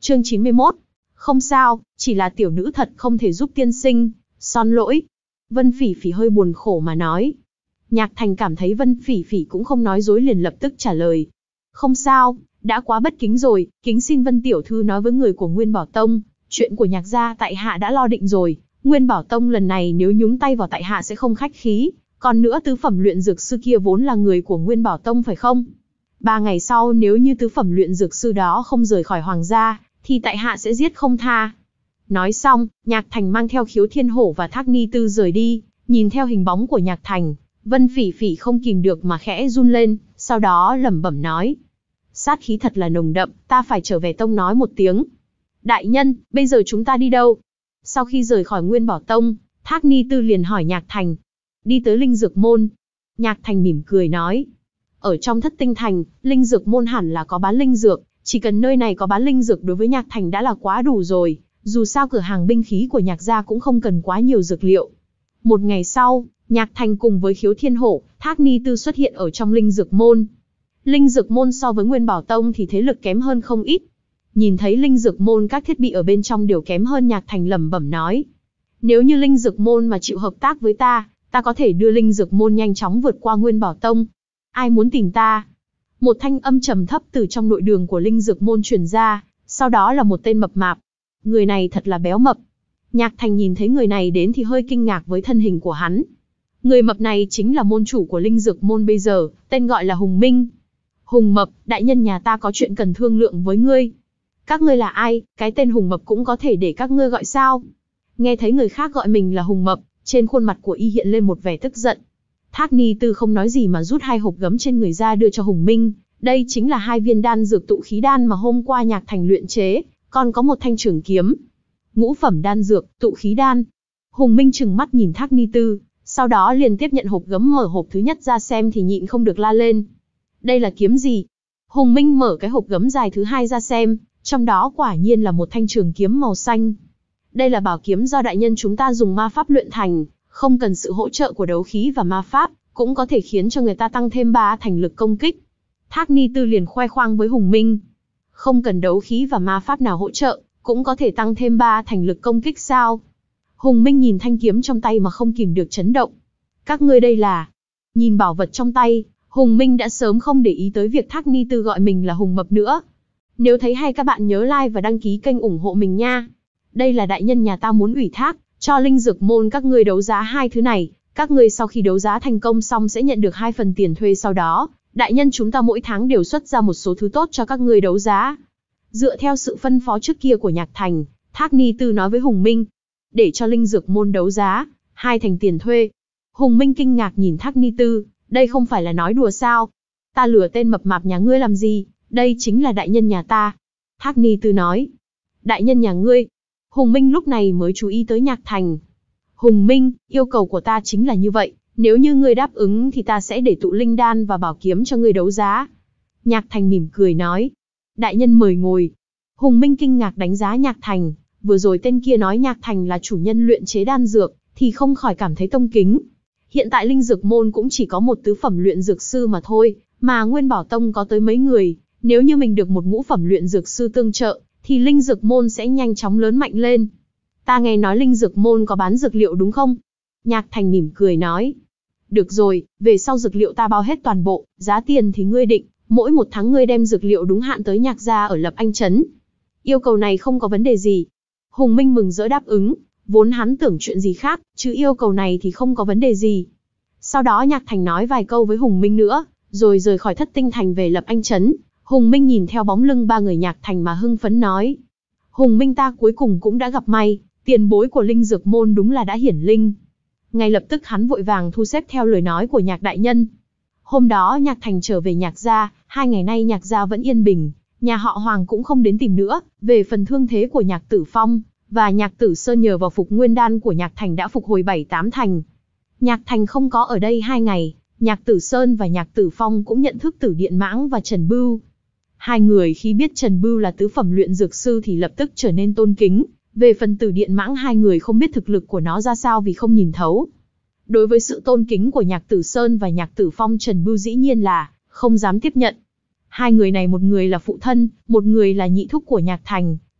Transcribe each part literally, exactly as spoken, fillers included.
Chương chín mươi mốt. Không sao, chỉ là tiểu nữ thật không thể giúp tiên sinh, son lỗi. Vân Phỉ Phỉ hơi buồn khổ mà nói. Nhạc Thành cảm thấy Vân Phỉ Phỉ cũng không nói dối liền lập tức trả lời. Không sao, đã quá bất kính rồi, kính xin Vân tiểu thư nói với người của Nguyên Bảo Tông, chuyện của Nhạc gia tại hạ đã lo định rồi, Nguyên Bảo Tông lần này nếu nhúng tay vào tại hạ sẽ không khách khí, còn nữa tứ phẩm luyện dược sư kia vốn là người của Nguyên Bảo Tông phải không? Ba ngày sau nếu như tứ phẩm luyện dược sư đó không rời khỏi hoàng gia, thì tại hạ sẽ giết không tha. Nói xong, Nhạc Thành mang theo Khiếu Thiên Hổ và Thác Ni Tư rời đi, nhìn theo hình bóng của Nhạc Thành, Vân Phỉ Phỉ không kìm được mà khẽ run lên, sau đó lẩm bẩm nói. Sát khí thật là nồng đậm, ta phải trở về tông nói một tiếng. Đại nhân, bây giờ chúng ta đi đâu? Sau khi rời khỏi Nguyên Bảo Tông, Thác Ni Tư liền hỏi Nhạc Thành. Đi tới Linh Dược Môn. Nhạc Thành mỉm cười nói. Ở trong Thất Tinh Thành, Linh Dược Môn hẳn là có bán linh dược, chỉ cần nơi này có bán linh dược đối với Nhạc Thành đã là quá đủ rồi, dù sao cửa hàng binh khí của Nhạc gia cũng không cần quá nhiều dược liệu. Một ngày sau, Nhạc Thành cùng với Khiếu Thiên Hổ, Thác Ni Tư xuất hiện ở trong Linh Dược Môn. Linh Dược Môn so với Nguyên Bảo Tông thì thế lực kém hơn không ít. Nhìn thấy Linh Dược Môn các thiết bị ở bên trong đều kém hơn, Nhạc Thành lẩm bẩm nói. Nếu như Linh Dược Môn mà chịu hợp tác với ta, ta có thể đưa Linh Dược Môn nhanh chóng vượt qua Nguyên Bảo Tông. Ai muốn tìm ta? Một thanh âm trầm thấp từ trong nội đường của Linh Dược Môn truyền ra, sau đó là một tên mập mạp. Người này thật là béo mập. Nhạc Thành nhìn thấy người này đến thì hơi kinh ngạc với thân hình của hắn. Người mập này chính là môn chủ của Linh Dược Môn bây giờ, tên gọi là Hùng Minh. Hùng Mập, đại nhân nhà ta có chuyện cần thương lượng với ngươi. Các ngươi là ai, cái tên Hùng Mập cũng có thể để các ngươi gọi sao? Nghe thấy người khác gọi mình là Hùng Mập, trên khuôn mặt của y hiện lên một vẻ tức giận. Thác Ni Tư không nói gì mà rút hai hộp gấm trên người ra đưa cho Hùng Minh. Đây chính là hai viên đan dược tụ khí đan mà hôm qua Nhạc Thành luyện chế, còn có một thanh trường kiếm. Ngũ phẩm đan dược, tụ khí đan. Hùng Minh trừng mắt nhìn Thác Ni Tư, sau đó liền tiếp nhận hộp gấm, mở hộp thứ nhất ra xem thì nhịn không được la lên. Đây là kiếm gì? Hùng Minh mở cái hộp gấm dài thứ hai ra xem, trong đó quả nhiên là một thanh trường kiếm màu xanh. Đây là bảo kiếm do đại nhân chúng ta dùng ma pháp luyện thành, không cần sự hỗ trợ của đấu khí và ma pháp, cũng có thể khiến cho người ta tăng thêm ba thành lực công kích. Thác Ni Tư liền khoe khoang với Hùng Minh. Không cần đấu khí và ma pháp nào hỗ trợ, cũng có thể tăng thêm ba thành lực công kích sao? Hùng Minh nhìn thanh kiếm trong tay mà không kìm được chấn động. Các ngươi đây là... Nhìn bảo vật trong tay, Hùng Minh đã sớm không để ý tới việc Thác Ni Tư gọi mình là Hùng Mập nữa. Nếu thấy hay các bạn nhớ like và đăng ký kênh ủng hộ mình nha. Đây là đại nhân nhà ta muốn ủy thác, cho Linh Dược Môn các ngươi đấu giá hai thứ này. Các ngươi sau khi đấu giá thành công xong sẽ nhận được hai phần tiền thuê sau đó. Đại nhân chúng ta mỗi tháng đều xuất ra một số thứ tốt cho các ngươi đấu giá. Dựa theo sự phân phó trước kia của Nhạc Thành, Thác Ni Tư nói với Hùng Minh. Để cho Linh Dược Môn đấu giá, hai thành tiền thuê. Hùng Minh kinh ngạc nhìn Thác Ni Tư, đây không phải là nói đùa sao? Ta lừa tên mập mạp nhà ngươi làm gì? Đây chính là đại nhân nhà ta. Thác Ni Tư nói. Đại nhân nhà ngươi. Hùng Minh lúc này mới chú ý tới Nhạc Thành. Hùng Minh, yêu cầu của ta chính là như vậy. Nếu như ngươi đáp ứng thì ta sẽ để tụ linh đan và bảo kiếm cho ngươi đấu giá. Nhạc Thành mỉm cười nói. Đại nhân mời ngồi. Hùng Minh kinh ngạc đánh giá Nhạc Thành. Vừa rồi tên kia nói Nhạc Thành là chủ nhân luyện chế đan dược, thì không khỏi cảm thấy tôn kính. Hiện tại Linh Dược Môn cũng chỉ có một tứ phẩm luyện dược sư mà thôi, mà Nguyên Bảo Tông có tới mấy người. Nếu như mình được một ngũ phẩm luyện dược sư tương trợ, thì Linh Dược Môn sẽ nhanh chóng lớn mạnh lên. Ta nghe nói Linh Dược Môn có bán dược liệu đúng không? Nhạc Thành mỉm cười nói. Được rồi, về sau dược liệu ta bao hết toàn bộ, giá tiền thì ngươi định, mỗi một tháng ngươi đem dược liệu đúng hạn tới Nhạc gia ở Lập Anh Trấn. Yêu cầu này không có vấn đề gì. Hùng Minh mừng rỡ đáp ứng, vốn hắn tưởng chuyện gì khác, chứ yêu cầu này thì không có vấn đề gì. Sau đó Nhạc Thành nói vài câu với Hùng Minh nữa, rồi rời khỏi Thất Tinh Thành về Lập Anh Trấn. Hùng Minh nhìn theo bóng lưng ba người Nhạc Thành mà hưng phấn nói. Hùng Minh ta cuối cùng cũng đã gặp may, tiền bối của Linh Dược Môn đúng là đã hiển linh. Ngay lập tức hắn vội vàng thu xếp theo lời nói của Nhạc đại nhân. Hôm đó Nhạc Thành trở về Nhạc gia, hai ngày nay Nhạc gia vẫn yên bình, nhà họ Hoàng cũng không đến tìm nữa. Về phần thương thế của Nhạc Tử Phong và Nhạc Tử Sơn nhờ vào phục nguyên đan của Nhạc Thành đã phục hồi bảy tám thành. Nhạc Thành không có ở đây hai ngày, Nhạc Tử Sơn và Nhạc Tử Phong cũng nhận thức Tử Điện Mãng và Trần Bưu. Hai người khi biết Trần Bưu là tứ phẩm luyện dược sư thì lập tức trở nên tôn kính. Về phần Tử Điện Mãng hai người không biết thực lực của nó ra sao vì không nhìn thấu. Đối với sự tôn kính của Nhạc Tử Sơn và Nhạc Tử Phong, Trần Bưu dĩ nhiên là không dám tiếp nhận. Hai người này một người là phụ thân, một người là nhị thúc của Nhạc Thành.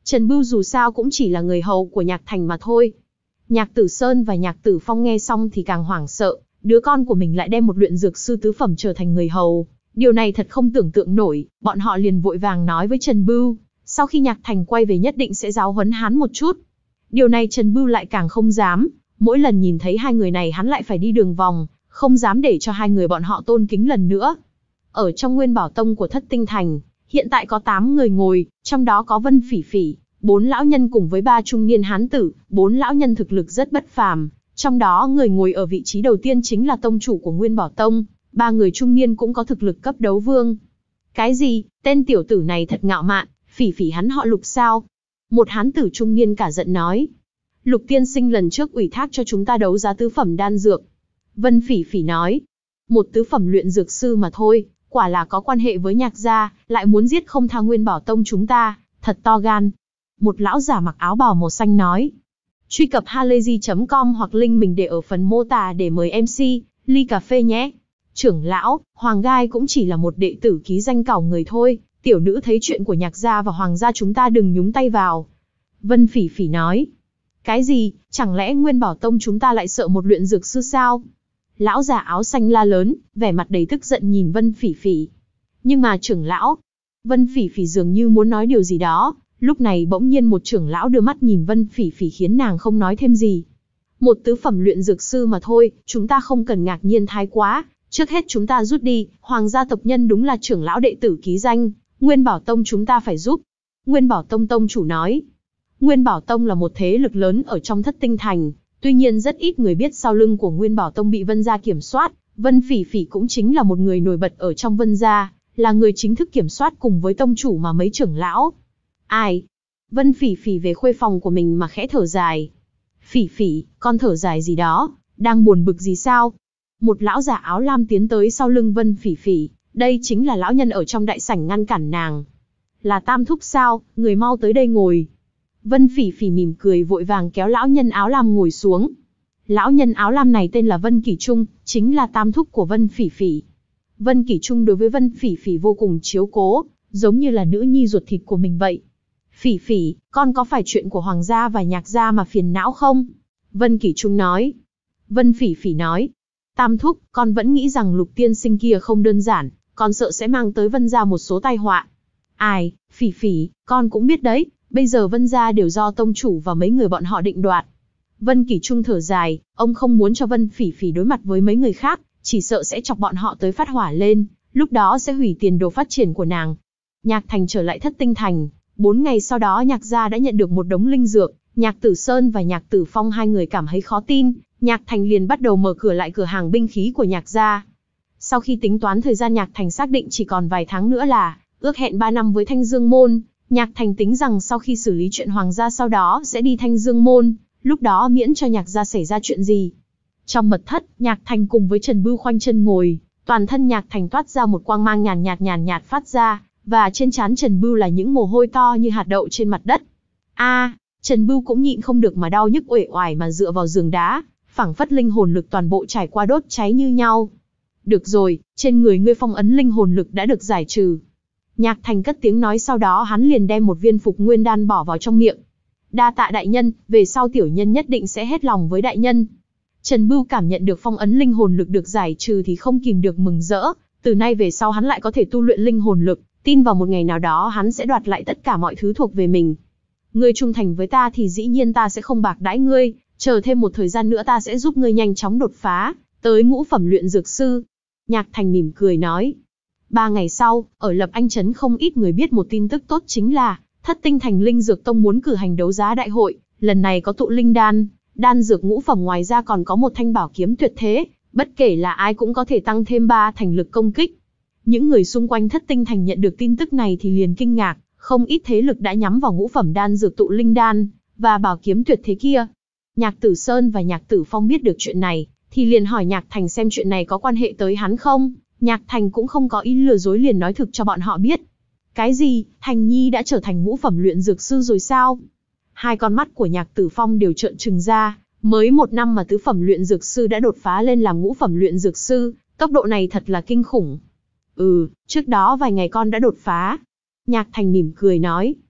Trần Bưu dù sao cũng chỉ là người hầu của Nhạc Thành mà thôi. Nhạc Tử Sơn và Nhạc Tử Phong nghe xong thì càng hoảng sợ, đứa con của mình lại đem một luyện dược sư tứ phẩm trở thành người hầu. Điều này thật không tưởng tượng nổi, bọn họ liền vội vàng nói với Trần Bưu, sau khi Nhạc Thành quay về nhất định sẽ giáo huấn hắn một chút. Điều này Trần Bưu lại càng không dám, mỗi lần nhìn thấy hai người này hắn lại phải đi đường vòng, không dám để cho hai người bọn họ tôn kính lần nữa. Ở trong Nguyên Bảo Tông của Thất Tinh Thành, hiện tại có tám người ngồi, trong đó có Vân Phỉ Phỉ, bốn lão nhân cùng với ba trung niên hán tử, bốn lão nhân thực lực rất bất phàm, trong đó người ngồi ở vị trí đầu tiên chính là tông chủ của Nguyên Bảo Tông, ba người trung niên cũng có thực lực cấp đấu vương. Cái gì, tên tiểu tử này thật ngạo mạn, Phỉ Phỉ hắn họ Lục sao? Một hán tử trung niên cả giận nói. Lục tiên sinh lần trước ủy thác cho chúng ta đấu giá tứ phẩm đan dược. Vân Phỉ Phỉ nói. Một tứ phẩm luyện dược sư mà thôi, quả là có quan hệ với Nhạc gia, lại muốn giết không tha Nguyên Bảo Tông chúng ta, thật to gan. Một lão giả mặc áo bào màu xanh nói. Truy cập halayzi chấm com hoặc link mình để ở phần mô tả để mời em xê, ly cà phê nhé. Trưởng lão, Hoàng Gai cũng chỉ là một đệ tử ký danh cảo người thôi, tiểu nữ thấy chuyện của Nhạc gia và Hoàng gia chúng ta đừng nhúng tay vào. Vân Phỉ Phỉ nói. Cái gì, chẳng lẽ Nguyên Bảo Tông chúng ta lại sợ một luyện dược sư sao? Lão già áo xanh la lớn, vẻ mặt đầy tức giận nhìn Vân Phỉ Phỉ. Nhưng mà trưởng lão, Vân Phỉ Phỉ dường như muốn nói điều gì đó, lúc này bỗng nhiên một trưởng lão đưa mắt nhìn Vân Phỉ Phỉ khiến nàng không nói thêm gì. Một tứ phẩm luyện dược sư mà thôi, chúng ta không cần ngạc nhiên thái quá, trước hết chúng ta rút đi, Hoàng gia tộc nhân đúng là trưởng lão đệ tử ký danh, Nguyên Bảo Tông chúng ta phải giúp. Nguyên Bảo Tông tông chủ nói. Nguyên Bảo Tông là một thế lực lớn ở trong Thất Tinh Thành, tuy nhiên rất ít người biết sau lưng của Nguyên Bảo Tông bị Vân gia kiểm soát, Vân Phỉ Phỉ cũng chính là một người nổi bật ở trong Vân gia, là người chính thức kiểm soát cùng với tông chủ mà mấy trưởng lão. Ai? Vân Phỉ Phỉ về khuê phòng của mình mà khẽ thở dài. Phỉ Phỉ, con thở dài gì đó, đang buồn bực gì sao? Một lão già áo lam tiến tới sau lưng Vân Phỉ Phỉ, đây chính là lão nhân ở trong đại sảnh ngăn cản nàng. Là Tam Thúc sao, người mau tới đây ngồi. Vân Phỉ Phỉ mỉm cười vội vàng kéo lão nhân áo lam ngồi xuống. Lão nhân áo lam này tên là Vân Kỷ Trung, chính là Tam Thúc của Vân Phỉ Phỉ. Vân Kỷ Trung đối với Vân Phỉ Phỉ vô cùng chiếu cố, giống như là nữ nhi ruột thịt của mình vậy. Phỉ Phỉ, con có phải chuyện của Hoàng gia và Nhạc gia mà phiền não không? Vân Kỷ Trung nói. Vân Phỉ Phỉ nói. Tam Thúc, con vẫn nghĩ rằng Lục tiên sinh kia không đơn giản, con sợ sẽ mang tới Vân gia một số tai họa. Ai, Phỉ Phỉ, con cũng biết đấy, bây giờ Vân gia đều do tông chủ và mấy người bọn họ định đoạt. Vân Kỷ Trung thở dài, ông không muốn cho Vân Phỉ Phỉ đối mặt với mấy người khác, chỉ sợ sẽ chọc bọn họ tới phát hỏa lên, lúc đó sẽ hủy tiền đồ phát triển của nàng. Nhạc Thành trở lại Thất Tinh Thành, bốn ngày sau đó Nhạc gia đã nhận được một đống linh dược, Nhạc Tử Sơn và Nhạc Tử Phong hai người cảm thấy khó tin, Nhạc Thành liền bắt đầu mở cửa lại cửa hàng binh khí của Nhạc gia. Sau khi tính toán thời gian Nhạc Thành xác định chỉ còn vài tháng nữa là ước hẹn ba năm với Thanh Dương Môn, Nhạc Thành tính rằng sau khi xử lý chuyện Hoàng gia sau đó sẽ đi Thanh Dương Môn, lúc đó miễn cho Nhạc gia xảy ra chuyện gì. Trong mật thất, Nhạc Thành cùng với Trần Bưu khoanh chân ngồi, toàn thân Nhạc Thành toát ra một quang mang nhàn nhạt nhàn nhạt phát ra, và trên trán Trần Bưu là những mồ hôi to như hạt đậu trên mặt đất. A, à, Trần Bưu cũng nhịn không được mà đau nhức uể oải mà dựa vào giường đá, phảng phất linh hồn lực toàn bộ trải qua đốt cháy như nhau. Được rồi, trên người ngươi phong ấn linh hồn lực đã được giải trừ. Nhạc Thành cất tiếng nói, sau đó hắn liền đem một viên phục nguyên đan bỏ vào trong miệng. Đa tạ đại nhân, về sau tiểu nhân nhất định sẽ hết lòng với đại nhân. Trần Bưu cảm nhận được phong ấn linh hồn lực được giải trừ thì không kìm được mừng rỡ, từ nay về sau hắn lại có thể tu luyện linh hồn lực, tin vào một ngày nào đó hắn sẽ đoạt lại tất cả mọi thứ thuộc về mình. Ngươi trung thành với ta thì dĩ nhiên ta sẽ không bạc đãi ngươi, chờ thêm một thời gian nữa ta sẽ giúp ngươi nhanh chóng đột phá, tới ngũ phẩm luyện dược sư. Nhạc Thành mỉm cười nói. Ba ngày sau, ở Lập Anh Trấn không ít người biết một tin tức tốt, chính là Thất Tinh Thành Linh Dược Tông muốn cử hành đấu giá đại hội, lần này có tụ linh đan, đan dược ngũ phẩm, ngoài ra còn có một thanh bảo kiếm tuyệt thế, bất kể là ai cũng có thể tăng thêm ba thành lực công kích. Những người xung quanh Thất Tinh Thành nhận được tin tức này thì liền kinh ngạc, không ít thế lực đã nhắm vào ngũ phẩm đan dược tụ linh đan và bảo kiếm tuyệt thế kia. Nhạc Tử Sơn và Nhạc Tử Phong biết được chuyện này, thì liền hỏi Nhạc Thành xem chuyện này có quan hệ tới hắn không. Nhạc Thành cũng không có ý lừa dối, liền nói thực cho bọn họ biết. Cái gì, Thành Nhi đã trở thành ngũ phẩm luyện dược sư rồi sao? Hai con mắt của Nhạc Tử Phong đều trợn trừng ra, mới một năm mà tứ phẩm luyện dược sư đã đột phá lên làm ngũ phẩm luyện dược sư, tốc độ này thật là kinh khủng. Ừ, trước đó vài ngày con đã đột phá. Nhạc Thành mỉm cười nói.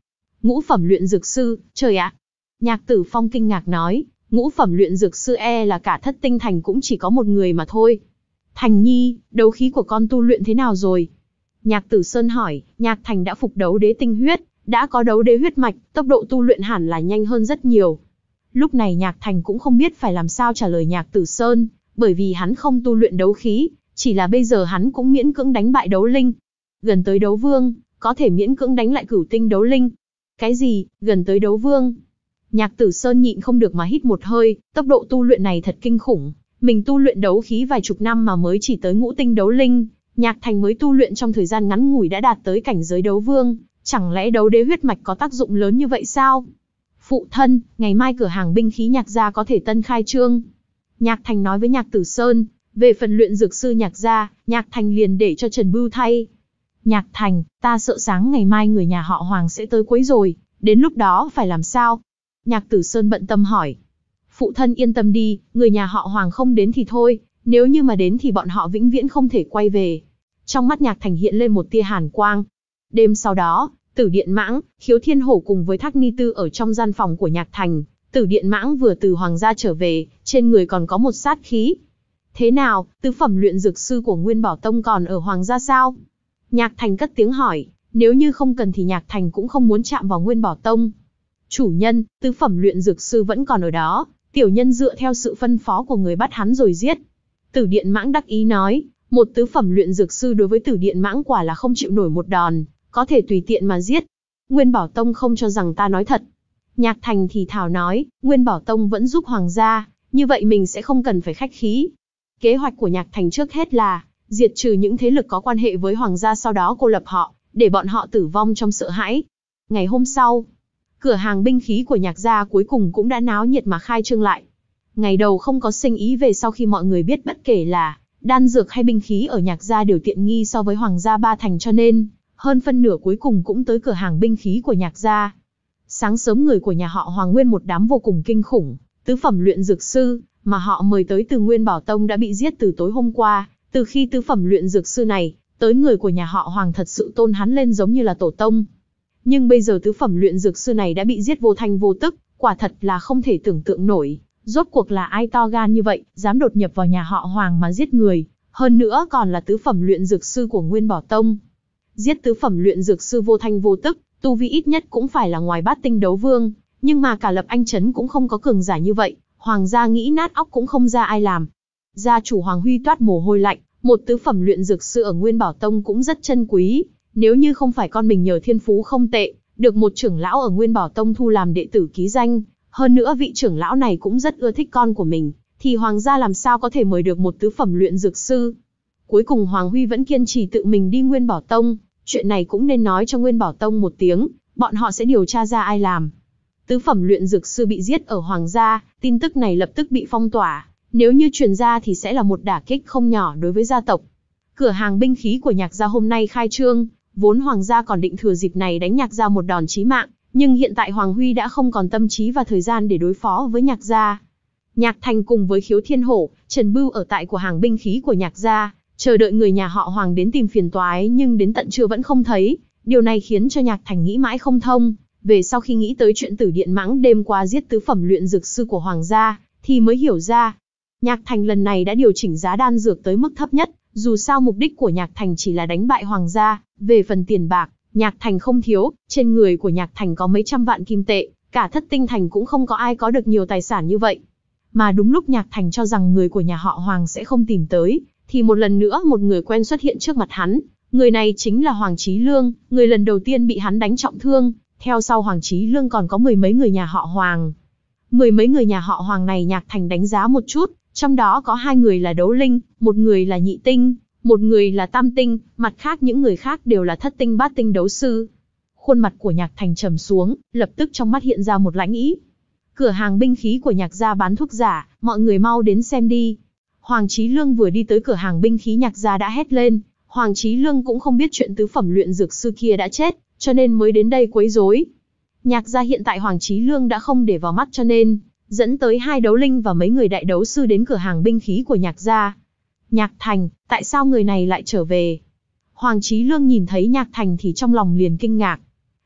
Ngũ phẩm luyện dược sư, trời ạ! Nhạc Tử Phong kinh ngạc nói, ngũ phẩm luyện dược sư e là cả thất tinh thành cũng chỉ có một người mà thôi. Thành Nhi, đấu khí của con tu luyện thế nào rồi? Nhạc Tử Sơn hỏi, Nhạc Thành đã phục đấu đế tinh huyết, đã có đấu đế huyết mạch, tốc độ tu luyện hẳn là nhanh hơn rất nhiều. Lúc này Nhạc Thành cũng không biết phải làm sao trả lời Nhạc Tử Sơn, bởi vì hắn không tu luyện đấu khí, chỉ là bây giờ hắn cũng miễn cưỡng đánh bại đấu linh. Gần tới đấu vương, có thể miễn cưỡng đánh lại cửu tinh đấu linh. Cái gì, gần tới đấu vương? Nhạc Tử Sơn nhịn không được mà hít một hơi, tốc độ tu luyện này thật kinh khủng. Mình tu luyện đấu khí vài chục năm mà mới chỉ tới ngũ tinh đấu linh, Nhạc Thành mới tu luyện trong thời gian ngắn ngủi đã đạt tới cảnh giới đấu vương, chẳng lẽ đấu đế huyết mạch có tác dụng lớn như vậy sao? Phụ thân, ngày mai cửa hàng binh khí Nhạc gia có thể tân khai trương. Nhạc Thành nói với Nhạc Tử Sơn, về phần luyện dược sư Nhạc gia, Nhạc Thành liền để cho Trần Bưu thay. Nhạc Thành, ta sợ sáng ngày mai người nhà họ Hoàng sẽ tới quấy rồi, đến lúc đó phải làm sao? Nhạc Tử Sơn bận tâm hỏi. Phụ thân yên tâm đi, người nhà họ Hoàng không đến thì thôi, nếu như mà đến thì bọn họ vĩnh viễn không thể quay về. Trong mắt Nhạc Thành hiện lên một tia hàn quang. Đêm sau đó, Tử Điện Mãng, Khiếu Thiên Hổ cùng với Thác Ni Tư ở trong gian phòng của Nhạc Thành. Tử Điện Mãng vừa từ Hoàng gia trở về, trên người còn có một sát khí. Thế nào, tứ phẩm luyện dược sư của Nguyên Bảo Tông còn ở Hoàng gia sao? Nhạc Thành cất tiếng hỏi, nếu như không cần thì Nhạc Thành cũng không muốn chạm vào Nguyên Bảo Tông. Chủ nhân, tứ phẩm luyện dược sư vẫn còn ở đó, tiểu nhân dựa theo sự phân phó của người bắt hắn rồi giết. Tử Điện Mãng đắc ý nói, một tứ phẩm luyện dược sư đối với Tử Điện Mãng quả là không chịu nổi một đòn, có thể tùy tiện mà giết. Nguyên Bảo Tông không cho rằng ta nói thật. Nhạc Thành thì thào nói, Nguyên Bảo Tông vẫn giúp Hoàng gia, như vậy mình sẽ không cần phải khách khí. Kế hoạch của Nhạc Thành trước hết là diệt trừ những thế lực có quan hệ với Hoàng gia, sau đó cô lập họ, để bọn họ tử vong trong sợ hãi. Ngày hôm sau, cửa hàng binh khí của Nhạc gia cuối cùng cũng đã náo nhiệt mà khai trương lại. Ngày đầu không có sinh ý, về sau khi mọi người biết bất kể là đan dược hay binh khí ở Nhạc gia đều tiện nghi so với Hoàng gia ba thành, cho nên hơn phân nửa cuối cùng cũng tới cửa hàng binh khí của Nhạc gia. Sáng sớm người của nhà họ Hoàng nguyên một đám vô cùng kinh khủng, tứ phẩm luyện dược sư mà họ mời tới từ Nguyên Bảo Tông đã bị giết từ tối hôm qua. Từ khi tứ phẩm luyện dược sư này tới, người của nhà họ Hoàng thật sự tôn hắn lên giống như là tổ tông. Nhưng bây giờ tứ phẩm luyện dược sư này đã bị giết vô thanh vô tức, quả thật là không thể tưởng tượng nổi. Rốt cuộc là ai to gan như vậy, dám đột nhập vào nhà họ Hoàng mà giết người, hơn nữa còn là tứ phẩm luyện dược sư của Nguyên Bảo Tông. Giết tứ phẩm luyện dược sư vô thanh vô tức, tu vi ít nhất cũng phải là ngoài bát tinh đấu vương, nhưng mà cả Lập Anh Trấn cũng không có cường giả như vậy, Hoàng gia nghĩ nát óc cũng không ra ai làm. Gia chủ Hoàng Huy toát mồ hôi lạnh, một tứ phẩm luyện dược sư ở Nguyên Bảo Tông cũng rất chân quý, nếu như không phải con mình nhờ thiên phú không tệ, được một trưởng lão ở Nguyên Bảo Tông thu làm đệ tử ký danh, hơn nữa vị trưởng lão này cũng rất ưa thích con của mình, thì Hoàng gia làm sao có thể mời được một tứ phẩm luyện dược sư. Cuối cùng Hoàng Huy vẫn kiên trì tự mình đi Nguyên Bảo Tông, chuyện này cũng nên nói cho Nguyên Bảo Tông một tiếng, bọn họ sẽ điều tra ra ai làm. Tứ phẩm luyện dược sư bị giết ở Hoàng gia, tin tức này lập tức bị phong tỏa, nếu như truyền ra thì sẽ là một đả kích không nhỏ đối với gia tộc. Cửa hàng binh khí của Nhạc gia hôm nay khai trương, vốn Hoàng gia còn định thừa dịp này đánh Nhạc gia một đòn chí mạng, nhưng hiện tại Hoàng Huy đã không còn tâm trí và thời gian để đối phó với Nhạc gia. Nhạc Thành cùng với Khiếu Thiên Hổ, Trần Bưu ở tại cửa hàng binh khí của Nhạc gia, chờ đợi người nhà họ Hoàng đến tìm phiền toái, nhưng đến tận trưa vẫn không thấy. Điều này khiến cho Nhạc Thành nghĩ mãi không thông. Về sau khi nghĩ tới chuyện Tử Điện Mãng đêm qua giết tứ phẩm luyện dược sư của Hoàng gia, thì mới hiểu ra. Nhạc Thành lần này đã điều chỉnh giá đan dược tới mức thấp nhất, dù sao mục đích của Nhạc Thành chỉ là đánh bại Hoàng gia. Về phần tiền bạc, Nhạc Thành không thiếu, trên người của Nhạc Thành có mấy trăm vạn kim tệ, cả thất tinh thành cũng không có ai có được nhiều tài sản như vậy. Mà đúng lúc Nhạc Thành cho rằng người của nhà họ Hoàng sẽ không tìm tới, thì một lần nữa một người quen xuất hiện trước mặt hắn. Người này chính là Hoàng Chí Lương, người lần đầu tiên bị hắn đánh trọng thương. Theo sau Hoàng Chí Lương còn có mười mấy người nhà họ Hoàng. Mười mấy người nhà họ Hoàng này Nhạc Thành đánh giá một chút, trong đó có hai người là đấu linh, một người là nhị tinh, một người là tam tinh, mặt khác những người khác đều là thất tinh bát tinh đấu sư. Khuôn mặt của Nhạc Thành trầm xuống, lập tức trong mắt hiện ra một lãnh ý. Cửa hàng binh khí của Nhạc gia bán thuốc giả, mọi người mau đến xem đi. Hoàng Chí Lương vừa đi tới cửa hàng binh khí Nhạc gia đã hét lên. Hoàng Chí Lương cũng không biết chuyện tứ phẩm luyện dược sư kia đã chết, cho nên mới đến đây quấy rối. Nhạc gia hiện tại Hoàng Chí Lương đã không để vào mắt, cho nên dẫn tới hai đấu linh và mấy người đại đấu sư đến cửa hàng binh khí của Nhạc gia. Nhạc Thành, tại sao người này lại trở về? Hoàng Chí Lương nhìn thấy Nhạc Thành thì trong lòng liền kinh ngạc.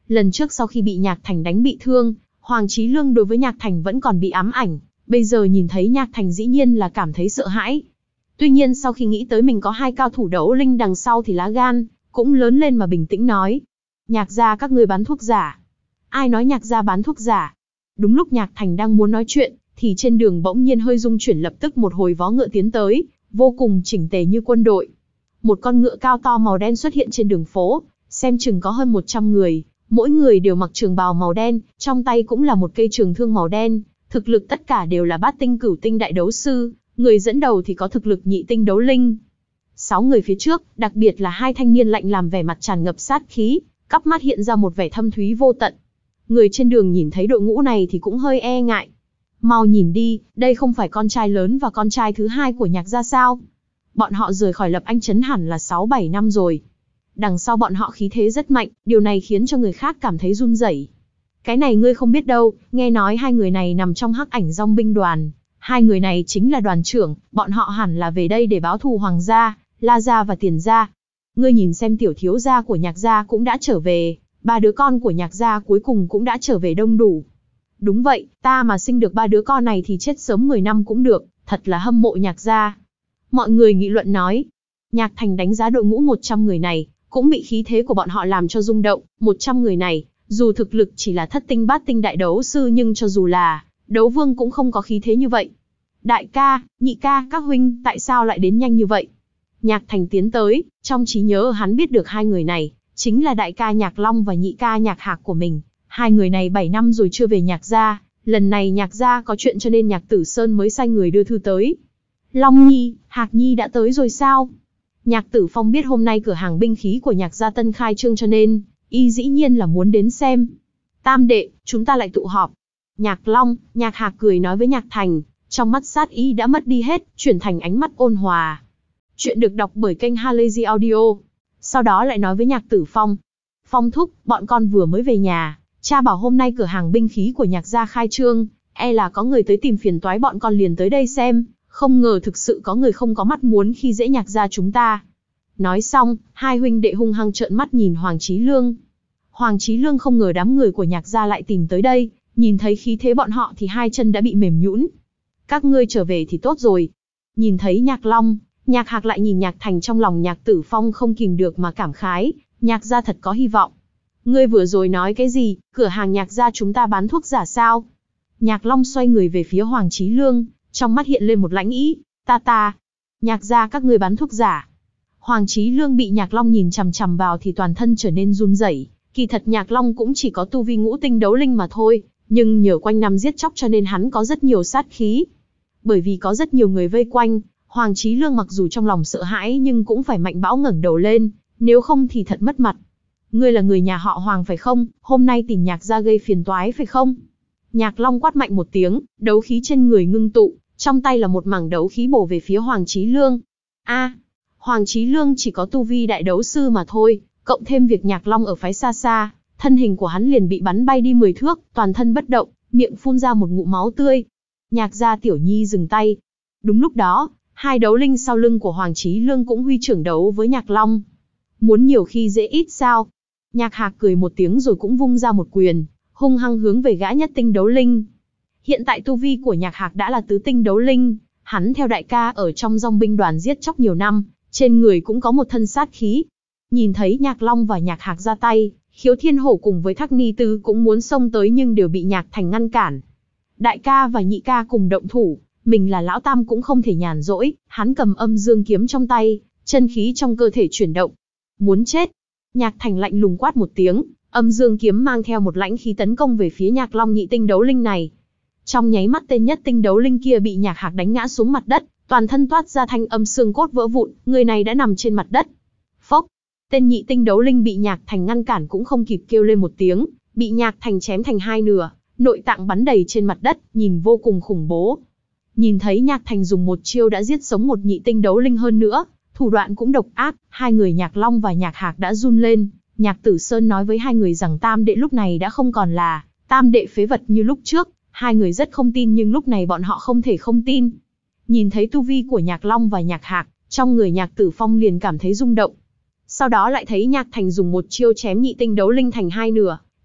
Lần trước sau khi bị Nhạc Thành đánh bị thương, Hoàng Chí Lương đối với Nhạc Thành vẫn còn bị ám ảnh, bây giờ nhìn thấy Nhạc Thành dĩ nhiên là cảm thấy sợ hãi. Tuy nhiên sau khi nghĩ tới mình có hai cao thủ đấu linh đằng sau thì lá gan cũng lớn lên mà bình tĩnh nói. Nhạc gia các ngươi bán thuốc giả. Ai nói Nhạc gia bán thuốc giả? Đúng lúc Nhạc Thành đang muốn nói chuyện, thì trên đường bỗng nhiên hơi rung chuyển, lập tức một hồi vó ngựa tiến tới, vô cùng chỉnh tề như quân đội. Một con ngựa cao to màu đen xuất hiện trên đường phố, xem chừng có hơn một trăm người, mỗi người đều mặc trường bào màu đen, trong tay cũng là một cây trường thương màu đen, thực lực tất cả đều là bát tinh cửu tinh đại đấu sư, người dẫn đầu thì có thực lực nhị tinh đấu linh. Sáu người phía trước, đặc biệt là hai thanh niên lạnh làm vẻ mặt tràn ngập sát khí, cắp mắt hiện ra một vẻ thâm thúy vô tận. Người trên đường nhìn thấy đội ngũ này thì cũng hơi e ngại. Mau nhìn đi, đây không phải con trai lớn và con trai thứ hai của Nhạc gia sao? Bọn họ rời khỏi Lập Anh Trấn hẳn là sáu bảy năm rồi. Đằng sau bọn họ khí thế rất mạnh, điều này khiến cho người khác cảm thấy run rẩy. Cái này ngươi không biết đâu, nghe nói hai người này nằm trong Hắc Ảnh Dòng binh đoàn. Hai người này chính là đoàn trưởng, bọn họ hẳn là về đây để báo thù Hoàng gia, La gia và Tiền gia. Ngươi nhìn xem tiểu thiếu gia của Nhạc gia cũng đã trở về, ba đứa con của Nhạc gia cuối cùng cũng đã trở về đông đủ. Đúng vậy, ta mà sinh được ba đứa con này thì chết sớm mười năm cũng được, thật là hâm mộ Nhạc gia. Mọi người nghị luận nói. Nhạc Thành đánh giá đội ngũ một trăm người này, cũng bị khí thế của bọn họ làm cho rung động. một trăm người này, dù thực lực chỉ là thất tinh bát tinh đại đấu sư nhưng cho dù là đấu vương cũng không có khí thế như vậy. Đại ca, nhị ca, các huynh, tại sao lại đến nhanh như vậy? Nhạc Thành tiến tới, trong trí nhớ hắn biết được hai người này, chính là đại ca Nhạc Long và nhị ca Nhạc Hạc của mình. Hai người này bảy năm rồi chưa về Nhạc gia, lần này Nhạc gia có chuyện cho nên Nhạc Tử Sơn mới sai người đưa thư tới. Long Nhi, Hạc Nhi đã tới rồi sao? Nhạc Tử Phong biết hôm nay cửa hàng binh khí của Nhạc gia tân khai trương cho nên, y dĩ nhiên là muốn đến xem. Tam đệ, chúng ta lại tụ họp. Nhạc Long, Nhạc Hạc cười nói với Nhạc Thành, trong mắt sát ý đã mất đi hết, chuyển thành ánh mắt ôn hòa. Chuyện được đọc bởi kênh Halazy Audio. Sau đó lại nói với Nhạc Tử Phong. Phong thúc, bọn con vừa mới về nhà, cha bảo hôm nay cửa hàng binh khí của Nhạc gia khai trương, e là có người tới tìm phiền toái, bọn con liền tới đây xem, không ngờ thực sự có người không có mắt muốn khi dễ Nhạc gia chúng ta. Nói xong, hai huynh đệ hung hăng trợn mắt nhìn Hoàng Chí Lương. Hoàng Chí Lương không ngờ đám người của Nhạc gia lại tìm tới đây, nhìn thấy khí thế bọn họ thì hai chân đã bị mềm nhũn. Các ngươi trở về thì tốt rồi. Nhìn thấy Nhạc Long, Nhạc Hạc lại nhìn Nhạc Thành, trong lòng Nhạc Tử Phong không kìm được mà cảm khái, Nhạc gia thật có hy vọng. Ngươi vừa rồi nói cái gì, cửa hàng Nhạc gia chúng ta bán thuốc giả sao? Nhạc Long xoay người về phía Hoàng Chí Lương, trong mắt hiện lên một lãnh ý, ta ta. Nhạc gia các ngươi bán thuốc giả. Hoàng Chí Lương bị Nhạc Long nhìn chằm chằm vào thì toàn thân trở nên run rẩy. Kỳ thật Nhạc Long cũng chỉ có tu vi ngũ tinh đấu linh mà thôi, nhưng nhờ quanh năm giết chóc cho nên hắn có rất nhiều sát khí. Bởi vì có rất nhiều người vây quanh, Hoàng Chí Lương mặc dù trong lòng sợ hãi nhưng cũng phải mạnh bão ngẩng đầu lên, nếu không thì thật mất mặt. Ngươi là người nhà họ Hoàng phải không? Hôm nay tìm Nhạc gia gây phiền toái phải không? Nhạc Long quát mạnh một tiếng, đấu khí trên người ngưng tụ, trong tay là một mảng đấu khí bổ về phía Hoàng Chí Lương. A, à, Hoàng Chí Lương chỉ có tu vi đại đấu sư mà thôi, cộng thêm việc Nhạc Long ở phái xa xa, thân hình của hắn liền bị bắn bay đi mười thước, toàn thân bất động, miệng phun ra một ngụm máu tươi. Nhạc gia tiểu nhi dừng tay. Đúng lúc đó, hai đấu linh sau lưng của Hoàng Chí Lương cũng huy trưởng đấu với Nhạc Long. Muốn nhiều khi dễ ít sao? Nhạc Hạc cười một tiếng rồi cũng vung ra một quyền, hung hăng hướng về gã nhất tinh đấu linh. Hiện tại tu vi của Nhạc Hạc đã là tứ tinh đấu linh, hắn theo đại ca ở trong dòng binh đoàn giết chóc nhiều năm, trên người cũng có một thân sát khí. Nhìn thấy Nhạc Long và Nhạc Hạc ra tay, Khiếu Thiên Hổ cùng với Thác Ni Tư cũng muốn xông tới nhưng đều bị Nhạc Thành ngăn cản. Đại ca và nhị ca cùng động thủ, mình là lão tam cũng không thể nhàn rỗi, hắn cầm âm dương kiếm trong tay, chân khí trong cơ thể chuyển động. Muốn chết. Nhạc Thành lạnh lùng quát một tiếng, âm dương kiếm mang theo một lãnh khí tấn công về phía Nhạc Long nhị tinh đấu linh này. Trong nháy mắt tên nhất tinh đấu linh kia bị Nhạc Hạc đánh ngã xuống mặt đất, toàn thân toát ra thanh âm xương cốt vỡ vụn, người này đã nằm trên mặt đất. Phốc. Tên nhị tinh đấu linh bị Nhạc Thành ngăn cản cũng không kịp kêu lên một tiếng, bị Nhạc Thành chém thành hai nửa, nội tạng bắn đầy trên mặt đất, nhìn vô cùng khủng bố. Nhìn thấy Nhạc Thành dùng một chiêu đã giết sống một nhị tinh đấu linh, hơn nữa, thủ đoạn cũng độc ác, hai người Nhạc Long và Nhạc Hạc đã run lên. Nhạc Tử Sơn nói với hai người rằng tam đệ lúc này đã không còn là tam đệ phế vật như lúc trước, hai người rất không tin nhưng lúc này bọn họ không thể không tin. Nhìn thấy tu vi của Nhạc Long và Nhạc Hạc, trong người Nhạc Tử Phong liền cảm thấy rung động. Sau đó lại thấy Nhạc Thành dùng một chiêu chém nhị tinh đấu linh thành hai nửa,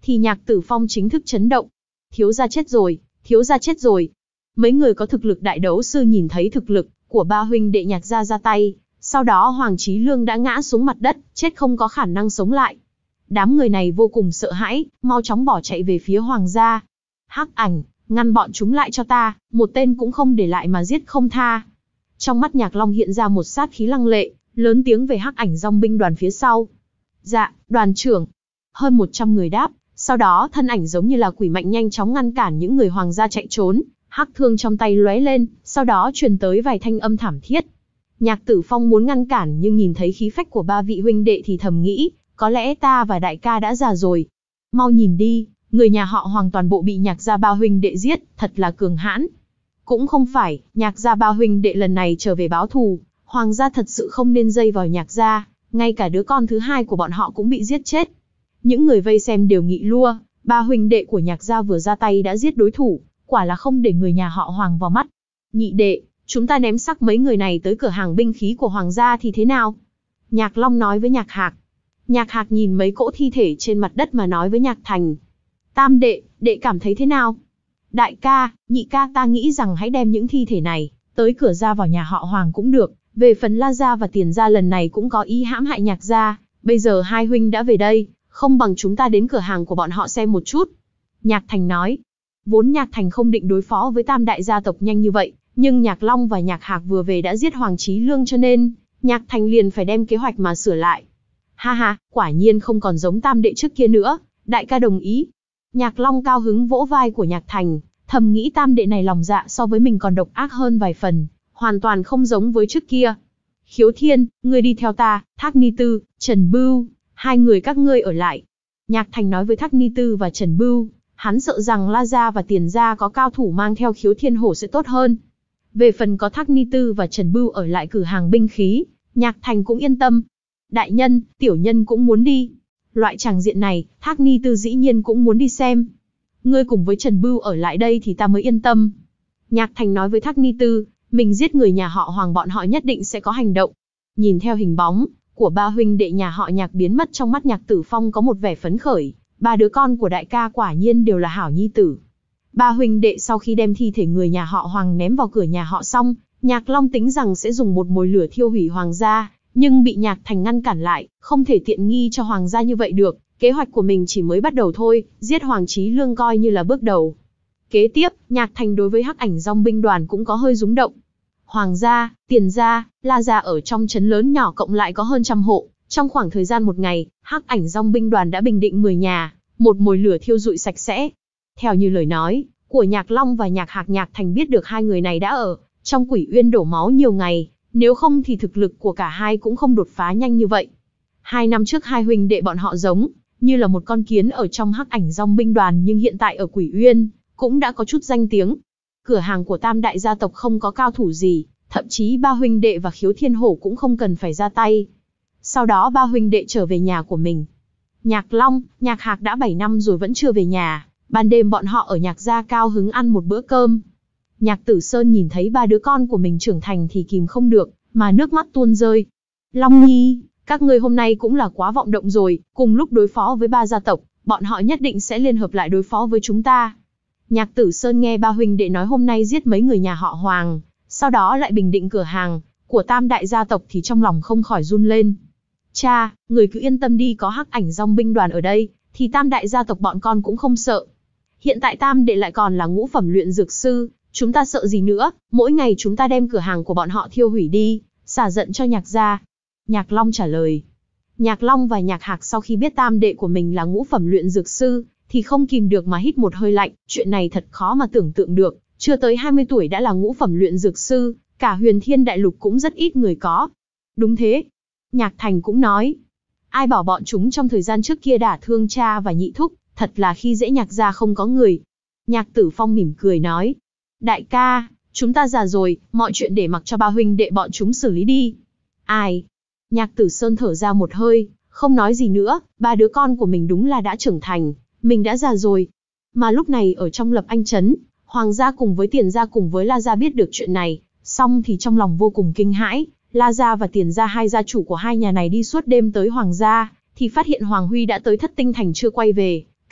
thì Nhạc Tử Phong chính thức chấn động. Thiếu gia chết rồi, thiếu gia chết rồi. Mấy người có thực lực đại đấu sư nhìn thấy thực lực của ba huynh đệ Nhạc gia ra tay, sau đó Hoàng Chí Lương đã ngã xuống mặt đất, chết không có khả năng sống lại. Đám người này vô cùng sợ hãi, mau chóng bỏ chạy về phía Hoàng gia. Hắc Ảnh, ngăn bọn chúng lại cho ta, một tên cũng không để lại mà giết không tha. Trong mắt Nhạc Long hiện ra một sát khí lăng lệ, lớn tiếng về Hắc Ảnh dòng binh đoàn phía sau. Dạ, đoàn trưởng. Hơn một trăm người đáp, sau đó thân ảnh giống như là quỷ mạnh nhanh chóng ngăn cản những người Hoàng gia chạy trốn, hắc thương trong tay lóe lên, sau đó truyền tới vài thanh âm thảm thiết. Nhạc Tử Phong muốn ngăn cản nhưng nhìn thấy khí phách của ba vị huynh đệ thì thầm nghĩ, có lẽ ta và đại ca đã già rồi. Mau nhìn đi, người nhà họ Hoàng toàn bộ bị Nhạc gia ba huynh đệ giết, thật là cường hãn. Cũng không phải, Nhạc gia ba huynh đệ lần này trở về báo thù, Hoàng gia thật sự không nên dây vào Nhạc gia, ngay cả đứa con thứ hai của bọn họ cũng bị giết chết. Những người vây xem đều nghị lua, ba huynh đệ của Nhạc gia vừa ra tay đã giết đối thủ, quả là không để người nhà họ Hoàng vào mắt. Nhị đệ, chúng ta ném xác mấy người này tới cửa hàng binh khí của Hoàng gia thì thế nào? Nhạc Long nói với Nhạc Hạc. Nhạc Hạc nhìn mấy cỗ thi thể trên mặt đất mà nói với Nhạc Thành. Tam đệ, đệ cảm thấy thế nào? Đại ca, nhị ca ta nghĩ rằng hãy đem những thi thể này tới cửa ra vào nhà họ Hoàng cũng được. Về phần La gia và Tiền gia lần này cũng có ý hãm hại Nhạc gia. Bây giờ hai huynh đã về đây, không bằng chúng ta đến cửa hàng của bọn họ xem một chút. Nhạc Thành nói. Vốn Nhạc Thành không định đối phó với tam đại gia tộc nhanh như vậy, nhưng Nhạc Long và Nhạc Hạc vừa về đã giết Hoàng Chí Lương cho nên, Nhạc Thành liền phải đem kế hoạch mà sửa lại. Ha ha, quả nhiên không còn giống tam đệ trước kia nữa, đại ca đồng ý. Nhạc Long cao hứng vỗ vai của Nhạc Thành, thầm nghĩ tam đệ này lòng dạ so với mình còn độc ác hơn vài phần, hoàn toàn không giống với trước kia. Khiếu Thiên, ngươi đi theo ta, Thác Ni Tư, Trần Bưu, hai người các ngươi ở lại. Nhạc Thành nói với Thác Ni Tư và Trần Bưu, hắn sợ rằng La gia và Tiền gia có cao thủ mang theo Khiếu Thiên Hổ sẽ tốt hơn. Về phần có Thác Ni Tư và Trần Bưu ở lại cửa hàng binh khí, Nhạc Thành cũng yên tâm. Đại nhân, tiểu nhân cũng muốn đi. Loại tràng diện này, Thác Ni Tư dĩ nhiên cũng muốn đi xem. Ngươi cùng với Trần Bưu ở lại đây thì ta mới yên tâm. Nhạc Thành nói với Thác Ni Tư, mình giết người nhà họ Hoàng bọn họ nhất định sẽ có hành động. Nhìn theo hình bóng của ba huynh đệ nhà họ Nhạc biến mất trong mắt Nhạc Tử Phong có một vẻ phấn khởi. Ba đứa con của đại ca quả nhiên đều là hảo nhi tử. Ba huynh đệ sau khi đem thi thể người nhà họ Hoàng ném vào cửa nhà họ xong, Nhạc Long tính rằng sẽ dùng một mồi lửa thiêu hủy Hoàng gia, nhưng bị Nhạc Thành ngăn cản lại, không thể tiện nghi cho Hoàng gia như vậy được. Kế hoạch của mình chỉ mới bắt đầu thôi, giết Hoàng Chí Lương coi như là bước đầu. Kế tiếp, Nhạc Thành đối với Hắc Ảnh dòng binh đoàn cũng có hơi rúng động. Hoàng gia, Tiền gia, La gia ở trong trấn lớn nhỏ cộng lại có hơn trăm hộ. Trong khoảng thời gian một ngày, Hắc Ảnh dòng binh đoàn đã bình định mười nhà, một mồi lửa thiêu rụi sạch sẽ. Theo như lời nói của Nhạc Long và Nhạc Hạc, Nhạc Thành biết được hai người này đã ở trong Quỷ Uyên đổ máu nhiều ngày, nếu không thì thực lực của cả hai cũng không đột phá nhanh như vậy. Hai năm trước hai huynh đệ bọn họ giống như là một con kiến ở trong Hắc Ảnh dòng binh đoàn, nhưng hiện tại ở Quỷ Uyên cũng đã có chút danh tiếng. Cửa hàng của tam đại gia tộc không có cao thủ gì, thậm chí ba huynh đệ và Khiếu Thiên Hổ cũng không cần phải ra tay. Sau đó ba huynh đệ trở về nhà của mình. Nhạc Long, Nhạc Hạc đã bảy năm rồi vẫn chưa về nhà, ban đêm bọn họ ở Nhạc gia cao hứng ăn một bữa cơm. Nhạc Tử Sơn nhìn thấy ba đứa con của mình trưởng thành thì kìm không được, mà nước mắt tuôn rơi. Long Nhi, các ngươi hôm nay cũng là quá vọng động rồi, cùng lúc đối phó với ba gia tộc, bọn họ nhất định sẽ liên hợp lại đối phó với chúng ta. Nhạc Tử Sơn nghe ba huynh đệ nói hôm nay giết mấy người nhà họ Hoàng, sau đó lại bình định cửa hàng của tam đại gia tộc thì trong lòng không khỏi run lên. Cha, người cứ yên tâm đi, có Hắc Ảnh dòng binh đoàn ở đây, thì tam đại gia tộc bọn con cũng không sợ. Hiện tại tam đệ lại còn là ngũ phẩm luyện dược sư, chúng ta sợ gì nữa, mỗi ngày chúng ta đem cửa hàng của bọn họ thiêu hủy đi, xả giận cho Nhạc gia. Nhạc Long trả lời. Nhạc Long và Nhạc Hạc sau khi biết tam đệ của mình là ngũ phẩm luyện dược sư, thì không kìm được mà hít một hơi lạnh, chuyện này thật khó mà tưởng tượng được, chưa tới hai mươi tuổi đã là ngũ phẩm luyện dược sư, cả Huyền Thiên Đại Lục cũng rất ít người có. Đúng thế. Nhạc Thành cũng nói. Ai bảo bọn chúng trong thời gian trước kia đả thương cha và nhị thúc, thật là khi dễ Nhạc gia không có người. Nhạc Tử Phong mỉm cười nói. Đại ca, chúng ta già rồi, mọi chuyện để mặc cho ba huynh đệ bọn chúng xử lý đi. Ai? Nhạc Tử Sơn thở ra một hơi, không nói gì nữa, ba đứa con của mình đúng là đã trưởng thành, mình đã già rồi. Mà lúc này ở trong Lập Anh Trấn, Hoàng gia cùng với Tiền gia cùng với La gia biết được chuyện này, xong thì trong lòng vô cùng kinh hãi. La gia và Tiền gia, hai gia chủ của hai nhà này đi suốt đêm tới Hoàng gia, thì phát hiện Hoàng Huy đã tới Thất Tinh Thành chưa quay về.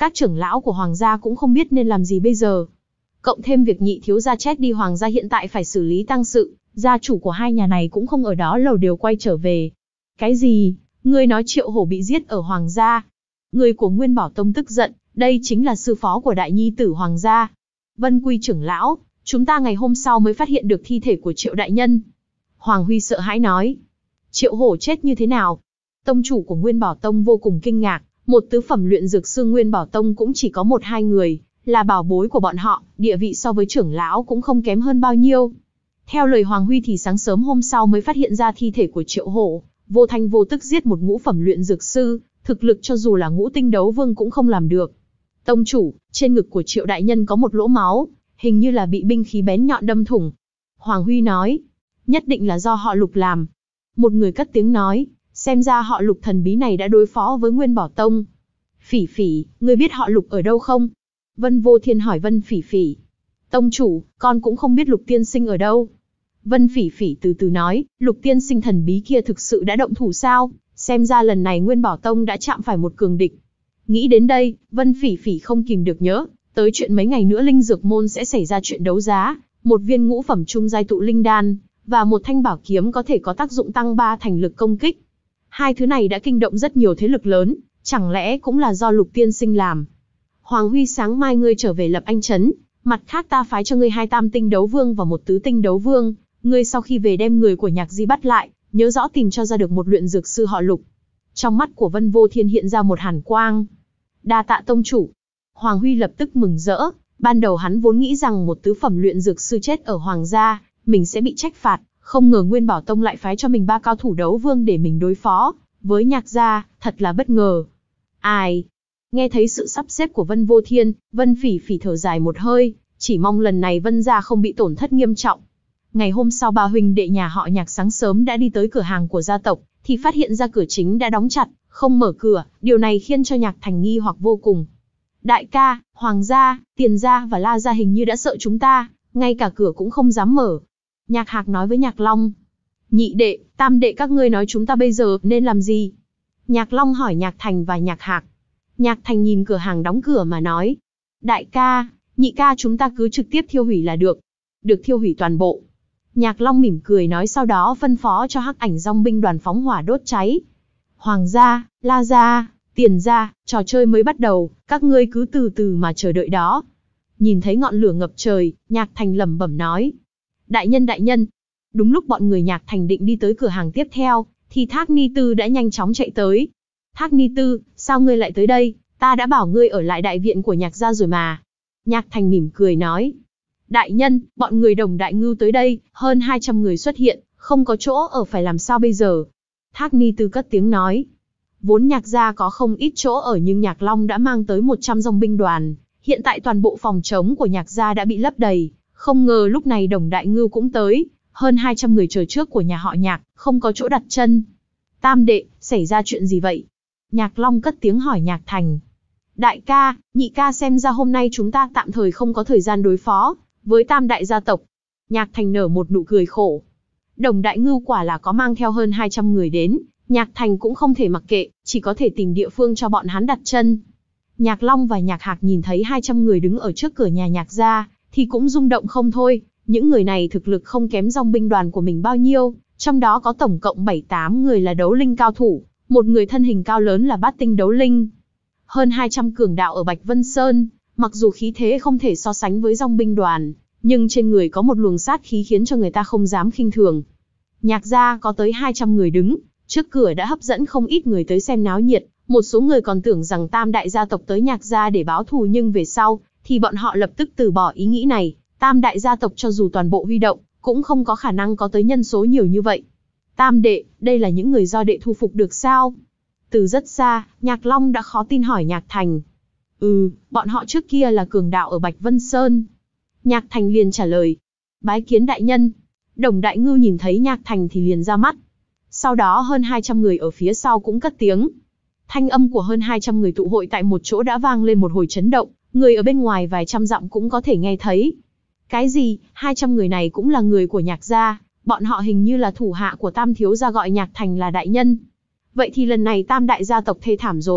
Các trưởng lão của hoàng gia cũng không biết nên làm gì bây giờ. Cộng thêm việc nhị thiếu gia chết đi, hoàng gia hiện tại phải xử lý tang sự, gia chủ của hai nhà này cũng không ở đó, lầu đều quay trở về. Cái gì? Ngươi nói Triệu Hổ bị giết ở hoàng gia? Người của Nguyên Bảo Tông tức giận, đây chính là sư phó của đại nhi tử hoàng gia. Vân Quy trưởng lão, chúng ta ngày hôm sau mới phát hiện được thi thể của Triệu đại nhân. Hoàng Huy sợ hãi nói. Triệu Hổ chết như thế nào? Tông chủ của Nguyên Bảo Tông vô cùng kinh ngạc, một tứ phẩm luyện dược sư Nguyên Bảo Tông cũng chỉ có một hai người, là bảo bối của bọn họ, địa vị so với trưởng lão cũng không kém hơn bao nhiêu. Theo lời Hoàng Huy thì sáng sớm hôm sau mới phát hiện ra thi thể của Triệu Hổ, vô thanh vô tức giết một ngũ phẩm luyện dược sư, thực lực cho dù là ngũ tinh đấu vương cũng không làm được. Tông chủ, trên ngực của Triệu đại nhân có một lỗ máu, hình như là bị binh khí bén nhọn đâm thủng. Hoàng Huy nói, nhất định là do họ Lục làm. Một người cất tiếng nói, xem ra họ Lục thần bí này đã đối phó với Nguyên Bảo Tông. Phỉ Phỉ, ngươi biết họ Lục ở đâu không? Vân Vô Thiên hỏi Vân Phỉ Phỉ. Tông chủ, con cũng không biết Lục tiên sinh ở đâu. Vân Phỉ Phỉ từ từ nói, Lục tiên sinh thần bí kia thực sự đã động thủ sao? Xem ra lần này Nguyên Bảo Tông đã chạm phải một cường địch. Nghĩ đến đây, Vân Phỉ Phỉ không kìm được nhớ tới chuyện mấy ngày nữa linh dược môn sẽ xảy ra chuyện đấu giá, một viên ngũ phẩm trung giai tụ linh đan và một thanh bảo kiếm có thể có tác dụng tăng ba thành lực công kích. Hai thứ này đã kinh động rất nhiều thế lực lớn, chẳng lẽ cũng là do Lục tiên sinh làm? Hoàng Huy, sáng mai ngươi trở về Lập Anh trấn, mặt khác ta phái cho ngươi hai tam tinh đấu vương và một tứ tinh đấu vương, ngươi sau khi về đem người của Nhạc Di bắt lại, nhớ rõ tìm cho ra được một luyện dược sư họ Lục. Trong mắt của Vân Vô Thiên hiện ra một hàn quang. Đa tạ tông chủ. Hoàng Huy lập tức mừng rỡ, ban đầu hắn vốn nghĩ rằng một tứ phẩm luyện dược sư chết ở hoàng gia, mình sẽ bị trách phạt, không ngờ Nguyên Bảo Tông lại phái cho mình ba cao thủ đấu vương để mình đối phó với Nhạc gia, thật là bất ngờ. Ai? Nghe thấy sự sắp xếp của Vân Vô Thiên, Vân Phỉ Phỉ thở dài một hơi, chỉ mong lần này Vân gia không bị tổn thất nghiêm trọng. Ngày hôm sau ba huynh đệ nhà họ Nhạc sáng sớm đã đi tới cửa hàng của gia tộc, thì phát hiện ra cửa chính đã đóng chặt, không mở cửa, điều này khiến cho Nhạc Thành nghi hoặc vô cùng. Đại ca, Hoàng gia, Tiền gia và La gia hình như đã sợ chúng ta, ngay cả cửa cũng không dám mở. Nhạc Hạc nói với Nhạc Long. Nhị đệ, tam đệ các ngươi nói chúng ta bây giờ nên làm gì? Nhạc Long hỏi Nhạc Thành và Nhạc Hạc. Nhạc Thành nhìn cửa hàng đóng cửa mà nói. Đại ca, nhị ca chúng ta cứ trực tiếp thiêu hủy là được. Được thiêu hủy toàn bộ. Nhạc Long mỉm cười nói, sau đó phân phó cho Hắc Ảnh Dòng binh đoàn phóng hỏa đốt cháy. Hoàng gia, La gia, Tiền gia, trò chơi mới bắt đầu, các ngươi cứ từ từ mà chờ đợi đó. Nhìn thấy ngọn lửa ngập trời, Nhạc Thành lẩm bẩm nói. Đại nhân đại nhân. Đúng lúc bọn người Nhạc Thành định đi tới cửa hàng tiếp theo, thì Thác Ni Tư đã nhanh chóng chạy tới. Thác Ni Tư, sao ngươi lại tới đây? Ta đã bảo ngươi ở lại đại viện của Nhạc gia rồi mà. Nhạc Thành mỉm cười nói. Đại nhân, bọn người Đồng Đại Ngưu tới đây, hơn hai trăm người xuất hiện, không có chỗ ở phải làm sao bây giờ? Thác Ni Tư cất tiếng nói. Vốn Nhạc gia có không ít chỗ ở nhưng Nhạc Long đã mang tới một trăm dòng binh đoàn. Hiện tại toàn bộ phòng trống của Nhạc gia đã bị lấp đầy. Không ngờ lúc này Đồng Đại Ngưu cũng tới. Hơn hai trăm người chờ trước của nhà họ Nhạc, không có chỗ đặt chân. Tam đệ, xảy ra chuyện gì vậy? Nhạc Long cất tiếng hỏi Nhạc Thành. Đại ca, nhị ca xem ra hôm nay chúng ta tạm thời không có thời gian đối phó với tam đại gia tộc. Nhạc Thành nở một nụ cười khổ. Đồng Đại Ngưu quả là có mang theo hơn hai trăm người đến, Nhạc Thành cũng không thể mặc kệ, chỉ có thể tìm địa phương cho bọn hắn đặt chân. Nhạc Long và Nhạc Hạc nhìn thấy hai trăm người đứng ở trước cửa nhà Nhạc gia, thì cũng rung động không thôi. Những người này thực lực không kém dòng binh đoàn của mình bao nhiêu, trong đó có tổng cộng bảy tám người là đấu linh cao thủ, một người thân hình cao lớn là bát tinh đấu linh. Hơn hai trăm cường đạo ở Bạch Vân Sơn, mặc dù khí thế không thể so sánh với dòng binh đoàn, nhưng trên người có một luồng sát khí khiến cho người ta không dám khinh thường. Nhạc gia có tới hai trăm người đứng, trước cửa đã hấp dẫn không ít người tới xem náo nhiệt, một số người còn tưởng rằng tam đại gia tộc tới Nhạc gia để báo thù nhưng về sau, thì bọn họ lập tức từ bỏ ý nghĩ này. Tam đại gia tộc cho dù toàn bộ huy động, cũng không có khả năng có tới nhân số nhiều như vậy. Tam đệ, đây là những người do đệ thu phục được sao? Từ rất xa, Nhạc Long đã khó tin hỏi Nhạc Thành. Ừ, bọn họ trước kia là cường đạo ở Bạch Vân Sơn. Nhạc Thành liền trả lời. Bái kiến đại nhân. Đồng Đại Ngưu nhìn thấy Nhạc Thành thì liền ra mắt. Sau đó hơn hai trăm người ở phía sau cũng cất tiếng. Thanh âm của hơn hai trăm người tụ hội tại một chỗ đã vang lên một hồi chấn động, người ở bên ngoài vài trăm dặm cũng có thể nghe thấy. Cái gì, hai trăm người này cũng là người của Nhạc gia, bọn họ hình như là thủ hạ của Tam thiếu gia gọi Nhạc Thành là đại nhân. Vậy thì lần này tam đại gia tộc thê thảm rồi,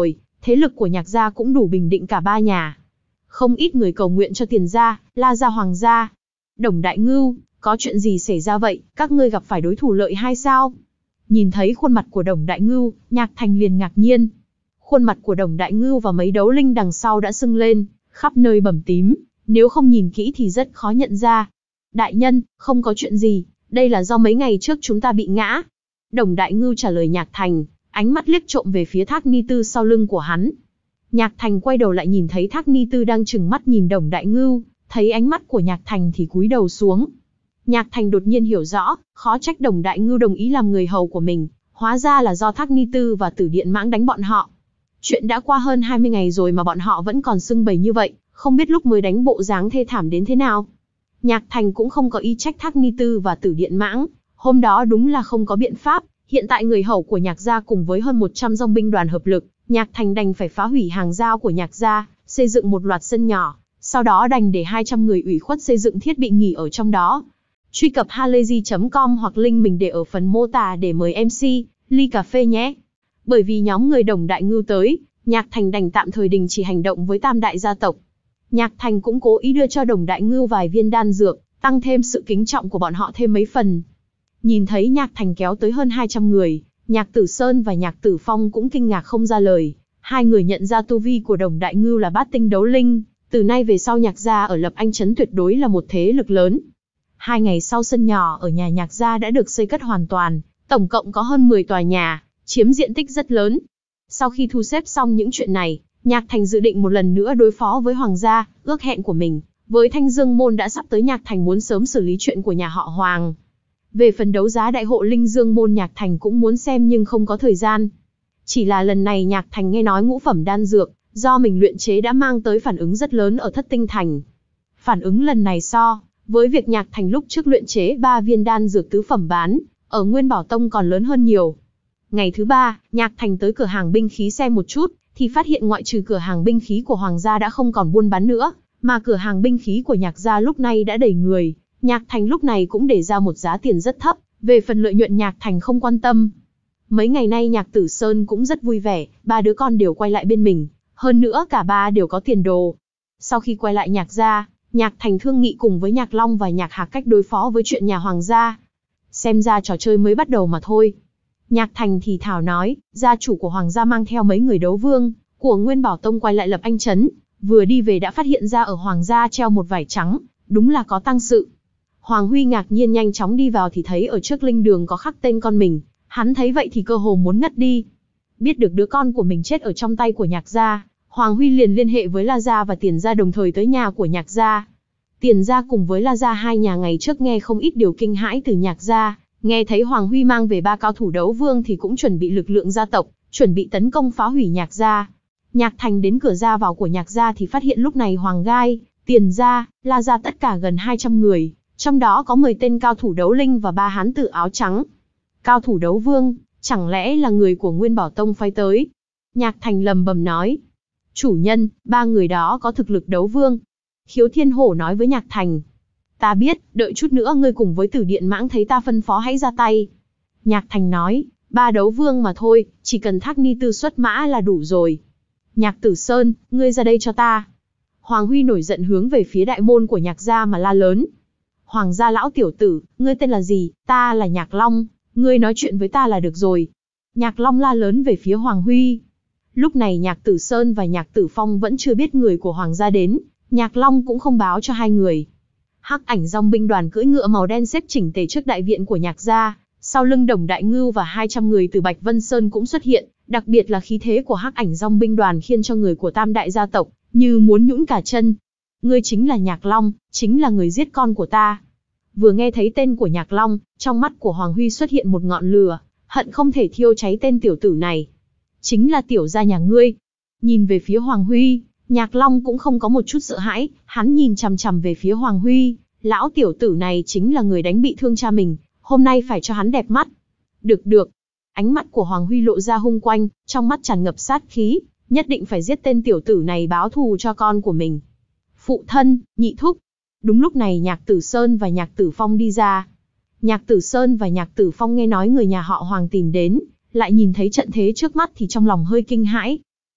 thế lực của Nhạc gia cũng đủ bình định cả ba nhà. Không ít người cầu nguyện cho Tiền gia, La gia, Hoàng gia. Đồng Đại Ngưu, có chuyện gì xảy ra vậy, các ngươi gặp phải đối thủ lợi hai sao? Nhìn thấy khuôn mặt của Đồng Đại Ngưu, Nhạc Thành liền ngạc nhiên. Khuôn mặt của Đồng Đại Ngưu và mấy đấu linh đằng sau đã sưng lên, khắp nơi bầm tím, nếu không nhìn kỹ thì rất khó nhận ra. Đại nhân, không có chuyện gì, đây là do mấy ngày trước chúng ta bị ngã. Đồng Đại Ngưu trả lời Nhạc Thành, ánh mắt liếc trộm về phía Thác Ni Tư sau lưng của hắn. Nhạc Thành quay đầu lại nhìn thấy Thác Ni Tư đang trừng mắt nhìn Đồng Đại Ngưu, thấy ánh mắt của Nhạc Thành thì cúi đầu xuống. Nhạc Thành đột nhiên hiểu rõ, khó trách Đồng Đại Ngưu đồng ý làm người hầu của mình, hóa ra là do Thác Ni Tư và Tử Điện Mãng đánh bọn họ. Chuyện đã qua hơn hai mươi ngày rồi mà bọn họ vẫn còn sưng bầy như vậy, không biết lúc mới đánh bộ dáng thê thảm đến thế nào. Nhạc Thành cũng không có ý trách Thác Ni Tư và Tử Điện Mãng, hôm đó đúng là không có biện pháp, hiện tại người hầu của Nhạc gia cùng với hơn một trăm dòng binh đoàn hợp lực, Nhạc Thành đành phải phá hủy hàng giao của Nhạc gia, xây dựng một loạt sân nhỏ, sau đó đành để hai trăm người ủy khuất xây dựng thiết bị nghỉ ở trong đó. Truy cập halayzi chấm com hoặc link mình để ở phần mô tả để mời em xê, ly cà phê nhé. Bởi vì nhóm người Đồng Đại Ngưu tới, Nhạc Thành đành tạm thời đình chỉ hành động với tam đại gia tộc. Nhạc Thành cũng cố ý đưa cho Đồng Đại Ngưu vài viên đan dược, tăng thêm sự kính trọng của bọn họ thêm mấy phần. Nhìn thấy Nhạc Thành kéo tới hơn hai trăm người, Nhạc Tử Sơn và Nhạc Tử Phong cũng kinh ngạc không ra lời. Hai người nhận ra tu vi của Đồng Đại Ngưu là bát tinh đấu linh, từ nay về sau Nhạc gia ở Lập Anh Trấn tuyệt đối là một thế lực lớn. Hai ngày sau sân nhỏ ở nhà Nhạc gia đã được xây cất hoàn toàn, tổng cộng có hơn mười tòa nhà, chiếm diện tích rất lớn. Sau khi thu xếp xong những chuyện này, Nhạc Thành dự định một lần nữa đối phó với Hoàng gia, ước hẹn của mình với Thanh Dương môn đã sắp tới, Nhạc Thành muốn sớm xử lý chuyện của nhà họ Hoàng. Về phần đấu giá đại hộ Linh Dương môn, Nhạc Thành cũng muốn xem nhưng không có thời gian. Chỉ là lần này Nhạc Thành nghe nói ngũ phẩm đan dược do mình luyện chế đã mang tới phản ứng rất lớn ở Thất Tinh Thành. Phản ứng lần này so với việc Nhạc Thành lúc trước luyện chế ba viên đan dược tứ phẩm bán ở Nguyên Bảo Tông còn lớn hơn nhiều. Ngày thứ ba, Nhạc Thành tới cửa hàng binh khí xem một chút, thì phát hiện ngoại trừ cửa hàng binh khí của Hoàng gia đã không còn buôn bán nữa, mà cửa hàng binh khí của Nhạc gia lúc này đã đầy người. Nhạc Thành lúc này cũng để ra một giá tiền rất thấp, về phần lợi nhuận Nhạc Thành không quan tâm. Mấy ngày nay Nhạc Tử Sơn cũng rất vui vẻ, ba đứa con đều quay lại bên mình, hơn nữa cả ba đều có tiền đồ. Sau khi quay lại Nhạc gia, Nhạc Thành thương nghị cùng với Nhạc Long và Nhạc Hạc cách đối phó với chuyện nhà Hoàng gia. Xem ra trò chơi mới bắt đầu mà thôi. Nhạc Thành thì thào nói, gia chủ của Hoàng gia mang theo mấy người đấu vương của Nguyên Bảo Tông quay lại Lập Anh Trấn, vừa đi về đã phát hiện ra ở Hoàng gia treo một vải trắng, đúng là có tang sự. Hoàng Huy ngạc nhiên nhanh chóng đi vào thì thấy ở trước linh đường có khắc tên con mình, hắn thấy vậy thì cơ hồ muốn ngất đi. Biết được đứa con của mình chết ở trong tay của Nhạc gia, Hoàng Huy liền liên hệ với La gia và Tiền gia đồng thời tới nhà của Nhạc gia. Tiền gia cùng với La gia hai nhà ngày trước nghe không ít điều kinh hãi từ Nhạc gia, nghe thấy Hoàng Huy mang về ba cao thủ đấu vương thì cũng chuẩn bị lực lượng gia tộc, chuẩn bị tấn công phá hủy Nhạc gia. Nhạc Thành đến cửa ra vào của Nhạc gia thì phát hiện lúc này Hoàng Gai, Tiền gia, La gia tất cả gần hai trăm người, trong đó có mười tên cao thủ đấu linh và ba hán tử áo trắng. Cao thủ đấu vương, chẳng lẽ là người của Nguyên Bảo Tông phái tới? Nhạc Thành lầm bầm nói. Chủ nhân, ba người đó có thực lực đấu vương. Khiếu Thiên Hổ nói với Nhạc Thành. Ta biết, đợi chút nữa ngươi cùng với Tử Điện Mãng thấy ta phân phó hãy ra tay. Nhạc Thành nói, ba đấu vương mà thôi, chỉ cần Thác Ni Tư xuất mã là đủ rồi. Nhạc Tử Sơn, ngươi ra đây cho ta. Hoàng Huy nổi giận hướng về phía đại môn của Nhạc gia mà la lớn. Hoàng gia lão tiểu tử, ngươi tên là gì? Ta là Nhạc Long, ngươi nói chuyện với ta là được rồi. Nhạc Long la lớn về phía Hoàng Huy. Lúc này Nhạc Tử Sơn và Nhạc Tử Phong vẫn chưa biết người của Hoàng gia đến, Nhạc Long cũng không báo cho hai người. Hắc Ảnh dòng binh đoàn cưỡi ngựa màu đen xếp chỉnh tề trước đại viện của Nhạc gia, sau lưng Đồng Đại Ngưu và hai trăm người từ Bạch Vân Sơn cũng xuất hiện, đặc biệt là khí thế của Hắc Ảnh dòng binh đoàn khiến cho người của tam đại gia tộc như muốn nhũn cả chân. Ngươi chính là Nhạc Long, chính là người giết con của ta. Vừa nghe thấy tên của Nhạc Long, trong mắt của Hoàng Huy xuất hiện một ngọn lửa, hận không thể thiêu cháy tên tiểu tử này. Chính là tiểu gia nhà ngươi. Nhìn về phía Hoàng Huy, Nhạc Long cũng không có một chút sợ hãi, hắn nhìn chằm chằm về phía Hoàng Huy, lão tiểu tử này chính là người đánh bị thương cha mình, hôm nay phải cho hắn đẹp mắt. Được được. Ánh mắt của Hoàng Huy lộ ra hung quanh, trong mắt tràn ngập sát khí, nhất định phải giết tên tiểu tử này báo thù cho con của mình. Phụ thân, nhị thúc. Đúng lúc này Nhạc Tử Sơn và Nhạc Tử Phong đi ra. Nhạc Tử Sơn và Nhạc Tử Phong nghe nói người nhà họ Hoàng tìm đến, lại nhìn thấy trận thế trước mắt thì trong lòng hơi kinh hãi.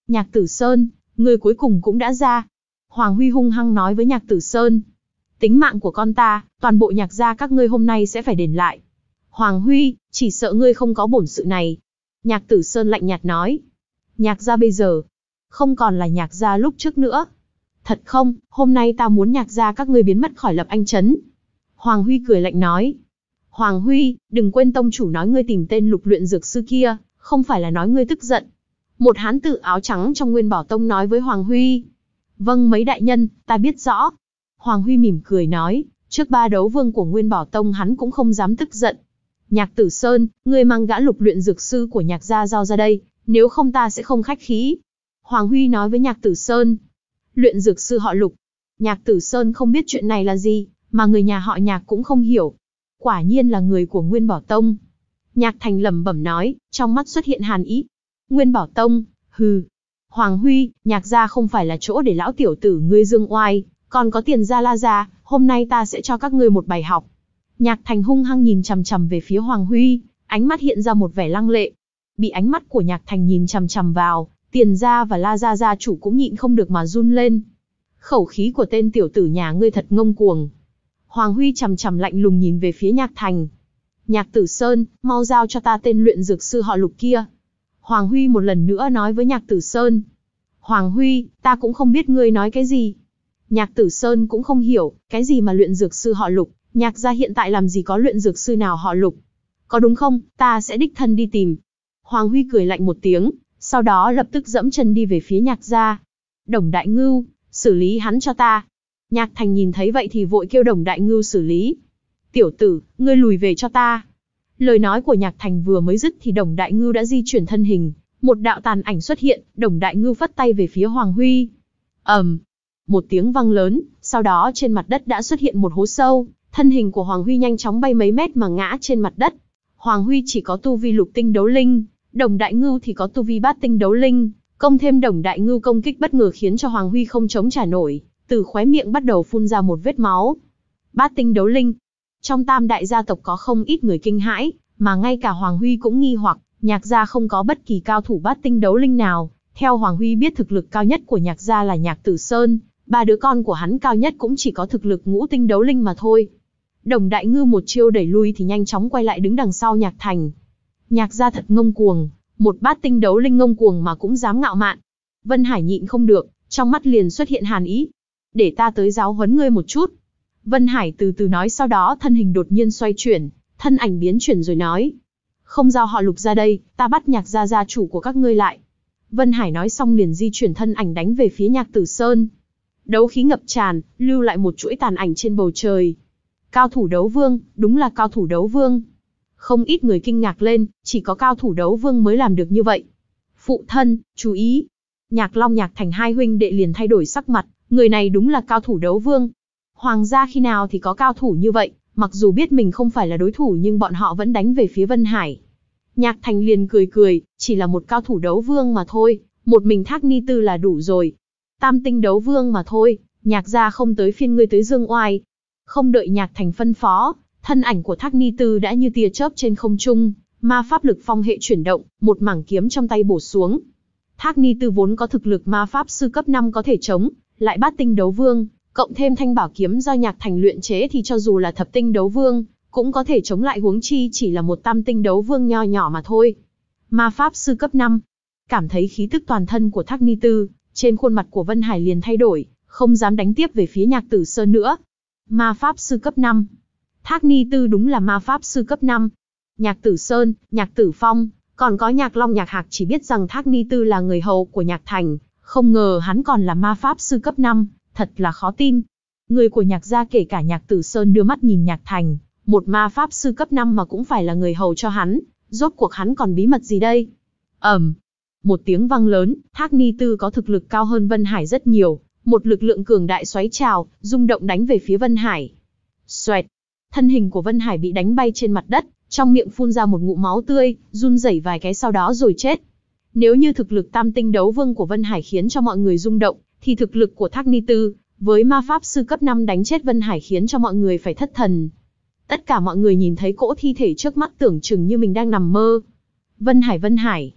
Nhạc Tử Sơn, người cuối cùng cũng đã ra. Hoàng Huy hung hăng nói với Nhạc Tử Sơn. Tính mạng của con ta, toàn bộ Nhạc gia các ngươi hôm nay sẽ phải đền lại. Hoàng Huy, chỉ sợ ngươi không có bổn sự này. Nhạc Tử Sơn lạnh nhạt nói. Nhạc gia bây giờ, không còn là Nhạc gia lúc trước nữa. Thật không, hôm nay ta muốn Nhạc gia các ngươi biến mất khỏi Lập Anh Trấn. Hoàng Huy cười lạnh nói. Hoàng Huy, đừng quên tông chủ nói ngươi tìm tên Lục luyện dược sư kia, không phải là nói ngươi tức giận. Một hán tử áo trắng trong Nguyên Bảo Tông nói với Hoàng Huy. Vâng mấy đại nhân, ta biết rõ. Hoàng Huy mỉm cười nói, trước ba đấu vương của Nguyên Bảo Tông hắn cũng không dám tức giận. Nhạc Tử Sơn, ngươi mang gã Lục luyện dược sư của Nhạc gia giao ra đây, nếu không ta sẽ không khách khí. Hoàng Huy nói với Nhạc Tử Sơn. Luyện dược sư họ Lục. Nhạc Tử Sơn không biết chuyện này là gì, mà người nhà họ Nhạc cũng không hiểu. Quả nhiên là người của Nguyên Bảo Tông. Nhạc Thành lẩm bẩm nói, trong mắt xuất hiện hàn ý. Nguyên Bảo Tông, hừ. Hoàng Huy, Nhạc gia không phải là chỗ để lão tiểu tử ngươi dương oai, còn có Tiền gia La gia, hôm nay ta sẽ cho các ngươi một bài học. Nhạc Thành hung hăng nhìn chằm chằm về phía Hoàng Huy, ánh mắt hiện ra một vẻ lăng lệ. Bị ánh mắt của Nhạc Thành nhìn chằm chằm vào, Tiền gia và La gia gia chủ cũng nhịn không được mà run lên. Khẩu khí của tên tiểu tử nhà ngươi thật ngông cuồng. Hoàng Huy chằm chằm lạnh lùng nhìn về phía Nhạc Thành. Nhạc Tử Sơn, mau giao cho ta tên luyện dược sư họ Lục kia. Hoàng Huy một lần nữa nói với Nhạc Tử Sơn. Hoàng Huy, ta cũng không biết ngươi nói cái gì. Nhạc Tử Sơn cũng không hiểu, cái gì mà luyện dược sư họ Lục, Nhạc gia hiện tại làm gì có luyện dược sư nào họ Lục. Có đúng không, ta sẽ đích thân đi tìm. Hoàng Huy cười lạnh một tiếng, sau đó lập tức dẫm chân đi về phía Nhạc gia. Đồng Đại Ngưu, xử lý hắn cho ta. Nhạc Thành nhìn thấy vậy thì vội kêu Đồng Đại Ngưu xử lý. Tiểu tử, ngươi lùi về cho ta. Lời nói của Nhạc Thành vừa mới dứt thì Đồng Đại Ngưu đã di chuyển thân hình, một đạo tàn ảnh xuất hiện, Đồng Đại Ngưu phất tay về phía Hoàng Huy. ầm, um, một tiếng vang lớn, sau đó trên mặt đất đã xuất hiện một hố sâu, thân hình của Hoàng Huy nhanh chóng bay mấy mét mà ngã trên mặt đất. Hoàng Huy chỉ có tu vi lục tinh đấu linh, Đồng Đại Ngưu thì có tu vi bát tinh đấu linh, công thêm Đồng Đại Ngưu công kích bất ngờ khiến cho Hoàng Huy không chống trả nổi, từ khóe miệng bắt đầu phun ra một vết máu. Bát tinh đấu linh. Trong Tam đại gia tộc có không ít người kinh hãi, mà ngay cả Hoàng Huy cũng nghi hoặc, Nhạc gia không có bất kỳ cao thủ bát tinh đấu linh nào. Theo Hoàng Huy biết thực lực cao nhất của Nhạc gia là Nhạc Tử Sơn, ba đứa con của hắn cao nhất cũng chỉ có thực lực ngũ tinh đấu linh mà thôi. Đồng Đại Ngưu một chiêu đẩy lui thì nhanh chóng quay lại đứng đằng sau Nhạc Thành. Nhạc gia thật ngông cuồng, một bát tinh đấu linh ngông cuồng mà cũng dám ngạo mạn. Vân Hải nhịn không được, trong mắt liền xuất hiện hàn ý. Để ta tới giáo huấn ngươi một chút. Vân Hải từ từ nói, sau đó thân hình đột nhiên xoay chuyển, thân ảnh biến chuyển rồi nói. Không giao họ Lục ra đây, ta bắt Nhạc gia gia chủ của các ngươi lại. Vân Hải nói xong liền di chuyển thân ảnh đánh về phía Nhạc Tử Sơn. Đấu khí ngập tràn, lưu lại một chuỗi tàn ảnh trên bầu trời. Cao thủ đấu vương, đúng là cao thủ đấu vương. Không ít người kinh ngạc lên, chỉ có cao thủ đấu vương mới làm được như vậy. Phụ thân, chú ý. Nhạc Long Nhạc Thành hai huynh đệ liền thay đổi sắc mặt, người này đúng là cao thủ đấu vương. Hoàng gia khi nào thì có cao thủ như vậy, mặc dù biết mình không phải là đối thủ nhưng bọn họ vẫn đánh về phía Vân Hải. Nhạc Thành liền cười cười, chỉ là một cao thủ đấu vương mà thôi, một mình Thác Ni Tư là đủ rồi. Tam tinh đấu vương mà thôi, Nhạc gia không tới phiên ngươi tới dương oai. Không đợi Nhạc Thành phân phó, thân ảnh của Thác Ni Tư đã như tia chớp trên không trung, ma pháp lực phong hệ chuyển động, một mảng kiếm trong tay bổ xuống. Thác Ni Tư vốn có thực lực ma pháp sư cấp năm có thể chống, lại bát tinh đấu vương, cộng thêm thanh bảo kiếm do Nhạc Thành luyện chế thì cho dù là thập tinh đấu vương, cũng có thể chống lại, huống chi chỉ là một tam tinh đấu vương nho nhỏ mà thôi. Ma pháp sư cấp năm. Cảm thấy khí tức toàn thân của Thác Ni Tư, trên khuôn mặt của Vân Hải liền thay đổi, không dám đánh tiếp về phía Nhạc Tử Sơn nữa. Ma pháp sư cấp năm. Thác Ni Tư đúng là ma pháp sư cấp năm. Nhạc Tử Sơn, Nhạc Tử Phong, còn có Nhạc Long Nhạc Hạc chỉ biết rằng Thác Ni Tư là người hầu của Nhạc Thành, không ngờ hắn còn là ma pháp sư cấp năm, thật là khó tin. Người của Nhạc gia kể cả Nhạc Tử Sơn đưa mắt nhìn Nhạc Thành, một ma pháp sư cấp năm mà cũng phải là người hầu cho hắn, rốt cuộc hắn còn bí mật gì đây? Ầm, um, một tiếng vang lớn, Thác Ni Tư có thực lực cao hơn Vân Hải rất nhiều, một lực lượng cường đại xoáy trào, rung động đánh về phía Vân Hải. Xoẹt, thân hình của Vân Hải bị đánh bay trên mặt đất, trong miệng phun ra một ngụm máu tươi, run rẩy vài cái sau đó rồi chết. Nếu như thực lực tam tinh đấu vương của Vân Hải khiến cho mọi người rung động, thì thực lực của Thác Ni Tư, với ma pháp sư cấp năm đánh chết Vân Hải khiến cho mọi người phải thất thần. Tất cả mọi người nhìn thấy cỗ thi thể trước mắt tưởng chừng như mình đang nằm mơ. Vân Hải, Vân Hải.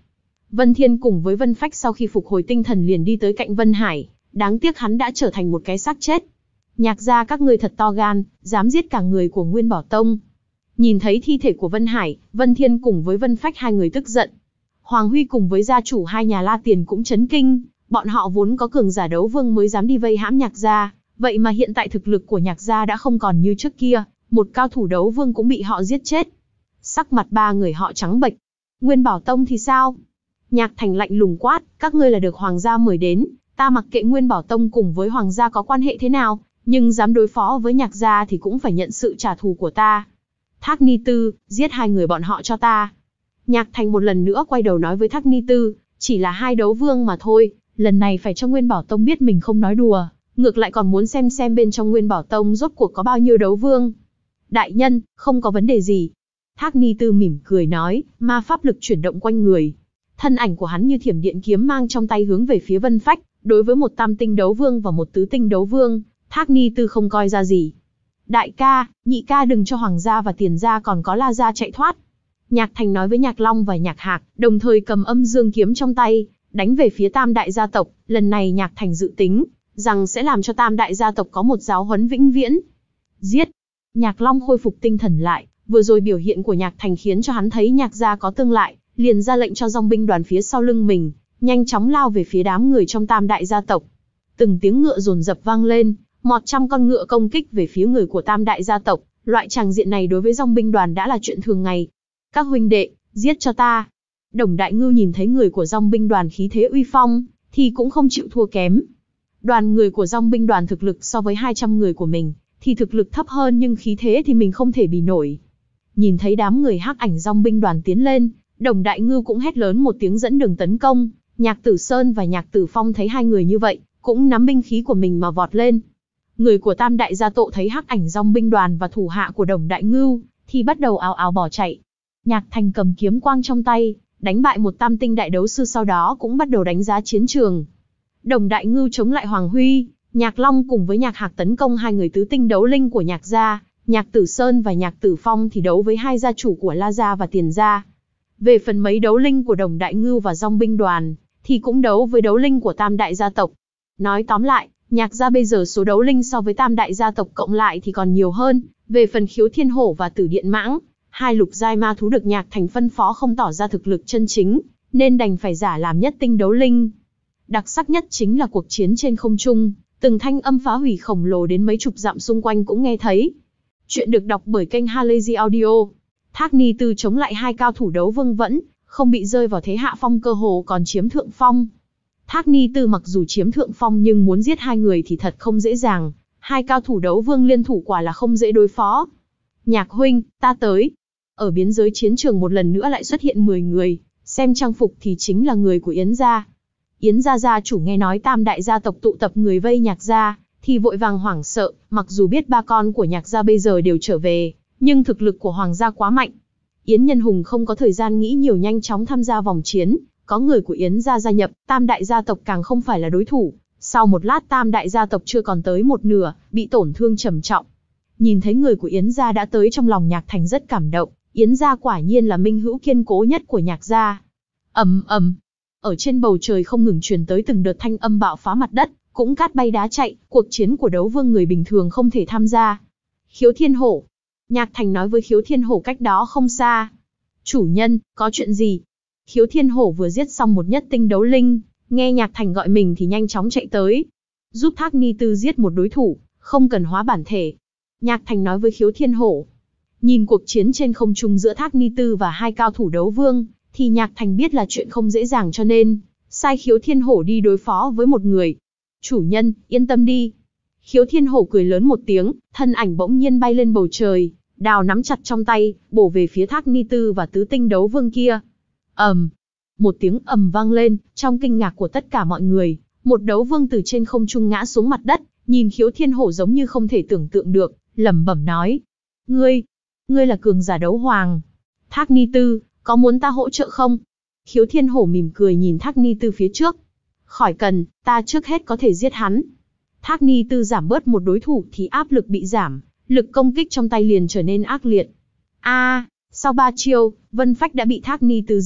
Vân Thiên cùng với Vân Phách sau khi phục hồi tinh thần liền đi tới cạnh Vân Hải, đáng tiếc hắn đã trở thành một cái xác chết. Nhạc gia các ngươi thật to gan, dám giết cả người của Nguyên Bảo Tông. Nhìn thấy thi thể của Vân Hải, Vân Thiên cùng với Vân Phách hai người tức giận. Hoàng Huy cùng với gia chủ hai nhà La Tiền cũng chấn kinh, bọn họ vốn có cường giả đấu vương mới dám đi vây hãm Nhạc gia, vậy mà hiện tại thực lực của Nhạc gia đã không còn như trước kia, một cao thủ đấu vương cũng bị họ giết chết. Sắc mặt ba người họ trắng bệch. Nguyên Bảo Tông thì sao? Nhạc Thành lạnh lùng quát, các ngươi là được hoàng gia mời đến, ta mặc kệ Nguyên Bảo Tông cùng với hoàng gia có quan hệ thế nào, nhưng dám đối phó với Nhạc gia thì cũng phải nhận sự trả thù của ta. Thác Ni Tư, giết hai người bọn họ cho ta. Nhạc Thành một lần nữa quay đầu nói với Thác Ni Tư, chỉ là hai đấu vương mà thôi, lần này phải cho Nguyên Bảo Tông biết mình không nói đùa, ngược lại còn muốn xem xem bên trong Nguyên Bảo Tông rốt cuộc có bao nhiêu đấu vương. Đại nhân, không có vấn đề gì. Thác Ni Tư mỉm cười nói, ma pháp lực chuyển động quanh người. Thân ảnh của hắn như thiểm điện kiếm mang trong tay hướng về phía Vân Phách, đối với một tam tinh đấu vương và một tứ tinh đấu vương, Thác Ni Tư không coi ra gì. Đại ca, nhị ca đừng cho hoàng gia và tiền gia còn có La gia chạy thoát. Nhạc Thành nói với Nhạc Long và Nhạc Hạc, đồng thời cầm âm dương kiếm trong tay, đánh về phía tam đại gia tộc. Lần này Nhạc Thành dự tính, rằng sẽ làm cho tam đại gia tộc có một giáo huấn vĩnh viễn. Giết! Nhạc Long khôi phục tinh thần lại, vừa rồi biểu hiện của Nhạc Thành khiến cho hắn thấy Nhạc gia có tương lại, liền ra lệnh cho dòng binh đoàn phía sau lưng mình, nhanh chóng lao về phía đám người trong tam đại gia tộc. Từng tiếng ngựa dồn dập vang lên, một trăm con ngựa công kích về phía người của tam đại gia tộc, loại tràng diện này đối với dòng binh đoàn đã là chuyện thường ngày. Các huynh đệ, giết cho ta. Đồng Đại Ngưu nhìn thấy người của dòng binh đoàn khí thế uy phong, thì cũng không chịu thua kém. Đoàn người của dòng binh đoàn thực lực so với hai trăm người của mình, thì thực lực thấp hơn nhưng khí thế thì mình không thể bì nổi. Nhìn thấy đám người hắc ảnh dòng binh đoàn tiến lên, Đồng Đại Ngưu cũng hét lớn một tiếng dẫn đường tấn công. Nhạc Tử Sơn và Nhạc Tử Phong thấy hai người như vậy, cũng nắm binh khí của mình mà vọt lên. Người của tam đại gia tộc thấy hắc ảnh dòng binh đoàn và thủ hạ của Đồng Đại Ngưu, thì bắt đầu ào ào bỏ chạy. Nhạc Thành cầm kiếm quang trong tay, đánh bại một tam tinh đại đấu sư, sau đó cũng bắt đầu đánh giá chiến trường. Đồng Đại Ngưu chống lại Hoàng Huy, Nhạc Long cùng với Nhạc Hạc tấn công hai người tứ tinh đấu linh của Nhạc gia. Nhạc Tử Sơn và Nhạc Tử Phong thì đấu với hai gia chủ của La gia và Tiền gia. Về phần mấy đấu linh của Đồng Đại Ngưu và dòng binh đoàn, thì cũng đấu với đấu linh của tam đại gia tộc. Nói tóm lại, Nhạc gia bây giờ số đấu linh so với tam đại gia tộc cộng lại thì còn nhiều hơn. Về phần Khiếu Thiên Hổ và Tử Điện Mãng, hai lục giai ma thú được Nhạc Thành phân phó không tỏ ra thực lực chân chính, nên đành phải giả làm nhất tinh đấu linh. Đặc sắc nhất chính là cuộc chiến trên không trung, từng thanh âm phá hủy khổng lồ đến mấy chục dặm xung quanh cũng nghe thấy. Chuyện được đọc bởi kênh Halazy Audio. Thác Ni Tư chống lại hai cao thủ đấu vương vẫn không bị rơi vào thế hạ phong, cơ hồ còn chiếm thượng phong. Thác Ni Tư mặc dù chiếm thượng phong nhưng muốn giết hai người thì thật không dễ dàng, hai cao thủ đấu vương liên thủ quả là không dễ đối phó. Nhạc huynh, ta tới. Ở biên giới chiến trường một lần nữa lại xuất hiện mười người, xem trang phục thì chính là người của Yến gia. Yến gia gia chủ nghe nói tam đại gia tộc tụ tập người vây Nhạc gia, thì vội vàng hoảng sợ, mặc dù biết ba con của Nhạc gia bây giờ đều trở về, nhưng thực lực của hoàng gia quá mạnh. Yến Nhân Hùng không có thời gian nghĩ nhiều, nhanh chóng tham gia vòng chiến, có người của Yến gia gia nhập, tam đại gia tộc càng không phải là đối thủ. Sau một lát tam đại gia tộc chưa còn tới một nửa, bị tổn thương trầm trọng. Nhìn thấy người của Yến gia đã tới, trong lòng Nhạc Thành rất cảm động, Yến gia quả nhiên là minh hữu kiên cố nhất của Nhạc gia. Ầm ầm, ở trên bầu trời không ngừng truyền tới từng đợt thanh âm bạo phá mặt đất, cũng cát bay đá chạy, cuộc chiến của đấu vương người bình thường không thể tham gia. Khiếu Thiên Hổ. Nhạc Thành nói với Khiếu Thiên Hổ cách đó không xa. Chủ nhân, có chuyện gì? Khiếu Thiên Hổ vừa giết xong một nhất tinh đấu linh, nghe Nhạc Thành gọi mình thì nhanh chóng chạy tới. Giúp Thác Ni Tư giết một đối thủ, không cần hóa bản thể. Nhạc Thành nói với Khiếu Thiên Hổ. Nhìn cuộc chiến trên không trung giữa Thác Ni Tư và hai cao thủ đấu vương, thì Nhạc Thành biết là chuyện không dễ dàng, cho nên sai Khiếu Thiên Hổ đi đối phó với một người. Chủ nhân, yên tâm đi. Khiếu Thiên Hổ cười lớn một tiếng, thân ảnh bỗng nhiên bay lên bầu trời, đào nắm chặt trong tay, bổ về phía Thác Ni Tư và tứ tinh đấu vương kia. Ầm, một tiếng ầm vang lên, trong kinh ngạc của tất cả mọi người, một đấu vương từ trên không trung ngã xuống mặt đất, nhìn Khiếu Thiên Hổ giống như không thể tưởng tượng được, lẩm bẩm nói: "Ngươi, ngươi là cường giả đấu hoàng. Thác Ni Tư, có muốn ta hỗ trợ không?" Khiếu Thiên Hổ mỉm cười nhìn Thác Ni Tư phía trước. "Khỏi cần, ta trước hết có thể giết hắn." Thác Ni Tư giảm bớt một đối thủ thì áp lực bị giảm, lực công kích trong tay liền trở nên ác liệt. A, sau ba chiêu, Vân Phách đã bị Thác Ni Tư giết,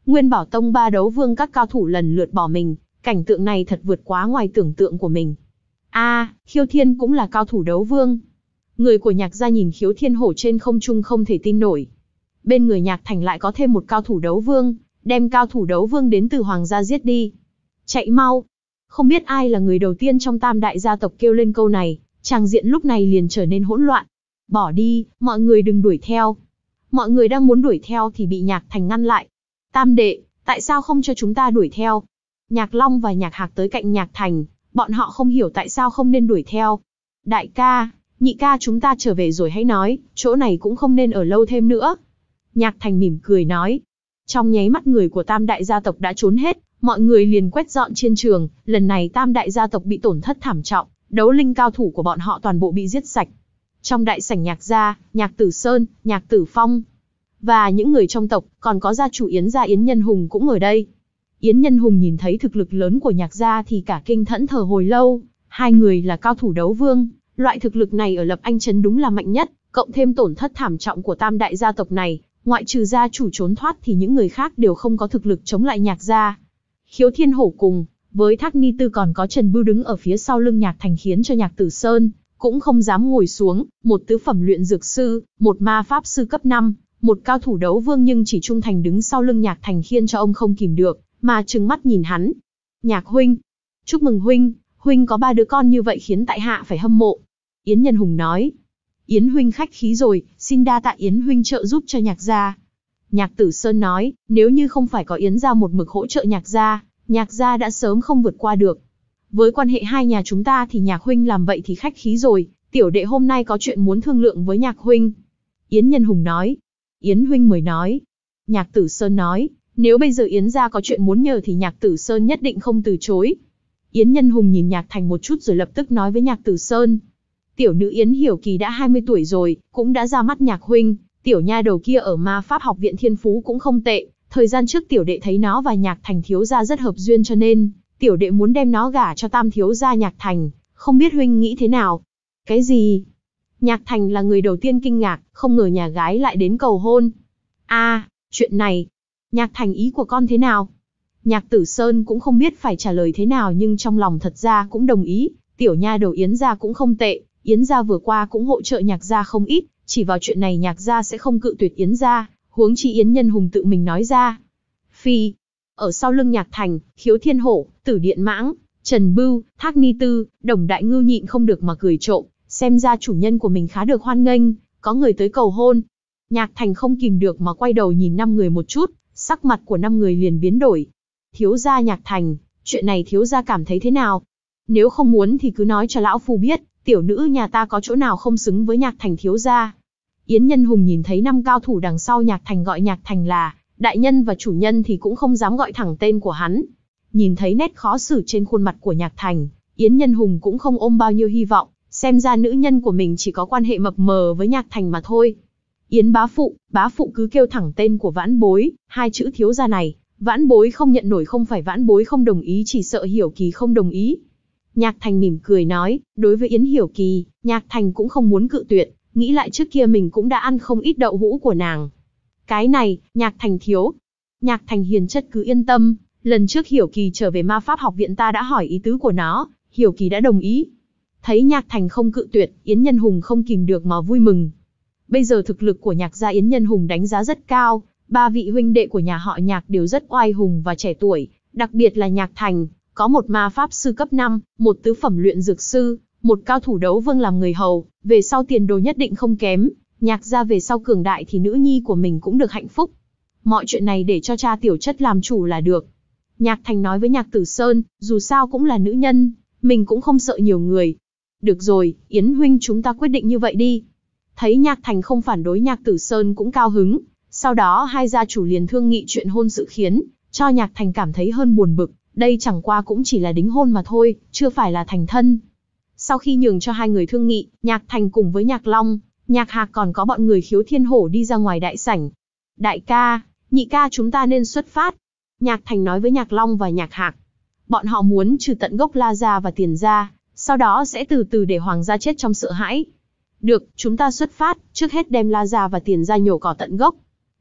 Nguyên Bảo Tông ba đấu vương các cao thủ lần lượt bỏ mình, cảnh tượng này thật vượt quá ngoài tưởng tượng của mình. A, à, Khiếu Thiên cũng là cao thủ đấu vương. Người của Nhạc gia nhìn Khiếu Thiên hổ trên không trung không thể tin nổi. Bên người Nhạc Thành lại có thêm một cao thủ đấu vương, đem cao thủ đấu vương đến từ Hoàng gia giết đi. Chạy mau! Không biết ai là người đầu tiên trong tam đại gia tộc kêu lên câu này, tràng diện lúc này liền trở nên hỗn loạn. Bỏ đi, mọi người đừng đuổi theo. Mọi người đang muốn đuổi theo thì bị Nhạc Thành ngăn lại. Tam đệ, tại sao không cho chúng ta đuổi theo? Nhạc Long và Nhạc Hạc tới cạnh Nhạc Thành, bọn họ không hiểu tại sao không nên đuổi theo. Đại ca, nhị ca chúng ta trở về rồi hãy nói, chỗ này cũng không nên ở lâu thêm nữa. Nhạc Thành mỉm cười nói. Trong nháy mắt người của tam đại gia tộc đã trốn hết, mọi người liền quét dọn chiến trường, lần này tam đại gia tộc bị tổn thất thảm trọng, đấu linh cao thủ của bọn họ toàn bộ bị giết sạch. Trong đại sảnh Nhạc gia, Nhạc Tử Sơn, Nhạc Tử Phong và những người trong tộc, còn có gia chủ Yến gia Yến Nhân Hùng cũng ở đây. Yến Nhân Hùng nhìn thấy thực lực lớn của Nhạc gia thì cả kinh thẫn thờ hồi lâu, hai người là cao thủ đấu vương, loại thực lực này ở Lập Anh Trấn đúng là mạnh nhất, cộng thêm tổn thất thảm trọng của tam đại gia tộc này, ngoại trừ gia chủ trốn thoát thì những người khác đều không có thực lực chống lại Nhạc gia. Khiếu Thiên hổ cùng với Thác Ni Tư còn có Trần Bưu đứng ở phía sau lưng Nhạc Thành khiến cho Nhạc Tử Sơn cũng không dám ngồi xuống, một tứ phẩm luyện dược sư, một ma pháp sư cấp năm, một cao thủ đấu vương nhưng chỉ trung thành đứng sau lưng Nhạc Thành khiến cho ông không kìm được, mà trừng mắt nhìn hắn. Nhạc huynh, chúc mừng huynh, huynh có ba đứa con như vậy khiến tại hạ phải hâm mộ. Yến Nhân Hùng nói. Yến huynh khách khí rồi, xin đa tạ Yến huynh trợ giúp cho Nhạc gia. Nhạc Tử Sơn nói, nếu như không phải có Yến gia một mực hỗ trợ Nhạc gia, Nhạc gia đã sớm không vượt qua được. Với quan hệ hai nhà chúng ta thì Nhạc huynh làm vậy thì khách khí rồi, tiểu đệ hôm nay có chuyện muốn thương lượng với Nhạc huynh. Yến Nhân Hùng nói. Yến huynh mời nói. Nhạc Tử Sơn nói, nếu bây giờ Yến gia có chuyện muốn nhờ thì Nhạc Tử Sơn nhất định không từ chối. Yến Nhân Hùng nhìn Nhạc Thành một chút rồi lập tức nói với Nhạc Tử Sơn. Tiểu nữ Yến Hiểu Kỳ đã hai mươi tuổi rồi, cũng đã ra mắt Nhạc huynh, tiểu nha đầu kia ở ma pháp học viện thiên phú cũng không tệ, thời gian trước tiểu đệ thấy nó và Nhạc Thành thiếu gia rất hợp duyên cho nên, tiểu đệ muốn đem nó gả cho tam thiếu gia Nhạc Thành, không biết huynh nghĩ thế nào? Cái gì? Nhạc Thành là người đầu tiên kinh ngạc, không ngờ nhà gái lại đến cầu hôn. A, à, chuyện này, Nhạc Thành ý của con thế nào? Nhạc Tử Sơn cũng không biết phải trả lời thế nào nhưng trong lòng thật ra cũng đồng ý, tiểu nha đầu Yến gia cũng không tệ, Yến gia vừa qua cũng hỗ trợ Nhạc gia không ít, chỉ vào chuyện này Nhạc gia sẽ không cự tuyệt Yến gia, huống chi Yến Nhân Hùng tự mình nói ra. Phi, ở sau lưng Nhạc Thành, Khiếu Thiên hổ, Tử Điện Mãng, Trần Bưu, Thác Ni Tư, Đồng Đại Ngưu nhịn không được mà cười trộm, xem ra chủ nhân của mình khá được hoan nghênh, có người tới cầu hôn. Nhạc Thành không kìm được mà quay đầu nhìn năm người một chút, sắc mặt của năm người liền biến đổi. Thiếu gia Nhạc Thành, chuyện này thiếu gia cảm thấy thế nào? Nếu không muốn thì cứ nói cho lão phu biết, tiểu nữ nhà ta có chỗ nào không xứng với Nhạc Thành thiếu gia. Yến Nhân Hùng nhìn thấy năm cao thủ đằng sau Nhạc Thành gọi Nhạc Thành là đại nhân và chủ nhân thì cũng không dám gọi thẳng tên của hắn. Nhìn thấy nét khó xử trên khuôn mặt của Nhạc Thành, Yến Nhân Hùng cũng không ôm bao nhiêu hy vọng, xem ra nữ nhân của mình chỉ có quan hệ mập mờ với Nhạc Thành mà thôi. Yến bá phụ, bá phụ cứ kêu thẳng tên của Vãn Bối, hai chữ thiếu gia này, Vãn Bối không nhận nổi, không phải Vãn Bối không đồng ý, chỉ sợ Hiểu Kỳ không đồng ý. Nhạc Thành mỉm cười nói, đối với Yến Hiểu Kỳ, Nhạc Thành cũng không muốn cự tuyệt, nghĩ lại trước kia mình cũng đã ăn không ít đậu hũ của nàng. Cái này, Nhạc Thành thiếu. Nhạc Thành hiền chất cứ yên tâm, lần trước Hiểu Kỳ trở về ma pháp học viện ta đã hỏi ý tứ của nó, Hiểu Kỳ đã đồng ý. Thấy Nhạc Thành không cự tuyệt, Yến Nhân Hùng không kìm được mà vui mừng. Bây giờ thực lực của Nhạc gia Yến Nhân Hùng đánh giá rất cao, ba vị huynh đệ của nhà họ Nhạc đều rất oai hùng và trẻ tuổi, đặc biệt là Nhạc Thành, có một ma pháp sư cấp năm, một tứ phẩm luyện dược sư, một cao thủ đấu vương làm người hầu, về sau tiền đồ nhất định không kém, Nhạc gia về sau cường đại thì nữ nhi của mình cũng được hạnh phúc. Mọi chuyện này để cho cha tiểu chất làm chủ là được. Nhạc Thành nói với Nhạc Tử Sơn, dù sao cũng là nữ nhân, mình cũng không sợ nhiều người. Được rồi, Yến huynh chúng ta quyết định như vậy đi. Thấy Nhạc Thành không phản đối, Nhạc Tử Sơn cũng cao hứng, sau đó hai gia chủ liền thương nghị chuyện hôn sự khiến cho Nhạc Thành cảm thấy hơn buồn bực, đây chẳng qua cũng chỉ là đính hôn mà thôi, chưa phải là thành thân. Sau khi nhường cho hai người thương nghị, Nhạc Thành cùng với Nhạc Long, Nhạc Hạc còn có bọn người Khiếu Thiên hổ đi ra ngoài đại sảnh. Đại ca, nhị ca chúng ta nên xuất phát. Nhạc Thành nói với Nhạc Long và Nhạc Hạc. Bọn họ muốn trừ tận gốc La gia và Tiền gia, sau đó sẽ từ từ để Hoàng gia chết trong sợ hãi. Được, chúng ta xuất phát, trước hết đem La gia và Tiền gia nhổ cỏ tận gốc.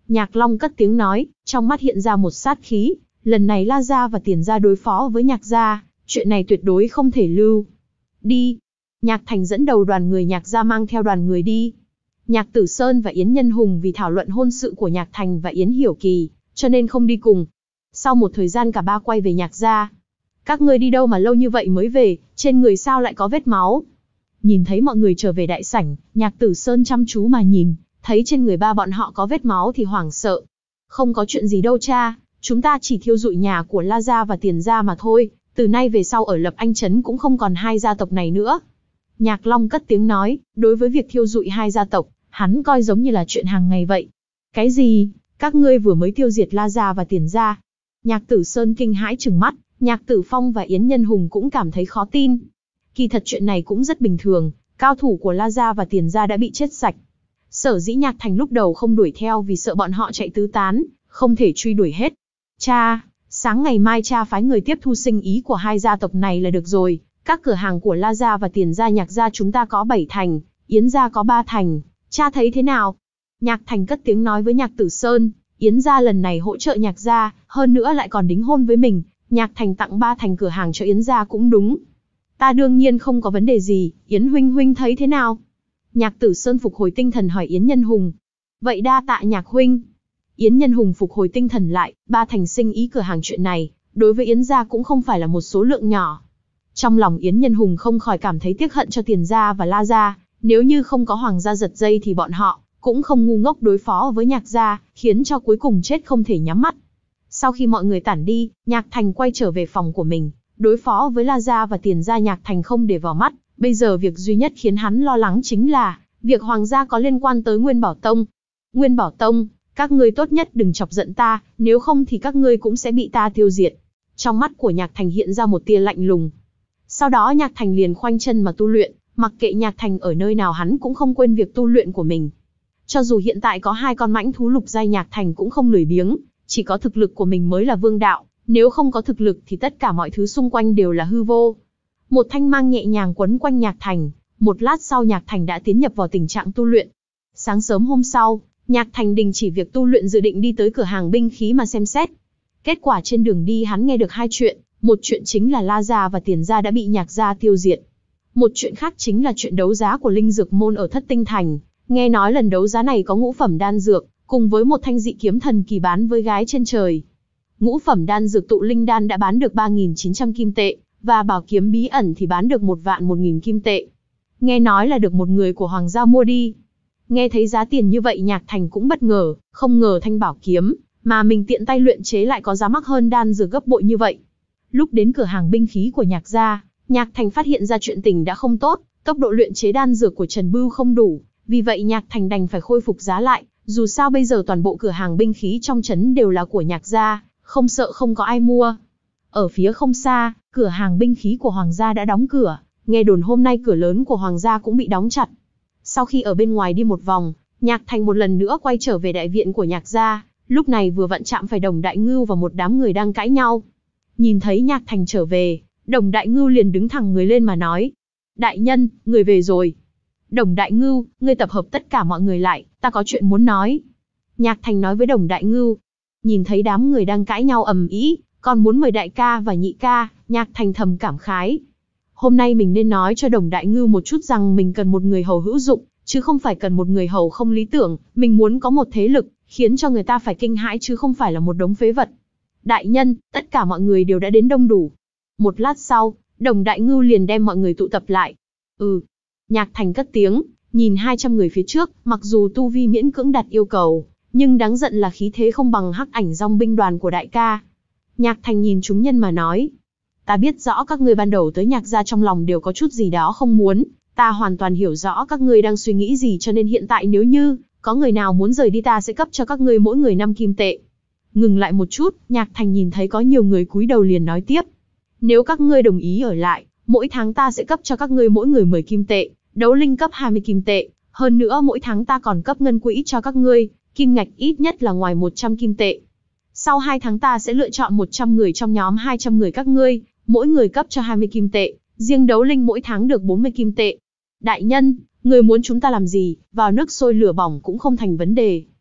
Nhạc Long cất tiếng nói, trong mắt hiện ra một sát khí, lần này La Gia và Tiền Gia đối phó với Nhạc Gia, chuyện này tuyệt đối không thể lưu. Đi. Nhạc Thành dẫn đầu đoàn người Nhạc Gia mang theo đoàn người đi. Nhạc Tử Sơn và Yến Nhân Hùng vì thảo luận hôn sự của Nhạc Thành và Yến Hiểu Kỳ, cho nên không đi cùng. Sau một thời gian cả ba quay về Nhạc Gia. Các ngươi đi đâu mà lâu như vậy mới về, trên người sao lại có vết máu? Nhìn thấy mọi người trở về đại sảnh, Nhạc Tử Sơn chăm chú mà nhìn, thấy trên người ba bọn họ có vết máu thì hoảng sợ. Không có chuyện gì đâu cha, chúng ta chỉ thiêu rụi nhà của La Gia và Tiền Gia mà thôi, từ nay về sau ở Lập Anh Trấn cũng không còn hai gia tộc này nữa. Nhạc Long cất tiếng nói, đối với việc thiêu rụi hai gia tộc, hắn coi giống như là chuyện hàng ngày vậy. Cái gì? Các ngươi vừa mới tiêu diệt La Gia và Tiền Gia? Nhạc Tử Sơn kinh hãi trừng mắt, Nhạc Tử Phong và Yến Nhân Hùng cũng cảm thấy khó tin. Kỳ thật chuyện này cũng rất bình thường, cao thủ của La Gia và Tiền Gia đã bị chết sạch. Sở dĩ Nhạc Thành lúc đầu không đuổi theo vì sợ bọn họ chạy tứ tán, không thể truy đuổi hết. Cha, sáng ngày mai cha phái người tiếp thu sinh ý của hai gia tộc này là được rồi. Các cửa hàng của La Gia và Tiền Gia Nhạc Gia chúng ta có bảy thành, Yến Gia có ba thành. Cha thấy thế nào? Nhạc Thành cất tiếng nói với Nhạc Tử Sơn, Yến Gia lần này hỗ trợ Nhạc Gia, hơn nữa lại còn đính hôn với mình. Nhạc Thành tặng ba thành cửa hàng cho Yến Gia cũng đúng. Ta đương nhiên không có vấn đề gì, Yến huynh huynh thấy thế nào? Nhạc Tử Sơn phục hồi tinh thần hỏi Yến Nhân Hùng. Vậy đa tạ Nhạc huynh. Yến Nhân Hùng phục hồi tinh thần lại, ba thành sinh ý cửa hàng chuyện này, đối với Yến Gia cũng không phải là một số lượng nhỏ. Trong lòng Yến Nhân Hùng không khỏi cảm thấy tiếc hận cho Tiền Gia và La Gia, nếu như không có Hoàng gia giật dây thì bọn họ cũng không ngu ngốc đối phó với Nhạc Gia, khiến cho cuối cùng chết không thể nhắm mắt. Sau khi mọi người tản đi, Nhạc Thành quay trở về phòng của mình, đối phó với La Gia và Tiền Gia Nhạc Thành không để vào mắt, bây giờ việc duy nhất khiến hắn lo lắng chính là việc Hoàng gia có liên quan tới Nguyên Bảo Tông. Nguyên Bảo Tông, các ngươi tốt nhất đừng chọc giận ta, nếu không thì các ngươi cũng sẽ bị ta tiêu diệt. Trong mắt của Nhạc Thành hiện ra một tia lạnh lùng. Sau đó Nhạc Thành liền khoanh chân mà tu luyện, mặc kệ Nhạc Thành ở nơi nào hắn cũng không quên việc tu luyện của mình. Cho dù hiện tại có hai con mãnh thú lục giai Nhạc Thành cũng không lười biếng, chỉ có thực lực của mình mới là vương đạo, nếu không có thực lực thì tất cả mọi thứ xung quanh đều là hư vô. Một thanh mang nhẹ nhàng quấn quanh Nhạc Thành, một lát sau Nhạc Thành đã tiến nhập vào tình trạng tu luyện. Sáng sớm hôm sau, Nhạc Thành đình chỉ việc tu luyện dự định đi tới cửa hàng binh khí mà xem xét. Kết quả trên đường đi hắn nghe được hai chuyện, một chuyện chính là La Gia và Tiền Gia đã bị Nhạc Gia tiêu diệt. Một chuyện khác chính là chuyện đấu giá của Linh Dược Môn ở Thất Tinh Thành, nghe nói lần đấu giá này có ngũ phẩm đan dược, cùng với một thanh dị kiếm thần kỳ bán với gái trên trời. Ngũ phẩm đan dược tụ linh đan đã bán được ba nghìn chín trăm kim tệ, và bảo kiếm bí ẩn thì bán được một vạn một nghìn kim tệ. Nghe nói là được một người của Hoàng gia mua đi. Nghe thấy giá tiền như vậy Nhạc Thành cũng bất ngờ, không ngờ thanh bảo kiếm mà mình tiện tay luyện chế lại có giá mắc hơn đan dược gấp bội như vậy. Lúc đến cửa hàng binh khí của Nhạc Gia, Nhạc Thành phát hiện ra chuyện tình đã không tốt, tốc độ luyện chế đan dược của Trần Bưu không đủ, vì vậy Nhạc Thành đành phải khôi phục giá lại, dù sao bây giờ toàn bộ cửa hàng binh khí trong trấn đều là của Nhạc Gia, không sợ không có ai mua. Ở phía không xa, cửa hàng binh khí của Hoàng gia đã đóng cửa, nghe đồn hôm nay cửa lớn của Hoàng gia cũng bị đóng chặt. Sau khi ở bên ngoài đi một vòng, Nhạc Thành một lần nữa quay trở về đại viện của Nhạc Gia, lúc này vừa vặn chạm phải Đồng Đại Ngưu và một đám người đang cãi nhau. Nhìn thấy Nhạc Thành trở về, Đồng Đại Ngưu liền đứng thẳng người lên mà nói. Đại nhân, người về rồi. Đồng Đại Ngưu, ngươi tập hợp tất cả mọi người lại, ta có chuyện muốn nói. Nhạc Thành nói với Đồng Đại Ngưu. Nhìn thấy đám người đang cãi nhau ầm ĩ, còn muốn mời đại ca và nhị ca, Nhạc Thành thầm cảm khái. Hôm nay mình nên nói cho Đồng Đại Ngưu một chút rằng mình cần một người hầu hữu dụng, chứ không phải cần một người hầu không lý tưởng, mình muốn có một thế lực, khiến cho người ta phải kinh hãi chứ không phải là một đống phế vật. Đại nhân, tất cả mọi người đều đã đến đông đủ. Một lát sau, Đồng Đại Ngưu liền đem mọi người tụ tập lại. Ừ. Nhạc Thành cất tiếng, nhìn hai trăm người phía trước, mặc dù tu vi miễn cưỡng đạt yêu cầu, nhưng đáng giận là khí thế không bằng Hắc Ảnh Dòng binh đoàn của đại ca. Nhạc Thành nhìn chúng nhân mà nói. Ta biết rõ các ngươi ban đầu tới Nhạc Gia trong lòng đều có chút gì đó không muốn, ta hoàn toàn hiểu rõ các ngươi đang suy nghĩ gì cho nên hiện tại nếu như có người nào muốn rời đi ta sẽ cấp cho các ngươi mỗi người năm kim tệ. Ngừng lại một chút, Nhạc Thành nhìn thấy có nhiều người cúi đầu liền nói tiếp. Nếu các ngươi đồng ý ở lại, mỗi tháng ta sẽ cấp cho các ngươi mỗi người mười kim tệ, đấu linh cấp hai mươi kim tệ, hơn nữa mỗi tháng ta còn cấp ngân quỹ cho các ngươi, kim ngạch ít nhất là ngoài một trăm kim tệ. Sau hai tháng ta sẽ lựa chọn một trăm người trong nhóm hai trăm người các ngươi, mỗi người cấp cho hai mươi kim tệ, riêng đấu linh mỗi tháng được bốn mươi kim tệ. Đại nhân, người muốn chúng ta làm gì, vào nước sôi lửa bỏng cũng không thành vấn đề.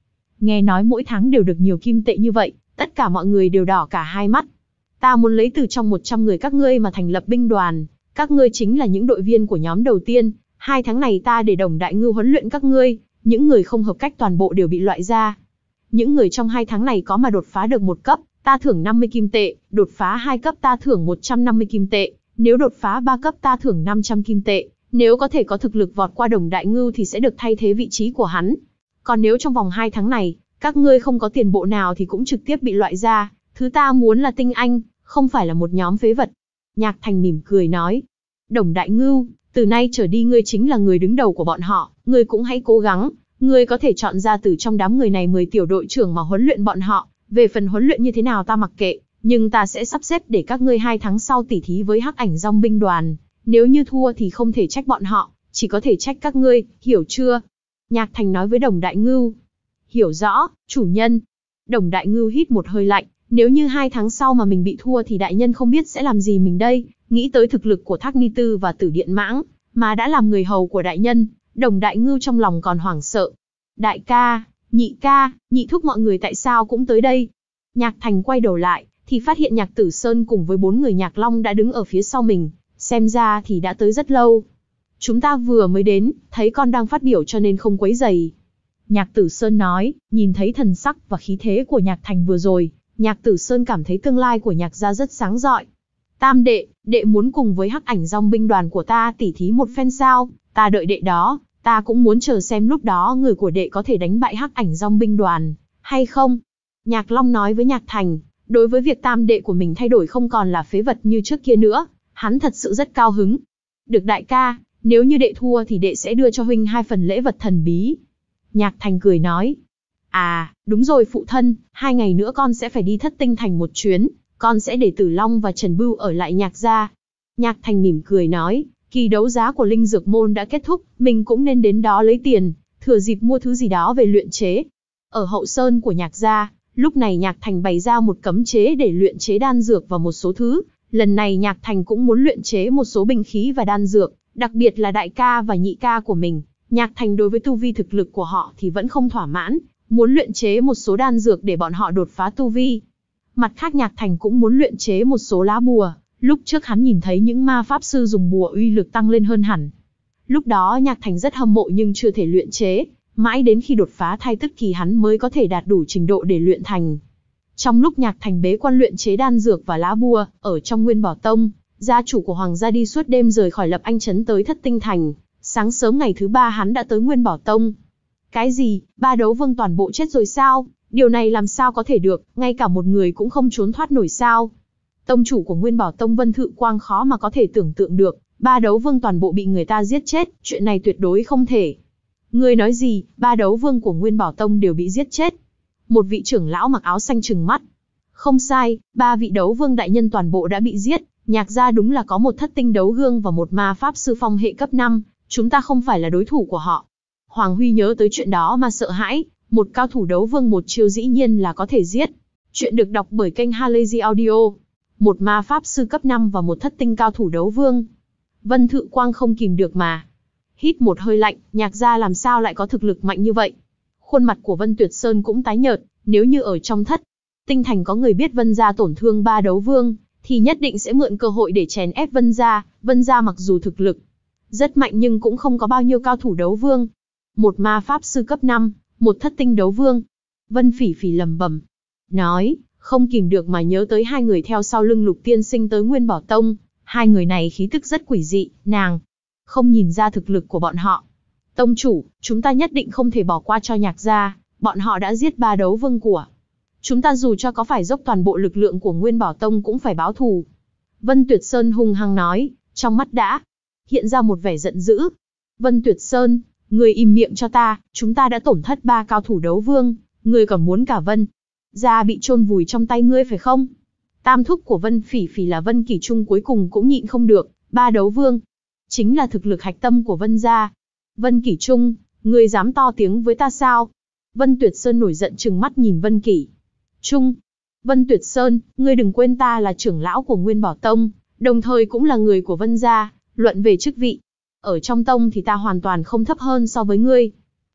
Nghe nói mỗi tháng đều được nhiều kim tệ như vậy, tất cả mọi người đều đỏ cả hai mắt. Ta muốn lấy từ trong một trăm người các ngươi mà thành lập binh đoàn, các ngươi chính là những đội viên của nhóm đầu tiên, hai tháng này ta để Đồng Đại Ngưu huấn luyện các ngươi, những người không hợp cách toàn bộ đều bị loại ra. Những người trong hai tháng này có mà đột phá được một cấp, ta thưởng năm mươi kim tệ, đột phá hai cấp ta thưởng một trăm năm mươi kim tệ, nếu đột phá ba cấp ta thưởng năm trăm kim tệ, nếu có thể có thực lực vọt qua Đồng Đại Ngưu thì sẽ được thay thế vị trí của hắn. Còn nếu trong vòng hai tháng này, các ngươi không có tiền bộ nào thì cũng trực tiếp bị loại ra, thứ ta muốn là tinh anh, không phải là một nhóm phế vật. Nhạc Thành mỉm cười nói, Đồng Đại Ngưu, từ nay trở đi ngươi chính là người đứng đầu của bọn họ, ngươi cũng hãy cố gắng, ngươi có thể chọn ra từ trong đám người này mười tiểu đội trưởng mà huấn luyện bọn họ, về phần huấn luyện như thế nào ta mặc kệ, nhưng ta sẽ sắp xếp để các ngươi hai tháng sau tỉ thí với Hắc Ảnh Dòng binh đoàn, nếu như thua thì không thể trách bọn họ, chỉ có thể trách các ngươi, hiểu chưa? Nhạc Thành nói với Đồng Đại Ngưu. Hiểu rõ, chủ nhân. Đồng Đại Ngưu hít một hơi lạnh, nếu như hai tháng sau mà mình bị thua thì đại nhân không biết sẽ làm gì mình đây, nghĩ tới thực lực của Thác Ni Tư và Tử Điện Mãng, mà đã làm người hầu của đại nhân, Đồng Đại Ngưu trong lòng còn hoảng sợ. Đại ca, nhị ca, nhị thúc mọi người tại sao cũng tới đây? Nhạc Thành quay đầu lại, thì phát hiện Nhạc Tử Sơn cùng với bốn người Nhạc Long đã đứng ở phía sau mình, xem ra thì đã tới rất lâu. Chúng ta vừa mới đến, thấy con đang phát biểu cho nên không quấy rầy. Nhạc Tử Sơn nói, nhìn thấy thần sắc và khí thế của Nhạc Thành vừa rồi, Nhạc Tử Sơn cảm thấy tương lai của Nhạc gia rất sáng rọi. Tam đệ, đệ muốn cùng với Hắc Ảnh Dòng binh đoàn của ta tỉ thí một phen sao? Ta đợi đệ đó, ta cũng muốn chờ xem lúc đó người của đệ có thể đánh bại Hắc Ảnh Dòng binh đoàn, hay không? Nhạc Long nói với Nhạc Thành, đối với việc tam đệ của mình thay đổi không còn là phế vật như trước kia nữa, hắn thật sự rất cao hứng. Được đại ca, nếu như đệ thua thì đệ sẽ đưa cho huynh hai phần lễ vật thần bí. Nhạc Thành cười nói, à, đúng rồi phụ thân, hai ngày nữa con sẽ phải đi Thất Tinh Thành một chuyến, con sẽ để Tử Long và Trần Bưu ở lại Nhạc gia. Nhạc Thành mỉm cười nói, kỳ đấu giá của Linh Dược Môn đã kết thúc, mình cũng nên đến đó lấy tiền, thừa dịp mua thứ gì đó về luyện chế. Ở hậu sơn của Nhạc gia, lúc này Nhạc Thành bày ra một cấm chế để luyện chế đan dược và một số thứ, lần này Nhạc Thành cũng muốn luyện chế một số binh khí và đan dược, đặc biệt là đại ca và nhị ca của mình. Nhạc Thành đối với tu vi thực lực của họ thì vẫn không thỏa mãn, muốn luyện chế một số đan dược để bọn họ đột phá tu vi. Mặt khác Nhạc Thành cũng muốn luyện chế một số lá bùa, lúc trước hắn nhìn thấy những ma pháp sư dùng bùa uy lực tăng lên hơn hẳn. Lúc đó Nhạc Thành rất hâm mộ nhưng chưa thể luyện chế, mãi đến khi đột phá thai tức kỳ hắn mới có thể đạt đủ trình độ để luyện thành. Trong lúc Nhạc Thành bế quan luyện chế đan dược và lá bùa, ở trong Nguyên Bảo Tông, gia chủ của Hoàng gia đi suốt đêm rời khỏi Lập Anh Trấn tới Thất Tinh Thành. Sáng sớm ngày thứ ba hắn đã tới Nguyên Bảo Tông. Cái gì, ba đấu vương toàn bộ chết rồi sao? Điều này làm sao có thể được, ngay cả một người cũng không trốn thoát nổi sao? Tông chủ của Nguyên Bảo Tông Vân Thự Quang khó mà có thể tưởng tượng được, ba đấu vương toàn bộ bị người ta giết chết, chuyện này tuyệt đối không thể. Ngươi nói gì, ba đấu vương của Nguyên Bảo Tông đều bị giết chết? Một vị trưởng lão mặc áo xanh trừng mắt. Không sai, ba vị đấu vương đại nhân toàn bộ đã bị giết, Nhạc gia đúng là có một thất tinh đấu gương và một ma pháp sư phong hệ cấp năm, chúng ta không phải là đối thủ của họ. Hoàng Huy nhớ tới chuyện đó mà sợ hãi, một cao thủ đấu vương một chiêu dĩ nhiên là có thể giết. Chuyện được đọc bởi kênh Halazy Audio. Một ma pháp sư cấp năm và một thất tinh cao thủ đấu vương. Vân Thự Quang không kìm được mà. Hít một hơi lạnh, Nhạc gia làm sao lại có thực lực mạnh như vậy? Khuôn mặt của Vân Tuyệt Sơn cũng tái nhợt, nếu như ở trong Thất Tinh Thành có người biết Vân gia tổn thương ba đấu vương, thì nhất định sẽ mượn cơ hội để chèn ép Vân gia. Vân gia mặc dù thực lực rất mạnh nhưng cũng không có bao nhiêu cao thủ đấu vương. Một ma pháp sư cấp năm, một thất tinh đấu vương. Vân Phỉ Phỉ lẩm bẩm, nói, không kìm được mà nhớ tới hai người theo sau lưng Lục tiên sinh tới Nguyên Bảo Tông. Hai người này khí tức rất quỷ dị, nàng không nhìn ra thực lực của bọn họ. Tông chủ, chúng ta nhất định không thể bỏ qua cho Nhạc gia, bọn họ đã giết ba đấu vương của chúng ta, dù cho có phải dốc toàn bộ lực lượng của Nguyên Bảo Tông cũng phải báo thù. Vân Tuyệt Sơn hung hăng nói, trong mắt đã hiện ra một vẻ giận dữ. Vân Tuyệt Sơn, người im miệng cho ta, chúng ta đã tổn thất ba cao thủ đấu vương, ngươi còn muốn cả Vân gia bị chôn vùi trong tay ngươi phải không? Tam thúc của Vân Phỉ Phỉ là Vân Kỷ Trung cuối cùng cũng nhịn không được, ba đấu vương chính là thực lực hạch tâm của Vân gia. Vân Kỷ Trung, ngươi dám to tiếng với ta sao? Vân Tuyệt Sơn nổi giận trừng mắt nhìn Vân Kỷ Trung. Vân Tuyệt Sơn, ngươi đừng quên ta là trưởng lão của Nguyên Bảo Tông, đồng thời cũng là người của Vân gia, luận về chức vị. Ở trong tông thì ta hoàn toàn không thấp hơn so với ngươi.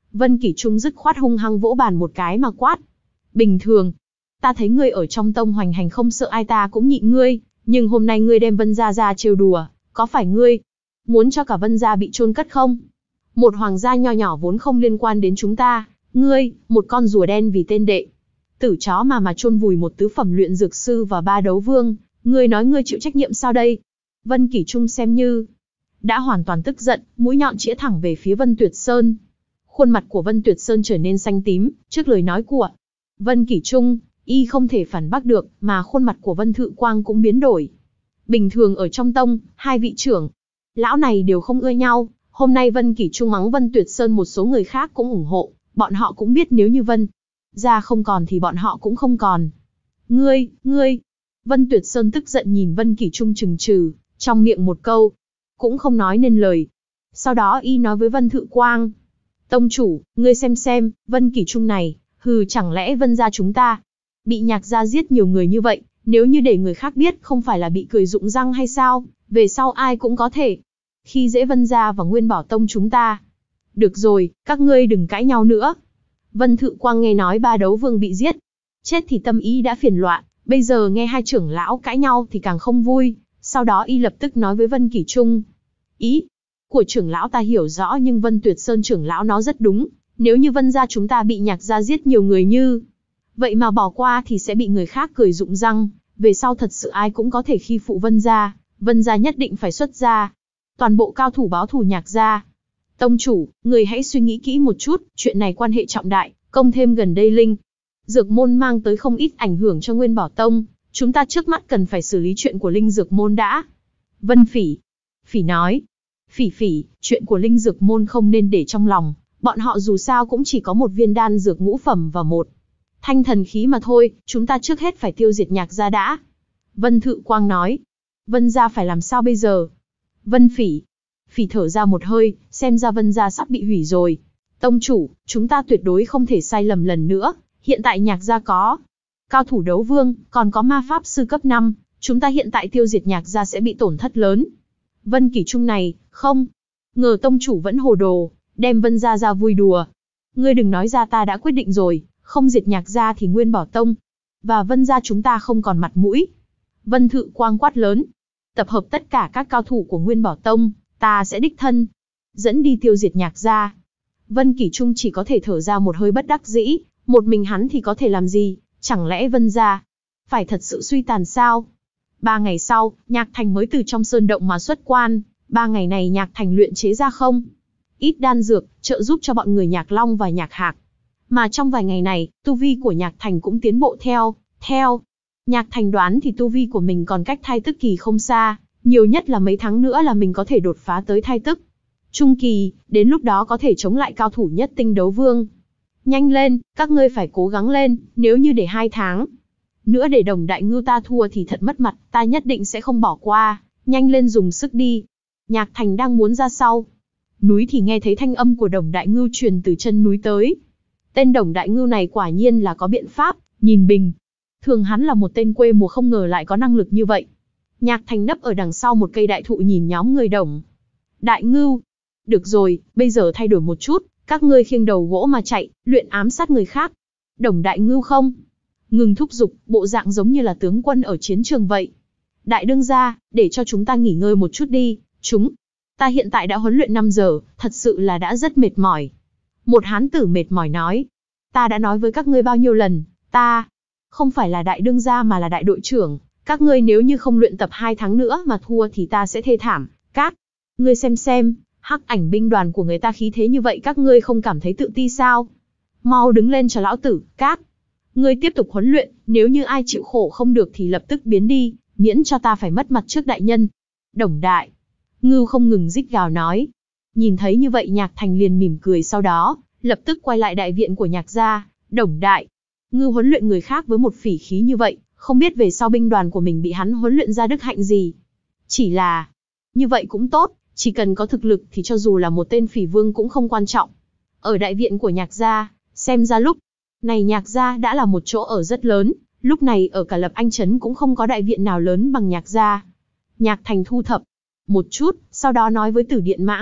Vân Kỷ Trung dứt khoát hung hăng vỗ bàn một cái mà quát. Bình thường, ta thấy ngươi ở trong tông hoành hành không sợ ai ta cũng nhịn ngươi, nhưng hôm nay ngươi đem Vân gia ra trêu đùa, có phải ngươi muốn cho cả Vân gia bị chôn cất không? Một hoàng gia nho nhỏ vốn không liên quan đến chúng ta, ngươi, một con rùa đen vì tên đệ tử chó mà mà chôn vùi một tứ phẩm luyện dược sư và ba đấu vương, ngươi nói ngươi chịu trách nhiệm sao đây? Vân Kỷ Trung xem như đã hoàn toàn tức giận, mũi nhọn chĩa thẳng về phía Vân Tuyệt Sơn. Khuôn mặt của Vân Tuyệt Sơn trở nên xanh tím, trước lời nói của Vân Kỷ Trung, y không thể phản bác được, mà khuôn mặt của Vân Thự Quang cũng biến đổi. Bình thường ở trong tông, hai vị trưởng lão này đều không ưa nhau, hôm nay Vân Kỷ Trung mắng Vân Tuyệt Sơn, một số người khác cũng ủng hộ, bọn họ cũng biết nếu như Vân gia không còn thì bọn họ cũng không còn. Ngươi, ngươi! Vân Tuyệt Sơn tức giận nhìn Vân Kỷ Trung chừng chừ, trong miệng một câu, cũng không nói nên lời. Sau đó y nói với Vân Thự Quang. Tông chủ, ngươi xem xem, Vân Kỷ Trung này, hừ, chẳng lẽ Vân gia chúng ta bị Nhạc gia giết nhiều người như vậy, nếu như để người khác biết không phải là bị cười rụng răng hay sao, về sau ai cũng có thể khi dễ Vân gia và Nguyên Bảo Tông chúng ta. Được rồi, các ngươi đừng cãi nhau nữa. Vân Thự Quang nghe nói ba đấu vương bị giết, chết thì tâm ý đã phiền loạn, bây giờ nghe hai trưởng lão cãi nhau thì càng không vui. Sau đó y lập tức nói với Vân Kỷ Trung. Ý của trưởng lão ta hiểu rõ, nhưng Vân Tuyệt Sơn trưởng lão nói rất đúng. Nếu như Vân gia chúng ta bị Nhạc gia giết nhiều người như vậy mà bỏ qua thì sẽ bị người khác cười rụng răng. Về sau thật sự ai cũng có thể khi phụ Vân gia. Vân gia nhất định phải xuất ra toàn bộ cao thủ báo thù Nhạc gia. Tông chủ, người hãy suy nghĩ kỹ một chút, chuyện này quan hệ trọng đại, công thêm gần đây linh dược môn mang tới không ít ảnh hưởng cho Nguyên Bảo Tông. Chúng ta trước mắt cần phải xử lý chuyện của linh dược môn đã. Vân Phỉ. Phỉ nói. Phỉ phỉ, chuyện của linh dược môn không nên để trong lòng. Bọn họ dù sao cũng chỉ có một viên đan dược ngũ phẩm và một thanh thần khí mà thôi. Chúng ta trước hết phải tiêu diệt Nhạc gia đã. Vân Thự Quang nói. Vân gia phải làm sao bây giờ? Vân Phỉ. Phỉ thở ra một hơi, xem ra Vân gia sắp bị hủy rồi. Tông chủ, chúng ta tuyệt đối không thể sai lầm lần nữa. Hiện tại Nhạc gia có cao thủ đấu vương, còn có ma pháp sư cấp năm, chúng ta hiện tại tiêu diệt Nhạc gia sẽ bị tổn thất lớn. Vân Kỷ Trung này, không ngờ tông chủ vẫn hồ đồ, đem Vân gia ra vui đùa. Ngươi đừng nói ra, ta đã quyết định rồi, không diệt Nhạc gia thì Nguyên Bảo Tông và Vân gia chúng ta không còn mặt mũi. Vân Thự Quang quát lớn. Tập hợp tất cả các cao thủ của Nguyên Bảo Tông, ta sẽ đích thân dẫn đi tiêu diệt Nhạc gia. Vân Kỷ Trung chỉ có thể thở ra một hơi bất đắc dĩ, một mình hắn thì có thể làm gì? Chẳng lẽ Vân gia phải thật sự suy tàn sao? Ba ngày sau, Nhạc Thành mới từ trong sơn động mà xuất quan. Ba ngày này Nhạc Thành luyện chế ra không ít đan dược, trợ giúp cho bọn người Nhạc Long và Nhạc Hạc. Mà trong vài ngày này, tu vi của Nhạc Thành cũng tiến bộ theo. Theo Nhạc Thành đoán thì tu vi của mình còn cách thai tức kỳ không xa, nhiều nhất là mấy tháng nữa là mình có thể đột phá tới thai tức trung kỳ, đến lúc đó có thể chống lại cao thủ nhất tinh đấu vương. Nhanh lên, các ngươi phải cố gắng lên, nếu như để hai tháng nữa để Đồng Đại Ngưu ta thua thì thật mất mặt, ta nhất định sẽ không bỏ qua, nhanh lên dùng sức đi. Nhạc Thành đang muốn ra sau núi thì nghe thấy thanh âm của Đồng Đại Ngưu truyền từ chân núi tới. Tên Đồng Đại Ngưu này quả nhiên là có biện pháp, nhìn bình thường hắn là một tên quê mùa không ngờ lại có năng lực như vậy. Nhạc Thành nấp ở đằng sau một cây đại thụ nhìn nhóm người Đồng Đại Ngưu. Được rồi, bây giờ thay đổi một chút, các ngươi khiêng đầu gỗ mà chạy, luyện ám sát người khác. Đồng Đại Ngưu không ngừng thúc giục, bộ dạng giống như là tướng quân ở chiến trường vậy. Đại đương gia, để cho chúng ta nghỉ ngơi một chút đi, chúng ta hiện tại đã huấn luyện năm giờ, thật sự là đã rất mệt mỏi. Một hán tử mệt mỏi nói, ta đã nói với các ngươi bao nhiêu lần, ta không phải là đại đương gia mà là đại đội trưởng, các ngươi nếu như không luyện tập hai tháng nữa mà thua thì ta sẽ thê thảm. Các ngươi xem xem, Hắc Ảnh binh đoàn của người ta khí thế như vậy, các ngươi không cảm thấy tự ti sao? Mau đứng lên cho lão tử. Các ngươi tiếp tục huấn luyện, nếu như ai chịu khổ không được thì lập tức biến đi, miễn cho ta phải mất mặt trước đại nhân. Đồng Đại Ngưu không ngừng rít gào nói. Nhìn thấy như vậy Nhạc Thành liền mỉm cười, sau đó lập tức quay lại đại viện của Nhạc gia. Đồng Đại Ngưu huấn luyện người khác với một phỉ khí như vậy, không biết về sau binh đoàn của mình bị hắn huấn luyện ra đức hạnh gì. Chỉ là như vậy cũng tốt, chỉ cần có thực lực thì cho dù là một tên phỉ vương cũng không quan trọng. Ở đại viện của Nhạc gia, xem ra lúc này Nhạc gia đã là một chỗ ở rất lớn, lúc này ở cả Lập Anh Trấn cũng không có đại viện nào lớn bằng Nhạc gia. Nhạc Thành thu thập một chút, sau đó nói với Tử Điện Mãng,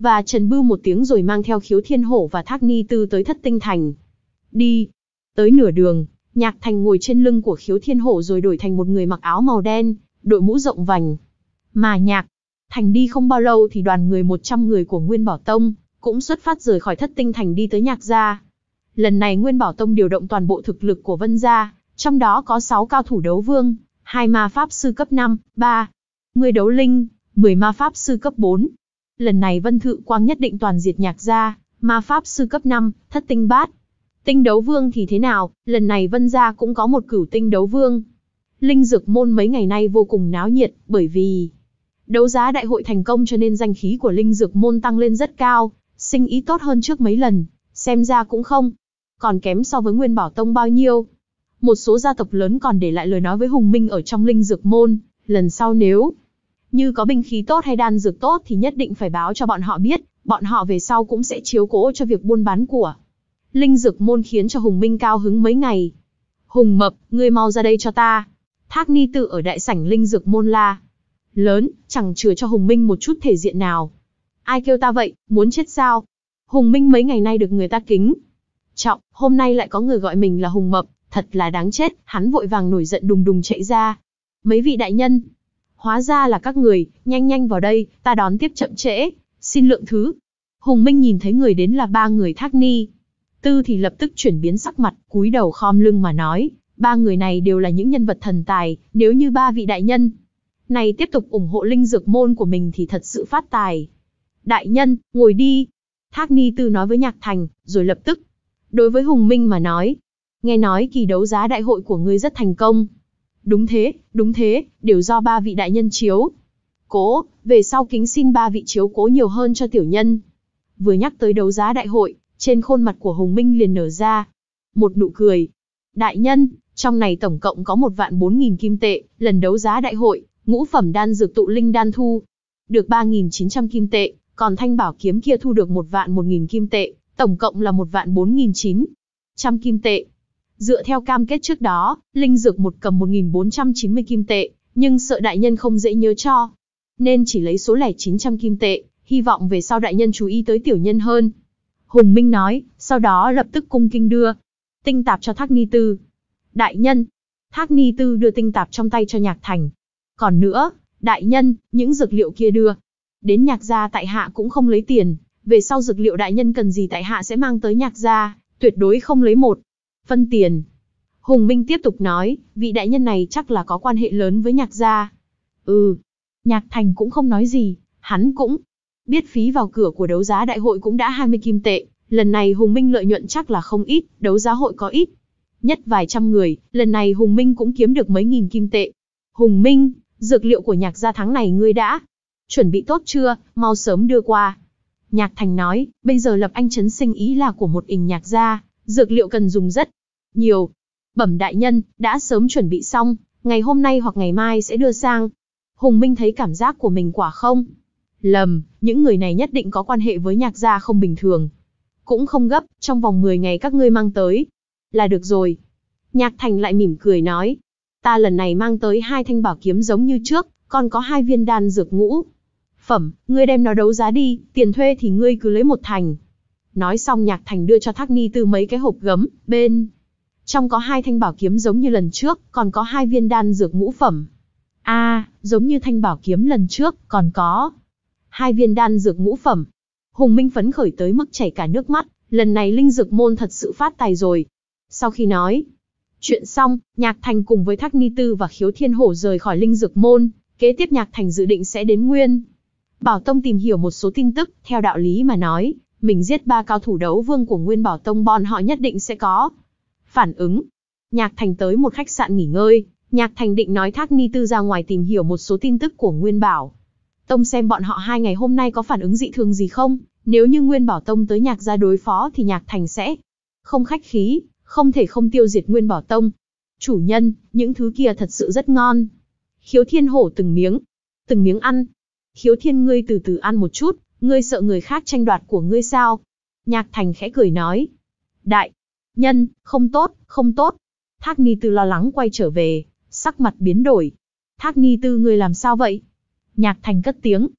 và Trần Bưu một tiếng rồi mang theo Khiếu Thiên Hổ và Thác Ni Tư tới Thất Tinh Thành. Đi. Tới nửa đường, Nhạc Thành ngồi trên lưng của Khiếu Thiên Hổ rồi đổi thành một người mặc áo màu đen, đội mũ rộng vành. Mà Nhạc Thành đi không bao lâu thì đoàn người một trăm người của Nguyên Bảo Tông cũng xuất phát rời khỏi Thất Tinh Thành đi tới Nhạc gia. Lần này Nguyên Bảo Tông điều động toàn bộ thực lực của Vân gia, trong đó có sáu cao thủ đấu vương, hai ma pháp sư cấp năm, ba người đấu linh, mười ma pháp sư cấp bốn. Lần này Vân Thự Quang nhất định toàn diệt Nhạc gia, ma pháp sư cấp năm, thất tinh bát. Tinh đấu vương thì thế nào, lần này Vân gia cũng có một cửu tinh đấu vương. Linh Dược môn mấy ngày nay vô cùng náo nhiệt, bởi vì đấu giá đại hội thành công cho nên danh khí của Linh Dược môn tăng lên rất cao, sinh ý tốt hơn trước mấy lần, xem ra cũng không còn kém so với Nguyên Bảo Tông bao nhiêu. Một số gia tộc lớn còn để lại lời nói với Hùng Minh ở trong Linh Dược môn, lần sau nếu như có binh khí tốt hay đan dược tốt thì nhất định phải báo cho bọn họ biết, bọn họ về sau cũng sẽ chiếu cố cho việc buôn bán của Linh Dược môn, khiến cho Hùng Minh cao hứng mấy ngày. Hùng Mập, ngươi mau ra đây cho ta. Thác Ni Tự ở đại sảnh Linh Dược môn la lớn, chẳng chừa cho Hùng Minh một chút thể diện nào. Ai kêu ta vậy, muốn chết sao? Hùng Minh mấy ngày nay được người ta kính trọng, hôm nay lại có người gọi mình là Hùng Mập, thật là đáng chết. Hắn vội vàng nổi giận đùng đùng chạy ra. Mấy vị đại nhân, hóa ra là các người, nhanh nhanh vào đây, ta đón tiếp chậm trễ, xin lượng thứ. Hùng Minh nhìn thấy người đến là ba người Thác Ni Tư thì lập tức chuyển biến sắc mặt, cúi đầu khom lưng mà nói, ba người này đều là những nhân vật thần tài, nếu như ba vị đại nhân này tiếp tục ủng hộ Linh Dược môn của mình thì thật sự phát tài. Đại nhân, ngồi đi. Thác Ni Tư nói với Nhạc Thành, rồi lập tức đối với Hùng Minh mà nói, nghe nói kỳ đấu giá đại hội của ngươi rất thành công. Đúng thế, đúng thế, đều do ba vị đại nhân chiếu cố, về sau kính xin ba vị chiếu cố nhiều hơn cho tiểu nhân. Vừa nhắc tới đấu giá đại hội, trên khuôn mặt của Hùng Minh liền nở ra một nụ cười. Đại nhân, trong này tổng cộng có một vạn bốn nghìn kim tệ, lần đấu giá đại hội, ngũ phẩm đan dược tụ linh đan thu được ba nghìn chín trăm kim tệ, còn thanh bảo kiếm kia thu được một vạn một nghìn kim tệ, tổng cộng là một vạn bốn nghìn chín trăm kim tệ. Dựa theo cam kết trước đó, Linh Dược một cầm một nghìn bốn trăm chín mươi kim tệ, nhưng sợ đại nhân không dễ nhớ cho, nên chỉ lấy số lẻ chín trăm kim tệ, hy vọng về sau đại nhân chú ý tới tiểu nhân hơn. Hùng Minh nói, sau đó lập tức cung kính đưa tinh tạp cho Thác Ni Tư. Đại nhân. Thác Ni Tư đưa tinh tạp trong tay cho Nhạc Thành. Còn nữa, đại nhân, những dược liệu kia đưa đến Nhạc gia tại hạ cũng không lấy tiền, về sau dược liệu đại nhân cần gì tại hạ sẽ mang tới Nhạc gia, tuyệt đối không lấy một phân tiền. Hùng Minh tiếp tục nói, vị đại nhân này chắc là có quan hệ lớn với Nhạc gia. Ừ. Nhạc Thành cũng không nói gì, hắn cũng biết phí vào cửa của đấu giá đại hội cũng đã hai mươi kim tệ, lần này Hùng Minh lợi nhuận chắc là không ít, đấu giá hội có ít nhất vài trăm người, lần này Hùng Minh cũng kiếm được mấy nghìn kim tệ. Hùng Minh, dược liệu của Nhạc gia tháng này ngươi đã chuẩn bị tốt chưa, mau sớm đưa qua. Nhạc Thành nói, bây giờ lập anh trấn sinh ý là của một ình Nhạc gia, dược liệu cần dùng rất nhiều. Bẩm đại nhân, đã sớm chuẩn bị xong, ngày hôm nay hoặc ngày mai sẽ đưa sang. Hùng Minh thấy cảm giác của mình quả không lầm, những người này nhất định có quan hệ với Nhạc gia không bình thường. Cũng không gấp, trong vòng mười ngày các ngươi mang tới là được rồi. Nhạc Thành lại mỉm cười nói, ta lần này mang tới hai thanh bảo kiếm giống như trước, còn có hai viên đan dược ngũ phẩm, ngươi đem nó đấu giá đi, tiền thuê thì ngươi cứ lấy một thành. Nói xong Nhạc Thành đưa cho Thác Ni Tư mấy cái hộp gấm, bên trong có hai thanh bảo kiếm giống như lần trước, còn có hai viên đan dược ngũ phẩm. A, à, giống như thanh bảo kiếm lần trước, còn có hai viên đan dược ngũ phẩm. Hùng Minh phấn khởi tới mức chảy cả nước mắt, lần này Linh Dược môn thật sự phát tài rồi. Sau khi nói chuyện xong, Nhạc Thành cùng với Thác Ni Tư và Khiếu Thiên Hổ rời khỏi Linh Dược môn, kế tiếp Nhạc Thành dự định sẽ đến Nguyên Bảo Tông tìm hiểu một số tin tức, theo đạo lý mà nói, mình giết ba cao thủ đấu vương của Nguyên Bảo Tông bọn họ nhất định sẽ có phản ứng. Nhạc Thành tới một khách sạn nghỉ ngơi, Nhạc Thành định nói Thác Ni Tư ra ngoài tìm hiểu một số tin tức của Nguyên Bảo Tông xem bọn họ hai ngày hôm nay có phản ứng dị thường gì không, nếu như Nguyên Bảo Tông tới Nhạc gia đối phó thì Nhạc Thành sẽ không khách khí, không thể không tiêu diệt Nguyên Bảo Tông. Chủ nhân, những thứ kia thật sự rất ngon. Khiếu Thiên Hổ từng miếng, từng miếng ăn. Khiếu Thiên ngươi từ từ ăn một chút, ngươi sợ người khác tranh đoạt của ngươi sao? Nhạc Thành khẽ cười nói. Đại nhân, không tốt, không tốt. Thác Ni Tư lo lắng quay trở về, sắc mặt biến đổi. Thác Ni Tư ngươi làm sao vậy? Nhạc Thành cất tiếng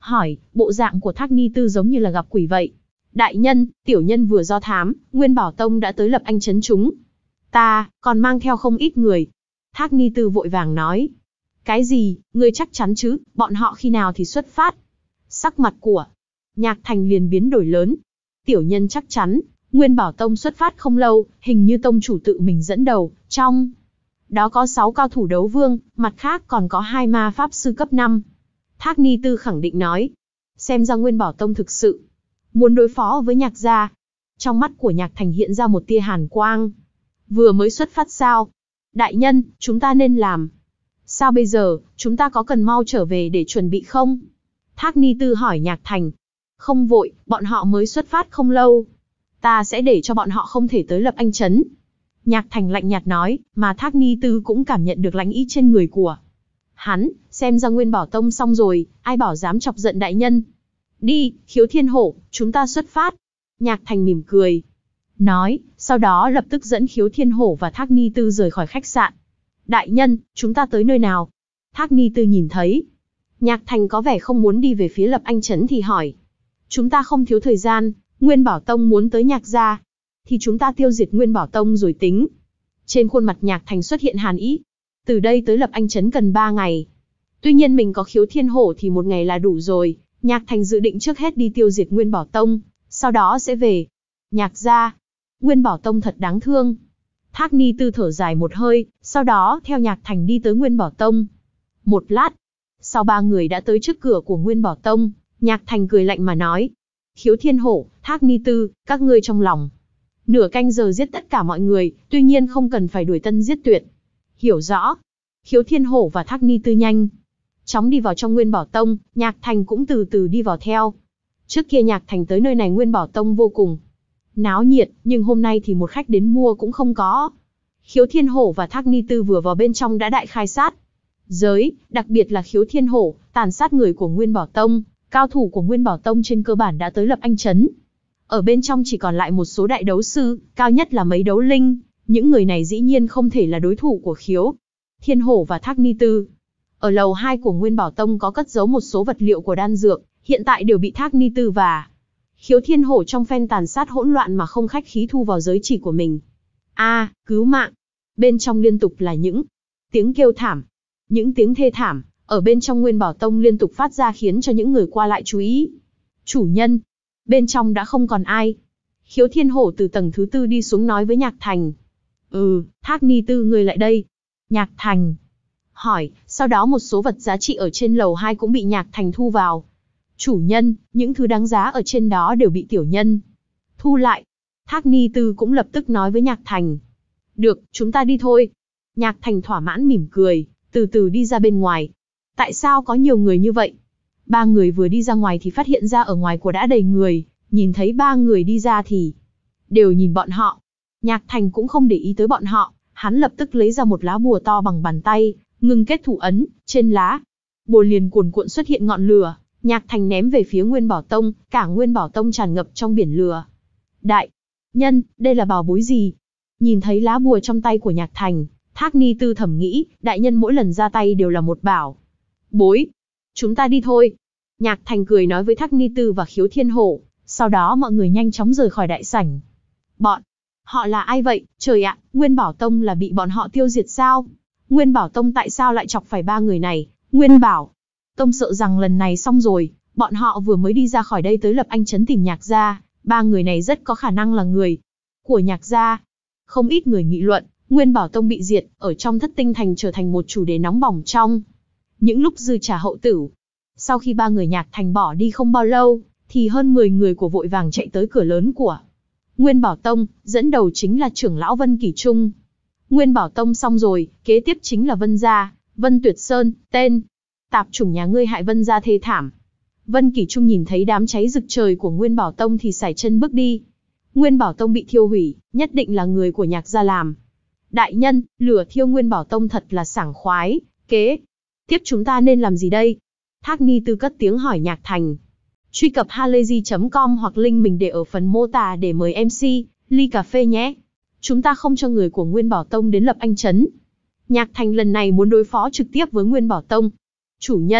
hỏi, bộ dạng của Thác Ni Tư giống như là gặp quỷ vậy. Đại nhân, tiểu nhân vừa do thám, Nguyên Bảo Tông đã tới lập anh trấn chúng. Ta, còn mang theo không ít người. Thác Ni Tư vội vàng nói. Cái gì, ngươi chắc chắn chứ, bọn họ khi nào thì xuất phát? Sắc mặt của Nhạc Thành liền biến đổi lớn. Tiểu nhân chắc chắn, Nguyên Bảo Tông xuất phát không lâu, hình như tông chủ tự mình dẫn đầu, trong đó có sáu cao thủ đấu vương, mặt khác còn có hai ma pháp sư cấp năm. Thác Ni Tư khẳng định nói. Xem ra Nguyên Bảo Tông thực sự muốn đối phó với Nhạc gia. Trong mắt của Nhạc Thành hiện ra một tia hàn quang. Vừa mới xuất phát sao? Đại nhân, chúng ta nên làm sao bây giờ, chúng ta có cần mau trở về để chuẩn bị không? Thác Ni Tư hỏi Nhạc Thành. Không vội, bọn họ mới xuất phát không lâu. Ta sẽ để cho bọn họ không thể tới lập anh trấn. Nhạc Thành lạnh nhạt nói, mà Thác Ni Tư cũng cảm nhận được lãnh ý trên người của hắn, xem ra Nguyên Bảo Tông xong rồi, ai bảo dám chọc giận đại nhân. Đi, Khiếu Thiên Hổ, chúng ta xuất phát. Nhạc Thành mỉm cười, nói, sau đó lập tức dẫn Khiếu Thiên Hổ và Thác Ni Tư rời khỏi khách sạn. Đại nhân, chúng ta tới nơi nào? Thác Ni Tư nhìn thấy Nhạc Thành có vẻ không muốn đi về phía lập anh trấn thì hỏi. Chúng ta không thiếu thời gian, Nguyên Bảo Tông muốn tới Nhạc gia, thì chúng ta tiêu diệt Nguyên Bảo Tông rồi tính. Trên khuôn mặt Nhạc Thành xuất hiện hàn ý. Từ đây tới lập anh trấn cần ba ngày. Tuy nhiên mình có Khiếu Thiên Hổ thì một ngày là đủ rồi. Nhạc Thành dự định trước hết đi tiêu diệt Nguyên Bảo Tông, sau đó sẽ về Nhạc gia. Nguyên Bảo Tông thật đáng thương. Thác Ni Tư thở dài một hơi, sau đó theo Nhạc Thành đi tới Nguyên Bảo Tông. Một lát, sau ba người đã tới trước cửa của Nguyên Bảo Tông, Nhạc Thành cười lạnh mà nói. Khiếu Thiên Hổ, Thác Ni Tư, các ngươi trong lòng nửa canh giờ giết tất cả mọi người, tuy nhiên không cần phải đuổi tân giết tuyệt. Hiểu rõ. Khiếu Thiên Hổ và Thác Ni Tư nhanh chóng đi vào trong Nguyên Bảo Tông, Nhạc Thành cũng từ từ đi vào theo. Trước kia Nhạc Thành tới nơi này Nguyên Bảo Tông vô cùng náo nhiệt, nhưng hôm nay thì một khách đến mua cũng không có. Khiếu Thiên Hổ và Thác Ni Tư vừa vào bên trong đã đại khai sát giới, đặc biệt là Khiếu Thiên Hổ, tàn sát người của Nguyên Bảo Tông, cao thủ của Nguyên Bảo Tông trên cơ bản đã tới lập anh trấn. Ở bên trong chỉ còn lại một số đại đấu sư, cao nhất là mấy đấu linh, những người này dĩ nhiên không thể là đối thủ của Khiếu Thiên Hổ và Thác Ni Tư. Ở lầu hai của Nguyên Bảo Tông có cất giấu một số vật liệu của đan dược, hiện tại đều bị Thác Ni Tư và Khiếu Thiên Hổ trong phen tàn sát hỗn loạn mà không khách khí thu vào giới chỉ của mình. A, cứu mạng! Bên trong liên tục là những tiếng kêu thảm, những tiếng thê thảm, ở bên trong Nguyên Bảo Tông liên tục phát ra khiến cho những người qua lại chú ý. Chủ nhân! Bên trong đã không còn ai. Khiếu Thiên Hổ từ tầng thứ tư đi xuống nói với Nhạc Thành. Ừ, Thác Ni Tư người lại đây. Nhạc Thành hỏi, sau đó một số vật giá trị ở trên lầu hai cũng bị Nhạc Thành thu vào. Chủ nhân, những thứ đáng giá ở trên đó đều bị tiểu nhân thu lại. Thác Ni Tư cũng lập tức nói với Nhạc Thành. Được, chúng ta đi thôi. Nhạc Thành thỏa mãn mỉm cười, từ từ đi ra bên ngoài. Tại sao có nhiều người như vậy? Ba người vừa đi ra ngoài thì phát hiện ra ở ngoài của đã đầy người, nhìn thấy ba người đi ra thì đều nhìn bọn họ. Nhạc Thành cũng không để ý tới bọn họ, hắn lập tức lấy ra một lá bùa to bằng bàn tay, ngưng kết thủ ấn, trên lá bùa liền cuồn cuộn xuất hiện ngọn lửa. Nhạc Thành ném về phía Nguyên Bảo Tông, cả Nguyên Bảo Tông tràn ngập trong biển lửa. Đại nhân, đây là bảo bối gì? Nhìn thấy lá bùa trong tay của Nhạc Thành, Thác Ni Tư thầm nghĩ, đại nhân mỗi lần ra tay đều là một bảo bối. Chúng ta đi thôi. Nhạc Thành cười nói với Thác Ni Tư và Khiếu Thiên Hổ, sau đó mọi người nhanh chóng rời khỏi đại sảnh. Bọn họ là ai vậy? Trời ạ, Nguyên Bảo Tông là bị bọn họ tiêu diệt sao? Nguyên Bảo Tông tại sao lại chọc phải ba người này? Nguyên Bảo Tông sợ rằng lần này xong rồi, bọn họ vừa mới đi ra khỏi đây tới lập anh trấn tìm Nhạc gia, ba người này rất có khả năng là người của Nhạc gia. Không ít người nghị luận, Nguyên Bảo Tông bị diệt, ở trong Thất Tinh Thành trở thành một chủ đề nóng bỏng trong những lúc dư trà hậu tử. Sau khi ba người Nhạc Thành bỏ đi không bao lâu, thì hơn mười người của vội vàng chạy tới cửa lớn của Nguyên Bảo Tông, dẫn đầu chính là trưởng lão Vân Kỷ Trung. Nguyên Bảo Tông xong rồi, kế tiếp chính là Vân gia, Vân Tuyệt Sơn, tên tạp chủng nhà ngươi hại Vân gia thê thảm. Vân Kỷ Trung nhìn thấy đám cháy rực trời của Nguyên Bảo Tông thì sải chân bước đi. Nguyên Bảo Tông bị thiêu hủy, nhất định là người của Nhạc gia làm. Đại nhân, lửa thiêu Nguyên Bảo Tông thật là sảng khoái, kế tiếp chúng ta nên làm gì đây? Thác Ni Tư cất tiếng hỏi Nhạc Thành. Truy cập halayzi chấm com hoặc link mình để ở phần mô tả để mời em xê, ly cà phê nhé. Chúng ta không cho người của Nguyên Bảo Tông đến lập anh trấn. Nhạc Thành lần này muốn đối phó trực tiếp với Nguyên Bảo Tông. Chủ nhân,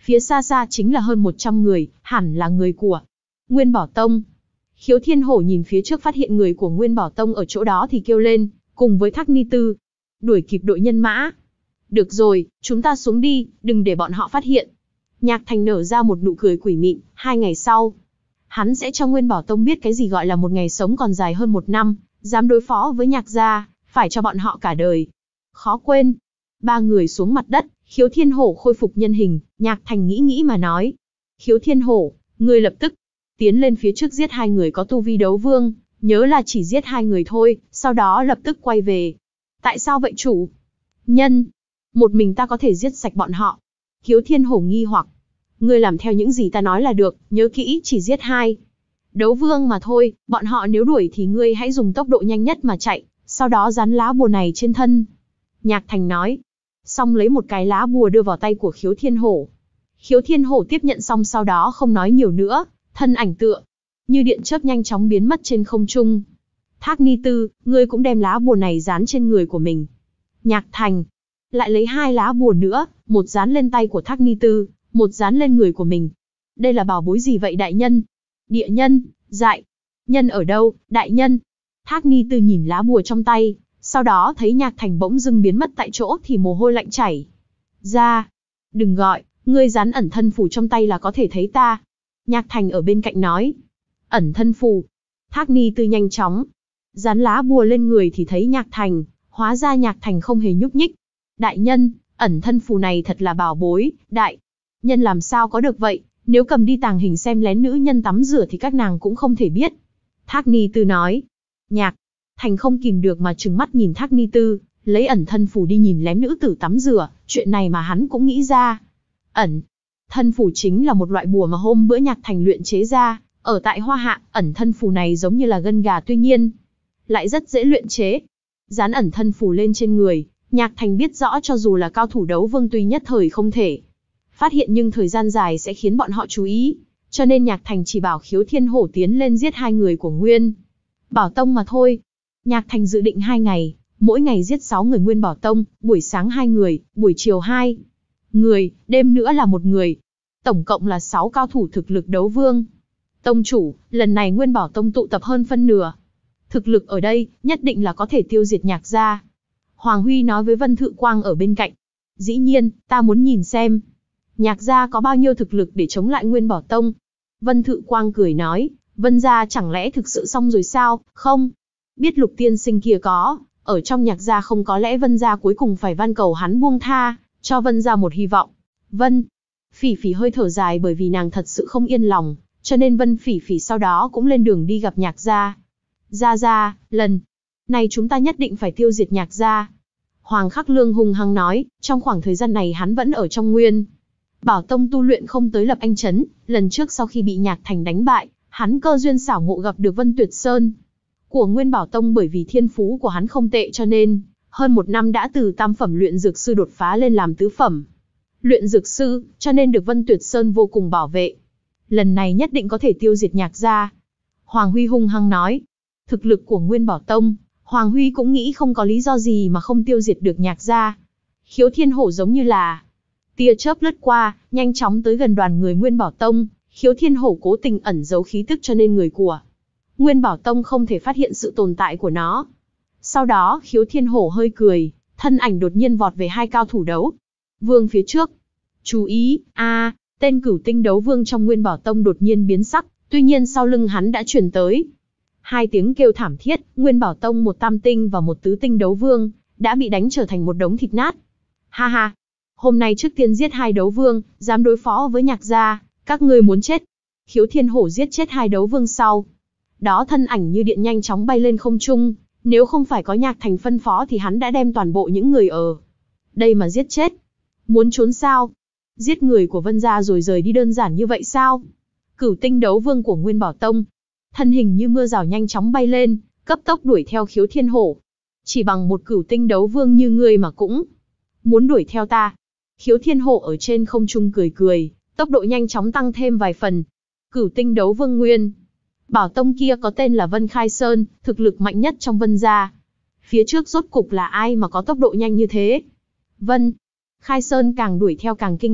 Phía xa xa chính là hơn một trăm người, hẳn là người của Nguyên Bảo Tông. Khiếu Thiên Hổ nhìn phía trước phát hiện người của Nguyên Bảo Tông ở chỗ đó thì kêu lên, cùng với Thác Ni Tư. Đuổi kịp đội nhân mã. Được rồi, chúng ta xuống đi, đừng để bọn họ phát hiện. Nhạc Thành nở ra một nụ cười quỷ mịn, hai ngày sau. Hắn sẽ cho Nguyên Bảo Tông biết cái gì gọi là một ngày sống còn dài hơn một năm, dám đối phó với Nhạc gia, phải cho bọn họ cả đời. Khó quên. Ba người xuống mặt đất, Khiếu Thiên Hổ khôi phục nhân hình, Nhạc Thành nghĩ nghĩ mà nói. Khiếu Thiên Hổ, ngươi lập tức tiến lên phía trước giết hai người có tu vi đấu vương, nhớ là chỉ giết hai người thôi, sau đó lập tức quay về. Tại sao vậy chủ? Nhân, một mình ta có thể giết sạch bọn họ. Khiếu Thiên Hổ nghi hoặc. Ngươi làm theo những gì ta nói là được, nhớ kỹ chỉ giết hai đấu vương mà thôi, bọn họ nếu đuổi thì ngươi hãy dùng tốc độ nhanh nhất mà chạy, sau đó dán lá bùa này trên thân. Nhạc Thành nói. Xong lấy một cái lá bùa đưa vào tay của Khiếu Thiên Hổ. Khiếu Thiên Hổ tiếp nhận xong sau đó không nói nhiều nữa, thân ảnh tựa như điện chớp nhanh chóng biến mất trên không trung. Thác Ni Tư, ngươi cũng đem lá bùa này dán trên người của mình. Nhạc Thành lại lấy hai lá bùa nữa, một dán lên tay của Thác Ni Tư, một dán lên người của mình. Đây là bảo bối gì vậy đại nhân? Địa nhân, dại. Nhân ở đâu, đại nhân? Thác Ni Tư nhìn lá bùa trong tay, sau đó thấy Nhạc Thành bỗng dưng biến mất tại chỗ thì mồ hôi lạnh chảy ra. Đừng gọi, ngươi dán ẩn thân phù trong tay là có thể thấy ta. Nhạc Thành ở bên cạnh nói. Ẩn thân phù. Thác Ni Tư nhanh chóng dán lá bùa lên người thì thấy Nhạc Thành, hóa ra Nhạc Thành không hề nhúc nhích. Đại nhân, ẩn thân phù này thật là bảo bối, đại nhân làm sao có được vậy, nếu cầm đi tàng hình xem lén nữ nhân tắm rửa thì các nàng cũng không thể biết. Thác Ni Tư nói. Nhạc Thành không kìm được mà trừng mắt nhìn Thác Ni Tư, lấy ẩn thân phù đi nhìn lén nữ tử tắm rửa, chuyện này mà hắn cũng nghĩ ra. Ẩn thân phù chính là một loại bùa mà hôm bữa Nhạc Thành luyện chế ra, ở tại Hoa Hạ, ẩn thân phù này giống như là gân gà tuy nhiên lại rất dễ luyện chế. Dán ẩn thân phù lên trên người, Nhạc Thành biết rõ cho dù là cao thủ đấu vương tuy nhất thời không thể phát hiện nhưng thời gian dài sẽ khiến bọn họ chú ý, cho nên Nhạc Thành chỉ bảo Khiếu Thiên Hổ tiến lên giết hai người của Nguyên Bảo Tông mà thôi. Nhạc Thành dự định hai ngày, mỗi ngày giết sáu người Nguyên Bảo Tông, buổi sáng hai người, buổi chiều hai người, đêm nữa là một người. Tổng cộng là sáu cao thủ thực lực đấu vương. Tông chủ, lần này Nguyên Bảo Tông tụ tập hơn phân nửa thực lực ở đây, nhất định là có thể tiêu diệt Nhạc gia. Hoàng Huy nói với Vân Thự Quang ở bên cạnh. Dĩ nhiên, ta muốn nhìn xem Nhạc gia có bao nhiêu thực lực để chống lại Nguyên Bảo Tông. Vân Thự Quang cười nói, Vân gia chẳng lẽ thực sự xong rồi sao? Không. Biết Lục tiên sinh kia có ở trong Nhạc gia không, có lẽ Vân gia cuối cùng phải van cầu hắn buông tha, cho Vân gia một hy vọng. Vân Phỉ Phỉ hơi thở dài bởi vì nàng thật sự không yên lòng, cho nên Vân Phỉ Phỉ sau đó cũng lên đường đi gặp Nhạc gia. Gia gia, lần này chúng ta nhất định phải tiêu diệt Nhạc gia. Hoàng Khắc Lương hung hăng nói, trong khoảng thời gian này hắn vẫn ở trong Nguyên Bảo Tông tu luyện không tới lập anh chấn, lần trước sau khi bị Nhạc Thành đánh bại, hắn cơ duyên xảo ngộ gặp được Vân Tuyệt Sơn của Nguyên Bảo Tông, bởi vì thiên phú của hắn không tệ cho nên, hơn một năm đã từ tam phẩm luyện dược sư đột phá lên làm tứ phẩm luyện dược sư, cho nên được Vân Tuyệt Sơn vô cùng bảo vệ. Lần này nhất định có thể tiêu diệt Nhạc gia. Hoàng Huy hung hăng nói, thực lực của Nguyên Bảo Tông, Hoàng Huy cũng nghĩ không có lý do gì mà không tiêu diệt được Nhạc gia. Khiếu Thiên Hổ giống như là tia chớp lướt qua, nhanh chóng tới gần đoàn người Nguyên Bảo Tông. Khiếu Thiên Hổ cố tình ẩn giấu khí tức cho nên người của Nguyên Bảo Tông không thể phát hiện sự tồn tại của nó. Sau đó Khiếu Thiên Hổ hơi cười, thân ảnh đột nhiên vọt về hai cao thủ đấu vương phía trước. Chú ý, a, tên Cửu Tinh đấu vương trong Nguyên Bảo Tông đột nhiên biến sắc, tuy nhiên sau lưng hắn đã truyền tới hai tiếng kêu thảm thiết. Nguyên Bảo Tông một tam tinh và một tứ tinh đấu vương đã bị đánh trở thành một đống thịt nát. Ha ha, hôm nay trước tiên giết hai đấu vương, dám đối phó với Nhạc gia, các ngươi muốn chết. Khiếu Thiên Hổ giết chết hai đấu vương sau đó thân ảnh như điện nhanh chóng bay lên không trung, nếu không phải có Nhạc Thành phân phó thì hắn đã đem toàn bộ những người ở đây mà giết chết. Muốn trốn sao? Giết người của Vân gia rồi rời đi đơn giản như vậy sao? Cửu Tinh đấu vương của Nguyên Bảo Tông, thân hình như mưa rào nhanh chóng bay lên, cấp tốc đuổi theo Khiếu Thiên Hổ. Chỉ bằng một Cửu Tinh đấu vương như ngươi mà cũng muốn đuổi theo ta? Khiếu Thiên Hổ ở trên không trung cười cười, tốc độ nhanh chóng tăng thêm vài phần. Cửu Tinh đấu vương Nguyên Bảo Tông kia có tên là Vân Khai Sơn, thực lực mạnh nhất trong Vân gia. Phía trước rốt cục là ai mà có tốc độ nhanh như thế? Vân Khai Sơn càng đuổi theo càng kinh ngạc,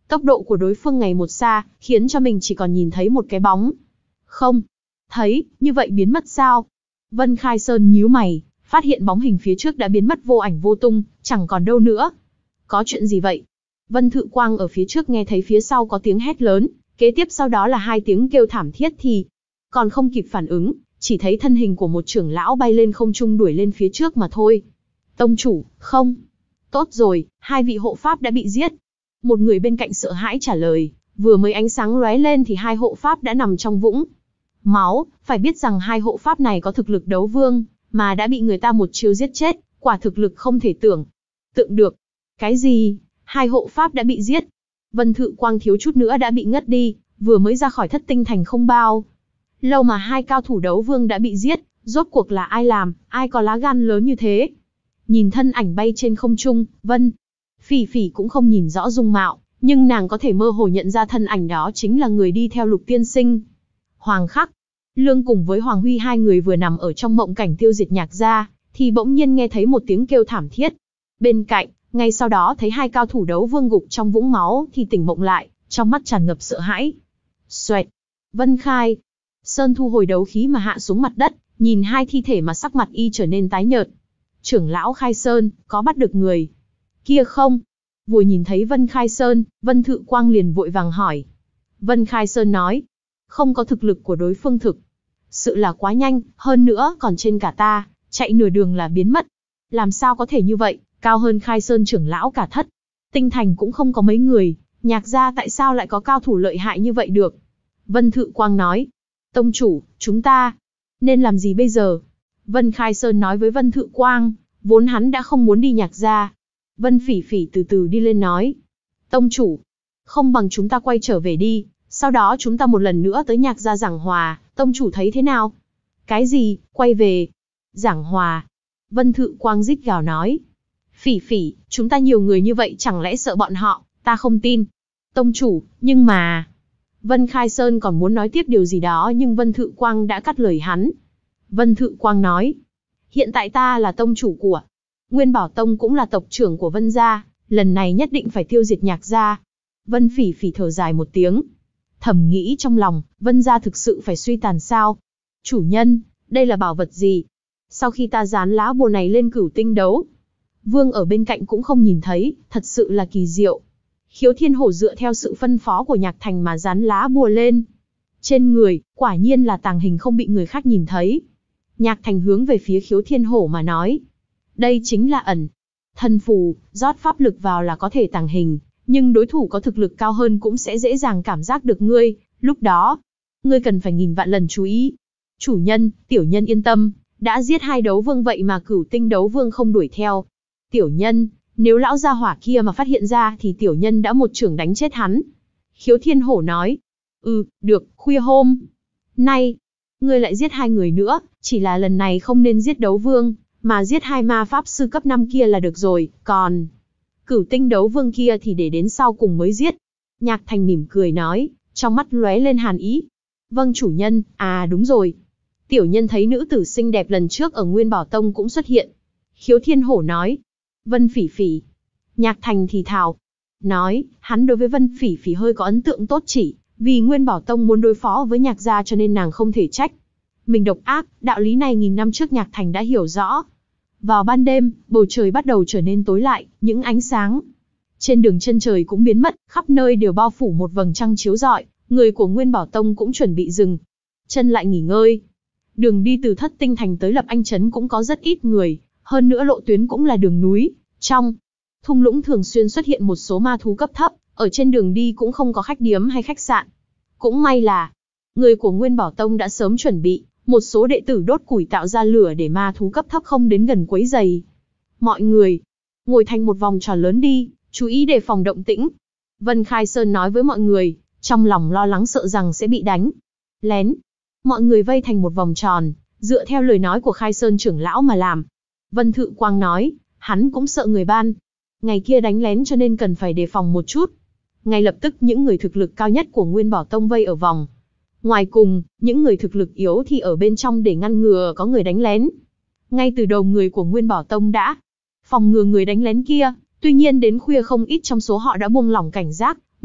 Tốc độ của đối phương ngày một xa, khiến cho mình chỉ còn nhìn thấy một cái bóng. Không. Thấy, như vậy biến mất sao? Vân Khai Sơn nhíu mày, phát hiện bóng hình phía trước đã biến mất vô ảnh vô tung, chẳng còn đâu nữa. Có chuyện gì vậy? Vân Thự Quang ở phía trước nghe thấy phía sau có tiếng hét lớn, kế tiếp sau đó là hai tiếng kêu thảm thiết thì còn không kịp phản ứng, chỉ thấy thân hình của một trưởng lão bay lên không trung đuổi lên phía trước mà thôi. Tông chủ, không. Tốt rồi, hai vị hộ pháp đã bị giết. Một người bên cạnh sợ hãi trả lời, vừa mới ánh sáng lóe lên thì hai hộ pháp đã nằm trong vũng máu, phải biết rằng hai hộ pháp này có thực lực đấu vương, mà đã bị người ta một chiêu giết chết, quả thực lực không thể tưởng tượng được. Cái gì? Hai hộ pháp đã bị giết? Vân Thự Quang thiếu chút nữa đã bị ngất đi, vừa mới ra khỏi thất tinh thành không bao lâu mà hai cao thủ đấu vương đã bị giết, rốt cuộc là ai làm, ai có lá gan lớn như thế? Nhìn thân ảnh bay trên không trung, Vân Phỉ Phỉ cũng không nhìn rõ dung mạo, nhưng nàng có thể mơ hồ nhận ra thân ảnh đó chính là người đi theo Lục tiên sinh. Hoàng Khắc, Lương cùng với Hoàng Huy hai người vừa nằm ở trong mộng cảnh tiêu diệt Nhạc gia, thì bỗng nhiên nghe thấy một tiếng kêu thảm thiết. Bên cạnh, ngay sau đó thấy hai cao thủ đấu vương gục trong vũng máu thì tỉnh mộng lại, trong mắt tràn ngập sợ hãi. Xoẹt, Vân Khai Sơn thu hồi đấu khí mà hạ xuống mặt đất, nhìn hai thi thể mà sắc mặt y trở nên tái nhợt. Trưởng lão Khai Sơn, có bắt được người kia không? Vừa nhìn thấy Vân Khai Sơn, Vân Thự Quang liền vội vàng hỏi. Vân Khai Sơn nói, không có thực lực của đối phương thực sự là quá nhanh, hơn nữa còn trên cả ta, chạy nửa đường là biến mất. Làm sao có thể như vậy, cao hơn Khai Sơn trưởng lão cả thất tinh thành cũng không có mấy người, Nhạc gia tại sao lại có cao thủ lợi hại như vậy được? Vân Thự Quang nói, tông chủ, chúng ta nên làm gì bây giờ? Vân Khai Sơn nói với Vân Thự Quang, vốn hắn đã không muốn đi Nhạc gia. Vân Phỉ Phỉ từ từ đi lên nói, tông chủ, không bằng chúng ta quay trở về đi, sau đó chúng ta một lần nữa tới Nhạc gia giảng hòa, tông chủ thấy thế nào? Cái gì, quay về? Giảng hòa? Vân Thự Quang rít gào nói, Phỉ Phỉ, chúng ta nhiều người như vậy chẳng lẽ sợ bọn họ, ta không tin. Tông chủ, nhưng mà... Vân Khai Sơn còn muốn nói tiếp điều gì đó nhưng Vân Thự Quang đã cắt lời hắn. Vân Thự Quang nói, hiện tại ta là tông chủ của Nguyên Bảo Tông, cũng là tộc trưởng của Vân gia, lần này nhất định phải tiêu diệt Nhạc gia. Vân Phỉ Phỉ thở dài một tiếng, thầm nghĩ trong lòng, Vân gia thực sự phải suy tàn sao? Chủ nhân, đây là bảo vật gì? Sau khi ta dán lá bùa này lên cửu tinh đấu vương ở bên cạnh cũng không nhìn thấy, thật sự là kỳ diệu. Khiếu Thiên Hổ dựa theo sự phân phó của Nhạc Thành mà dán lá bùa lên trên người, quả nhiên là tàng hình không bị người khác nhìn thấy. Nhạc Thành hướng về phía Khiếu Thiên Hổ mà nói, đây chính là ẩn thân phù, rót pháp lực vào là có thể tàng hình, nhưng đối thủ có thực lực cao hơn cũng sẽ dễ dàng cảm giác được ngươi, lúc đó, ngươi cần phải nghìn vạn lần chú ý. Chủ nhân, tiểu nhân yên tâm, đã giết hai đấu vương vậy mà cửu tinh đấu vương không đuổi theo. Tiểu nhân, nếu lão gia hỏa kia mà phát hiện ra thì tiểu nhân đã một chưởng đánh chết hắn. Khiếu Thiên Hổ nói, ừ, được, khuya hôm nay, ngươi lại giết hai người nữa, chỉ là lần này không nên giết đấu vương, mà giết hai ma pháp sư cấp năm kia là được rồi, còn cửu tinh đấu vương kia thì để đến sau cùng mới giết. Nhạc Thành mỉm cười nói, trong mắt lóe lên hàn ý. Vâng chủ nhân, à đúng rồi. Tiểu nhân thấy nữ tử xinh đẹp lần trước ở Nguyên Bảo Tông cũng xuất hiện. Khiếu Thiên Hổ nói. Vân Phỉ Phỉ. Nhạc Thành thì thào. Nói, hắn đối với Vân Phỉ Phỉ hơi có ấn tượng tốt chỉ, vì Nguyên Bảo Tông muốn đối phó với Nhạc gia cho nên nàng không thể trách mình độc ác, đạo lý này nghìn năm trước Nhạc Thành đã hiểu rõ. Vào ban đêm, bầu trời bắt đầu trở nên tối lại, những ánh sáng trên đường chân trời cũng biến mất, khắp nơi đều bao phủ một vầng trăng chiếu rọi, người của Nguyên Bảo Tông cũng chuẩn bị dừng chân lại nghỉ ngơi. Đường đi từ Thất Tinh Thành tới Lập Anh Trấn cũng có rất ít người, hơn nữa lộ tuyến cũng là đường núi, trong thung lũng thường xuyên xuất hiện một số ma thú cấp thấp, ở trên đường đi cũng không có khách điếm hay khách sạn. Cũng may là, người của Nguyên Bảo Tông đã sớm chuẩn bị, một số đệ tử đốt củi tạo ra lửa để ma thú cấp thấp không đến gần quấy rầy. Mọi người, ngồi thành một vòng tròn lớn đi, chú ý đề phòng động tĩnh. Vân Khai Sơn nói với mọi người, trong lòng lo lắng sợ rằng sẽ bị đánh lén. Mọi người vây thành một vòng tròn, dựa theo lời nói của Khai Sơn trưởng lão mà làm. Vân Thự Quang nói, hắn cũng sợ người ban ngày kia đánh lén cho nên cần phải đề phòng một chút. Ngay lập tức những người thực lực cao nhất của Nguyên Bảo Tông vây ở vòng ngoài cùng, những người thực lực yếu thì ở bên trong để ngăn ngừa có người đánh lén. Ngay từ đầu người của Nguyên Bảo Tông đã phòng ngừa người đánh lén kia, tuy nhiên đến khuya không ít trong số họ đã buông lỏng cảnh giác,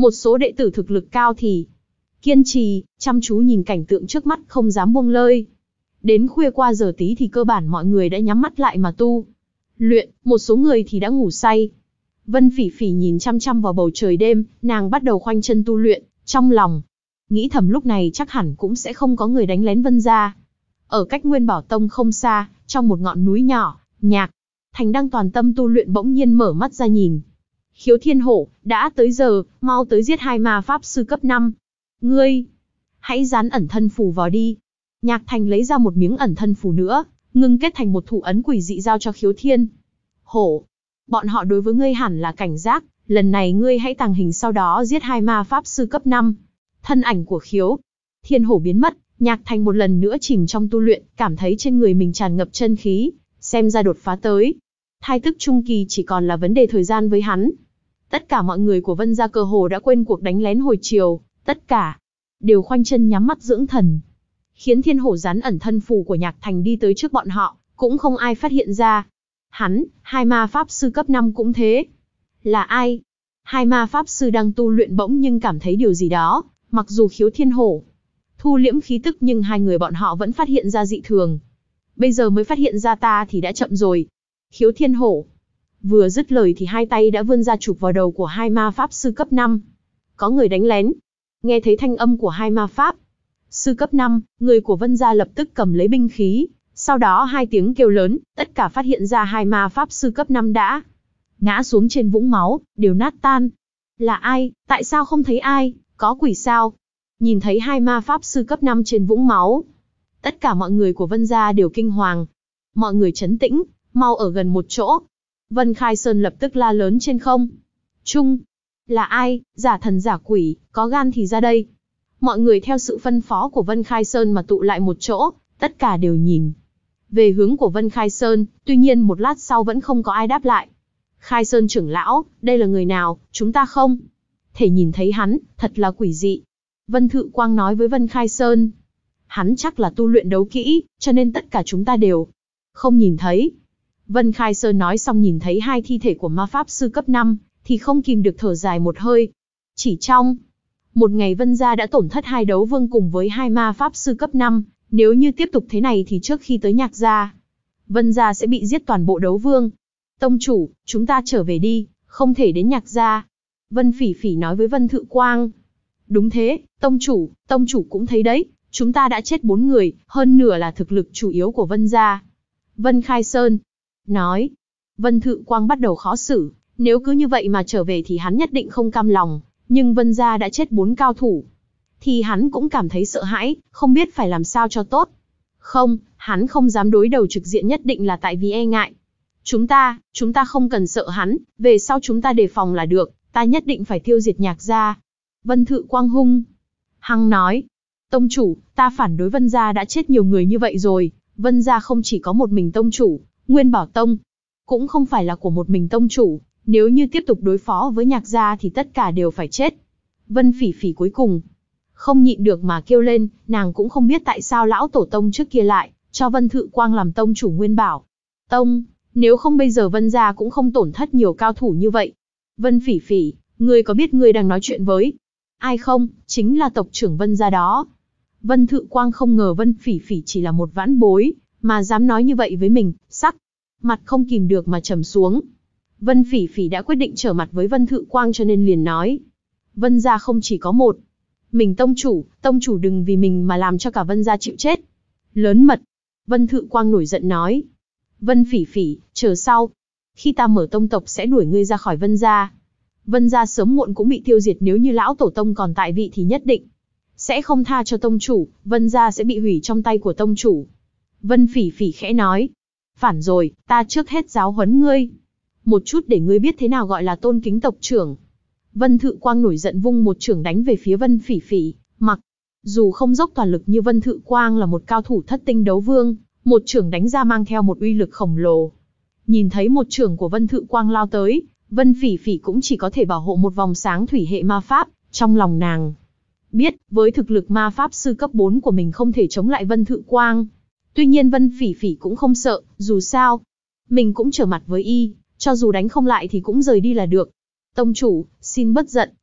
Một số đệ tử thực lực cao thì kiên trì, chăm chú nhìn cảnh tượng trước mắt không dám buông lơi. Đến khuya qua giờ tí thì cơ bản mọi người đã nhắm mắt lại mà tu luyện, một số người thì đã ngủ say. Vân Phỉ Phỉ nhìn chăm chăm vào bầu trời đêm, nàng bắt đầu khoanh chân tu luyện, trong lòng nghĩ thầm lúc này chắc hẳn cũng sẽ không có người đánh lén Vân gia. Ở cách Nguyên Bảo Tông không xa, trong một ngọn núi nhỏ, Nhạc Thành đang toàn tâm tu luyện bỗng nhiên mở mắt ra nhìn. Khiếu Thiên Hổ, đã tới giờ, mau tới giết hai ma pháp sư cấp năm. Ngươi, hãy dán ẩn thân phù vào đi. Nhạc Thành lấy ra một miếng ẩn thân phù nữa, ngưng kết thành một thủ ấn quỷ dị giao cho Khiếu Thiên Hổ. Bọn họ đối với ngươi hẳn là cảnh giác, lần này ngươi hãy tàng hình sau đó giết hai ma pháp sư cấp năm. Thân ảnh của Khiếu Thiên Hổ biến mất, Nhạc Thành một lần nữa chìm trong tu luyện, cảm thấy trên người mình tràn ngập chân khí, xem ra đột phá tới thai tức trung kỳ chỉ còn là vấn đề thời gian với hắn. Tất cả mọi người của Vân gia cơ hồ đã quên cuộc đánh lén hồi chiều, tất cả đều khoanh chân nhắm mắt dưỡng thần. Khiến Thiên Hổ dán ẩn thân phù của Nhạc Thành đi tới trước bọn họ, cũng không ai phát hiện ra. Hắn, hai ma pháp sư cấp năm cũng thế. Là ai? Hai ma pháp sư đang tu luyện bỗng nhưng cảm thấy điều gì đó, mặc dù Khiếu Thiên Hổ thu liễm khí tức nhưng hai người bọn họ vẫn phát hiện ra dị thường. Bây giờ mới phát hiện ra ta thì đã chậm rồi. Khiếu Thiên Hổ vừa dứt lời thì hai tay đã vươn ra chụp vào đầu của hai ma pháp sư cấp năm. Có người đánh lén. Nghe thấy thanh âm của hai ma pháp sư cấp năm, người của Vân gia lập tức cầm lấy binh khí. Sau đó hai tiếng kêu lớn, tất cả phát hiện ra hai ma pháp sư cấp năm đã ngã xuống trên vũng máu, đều nát tan. Là ai? Tại sao không thấy ai? Có quỷ sao? Nhìn thấy hai ma pháp sư cấp năm trên vũng máu, tất cả mọi người của Vân gia đều kinh hoàng. Mọi người trấn tĩnh, mau ở gần một chỗ. Vân Khai Sơn lập tức la lớn trên không trung. Là ai? Giả thần giả quỷ, có gan thì ra đây. Mọi người theo sự phân phó của Vân Khai Sơn mà tụ lại một chỗ, tất cả đều nhìn về hướng của Vân Khai Sơn, tuy nhiên một lát sau vẫn không có ai đáp lại. Khai Sơn trưởng lão, đây là người nào, chúng ta không thể nhìn thấy hắn, thật là quỷ dị. Vân Thự Quang nói với Vân Khai Sơn. Hắn chắc là tu luyện đấu kỹ, cho nên tất cả chúng ta đều không nhìn thấy. Vân Khai Sơn nói xong nhìn thấy hai thi thể của ma pháp sư cấp năm, thì không kìm được thở dài một hơi. Chỉ trong một ngày Vân gia đã tổn thất hai đấu vương cùng với hai ma pháp sư cấp năm, nếu như tiếp tục thế này thì trước khi tới Nhạc gia, Vân gia sẽ bị giết toàn bộ đấu vương. Tông chủ, chúng ta trở về đi, không thể đến Nhạc gia. Vân Phỉ Phỉ nói với Vân Thự Quang. Đúng thế, tông chủ, tông chủ cũng thấy đấy, chúng ta đã chết bốn người, hơn nửa là thực lực chủ yếu của Vân gia. Vân Khai Sơn nói. Vân Thự Quang bắt đầu khó xử, nếu cứ như vậy mà trở về thì hắn nhất định không cam lòng, nhưng Vân gia đã chết bốn cao thủ, thì hắn cũng cảm thấy sợ hãi, không biết phải làm sao cho tốt. Không, hắn không dám đối đầu trực diện nhất định là tại vì e ngại. Chúng ta, chúng ta không cần sợ hắn, về sau chúng ta đề phòng là được, ta nhất định phải tiêu diệt Nhạc gia. Vân Thự Quang hung hăng nói. Tông chủ, ta phản đối Vân gia đã chết nhiều người như vậy rồi, Vân gia không chỉ có một mình tông chủ, Nguyên Bảo Tông cũng không phải là của một mình tông chủ, nếu như tiếp tục đối phó với Nhạc gia thì tất cả đều phải chết. Vân Phỉ Phỉ cuối cùng không nhịn được mà kêu lên, nàng cũng không biết tại sao lão tổ tông trước kia lại cho Vân Thự Quang làm tông chủ Nguyên Bảo Tông, nếu không bây giờ Vân gia cũng không tổn thất nhiều cao thủ như vậy. Vân Phỉ Phỉ, ngươi có biết ngươi đang nói chuyện với ai không? Chính là tộc trưởng Vân gia đó. Vân Thự Quang không ngờ Vân Phỉ Phỉ chỉ là một vãn bối, mà dám nói như vậy với mình, sắc mặt không kìm được mà trầm xuống. Vân Phỉ Phỉ đã quyết định trở mặt với Vân Thự Quang cho nên liền nói. Vân gia không chỉ có một mình tông chủ, tông chủ đừng vì mình mà làm cho cả Vân gia chịu chết. Lớn mật. Vân Thự Quang nổi giận nói. Vân Phỉ Phỉ, chờ sau. Khi ta mở tông tộc sẽ đuổi ngươi ra khỏi Vân gia. Vân gia sớm muộn cũng bị tiêu diệt, nếu như lão tổ tông còn tại vị thì nhất định sẽ không tha cho tông chủ, Vân gia sẽ bị hủy trong tay của tông chủ. Vân Phỉ Phỉ khẽ nói. Phản rồi, ta trước hết giáo huấn ngươi một chút để ngươi biết thế nào gọi là tôn kính tộc trưởng. Vân Thự Quang nổi giận vung một chưởng đánh về phía Vân Phỉ Phỉ, mặc dù không dốc toàn lực như Vân Thự Quang là một cao thủ thất tinh đấu vương, một chưởng đánh ra mang theo một uy lực khổng lồ. Nhìn thấy một chưởng của Vân Thự Quang lao tới, Vân Phỉ Phỉ cũng chỉ có thể bảo hộ một vòng sáng thủy hệ ma pháp, trong lòng nàng biết, với thực lực ma pháp sư cấp bốn của mình không thể chống lại Vân Thự Quang. Tuy nhiên Vân Phỉ Phỉ cũng không sợ, dù sao mình cũng trở mặt với y, cho dù đánh không lại thì cũng rời đi là được. Tông chủ, xin bất giận,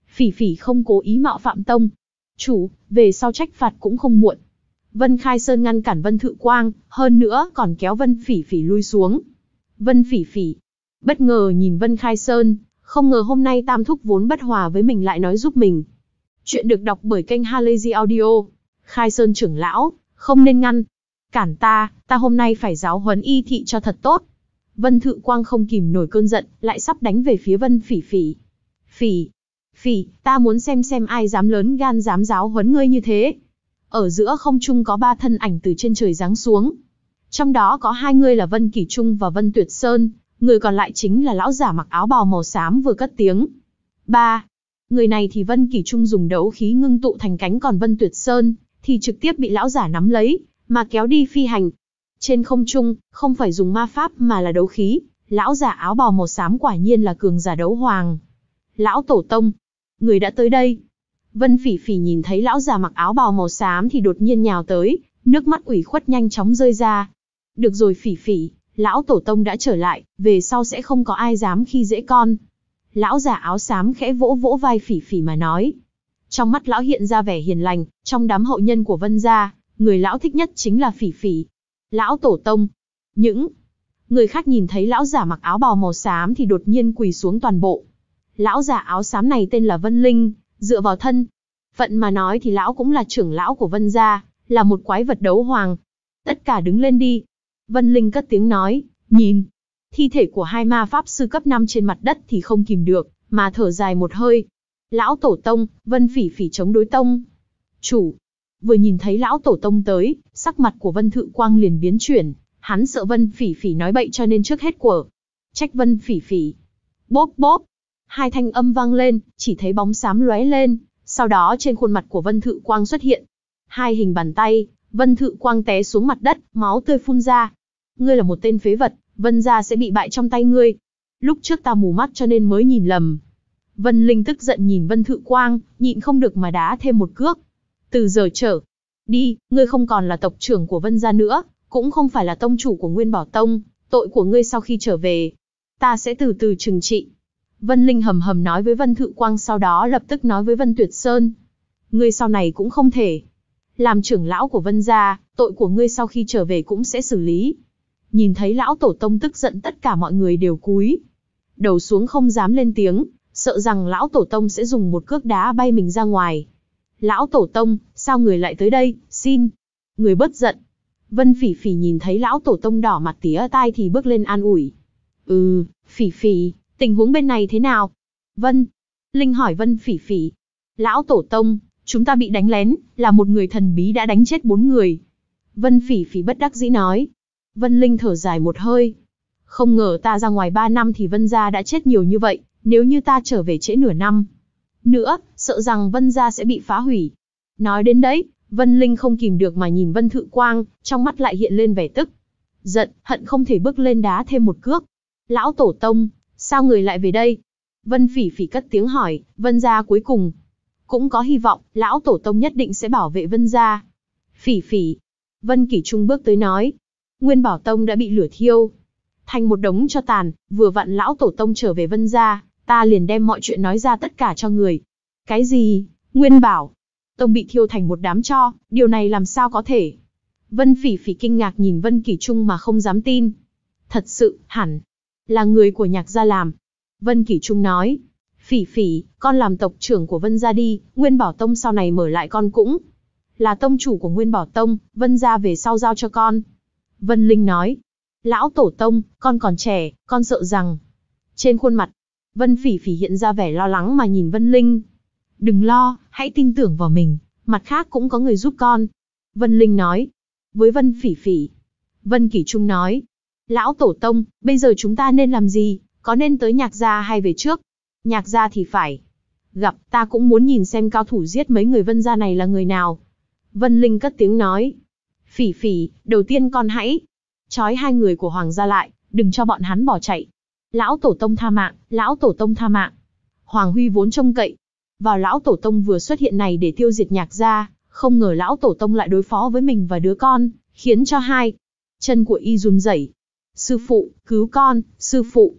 Phỉ Phỉ không cố ý mạo phạm tông chủ, về sau trách phạt cũng không muộn. Vân Khai Sơn ngăn cản Vân Thự Quang, hơn nữa còn kéo Vân Phỉ Phỉ lui xuống. Vân Phỉ Phỉ bất ngờ nhìn Vân Khai Sơn, không ngờ hôm nay Tam Thúc vốn bất hòa với mình lại nói giúp mình. Chuyện được đọc bởi kênh Halazy Audio. Khai Sơn trưởng lão, không nên ngăn cản ta, ta hôm nay phải giáo huấn y thị cho thật tốt. Vân Thự Quang không kìm nổi cơn giận, lại sắp đánh về phía Vân Phỉ Phỉ. Phỉ, Phỉ, ta muốn xem xem ai dám lớn gan dám giáo huấn ngươi như thế. Ở giữa không trung có ba thân ảnh từ trên trời giáng xuống. Trong đó có hai người là Vân Kỷ Trung và Vân Tuyệt Sơn, người còn lại chính là lão giả mặc áo bào màu xám vừa cất tiếng. Ba. Người này thì Vân Kỷ Trung dùng đấu khí ngưng tụ thành cánh, còn Vân Tuyệt Sơn thì trực tiếp bị lão giả nắm lấy, mà kéo đi phi hành. Trên không trung, không phải dùng ma pháp mà là đấu khí, lão giả áo bào màu xám quả nhiên là cường giả đấu hoàng. Lão Tổ Tông, người đã tới đây. Vân Phỉ Phỉ nhìn thấy lão già mặc áo bào màu xám thì đột nhiên nhào tới, nước mắt ủy khuất nhanh chóng rơi ra. Được rồi Phỉ Phỉ, lão Tổ Tông đã trở lại, về sau sẽ không có ai dám khi dễ con. Lão già áo xám khẽ vỗ vỗ vai Phỉ Phỉ mà nói. Trong mắt lão hiện ra vẻ hiền lành, trong đám hậu nhân của Vân gia, người lão thích nhất chính là Phỉ Phỉ. Lão Tổ Tông. Những người khác nhìn thấy lão giả mặc áo bào màu xám thì đột nhiên quỳ xuống toàn bộ. Lão giả áo xám này tên là Vân Linh, dựa vào thân phận mà nói thì lão cũng là trưởng lão của Vân gia, là một quái vật đấu hoàng. Tất cả đứng lên đi. Vân Linh cất tiếng nói, nhìn thi thể của hai ma pháp sư cấp năm trên mặt đất thì không kìm được, mà thở dài một hơi. Lão Tổ Tông, Vân Phỉ Phỉ chống đối tông chủ. Vừa nhìn thấy lão Tổ Tông tới, sắc mặt của Vân Thự Quang liền biến chuyển, hắn sợ Vân Phỉ Phỉ nói bậy cho nên trước hết của trách Vân Phỉ Phỉ. Bốp bốp, hai thanh âm vang lên, chỉ thấy bóng xám lóe lên, sau đó trên khuôn mặt của Vân Thự Quang xuất hiện hai hình bàn tay, Vân Thự Quang té xuống mặt đất, máu tươi phun ra. Ngươi là một tên phế vật, Vân gia sẽ bị bại trong tay ngươi. Lúc trước ta mù mắt cho nên mới nhìn lầm. Vân Linh tức giận nhìn Vân Thự Quang, nhịn không được mà đá thêm một cước. Từ giờ trở đi, ngươi không còn là tộc trưởng của Vân gia nữa, cũng không phải là tông chủ của Nguyên Bảo Tông, tội của ngươi sau khi trở về, ta sẽ từ từ trừng trị. Vân Linh hầm hầm nói với Vân Thự Quang, sau đó lập tức nói với Vân Tuyệt Sơn. Ngươi sau này cũng không thể làm trưởng lão của Vân gia, tội của ngươi sau khi trở về cũng sẽ xử lý. Nhìn thấy lão Tổ Tông tức giận, tất cả mọi người đều cúi đầu xuống không dám lên tiếng, sợ rằng lão Tổ Tông sẽ dùng một cước đá bay mình ra ngoài. Lão Tổ Tông, sao người lại tới đây, xin người bớt giận. Vân Phỉ Phỉ nhìn thấy lão Tổ Tông đỏ mặt tía tai thì bước lên an ủi. Ừ, Phỉ Phỉ, tình huống bên này thế nào? Vân Linh hỏi Vân Phỉ Phỉ. Lão Tổ Tông, chúng ta bị đánh lén, là một người thần bí đã đánh chết bốn người. Vân Phỉ Phỉ bất đắc dĩ nói. Vân Linh thở dài một hơi. Không ngờ ta ra ngoài ba năm thì Vân gia đã chết nhiều như vậy, nếu như ta trở về trễ nửa năm nữa, sợ rằng Vân gia sẽ bị phá hủy. Nói đến đấy, Vân Linh không kìm được mà nhìn Vân Thự Quang, trong mắt lại hiện lên vẻ tức giận, hận không thể bước lên đá thêm một cước. Lão Tổ Tông, sao người lại về đây? Vân Phỉ Phỉ cất tiếng hỏi. Vân gia cuối cùng cũng có hy vọng, lão Tổ Tông nhất định sẽ bảo vệ Vân gia. Phỉ Phỉ, Vân Kỷ Trung bước tới nói. Nguyên Bảo Tông đã bị lửa thiêu thành một đống tro tàn, vừa vặn lão Tổ Tông trở về Vân gia, ta liền đem mọi chuyện nói ra tất cả cho người. Cái gì? Nguyên Bảo Tông bị thiêu thành một đám tro, điều này làm sao có thể? Vân Phỉ Phỉ kinh ngạc nhìn Vân Kỷ Trung mà không dám tin. Thật sự, hẳn là người của Nhạc gia làm. Vân Kỷ Trung nói. Phỉ Phỉ, con làm tộc trưởng của Vân gia đi, Nguyên Bảo Tông sau này mở lại con cũng là tông chủ của Nguyên Bảo Tông, Vân gia về sau giao cho con. Vân Linh nói. Lão Tổ Tông, con còn trẻ, con sợ rằng... Trên khuôn mặt, Vân Phỉ Phỉ hiện ra vẻ lo lắng mà nhìn Vân Linh. Đừng lo, hãy tin tưởng vào mình, mặt khác cũng có người giúp con. Vân Linh nói. Với Vân Phỉ Phỉ, Vân Kỷ Trung nói. Lão Tổ Tông, bây giờ chúng ta nên làm gì, có nên tới Nhạc gia hay về trước? Nhạc gia thì phải gặp, ta cũng muốn nhìn xem cao thủ giết mấy người Vân gia này là người nào. Vân Linh cất tiếng nói. Phỉ Phỉ, đầu tiên con hãy trói hai người của Hoàng gia lại, đừng cho bọn hắn bỏ chạy. Lão Tổ Tông tha mạng, Lão Tổ Tông tha mạng. Hoàng Huy vốn trông cậy vào Lão Tổ Tông vừa xuất hiện này để tiêu diệt Nhạc gia, không ngờ Lão Tổ Tông lại đối phó với mình và đứa con, khiến cho hai chân của y run rẩy. Sư phụ, cứu con, sư phụ.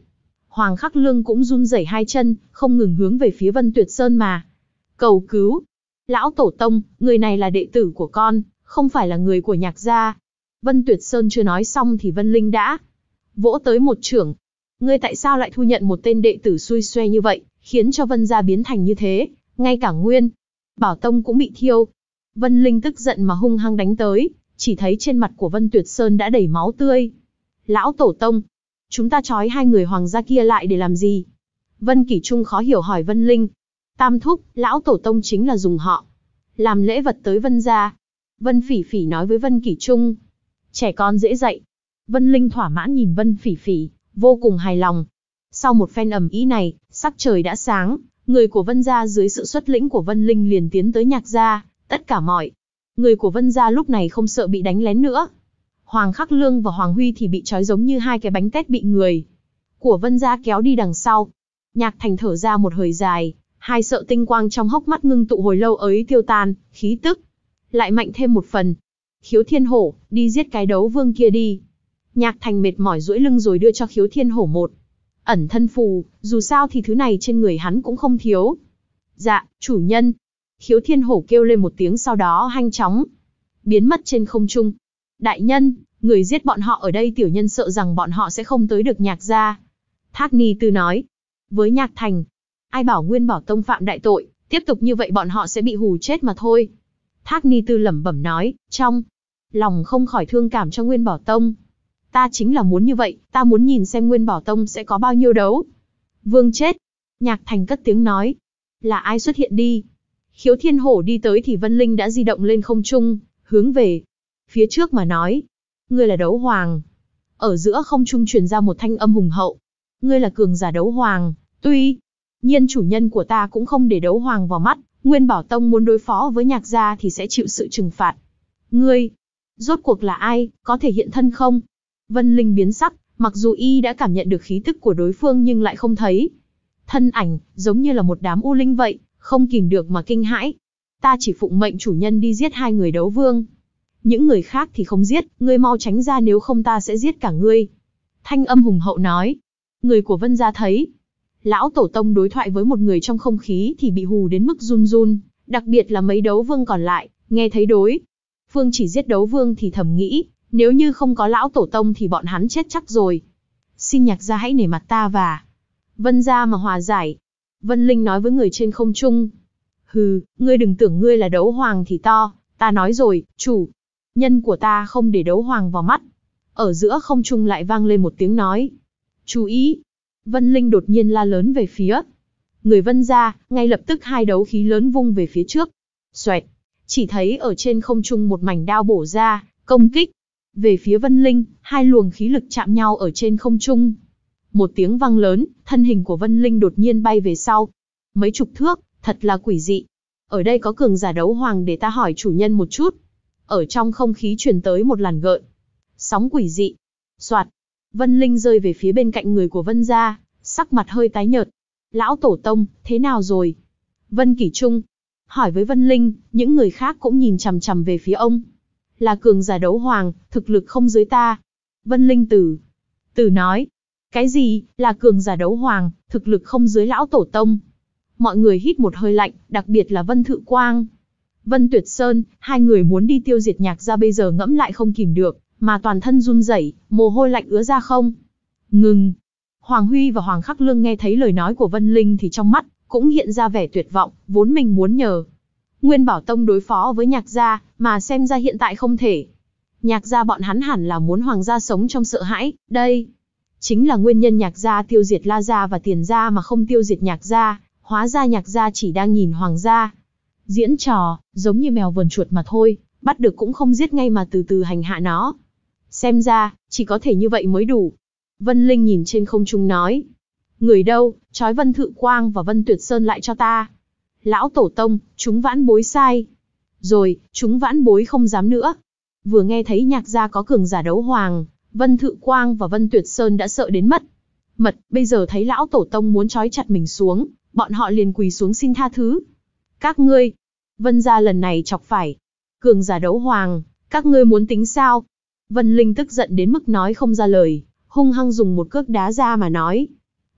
Hoàng Khắc Lương cũng run rẩy hai chân, không ngừng hướng về phía Vân Tuyệt Sơn mà cầu cứu. Lão tổ tông, người này là đệ tử của con, không phải là người của Nhạc gia. Vân Tuyệt Sơn chưa nói xong thì Vân Linh đã vỗ tới một chưởng. Ngươi tại sao lại thu nhận một tên đệ tử xui xoe như vậy, khiến cho Vân gia biến thành như thế, ngay cả Nguyên Bảo Tông cũng bị thiêu. Vân Linh tức giận mà hung hăng đánh tới, chỉ thấy trên mặt của Vân Tuyệt Sơn đã đầy máu tươi. Lão tổ tông, chúng ta trói hai người hoàng gia kia lại để làm gì? Vân Kỷ Trung khó hiểu hỏi Vân Linh. Tam thúc, lão tổ tông chính là dùng họ làm lễ vật tới Vân gia. Vân Phỉ Phỉ nói với Vân Kỷ Trung. Trẻ con dễ dạy. Vân Linh thỏa mãn nhìn Vân Phỉ Phỉ, vô cùng hài lòng. Sau một phen ầm ĩ này, sắc trời đã sáng, người của Vân gia dưới sự xuất lĩnh của Vân Linh liền tiến tới Nhạc gia. Tất cả mọi người của Vân gia lúc này không sợ bị đánh lén nữa. Hoàng Khắc Lương và Hoàng Huy thì bị trói giống như hai cái bánh tét bị người của Vân gia kéo đi đằng sau. Nhạc Thành thở ra một hơi dài, hai sợ tinh quang trong hốc mắt ngưng tụ hồi lâu ấy tiêu tan, khí tức lại mạnh thêm một phần. Khiếu Thiên Hổ, đi giết cái đấu vương kia đi. Nhạc Thành mệt mỏi duỗi lưng rồi đưa cho Khiếu Thiên Hổ một ẩn thân phù, dù sao thì thứ này trên người hắn cũng không thiếu. Dạ, chủ nhân. Khiếu Thiên Hổ kêu lên một tiếng sau đó nhanh chóng biến mất trên không trung. Đại nhân, người giết bọn họ ở đây tiểu nhân sợ rằng bọn họ sẽ không tới được Nhạc gia. Thác Ni Tư nói. Với Nhạc Thành, ai bảo Nguyên Bảo Tông phạm đại tội, tiếp tục như vậy bọn họ sẽ bị hù chết mà thôi. Thác Ni Tư lẩm bẩm nói, trong lòng không khỏi thương cảm cho Nguyên Bảo Tông. Ta chính là muốn như vậy, ta muốn nhìn xem Nguyên Bảo Tông sẽ có bao nhiêu đấu vương chết. Nhạc Thành cất tiếng nói. Là ai xuất hiện đi? Khiếu Thiên Hổ đi tới thì Vân Linh đã di động lên không trung, hướng về phía trước mà nói. Ngươi là đấu hoàng. Ở giữa không trung truyền ra một thanh âm hùng hậu. Ngươi là cường giả đấu hoàng, tuy nhiên chủ nhân của ta cũng không để đấu hoàng vào mắt, Nguyên Bảo Tông muốn đối phó với Nhạc gia thì sẽ chịu sự trừng phạt. Ngươi, rốt cuộc là ai, có thể hiện thân không? Vân Linh biến sắc, mặc dù y đã cảm nhận được khí tức của đối phương nhưng lại không thấy thân ảnh, giống như là một đám u linh vậy, không kìm được mà kinh hãi. Ta chỉ phụng mệnh chủ nhân đi giết hai người đấu vương. Những người khác thì không giết, ngươi mau tránh ra nếu không ta sẽ giết cả ngươi. Thanh âm hùng hậu nói. Người của Vân gia thấy lão tổ tông đối thoại với một người trong không khí thì bị hù đến mức run run, đặc biệt là mấy đấu vương còn lại, nghe thấy đối phương chỉ giết đấu vương thì thầm nghĩ, nếu như không có lão tổ tông thì bọn hắn chết chắc rồi. Xin Nhạc gia hãy nể mặt ta và Vân gia mà hòa giải. Vân Linh nói với người trên không trung. Hừ, ngươi đừng tưởng ngươi là đấu hoàng thì to, ta nói rồi, chủ nhân của ta không để đấu hoàng vào mắt. Ở giữa không trung lại vang lên một tiếng nói. Chú ý! Vân Linh đột nhiên la lớn về phía người Vân gia, ngay lập tức hai đấu khí lớn vung về phía trước. Xoẹt! Chỉ thấy ở trên không trung một mảnh đao bổ ra, công kích về phía Vân Linh, hai luồng khí lực chạm nhau ở trên không trung. Một tiếng vang lớn, thân hình của Vân Linh đột nhiên bay về sau. Mấy chục thước, thật là quỷ dị. Ở đây có cường giả đấu hoàng để ta hỏi chủ nhân một chút. Ở trong không khí truyền tới một làn gợn sóng quỷ dị. Soạt! Vân Linh rơi về phía bên cạnh người của Vân gia, sắc mặt hơi tái nhợt. Lão tổ tông, thế nào rồi? Vân Kỷ Trung hỏi với Vân Linh, những người khác cũng nhìn chằm chằm về phía ông. Là cường giả đấu hoàng, thực lực không dưới ta. Vân Linh từ từ nói. Cái gì, là cường giả đấu hoàng, thực lực không dưới lão tổ tông? Mọi người hít một hơi lạnh, đặc biệt là Vân Thự Quang, Vân Tuyệt Sơn, hai người muốn đi tiêu diệt Nhạc gia bây giờ ngẫm lại không kìm được, mà toàn thân run rẩy, mồ hôi lạnh ứa ra không ngừng. Hoàng Huy và Hoàng Khắc Lương nghe thấy lời nói của Vân Linh thì trong mắt cũng hiện ra vẻ tuyệt vọng, vốn mình muốn nhờ Nguyên Bảo Tông đối phó với Nhạc gia, mà xem ra hiện tại không thể. Nhạc gia bọn hắn hẳn là muốn hoàng gia sống trong sợ hãi, đây chính là nguyên nhân Nhạc gia tiêu diệt La gia và Tiền gia mà không tiêu diệt Nhạc gia, hóa ra Nhạc gia chỉ đang nhìn hoàng gia diễn trò, giống như mèo vờn chuột mà thôi, bắt được cũng không giết ngay mà từ từ hành hạ nó. Xem ra, chỉ có thể như vậy mới đủ. Vân Linh nhìn trên không trung nói. Người đâu, trói Vân Thự Quang và Vân Tuyệt Sơn lại cho ta. Lão tổ tông, chúng vãn bối sai. Rồi, chúng vãn bối không dám nữa. Vừa nghe thấy Nhạc gia có cường giả đấu hoàng, Vân Thự Quang và Vân Tuyệt Sơn đã sợ đến mất mật, bây giờ thấy lão tổ tông muốn trói chặt mình xuống, bọn họ liền quỳ xuống xin tha thứ. Các ngươi, Vân gia lần này chọc phải cường giả đấu hoàng, các ngươi muốn tính sao? Vân Linh tức giận đến mức nói không ra lời, hung hăng dùng một cước đá ra mà nói.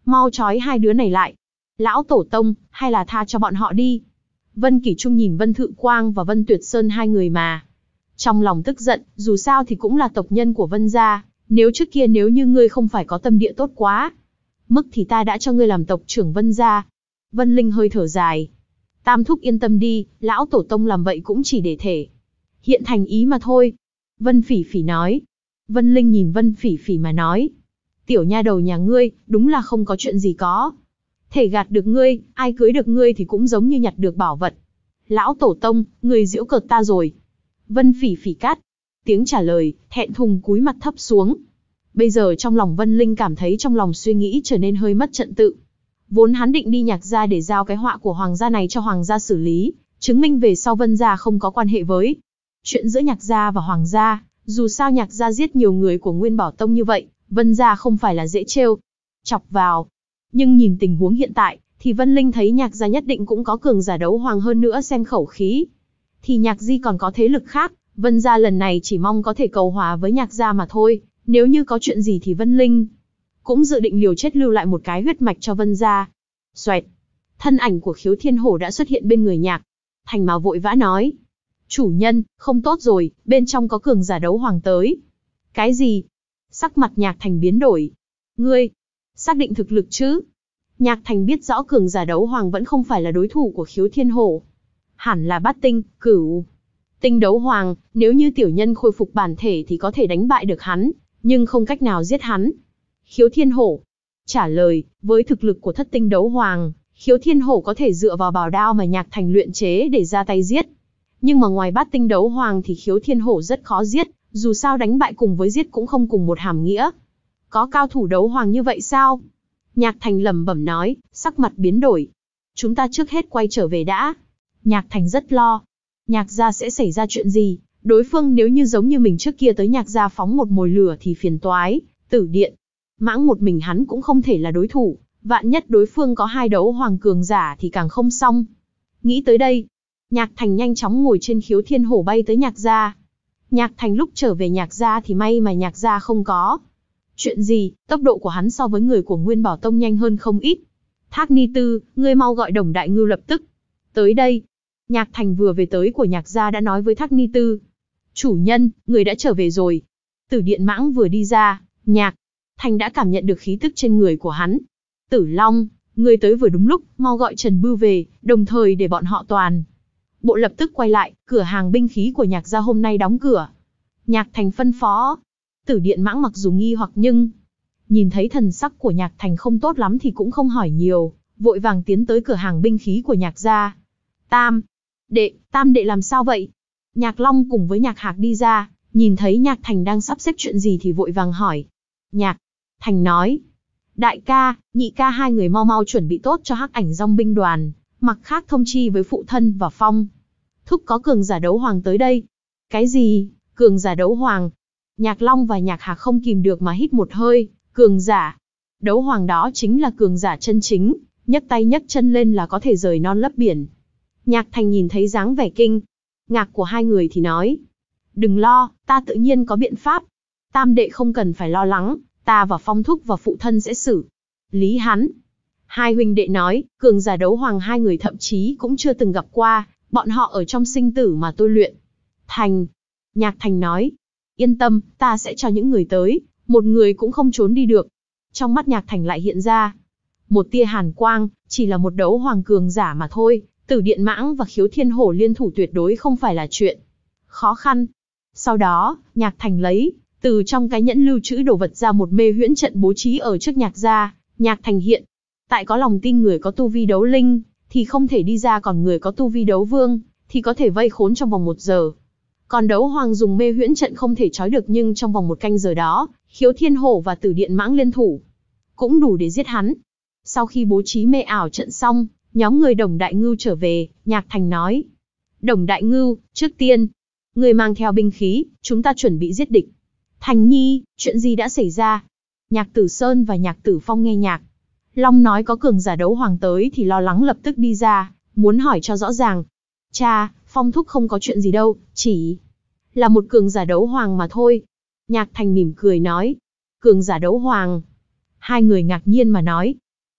Mau trói hai đứa này lại. Lão tổ tông, hay là tha cho bọn họ đi. Vân Kỷ Trung nhìn Vân Thự Quang và Vân Tuyệt Sơn hai người mà. Trong lòng tức giận, dù sao thì cũng là tộc nhân của Vân gia. Nếu trước kia nếu như ngươi không phải có tâm địa tốt quá, mức thì ta đã cho ngươi làm tộc trưởng Vân gia. Vân Linh hơi thở dài. Tam thúc yên tâm đi, lão tổ tông làm vậy cũng chỉ để thể hiện thành ý mà thôi. Vân Phỉ Phỉ nói. Vân Linh nhìn Vân Phỉ Phỉ mà nói. Tiểu nha đầu nhà ngươi, đúng là không có chuyện gì có thể gạt được ngươi, ai cưới được ngươi thì cũng giống như nhặt được bảo vật. Lão tổ tông, ngươi giễu cợt ta rồi. Vân Phỉ Phỉ cắt tiếng trả lời, thẹn thùng cúi mặt thấp xuống. Bây giờ trong lòng Vân Linh cảm thấy trong lòng suy nghĩ trở nên hơi mất trật tự. Vốn hắn định đi Nhạc gia để giao cái họa của hoàng gia này cho hoàng gia xử lý, chứng minh về sau Vân gia không có quan hệ với chuyện giữa Nhạc gia và hoàng gia. Dù sao Nhạc gia giết nhiều người của Nguyên Bảo Tông như vậy, Vân gia không phải là dễ trêu chọc vào. Nhưng nhìn tình huống hiện tại, thì Vân Linh thấy Nhạc gia nhất định cũng có cường giả đấu hoàng, hơn nữa xem khẩu khí thì Nhạc Di còn có thế lực khác. Vân gia lần này chỉ mong có thể cầu hòa với Nhạc gia mà thôi. Nếu như có chuyện gì thì Vân Linh cũng dự định liều chết lưu lại một cái huyết mạch cho Vân gia. Xoẹt, thân ảnh của Khiếu Thiên Hổ đã xuất hiện bên người Nhạc Thành mà vội vã nói. Chủ nhân, không tốt rồi, bên trong có cường giả đấu hoàng tới. Cái gì? Sắc mặt Nhạc Thành biến đổi. Ngươi, xác định thực lực chứ? Nhạc Thành biết rõ cường giả đấu hoàng vẫn không phải là đối thủ của Khiếu Thiên Hổ. Hẳn là bát tinh, cửu tinh đấu hoàng, nếu như tiểu nhân khôi phục bản thể thì có thể đánh bại được hắn, nhưng không cách nào giết hắn. Khiếu Thiên Hổ trả lời, với thực lực của thất tinh đấu hoàng, Khiếu Thiên Hổ có thể dựa vào bảo đao mà Nhạc Thành luyện chế để ra tay giết. Nhưng mà ngoài bát tinh đấu hoàng thì Khiếu Thiên Hổ rất khó giết, dù sao đánh bại cùng với giết cũng không cùng một hàm nghĩa. Có cao thủ đấu hoàng như vậy sao? Nhạc Thành lẩm bẩm nói, sắc mặt biến đổi. Chúng ta trước hết quay trở về đã. Nhạc Thành rất lo. Nhạc gia sẽ xảy ra chuyện gì? Đối phương nếu như giống như mình trước kia tới Nhạc gia phóng một mồi lửa thì phiền toái. Tử Điện, Mãng một mình hắn cũng không thể là đối thủ. Vạn nhất đối phương có hai đấu hoàng cường giả thì càng không xong. Nghĩ tới đây, Nhạc Thành nhanh chóng ngồi trên Khiếu Thiên Hổ bay tới Nhạc gia. Nhạc Thành lúc trở về Nhạc gia thì may mà Nhạc gia không có chuyện gì, tốc độ của hắn so với người của Nguyên Bảo Tông nhanh hơn không ít. Thác Ni Tư, ngươi mau gọi Đồng Đại Ngưu lập tức tới đây. Nhạc Thành vừa về tới của Nhạc gia đã nói với Thác Ni Tư. Chủ nhân, người đã trở về rồi. Tử Điện Mãng vừa đi ra, Nhạc Thành đã cảm nhận được khí tức trên người của hắn. Tử Long, ngươi tới vừa đúng lúc, mau gọi Trần Bưu về, đồng thời để bọn họ toàn bộ lập tức quay lại, cửa hàng binh khí của Nhạc gia hôm nay đóng cửa. Nhạc Thành phân phó. Tử Điện Mãng mặc dù nghi hoặc nhưng nhìn thấy thần sắc của Nhạc Thành không tốt lắm thì cũng không hỏi nhiều, vội vàng tiến tới cửa hàng binh khí của Nhạc gia. Tam đệ, Tam đệ làm sao vậy? Nhạc Long cùng với Nhạc Hạc đi ra, nhìn thấy Nhạc Thành đang sắp xếp chuyện gì thì vội vàng hỏi. Nhạc Thành nói, đại ca, nhị ca hai người mau mau chuẩn bị tốt cho Hắc Ảnh Dòng binh đoàn, mặt khác thông chi với phụ thân và Phong thúc có cường giả đấu hoàng tới đây. Cái gì? Cường giả đấu hoàng? Nhạc Long và Nhạc Hạc không kìm được mà hít một hơi. Cường giả đấu hoàng đó chính là cường giả chân chính, nhấc tay nhấc chân lên là có thể rời non lấp biển. Nhạc Thành nhìn thấy dáng vẻ kinh ngạc của hai người thì nói, đừng lo, ta tự nhiên có biện pháp. Tam đệ không cần phải lo lắng, ta và Phong thúc và phụ thân sẽ xử lý hắn. Hai huynh đệ nói, cường giả đấu hoàng hai người thậm chí cũng chưa từng gặp qua, bọn họ ở trong sinh tử mà tôi luyện thành. Nhạc Thành nói, yên tâm, ta sẽ cho những người tới, một người cũng không trốn đi được. Trong mắt Nhạc Thành lại hiện ra một tia hàn quang, chỉ là một đấu hoàng cường giả mà thôi. Tử Điện Mãng và Khiếu Thiên Hổ liên thủ tuyệt đối không phải là chuyện khó khăn. Sau đó, Nhạc Thành lấy từ trong cái nhẫn lưu trữ đồ vật ra một mê huyễn trận bố trí ở trước Nhạc gia. Nhạc Thành hiện tại có lòng tin người có tu vi đấu linh thì không thể đi ra, còn người có tu vi đấu vương thì có thể vây khốn trong vòng một giờ. Còn đấu hoàng dùng mê huyễn trận không thể trói được, nhưng trong vòng một canh giờ đó, Khiếu Thiên Hổ và Tử Điện Mãng liên thủ cũng đủ để giết hắn. Sau khi bố trí mê ảo trận xong, nhóm người Đồng Đại Ngưu trở về. Nhạc Thành nói, Đồng Đại Ngưu, trước tiên người mang theo binh khí, chúng ta chuẩn bị giết địch. Thành Nhi, chuyện gì đã xảy ra? Nhạc Tử Sơn và Nhạc Tử Phong nghe Nhạc Long nói có cường giả đấu hoàng tới thì lo lắng lập tức đi ra, muốn hỏi cho rõ ràng. Cha, Phong thúc không có chuyện gì đâu, chỉ là một cường giả đấu hoàng mà thôi. Nhạc Thành mỉm cười nói, cường giả đấu hoàng. Hai người ngạc nhiên mà nói,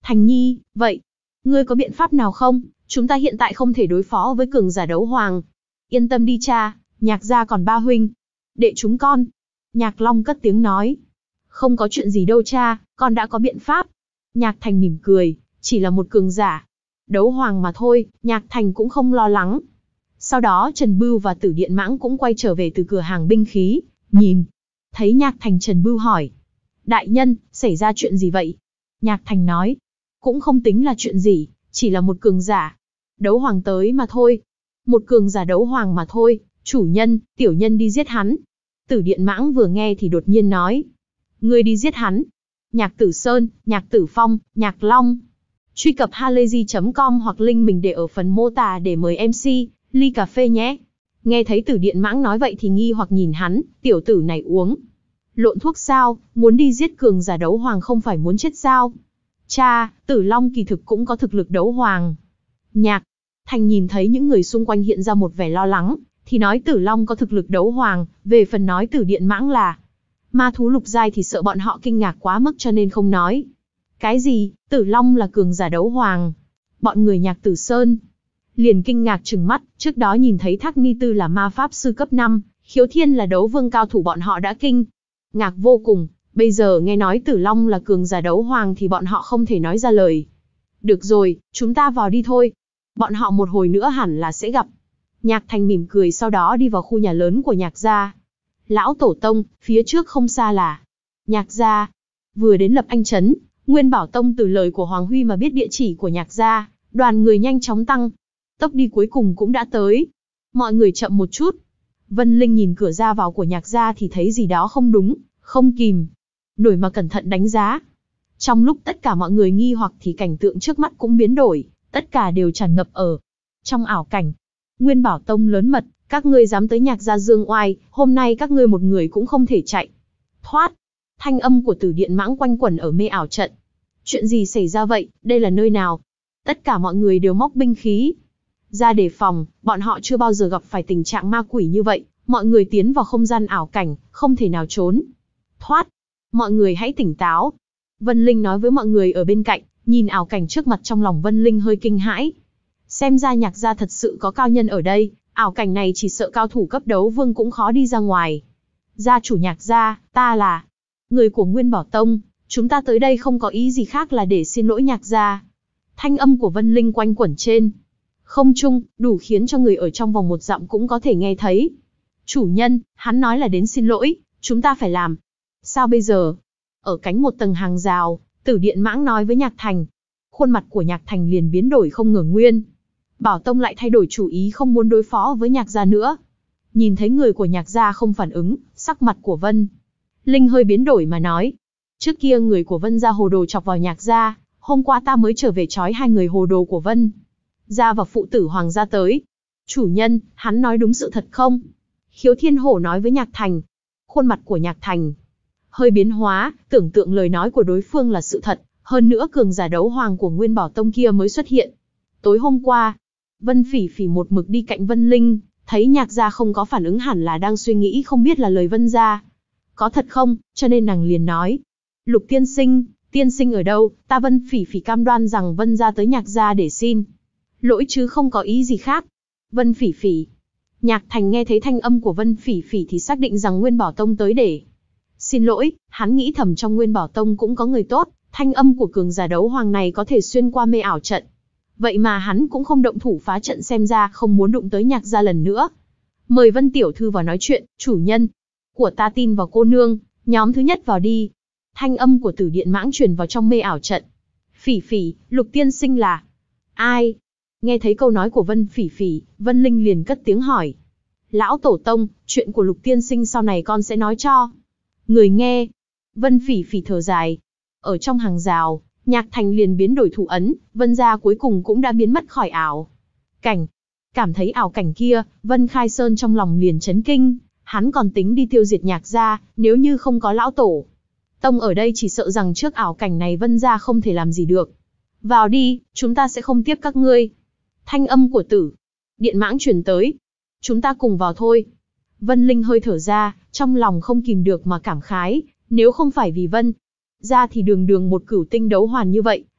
Thành Nhi, vậy, ngươi có biện pháp nào không? Chúng ta hiện tại không thể đối phó với cường giả đấu hoàng. Yên tâm đi cha, Nhạc gia còn ba huynh. Đệ chúng con. Nhạc Long cất tiếng nói. Không có chuyện gì đâu cha, con đã có biện pháp. Nhạc Thành mỉm cười, chỉ là một cường giả đấu hoàng mà thôi, Nhạc Thành cũng không lo lắng. Sau đó Trần Bưu và Tử Điện Mãng cũng quay trở về từ cửa hàng binh khí, nhìn. Thấy Nhạc Thành, Trần Bưu hỏi. Đại nhân, xảy ra chuyện gì vậy? Nhạc Thành nói. Cũng không tính là chuyện gì, chỉ là một cường giả đấu hoàng tới mà thôi. Một cường giả đấu hoàng mà thôi, chủ nhân, tiểu nhân đi giết hắn. Tử Điện Mãng vừa nghe thì đột nhiên nói. Ngươi đi giết hắn? Nhạc Tử Sơn, Nhạc Tử Phong, Nhạc Long. Truy cập halayzi chấm com hoặc link mình để ở phần mô tả để mời em xê, ly cà phê nhé. Nghe thấy Tử Điện Mãng nói vậy thì nghi hoặc nhìn hắn, tiểu tử này uống lộn thuốc sao, muốn đi giết cường giả đấu hoàng không phải muốn chết sao? Cha, Tử Long kỳ thực cũng có thực lực đấu hoàng. Nhạc Thành nhìn thấy những người xung quanh hiện ra một vẻ lo lắng, thì nói Tử Long có thực lực đấu hoàng, về phần nói Tử Điện Mãng là ma thú lục giai thì sợ bọn họ kinh ngạc quá mức cho nên không nói. Cái gì, Tử Long là cường giả đấu hoàng? Bọn người Nhạc Tử Sơn liền kinh ngạc trừng mắt, trước đó nhìn thấy Thác Ni Tư là ma pháp sư cấp năm, Khiếu Thiên là đấu vương cao thủ bọn họ đã kinh ngạc vô cùng, bây giờ nghe nói Tử Long là cường giả đấu hoàng thì bọn họ không thể nói ra lời. Được rồi, chúng ta vào đi thôi. Bọn họ một hồi nữa hẳn là sẽ gặp. Nhạc Thành mỉm cười sau đó đi vào khu nhà lớn của Nhạc gia. Lão tổ tông, phía trước không xa là Nhạc gia. Vừa đến Lập Anh Trấn, Nguyên Bảo Tông từ lời của Hoàng Huy mà biết địa chỉ của Nhạc gia, đoàn người nhanh chóng tăng tốc đi cuối cùng cũng đã tới. Mọi người chậm một chút. Vân Linh nhìn cửa ra vào của Nhạc gia thì thấy gì đó không đúng, không kìm nổi mà cẩn thận đánh giá. Trong lúc tất cả mọi người nghi hoặc thì cảnh tượng trước mắt cũng biến đổi, tất cả đều tràn ngập ở trong ảo cảnh. Nguyên Bảo Tông lớn mật, các ngươi dám tới Nhạc gia dương oai, hôm nay các ngươi một người cũng không thể chạy thoát. Thanh âm của Tử Điện Mãng quanh quẩn ở mê ảo trận. Chuyện gì xảy ra vậy, đây là nơi nào? Tất cả mọi người đều móc binh khí ra đề phòng, bọn họ chưa bao giờ gặp phải tình trạng ma quỷ như vậy, mọi người tiến vào không gian ảo cảnh, không thể nào trốn thoát. Mọi người hãy tỉnh táo. Vân Linh nói với mọi người ở bên cạnh, nhìn ảo cảnh trước mặt trong lòng Vân Linh hơi kinh hãi. Xem ra Nhạc gia thật sự có cao nhân ở đây, ảo cảnh này chỉ sợ cao thủ cấp đấu vương cũng khó đi ra ngoài. Gia chủ Nhạc gia, ta là người của Nguyên Bảo Tông, chúng ta tới đây không có ý gì khác là để xin lỗi Nhạc gia. Thanh âm của Vân Linh quanh quẩn trên không trung, đủ khiến cho người ở trong vòng một dặm cũng có thể nghe thấy. Chủ nhân, hắn nói là đến xin lỗi, chúng ta phải làm. Sao bây giờ? Ở cánh một tầng hàng rào, Tử Điện Mãng nói với Nhạc Thành. Khuôn mặt của Nhạc Thành liền biến đổi không ngờ Nguyên Bảo Tông lại thay đổi chủ ý không muốn đối phó với Nhạc gia nữa. Nhìn thấy người của Nhạc gia không phản ứng, sắc mặt của Vân Linh hơi biến đổi mà nói. Trước kia người của Vân gia hồ đồ chọc vào Nhạc gia, hôm qua ta mới trở về trói hai người hồ đồ của Vân gia và phụ tử Hoàng gia tới. Chủ nhân, hắn nói đúng sự thật không? Khiếu Thiên Hổ nói với Nhạc Thành. Khuôn mặt của Nhạc Thành hơi biến hóa, tưởng tượng lời nói của đối phương là sự thật, hơn nữa cường giả đấu hoàng của Nguyên Bảo Tông kia mới xuất hiện. Tối hôm qua, Vân Phỉ Phỉ một mực đi cạnh Vân Linh, thấy Nhạc gia không có phản ứng hẳn là đang suy nghĩ không biết là lời Vân gia có thật không, cho nên nàng liền nói. Lục tiên sinh, tiên sinh ở đâu, ta Vân Phỉ Phỉ cam đoan rằng Vân gia tới Nhạc gia để xin lỗi chứ không có ý gì khác. Vân Phỉ Phỉ. Nhạc Thành nghe thấy thanh âm của Vân Phỉ Phỉ thì xác định rằng Nguyên Bảo Tông tới để xin lỗi, hắn nghĩ thầm trong Nguyên Bảo Tông cũng có người tốt, thanh âm của cường giả đấu hoàng này có thể xuyên qua mê ảo trận. Vậy mà hắn cũng không động thủ phá trận, xem ra không muốn đụng tới Nhạc gia lần nữa. Mời Vân tiểu thư vào nói chuyện, chủ nhân của ta tin vào cô nương, nhóm thứ nhất vào đi. Thanh âm của Tử Điện Mãng truyền vào trong mê ảo trận. Phỉ Phỉ, Lục tiên sinh là ai? Nghe thấy câu nói của Vân Phỉ Phỉ, Vân Linh liền cất tiếng hỏi. Lão tổ tông, chuyện của Lục tiên sinh sau này con sẽ nói cho người nghe. Vân Phỉ Phỉ thở dài. Ở trong hàng rào, Nhạc Thành liền biến đổi thủ ấn, Vân gia cuối cùng cũng đã biến mất khỏi ảo cảnh. Cảm thấy ảo cảnh kia, Vân Khai Sơn trong lòng liền chấn kinh, hắn còn tính đi tiêu diệt Nhạc gia, nếu như không có lão tổ tông ở đây chỉ sợ rằng trước ảo cảnh này Vân gia không thể làm gì được. Vào đi, chúng ta sẽ không tiếp các ngươi. Thanh âm của Tử Điện Mãng truyền tới. Chúng ta cùng vào thôi. Vân Linh hơi thở ra, trong lòng không kìm được mà cảm khái, nếu không phải vì Vân gia thì đường đường một cửu tinh đấu hoàn như vậy,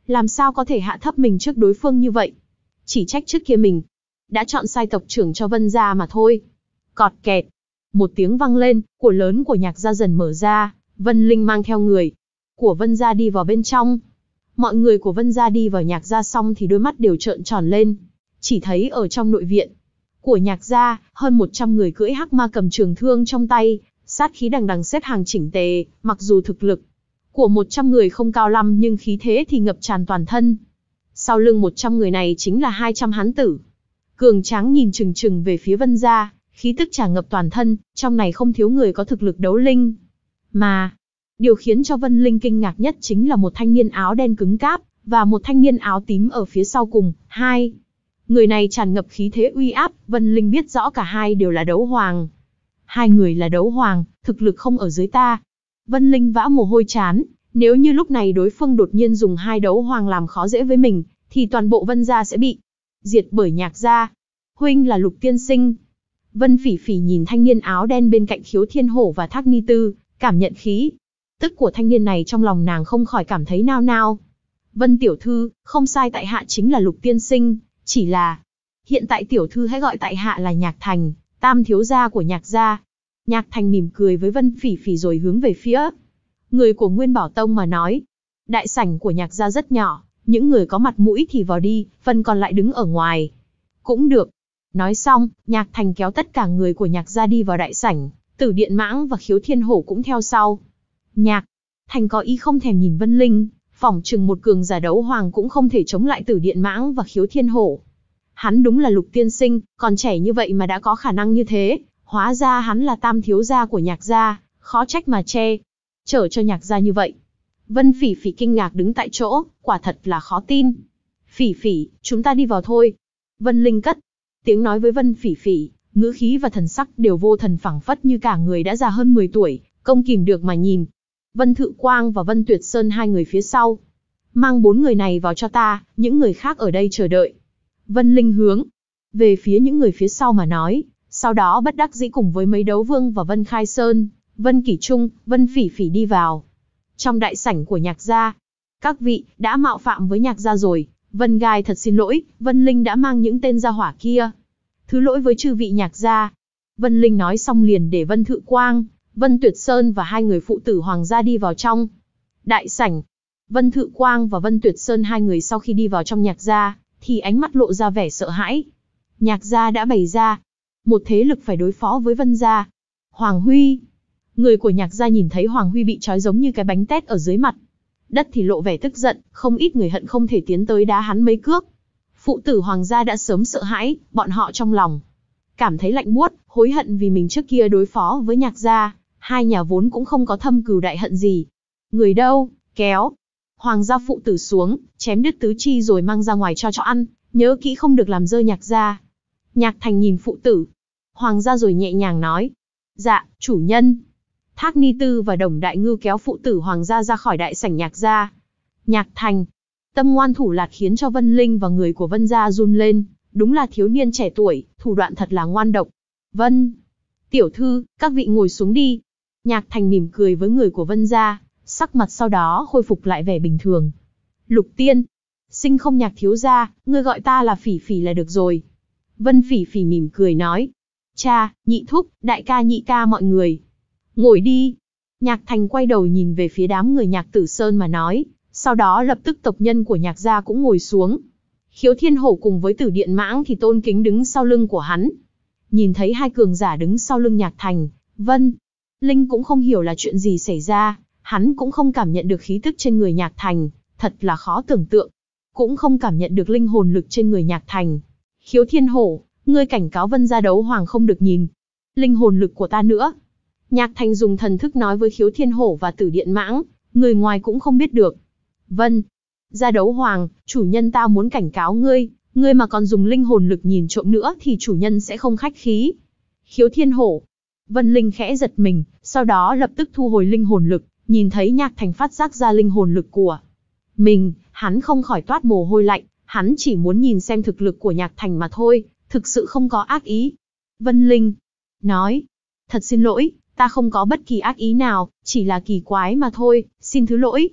làm sao có thể hạ thấp mình trước đối phương như vậy? Chỉ trách trước kia mình đã chọn sai tộc trưởng cho Vân gia mà thôi. Cọt kẹt. Một tiếng vang lên, của lớn của Nhạc gia dần mở ra, Vân Linh mang theo người của Vân gia đi vào bên trong. Mọi người của Vân gia đi vào Nhạc gia xong thì đôi mắt đều trợn tròn lên. Chỉ thấy ở trong nội viện của Nhạc gia, hơn một trăm người cưỡi hắc ma cầm trường thương trong tay, sát khí đằng đằng xếp hàng chỉnh tề, mặc dù thực lực của một trăm người không cao lắm nhưng khí thế thì ngập tràn toàn thân. Sau lưng một trăm người này chính là hai trăm hán tử. Cường tráng nhìn chừng chừng về phía Vân gia, khí tức tràn ngập toàn thân, trong này không thiếu người có thực lực đấu linh. Mà, điều khiến cho Vân Linh kinh ngạc nhất chính là một thanh niên áo đen cứng cáp, và một thanh niên áo tím ở phía sau cùng, hai. Người này tràn ngập khí thế uy áp, Vân Linh biết rõ cả hai đều là đấu hoàng. Hai người là đấu hoàng, thực lực không ở dưới ta. Vân Linh vã mồ hôi chán, nếu như lúc này đối phương đột nhiên dùng hai đấu hoàng làm khó dễ với mình, thì toàn bộ Vân gia sẽ bị diệt bởi Nhạc gia. Huynh là Lục tiên sinh. Vân Phỉ Phỉ nhìn thanh niên áo đen bên cạnh Khiếu Thiên Hổ và Thác Ni Tư, cảm nhận khí tức của thanh niên này, trong lòng nàng không khỏi cảm thấy nao nao. Vân tiểu thư, không sai, tại hạ chính là Lục tiên sinh, chỉ là hiện tại tiểu thư hãy gọi tại hạ là Nhạc Thành, tam thiếu gia của Nhạc gia. Nhạc Thành mỉm cười với Vân Phỉ Phỉ rồi hướng về phía người của Nguyên Bảo Tông mà nói. Đại sảnh của Nhạc gia rất nhỏ, những người có mặt mũi thì vào đi, phần còn lại đứng ở ngoài. Cũng được. Nói xong, Nhạc Thành kéo tất cả người của Nhạc gia đi vào đại sảnh, Tử Điện Mãng và Khiếu Thiên Hổ cũng theo sau. Nhạc Thành có ý không thèm nhìn Vân Linh, phỏng chừng một cường giả đấu hoàng cũng không thể chống lại Tử Điện Mãng và Khiếu Thiên Hổ. Hắn đúng là Lục tiên sinh, còn trẻ như vậy mà đã có khả năng như thế, hóa ra hắn là tam thiếu gia của Nhạc gia, khó trách mà che chở cho Nhạc gia như vậy. Vân Phỉ Phỉ kinh ngạc đứng tại chỗ, quả thật là khó tin. Phỉ Phỉ, chúng ta đi vào thôi. Vân Linh cất tiếng nói với Vân Phỉ Phỉ, ngữ khí và thần sắc đều vô thần, phảng phất như cả người đã già hơn mười tuổi, không kìm được mà nhìn. Vân Thự Quang và Vân Tuyệt Sơn hai người phía sau. Mang bốn người này vào cho ta, những người khác ở đây chờ đợi. Vân Linh hướng về phía những người phía sau mà nói, sau đó bất đắc dĩ cùng với mấy đấu vương và Vân Khai Sơn, Vân Kỷ Trung, Vân Phỉ Phỉ đi vào trong đại sảnh của Nhạc gia. Các vị, đã mạo phạm với Nhạc gia rồi, Vân Gai thật xin lỗi, Vân Linh đã mang những tên gia hỏa kia. Thứ lỗi với chư vị Nhạc gia. Vân Linh nói xong liền để Vân Thự Quang, Vân Tuyệt Sơn và hai người phụ tử hoàng gia đi vào trong đại sảnh. Vân Thự Quang và Vân Tuyệt Sơn hai người sau khi đi vào trong Nhạc gia, thì ánh mắt lộ ra vẻ sợ hãi. Nhạc gia đã bày ra một thế lực phải đối phó với Vân gia. Hoàng Huy. Người của Nhạc gia nhìn thấy Hoàng Huy bị trói giống như cái bánh tét ở dưới mặt đất thì lộ vẻ tức giận, không ít người hận không thể tiến tới đá hắn mấy cước. Phụ tử hoàng gia đã sớm sợ hãi, bọn họ trong lòng cảm thấy lạnh buốt, hối hận vì mình trước kia đối phó với Nhạc gia, hai nhà vốn cũng không có thâm cừu đại hận gì. Người đâu, kéo hoàng gia phụ tử xuống, chém đứt tứ chi rồi mang ra ngoài cho chó ăn, nhớ kỹ không được làm dơ Nhạc gia. Nhạc Thành nhìn phụ tử hoàng gia rồi nhẹ nhàng nói, dạ, chủ nhân. Thác Ni Tư và Đồng Đại Ngưu kéo phụ tử hoàng gia ra khỏi đại sảnh Nhạc gia. Nhạc Thành, tâm ngoan thủ lạt khiến cho Vân Linh và người của Vân gia run lên, đúng là thiếu niên trẻ tuổi, thủ đoạn thật là ngoan độc. Vân tiểu thư, các vị ngồi xuống đi. Nhạc Thành mỉm cười với người của Vân gia, sắc mặt sau đó khôi phục lại vẻ bình thường. Lục tiên sinh không Nhạc thiếu gia, ngươi gọi ta là Phỉ Phỉ là được rồi. Vân Phỉ Phỉ mỉm cười nói, cha, nhị thúc, đại ca nhị ca mọi người, ngồi đi. Nhạc Thành quay đầu nhìn về phía đám người Nhạc Tử Sơn mà nói, sau đó lập tức tộc nhân của Nhạc gia cũng ngồi xuống. Khiếu Thiên Hổ cùng với Tử Điện Mãng thì tôn kính đứng sau lưng của hắn. Nhìn thấy hai cường giả đứng sau lưng Nhạc Thành, Vân Linh cũng không hiểu là chuyện gì xảy ra, hắn cũng không cảm nhận được khí tức trên người Nhạc Thành, thật là khó tưởng tượng. Cũng không cảm nhận được linh hồn lực trên người Nhạc Thành. Khiếu Thiên Hổ, ngươi cảnh cáo Vân gia đấu hoàng không được nhìn linh hồn lực của ta nữa. Nhạc Thành dùng thần thức nói với Khiếu Thiên Hổ và Tử Điện Mãng, người ngoài cũng không biết được. Vân gia đấu hoàng, chủ nhân ta muốn cảnh cáo ngươi, ngươi mà còn dùng linh hồn lực nhìn trộm nữa thì chủ nhân sẽ không khách khí. Khiếu Thiên Hổ. Vân Linh khẽ giật mình, sau đó lập tức thu hồi linh hồn lực, nhìn thấy Nhạc Thành phát giác ra linh hồn lực của mình, hắn không khỏi toát mồ hôi lạnh, hắn chỉ muốn nhìn xem thực lực của Nhạc Thành mà thôi, thực sự không có ác ý. Vân Linh nói, thật xin lỗi, ta không có bất kỳ ác ý nào, chỉ là kỳ quái mà thôi, xin thứ lỗi.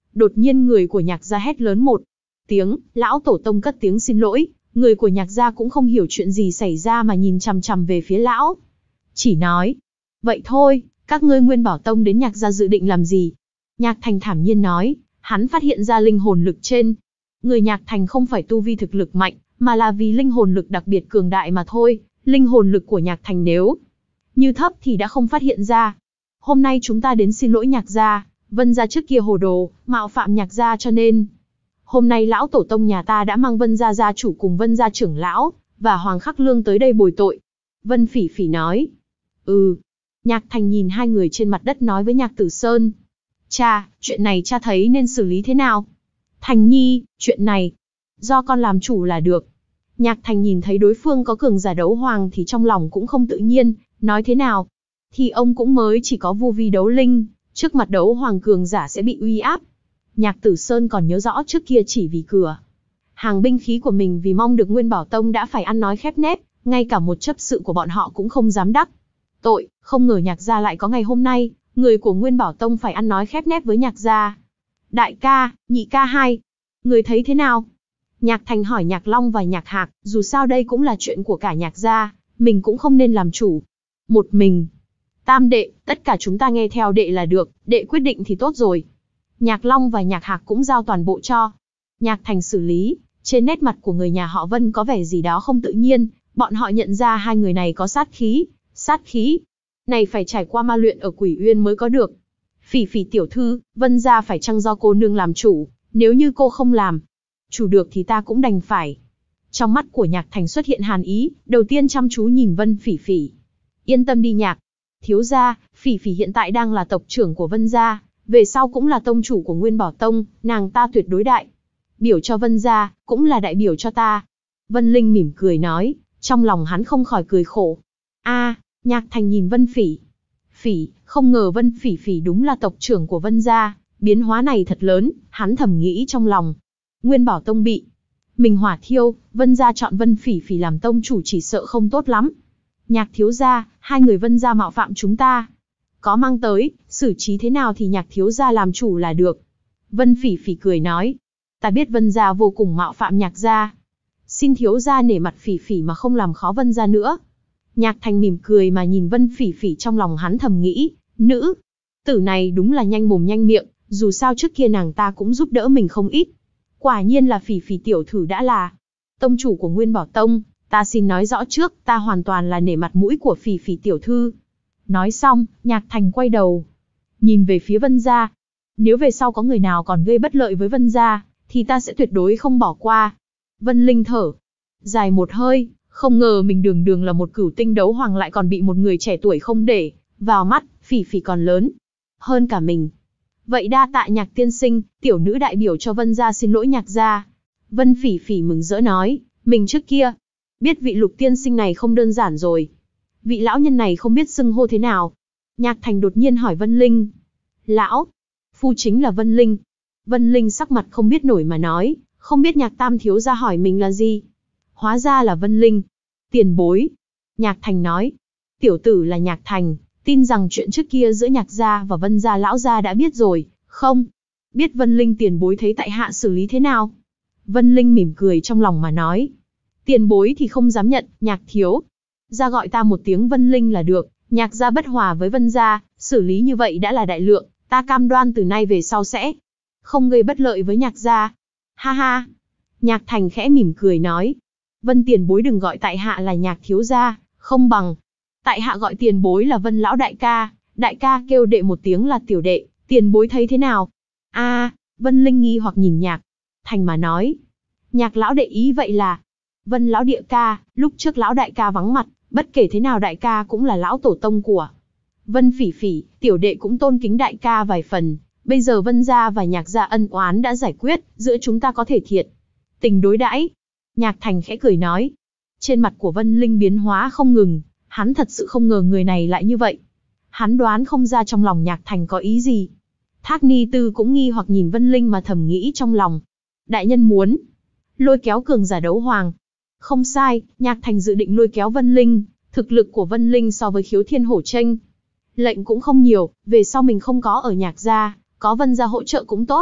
đột nhiên người của Nhạc gia hét lớn một tiếng, lão tổ tông cất tiếng xin lỗi, người của Nhạc gia cũng không hiểu chuyện gì xảy ra mà nhìn chằm chằm về phía lão. Chỉ nói, vậy thôi, các ngươi Nguyên Bảo Tông đến Nhạc gia dự định làm gì? Nhạc Thành thản nhiên nói, hắn phát hiện ra linh hồn lực trên người Nhạc Thành không phải tu vi thực lực mạnh, mà là vì linh hồn lực đặc biệt cường đại mà thôi. Linh hồn lực của Nhạc Thành nếu như thấp thì đã không phát hiện ra. Hôm nay chúng ta đến xin lỗi Nhạc gia, Vân gia trước kia hồ đồ, mạo phạm Nhạc gia, cho nên hôm nay lão tổ tông nhà ta đã mang Vân gia gia chủ cùng Vân gia trưởng lão và Hoàng Khắc Lương tới đây bồi tội. Vân Phỉ Phỉ nói. Ừ. Nhạc Thành nhìn hai người trên mặt đất nói với Nhạc Tử Sơn. Cha, chuyện này cha thấy nên xử lý thế nào? Thành Nhi, chuyện này do con làm chủ là được. Nhạc Thành nhìn thấy đối phương có cường giả đấu hoàng thì trong lòng cũng không tự nhiên, nói thế nào? Thì ông cũng mới chỉ có vu vi đấu linh, trước mặt đấu hoàng cường giả sẽ bị uy áp. Nhạc Tử Sơn còn nhớ rõ trước kia chỉ vì cửa hàng binh khí của mình vì mong được Nguyên Bảo Tông đã phải ăn nói khép nép, ngay cả một chấp sự của bọn họ cũng không dám đắc tội, không ngờ Nhạc gia lại có ngày hôm nay, người của Nguyên Bảo Tông phải ăn nói khép nép với Nhạc gia. Đại ca, nhị ca hai, người thấy thế nào? Nhạc Thành hỏi Nhạc Long và Nhạc Hạc, dù sao đây cũng là chuyện của cả Nhạc gia, mình cũng không nên làm chủ một mình. Tam đệ, tất cả chúng ta nghe theo đệ là được, đệ quyết định thì tốt rồi. Nhạc Long và Nhạc Hạc cũng giao toàn bộ cho Nhạc Thành xử lý. Trên nét mặt của người nhà họ Vân có vẻ gì đó không tự nhiên, bọn họ nhận ra hai người này có sát khí. Sát khí này phải trải qua ma luyện ở Quỷ Uyên mới có được. Phỉ Phỉ tiểu thư, Vân gia phải chăng do cô nương làm chủ, nếu như cô không làm chủ được thì ta cũng đành phải. Trong mắt của Nhạc Thành xuất hiện hàn ý, đầu tiên chăm chú nhìn Vân Phỉ Phỉ. Yên tâm đi Nhạc thiếu gia, Phỉ Phỉ hiện tại đang là tộc trưởng của Vân gia, về sau cũng là tông chủ của Nguyên Bảo Tông, nàng ta tuyệt đối đại biểu cho Vân gia, cũng là đại biểu cho ta. Vân Linh mỉm cười nói, trong lòng hắn không khỏi cười khổ. A, Nhạc Thành nhìn Vân Phỉ Phỉ, không ngờ Vân Phỉ Phỉ đúng là tộc trưởng của Vân gia, biến hóa này thật lớn, hắn thầm nghĩ trong lòng. Nguyên Bảo Tông bị mình hỏa thiêu, Vân gia chọn Vân Phỉ Phỉ làm tông chủ chỉ sợ không tốt lắm. Nhạc thiếu gia, hai người Vân gia mạo phạm chúng ta, có mang tới, xử trí thế nào thì Nhạc thiếu gia làm chủ là được. Vân Phỉ Phỉ cười nói, ta biết Vân gia vô cùng mạo phạm Nhạc gia, xin thiếu gia nể mặt Phỉ Phỉ mà không làm khó Vân gia nữa. Nhạc Thành mỉm cười mà nhìn Vân Phỉ Phỉ, trong lòng hắn thầm nghĩ, nữ tử này đúng là nhanh mồm nhanh miệng, dù sao trước kia nàng ta cũng giúp đỡ mình không ít. Quả nhiên là Phỉ Phỉ tiểu thử đã là tông chủ của Nguyên Bảo Tông, ta xin nói rõ trước, ta hoàn toàn là nể mặt mũi của Phỉ Phỉ tiểu thư. Nói xong, Nhạc Thành quay đầu nhìn về phía Vân gia. Nếu về sau có người nào còn gây bất lợi với Vân gia, thì ta sẽ tuyệt đối không bỏ qua. Vân Linh thở dài một hơi, không ngờ mình đường đường là một cửu tinh đấu hoàng lại còn bị một người trẻ tuổi không để vào mắt, Phỉ Phỉ còn lớn hơn cả mình. Vậy đa tạ Nhạc tiên sinh, tiểu nữ đại biểu cho Vân gia xin lỗi Nhạc gia. Vân Phỉ Phỉ mừng rỡ nói, mình trước kia biết vị Lục tiên sinh này không đơn giản rồi. Vị lão nhân này không biết xưng hô thế nào. Nhạc Thành đột nhiên hỏi Vân Linh. Lão phu chính là Vân Linh. Vân Linh sắc mặt không biết nổi mà nói, không biết Nhạc tam thiếu gia hỏi mình là gì. Hóa ra là Vân Linh. Tiền bối. Nhạc Thành nói. Tiểu tử là Nhạc Thành, tin rằng chuyện trước kia giữa Nhạc gia và Vân gia lão gia đã biết rồi, không? Biết Vân Linh tiền bối thấy tại hạ xử lý thế nào? Vân Linh mỉm cười trong lòng mà nói. Tiền bối thì không dám nhận, Nhạc thiếu gia gọi ta một tiếng Vân Linh là được, Nhạc gia bất hòa với Vân gia, xử lý như vậy đã là đại lượng, ta cam đoan từ nay về sau sẽ không gây bất lợi với Nhạc gia. Ha ha. Nhạc Thành khẽ mỉm cười nói. Vân tiền bối đừng gọi tại hạ là Nhạc thiếu gia, không bằng tại hạ gọi tiền bối là Vân lão đại ca, đại ca kêu đệ một tiếng là tiểu đệ, tiền bối thấy thế nào? A, à, Vân Linh nghi hoặc nhìn Nhạc Thành mà nói. Nhạc lão đệ ý vậy là Vân lão địa ca, lúc trước lão đại ca vắng mặt, bất kể thế nào đại ca cũng là lão tổ tông của Vân Phỉ Phỉ, tiểu đệ cũng tôn kính đại ca vài phần, bây giờ Vân gia và Nhạc gia ân oán đã giải quyết, giữa chúng ta có thể thiện tình đối đãi. Nhạc Thành khẽ cười nói. Trên mặt của Vân Linh biến hóa không ngừng, hắn thật sự không ngờ người này lại như vậy. Hắn đoán không ra trong lòng Nhạc Thành có ý gì. Thác Ni Tư cũng nghi hoặc nhìn Vân Linh mà thầm nghĩ trong lòng. Đại nhân muốn lôi kéo cường giả đấu hoàng. Không sai, Nhạc Thành dự định lôi kéo Vân Linh, thực lực của Vân Linh so với Khiếu Thiên Hổ chênh lệnh cũng không nhiều, về sau mình không có ở Nhạc gia, có Vân gia hỗ trợ cũng tốt.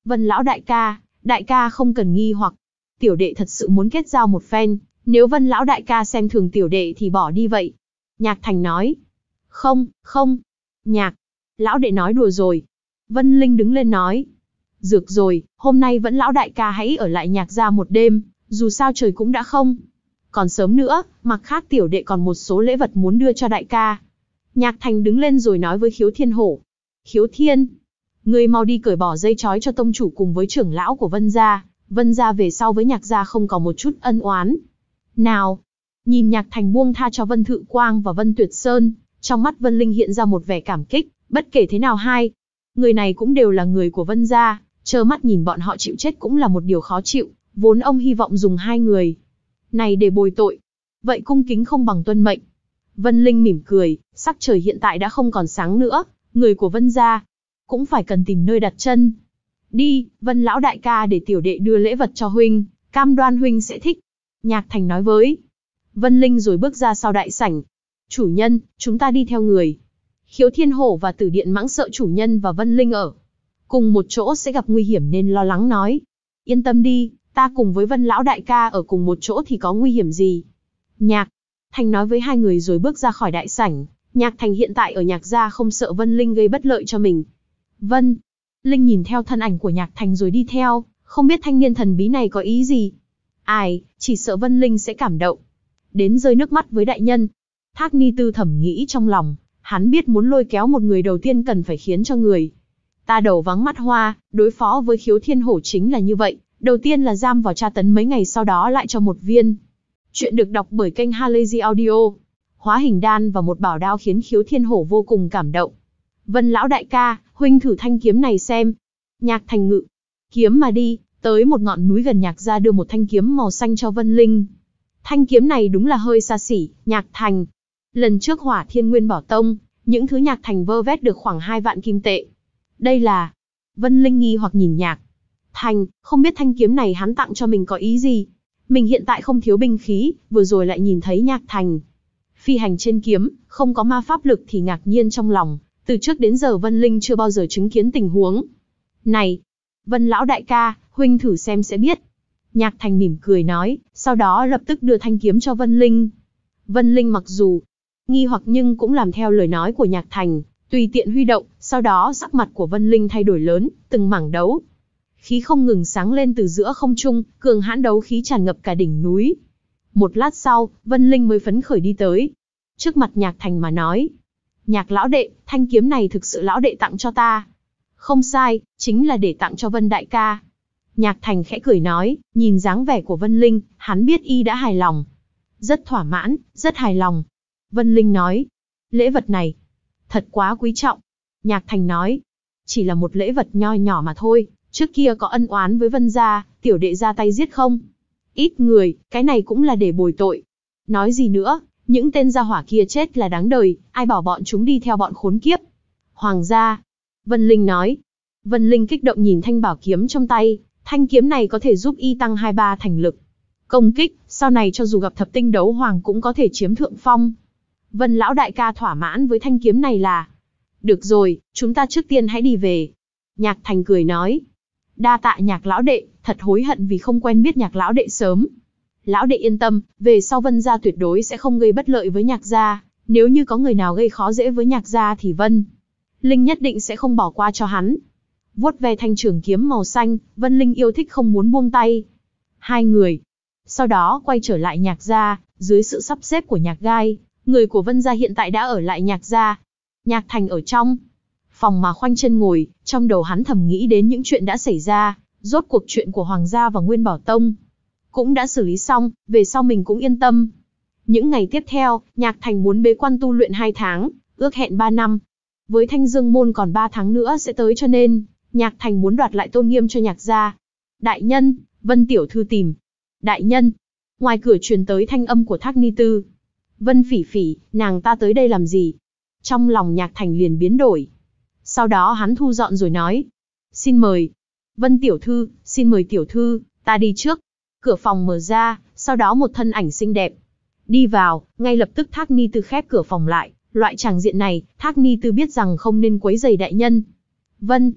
Vân lão đại ca, đại ca không cần nghi hoặc. Tiểu đệ thật sự muốn kết giao một phen, nếu Vân lão đại ca xem thường tiểu đệ thì bỏ đi vậy. Nhạc Thành nói. Không, không. Nhạc. Lão đệ nói đùa rồi. Vân Linh đứng lên nói. Dược rồi, hôm nay vẫn lão đại ca hãy ở lại Nhạc gia một đêm, dù sao trời cũng đã không. Còn sớm nữa, mặt khác tiểu đệ còn một số lễ vật muốn đưa cho đại ca. Nhạc Thành đứng lên rồi nói với Khiếu Thiên Hổ. Khiếu Thiên, ngươi mau đi cởi bỏ dây trói cho tông chủ cùng với trưởng lão của Vân gia. Vân gia về sau với Nhạc gia không có một chút ân oán. Nào, nhìn Nhạc Thành buông tha cho Vân Thự Quang và Vân Tuyệt Sơn, trong mắt Vân Linh hiện ra một vẻ cảm kích, bất kể thế nào hai. Người này cũng đều là người của Vân gia, trơ mắt nhìn bọn họ chịu chết cũng là một điều khó chịu, vốn ông hy vọng dùng hai người này để bồi tội. Vậy cung kính không bằng tuân mệnh. Vân Linh mỉm cười, sắc trời hiện tại đã không còn sáng nữa, người của Vân gia cũng phải cần tìm nơi đặt chân. Đi, Vân lão đại ca để tiểu đệ đưa lễ vật cho huynh, cam đoan huynh sẽ thích. Nhạc Thành nói với Vân Linh rồi bước ra sau đại sảnh. Chủ nhân, chúng ta đi theo người. Khiếu Thiên Hổ và Tử Điện Mãng sợ chủ nhân và Vân Linh ở cùng một chỗ sẽ gặp nguy hiểm nên lo lắng nói. Yên tâm đi, ta cùng với Vân lão đại ca ở cùng một chỗ thì có nguy hiểm gì. Nhạc Thành nói với hai người rồi bước ra khỏi đại sảnh. Nhạc Thành hiện tại ở Nhạc gia không sợ Vân Linh gây bất lợi cho mình. Vân Linh nhìn theo thân ảnh của Nhạc Thành rồi đi theo, không biết thanh niên thần bí này có ý gì. Ai, chỉ sợ Vân Linh sẽ cảm động đến rơi nước mắt với đại nhân. Thác Ni Tư thầm nghĩ trong lòng, hắn biết muốn lôi kéo một người đầu tiên cần phải khiến cho người ta đầu vắng mắt hoa, đối phó với Khiếu Thiên Hổ chính là như vậy, đầu tiên là giam vào tra tấn mấy ngày sau đó lại cho một viên. Chuyện được đọc bởi kênh Halazy Audio. Hóa hình đan và một bảo đao khiến Khiếu Thiên Hổ vô cùng cảm động. Vân lão đại ca, huynh thử thanh kiếm này xem. Nhạc Thành ngự kiếm mà đi, tới một ngọn núi gần Nhạc gia đưa một thanh kiếm màu xanh cho Vân Linh. Thanh kiếm này đúng là hơi xa xỉ, Nhạc Thành. Lần trước Hỏa Thiên Nguyên Bảo Tông, những thứ Nhạc Thành vơ vét được khoảng hai vạn kim tệ. Đây là... Vân Linh nghi hoặc nhìn Nhạc Thành, không biết thanh kiếm này hắn tặng cho mình có ý gì. Mình hiện tại không thiếu binh khí, vừa rồi lại nhìn thấy Nhạc Thành phi hành trên kiếm, không có ma pháp lực thì ngạc nhiên trong lòng. Từ trước đến giờ Vân Linh chưa bao giờ chứng kiến tình huống này. Vân lão đại ca, huynh thử xem sẽ biết. Nhạc Thành mỉm cười nói, sau đó lập tức đưa thanh kiếm cho Vân Linh. Vân Linh mặc dù nghi hoặc nhưng cũng làm theo lời nói của Nhạc Thành, tùy tiện huy động, sau đó sắc mặt của Vân Linh thay đổi lớn, từng mảng đấu khí không ngừng sáng lên từ giữa không trung, cường hãn đấu khí tràn ngập cả đỉnh núi. Một lát sau, Vân Linh mới phấn khởi đi tới trước mặt Nhạc Thành mà nói. Nhạc lão đệ, thanh kiếm này thực sự lão đệ tặng cho ta. Không sai, chính là để tặng cho Vân đại ca. Nhạc Thành khẽ cười nói, nhìn dáng vẻ của Vân Linh, hắn biết y đã hài lòng. Rất thỏa mãn, rất hài lòng. Vân Linh nói, lễ vật này, thật quá quý trọng. Nhạc Thành nói, chỉ là một lễ vật nho nhỏ mà thôi, trước kia có ân oán với Vân gia, tiểu đệ ra tay giết không? Ít người, cái này cũng là để bồi tội. Nói gì nữa, những tên gia hỏa kia chết là đáng đời, ai bảo bọn chúng đi theo bọn khốn kiếp. Hoàng gia, Vân Linh nói. Vân Linh kích động nhìn thanh bảo kiếm trong tay, thanh kiếm này có thể giúp y tăng hai ba thành lực công kích, sau này cho dù gặp thập tinh đấu hoàng cũng có thể chiếm thượng phong. Vân lão đại ca thỏa mãn với thanh kiếm này là... Được rồi, chúng ta trước tiên hãy đi về. Nhạc Thành cười nói. Đa tạ Nhạc lão đệ, thật hối hận vì không quen biết Nhạc lão đệ sớm. Lão đệ yên tâm, về sau Vân gia tuyệt đối sẽ không gây bất lợi với Nhạc gia. Nếu như có người nào gây khó dễ với Nhạc gia thì Vân Linh nhất định sẽ không bỏ qua cho hắn. Vuốt ve thanh trường kiếm màu xanh, Vân Linh yêu thích không muốn buông tay. Hai người sau đó quay trở lại Nhạc gia, dưới sự sắp xếp của Nhạc Gai, người của Vân gia hiện tại đã ở lại Nhạc gia. Nhạc Thành ở trong phòng mà khoanh chân ngồi, trong đầu hắn thầm nghĩ đến những chuyện đã xảy ra, rốt cuộc chuyện của Hoàng gia và Nguyên Bảo Tông cũng đã xử lý xong, về sau mình cũng yên tâm. Những ngày tiếp theo, Nhạc Thành muốn bế quan tu luyện hai tháng, ước hẹn ba năm. Với Thanh Dương môn còn ba tháng nữa sẽ tới cho nên, Nhạc Thành muốn đoạt lại tôn nghiêm cho Nhạc gia. Đại nhân, Vân tiểu thư tìm. Đại nhân. Ngoài cửa truyền tới thanh âm của Thác Ni Tư. Vân Phỉ Phỉ, nàng ta tới đây làm gì? Trong lòng Nhạc Thành liền biến đổi. Sau đó hắn thu dọn rồi nói. Xin mời. Vân tiểu thư, xin mời tiểu thư, ta đi trước. Cửa phòng mở ra, sau đó một thân ảnh xinh đẹp đi vào, ngay lập tức Thác Ni Tư khép cửa phòng lại. Loại tràng diện này, Thác Ni Tư biết rằng không nên quấy rầy đại nhân. Vân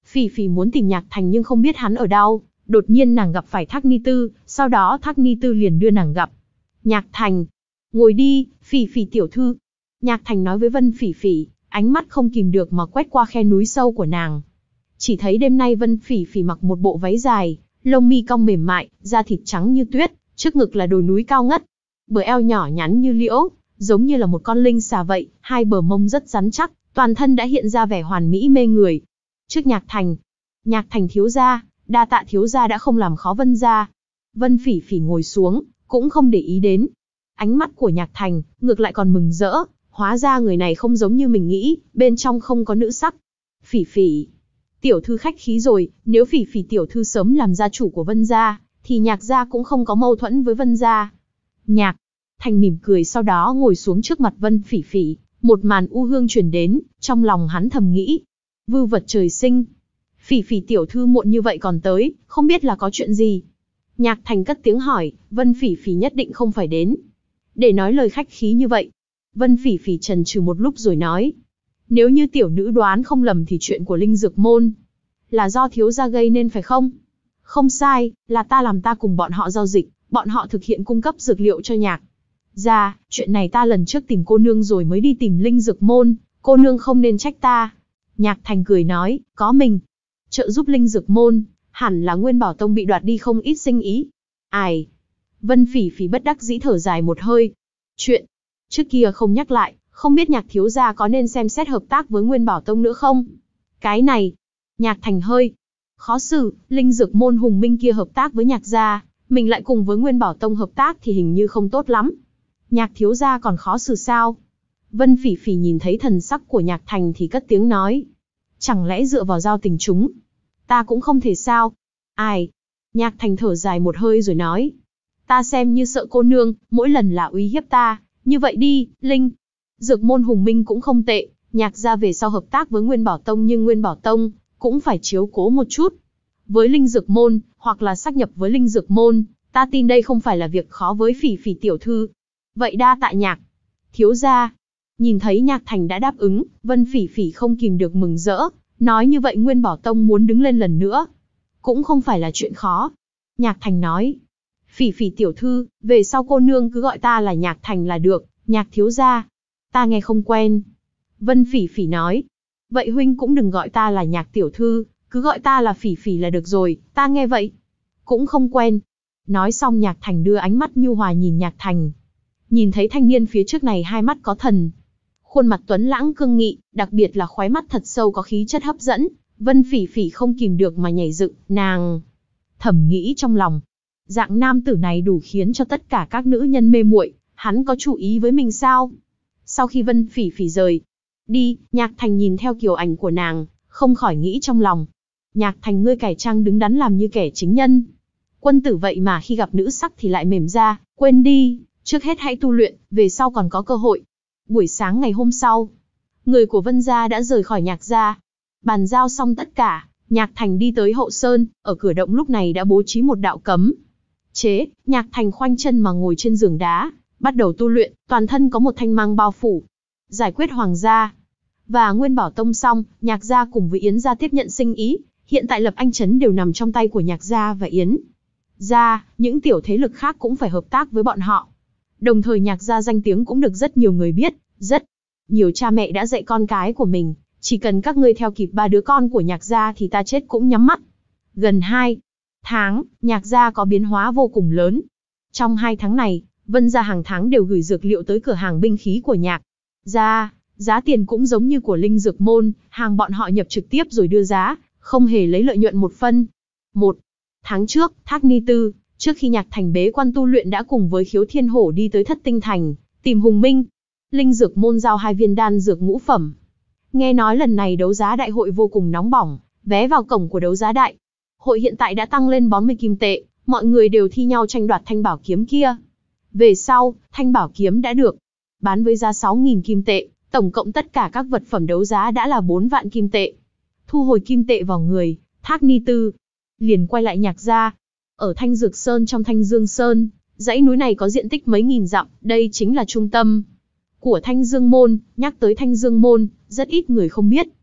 Phỉ Phỉ muốn tìm Nhạc Thành nhưng không biết hắn ở đâu, đột nhiên nàng gặp phải Thác Ni Tư, sau đó Thác Ni Tư liền đưa nàng gặp. Nhạc Thành, ngồi đi, Phỉ Phỉ tiểu thư. Nhạc Thành nói với Vân Phỉ Phỉ, ánh mắt không kìm được mà quét qua khe núi sâu của nàng. Chỉ thấy đêm nay Vân Phỉ Phỉ mặc một bộ váy dài, lông mi cong mềm mại, da thịt trắng như tuyết, trước ngực là đồi núi cao ngất, bờ eo nhỏ nhắn như liễu, giống như là một con linh xà vậy, hai bờ mông rất rắn chắc, toàn thân đã hiện ra vẻ hoàn mỹ mê người. Trước Nhạc Thành, Nhạc Thành thiếu gia, đa tạ thiếu gia đã không làm khó Vân gia. Vân Phỉ Phỉ ngồi xuống, cũng không để ý đến. Ánh mắt của Nhạc Thành, ngược lại còn mừng rỡ, hóa ra người này không giống như mình nghĩ, bên trong không có nữ sắc. Phỉ Phỉ, tiểu thư khách khí rồi, nếu Phỉ Phỉ tiểu thư sớm làm gia chủ của Vân gia, thì Nhạc gia cũng không có mâu thuẫn với Vân gia. Nhạc Thành mỉm cười sau đó ngồi xuống trước mặt Vân Phỉ Phỉ, một màn u hương truyền đến, trong lòng hắn thầm nghĩ, vưu vật trời sinh. Phỉ Phỉ tiểu thư muộn như vậy còn tới, không biết là có chuyện gì. Nhạc Thành cất tiếng hỏi, Vân Phỉ Phỉ nhất định không phải đến để nói lời khách khí như vậy. Vân Phỉ Phỉ chần chừ một lúc rồi nói, nếu như tiểu nữ đoán không lầm thì chuyện của Linh Dược Môn là do thiếu gia gây nên phải không? Không sai, là ta làm ta cùng bọn họ giao dịch, bọn họ thực hiện cung cấp dược liệu cho Nhạc gia, chuyện này ta lần trước tìm cô nương rồi mới đi tìm Linh Dược Môn, cô nương không nên trách ta. Nhạc Thành cười nói, có mình trợ giúp Linh Dược Môn, hẳn là Nguyên Bảo Tông bị đoạt đi không ít sinh ý. Ai? Vân Phỉ Phỉ bất đắc dĩ thở dài một hơi. Chuyện trước kia không nhắc lại, không biết Nhạc thiếu gia có nên xem xét hợp tác với Nguyên Bảo Tông nữa không? Cái này, Nhạc Thành hơi khó xử, Linh Dược Môn hùng minh kia hợp tác với Nhạc gia, mình lại cùng với Nguyên Bảo Tông hợp tác thì hình như không tốt lắm. Nhạc thiếu gia còn khó xử sao? Vân Phỉ Phỉ nhìn thấy thần sắc của Nhạc Thành thì cất tiếng nói, chẳng lẽ dựa vào giao tình chúng ta cũng không thể sao? Ai? Nhạc Thành thở dài một hơi rồi nói, ta xem như sợ cô nương, mỗi lần là uy hiếp ta, như vậy đi, Linh Dược Môn hùng minh cũng không tệ, Nhạc gia về sau hợp tác với Nguyên Bảo Tông nhưng Nguyên Bảo Tông cũng phải chiếu cố một chút với Linh Dược Môn, hoặc là sáp nhập với Linh Dược Môn, ta tin đây không phải là việc khó với Phỉ Phỉ tiểu thư. Vậy đa tạ Nhạc thiếu gia. Nhìn thấy Nhạc Thành đã đáp ứng, Vân Phỉ Phỉ không kìm được mừng rỡ, nói như vậy Nguyên Bảo Tông muốn đứng lên lần nữa, cũng không phải là chuyện khó. Nhạc Thành nói, Phỉ Phỉ tiểu thư, về sau cô nương cứ gọi ta là Nhạc Thành là được, Nhạc thiếu gia, ta nghe không quen. Vân Phỉ Phỉ nói, vậy huynh cũng đừng gọi ta là Nhạc tiểu thư, cứ gọi ta là Phỉ Phỉ là được rồi, ta nghe vậy cũng không quen. Nói xong Nhạc Thành đưa ánh mắt nhu hòa nhìn Nhạc Thành. Nhìn thấy thanh niên phía trước này hai mắt có thần, khuôn mặt tuấn lãng cương nghị, đặc biệt là khóe mắt thật sâu có khí chất hấp dẫn, Vân Phỉ Phỉ không kìm được mà nhảy dựng, nàng thầm nghĩ trong lòng, dạng nam tử này đủ khiến cho tất cả các nữ nhân mê muội, hắn có chủ ý với mình sao? Sau khi Vân Phỉ Phỉ rời đi, Nhạc Thành nhìn theo kiểu ảnh của nàng, không khỏi nghĩ trong lòng, Nhạc Thành ngươi cải trang đứng đắn làm như kẻ chính nhân, quân tử vậy mà khi gặp nữ sắc thì lại mềm ra, quên đi, trước hết hãy tu luyện, về sau còn có cơ hội. Buổi sáng ngày hôm sau, người của Vân gia đã rời khỏi Nhạc gia. Bàn giao xong tất cả, Nhạc Thành đi tới hậu sơn, ở cửa động lúc này đã bố trí một đạo cấm chế, Nhạc Thành khoanh chân mà ngồi trên giường đá, bắt đầu tu luyện, toàn thân có một thanh mang bao phủ. Giải quyết Hoàng gia và Nguyên Bảo Tông xong, Nhạc gia cùng với Yến gia tiếp nhận sinh ý, hiện tại Lập Anh Trấn đều nằm trong tay của Nhạc gia và Yến gia, những tiểu thế lực khác cũng phải hợp tác với bọn họ. Đồng thời Nhạc gia danh tiếng cũng được rất nhiều người biết, rất nhiều cha mẹ đã dạy con cái của mình, chỉ cần các ngươi theo kịp ba đứa con của Nhạc gia thì ta chết cũng nhắm mắt. Gần hai tháng, Nhạc gia có biến hóa vô cùng lớn. Trong hai tháng này, Vân gia hàng tháng đều gửi dược liệu tới cửa hàng binh khí của Nhạc gia, giá tiền cũng giống như của Linh Dược Môn, hàng bọn họ nhập trực tiếp rồi đưa giá, không hề lấy lợi nhuận một phân. Một tháng trước, Thác Ni Tư, trước khi Nhạc Thành bế quan tu luyện đã cùng với Khiếu Thiên Hổ đi tới Thất Tinh Thành, tìm Hùng Minh. Linh Dược Môn giao hai viên đan dược ngũ phẩm. Nghe nói lần này đấu giá đại hội vô cùng nóng bỏng, vé vào cổng của đấu giá đại hội hiện tại đã tăng lên bốn mươi kim tệ, mọi người đều thi nhau tranh đoạt thanh bảo kiếm kia. Về sau, thanh bảo kiếm đã được bán với giá sáu nghìn kim tệ, tổng cộng tất cả các vật phẩm đấu giá đã là bốn vạn kim tệ. Thu hồi kim tệ vào người, Thác Ni Tư liền quay lại Nhạc gia. Ở Thanh Dược Sơn trong Thanh Dương Sơn, dãy núi này có diện tích mấy nghìn dặm, đây chính là trung tâm của Thanh Dương Môn. Nhắc tới Thanh Dương Môn, rất ít người không biết.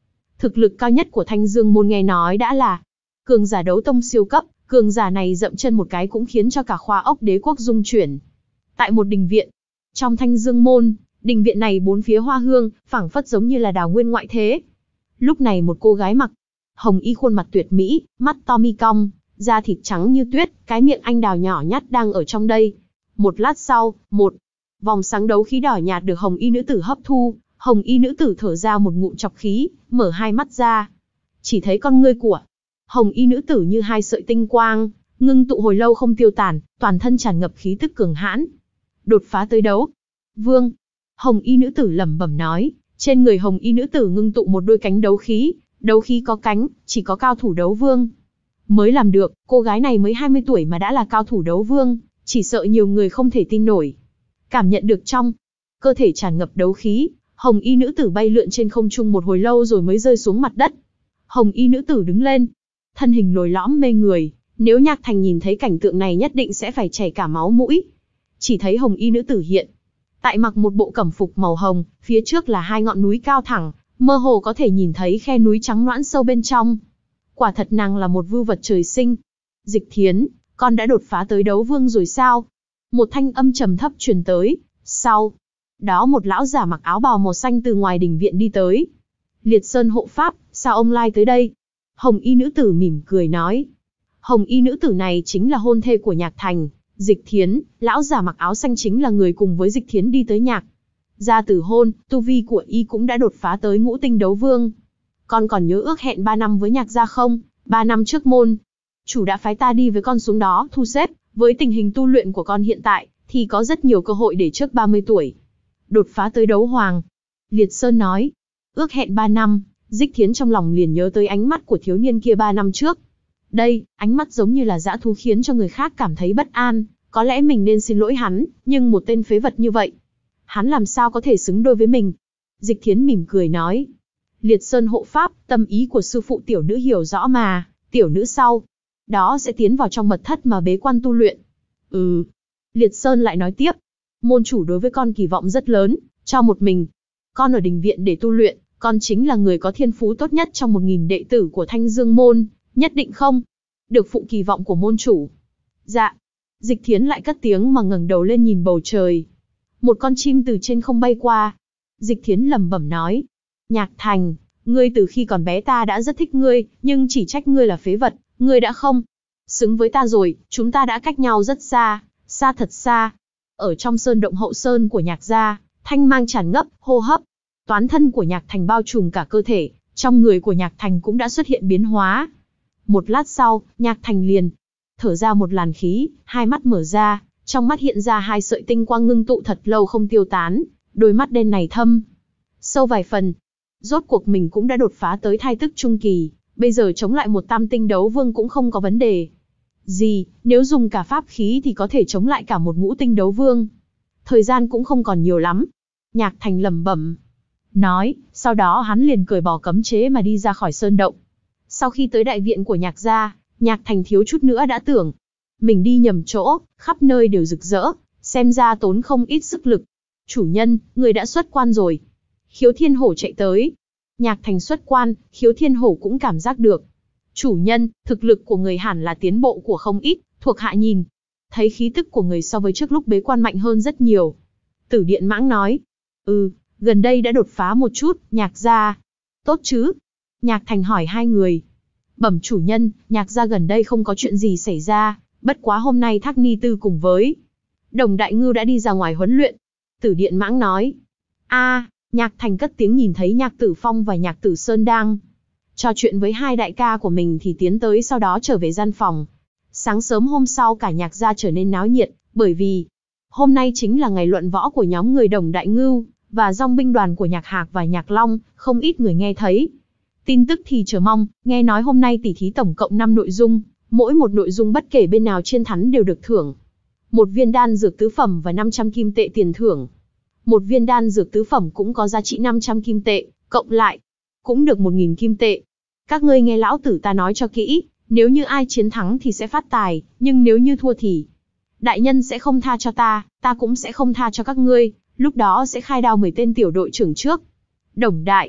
Thực lực cao nhất của Thanh Dương môn nghe nói đã là cường giả đấu tông siêu cấp, cường giả này dậm chân một cái cũng khiến cho cả khoa ốc đế quốc rung chuyển. Tại một đình viện, trong Thanh Dương môn, đình viện này bốn phía hoa hương, phảng phất giống như là đào nguyên ngoại thế. Lúc này một cô gái mặc hồng y, khuôn mặt tuyệt mỹ, mắt to mi cong, da thịt trắng như tuyết, cái miệng anh đào nhỏ nhắt đang ở trong đây. Một lát sau, một vòng sáng đấu khí đỏ nhạt được hồng y nữ tử hấp thu, hồng y nữ tử thở ra một ngụm trọc khí, mở hai mắt ra. Chỉ thấy con ngươi của hồng y nữ tử như hai sợi tinh quang, ngưng tụ hồi lâu không tiêu tàn, toàn thân tràn ngập khí tức cường hãn. Đột phá tới đấu vương. Hồng y nữ tử lẩm bẩm nói, trên người hồng y nữ tử ngưng tụ một đôi cánh đấu khí, đấu khí có cánh, chỉ có cao thủ đấu vương mới làm được, cô gái này mới hai mươi tuổi mà đã là cao thủ đấu vương, chỉ sợ nhiều người không thể tin nổi. Cảm nhận được trong cơ thể tràn ngập đấu khí, hồng y nữ tử bay lượn trên không trung một hồi lâu rồi mới rơi xuống mặt đất. Hồng y nữ tử đứng lên, thân hình lồi lõm mê người, nếu Nhạc Thành nhìn thấy cảnh tượng này nhất định sẽ phải chảy cả máu mũi. Chỉ thấy hồng y nữ tử hiện tại mặc một bộ cẩm phục màu hồng, phía trước là hai ngọn núi cao thẳng, mơ hồ có thể nhìn thấy khe núi trắng loãng sâu bên trong. Quả thật nàng là một vưu vật trời sinh. Dịch Thiến, con đã đột phá tới đấu vương rồi sao? Một thanh âm trầm thấp truyền tới. Sau đó một lão giả mặc áo bào màu xanh từ ngoài đình viện đi tới. Liệt Sơn hộ pháp, sao ông lai tới đây? Hồng y nữ tử mỉm cười nói. Hồng y nữ tử này chính là hôn thê của Nhạc Thành, Dịch Thiến. Lão giả mặc áo xanh chính là người cùng với Dịch Thiến đi tới Nhạc gia tử hôn, tu vi của y cũng đã đột phá tới ngũ tinh đấu vương. Con còn nhớ ước hẹn ba năm với Nhạc gia không? Ba năm trước môn chủ đã phái ta đi với con xuống đó thu xếp, với tình hình tu luyện của con hiện tại, thì có rất nhiều cơ hội để trước ba mươi tuổi đột phá tới đấu hoàng. Liệt Sơn nói, ước hẹn ba năm, Dịch Thiến trong lòng liền nhớ tới ánh mắt của thiếu niên kia ba năm trước. Đây, ánh mắt giống như là dã thú khiến cho người khác cảm thấy bất an, có lẽ mình nên xin lỗi hắn, nhưng một tên phế vật như vậy, hắn làm sao có thể xứng đôi với mình? Dịch Thiến mỉm cười nói, Liệt Sơn hộ pháp, tâm ý của sư phụ tiểu nữ hiểu rõ mà, tiểu nữ sau đó sẽ tiến vào trong mật thất mà bế quan tu luyện. Ừ. Liệt Sơn lại nói tiếp, môn chủ đối với con kỳ vọng rất lớn, cho một mình con ở đình viện để tu luyện, con chính là người có thiên phú tốt nhất trong một nghìn đệ tử của Thanh Dương môn, nhất định không được phụ kỳ vọng của môn chủ. Dạ. Dịch Thiến lại cất tiếng mà ngẩng đầu lên nhìn bầu trời. Một con chim từ trên không bay qua. Dịch Thiến lẩm bẩm nói, Nhạc Thành, ngươi từ khi còn bé ta đã rất thích ngươi, nhưng chỉ trách ngươi là phế vật, ngươi đã không xứng với ta rồi, chúng ta đã cách nhau rất xa, xa thật xa. Ở trong sơn động hậu sơn của Nhạc gia, thanh mang tràn ngập, hô hấp toán thân của Nhạc Thành bao trùm cả cơ thể, trong người của Nhạc Thành cũng đã xuất hiện biến hóa. Một lát sau, Nhạc Thành liền thở ra một làn khí, hai mắt mở ra, trong mắt hiện ra hai sợi tinh quang ngưng tụ thật lâu không tiêu tán, đôi mắt đen này thâm sâu vài phần. Rốt cuộc mình cũng đã đột phá tới thai tức trung kỳ, bây giờ chống lại một tam tinh đấu vương cũng không có vấn đề gì, nếu dùng cả pháp khí thì có thể chống lại cả một ngũ tinh đấu vương. Thời gian cũng không còn nhiều lắm. Nhạc Thành lẩm bẩm nói, sau đó hắn liền cởi bỏ cấm chế mà đi ra khỏi sơn động. Sau khi tới đại viện của Nhạc gia, Nhạc Thành thiếu chút nữa đã tưởng mình đi nhầm chỗ, khắp nơi đều rực rỡ, xem ra tốn không ít sức lực. Chủ nhân, người đã xuất quan rồi. Khiếu Thiên Hổ chạy tới. Nhạc Thành xuất quan, Khiếu Thiên Hổ cũng cảm giác được. Chủ nhân, thực lực của người hẳn là tiến bộ của không ít, thuộc hạ nhìn thấy khí tức của người so với trước lúc bế quan mạnh hơn rất nhiều. Tử Điện Mãng nói, ừ, gần đây đã đột phá một chút, Nhạc gia tốt chứ? Nhạc Thành hỏi hai người. Bẩm chủ nhân, Nhạc gia gần đây không có chuyện gì xảy ra, bất quá hôm nay Thác Ni Tư cùng với Đồng Đại Ngưu đã đi ra ngoài huấn luyện. Tử Điện Mãng nói. A, Nhạc Thành cất tiếng nhìn thấy Nhạc Tử Phong và Nhạc Tử Sơn đang trò chuyện với hai đại ca của mình thì tiến tới, sau đó trở về gian phòng. Sáng sớm hôm sau cả Nhạc gia trở nên náo nhiệt, bởi vì hôm nay chính là ngày luận võ của nhóm người Đồng Đại Ngưu và dòng binh đoàn của Nhạc Hạc và Nhạc Long, không ít người nghe thấy tin tức thì chờ mong, nghe nói hôm nay tỉ thí tổng cộng năm nội dung, mỗi một nội dung bất kể bên nào chiến thắng đều được thưởng một viên đan dược tứ phẩm và năm trăm kim tệ tiền thưởng. Một viên đan dược tứ phẩm cũng có giá trị năm trăm kim tệ, cộng lại cũng được một nghìn kim tệ. Các ngươi nghe lão tử ta nói cho kỹ, nếu như ai chiến thắng thì sẽ phát tài, nhưng nếu như thua thì đại nhân sẽ không tha cho ta, ta cũng sẽ không tha cho các ngươi, lúc đó sẽ khai đao mười tên tiểu đội trưởng trước. Đồng Đại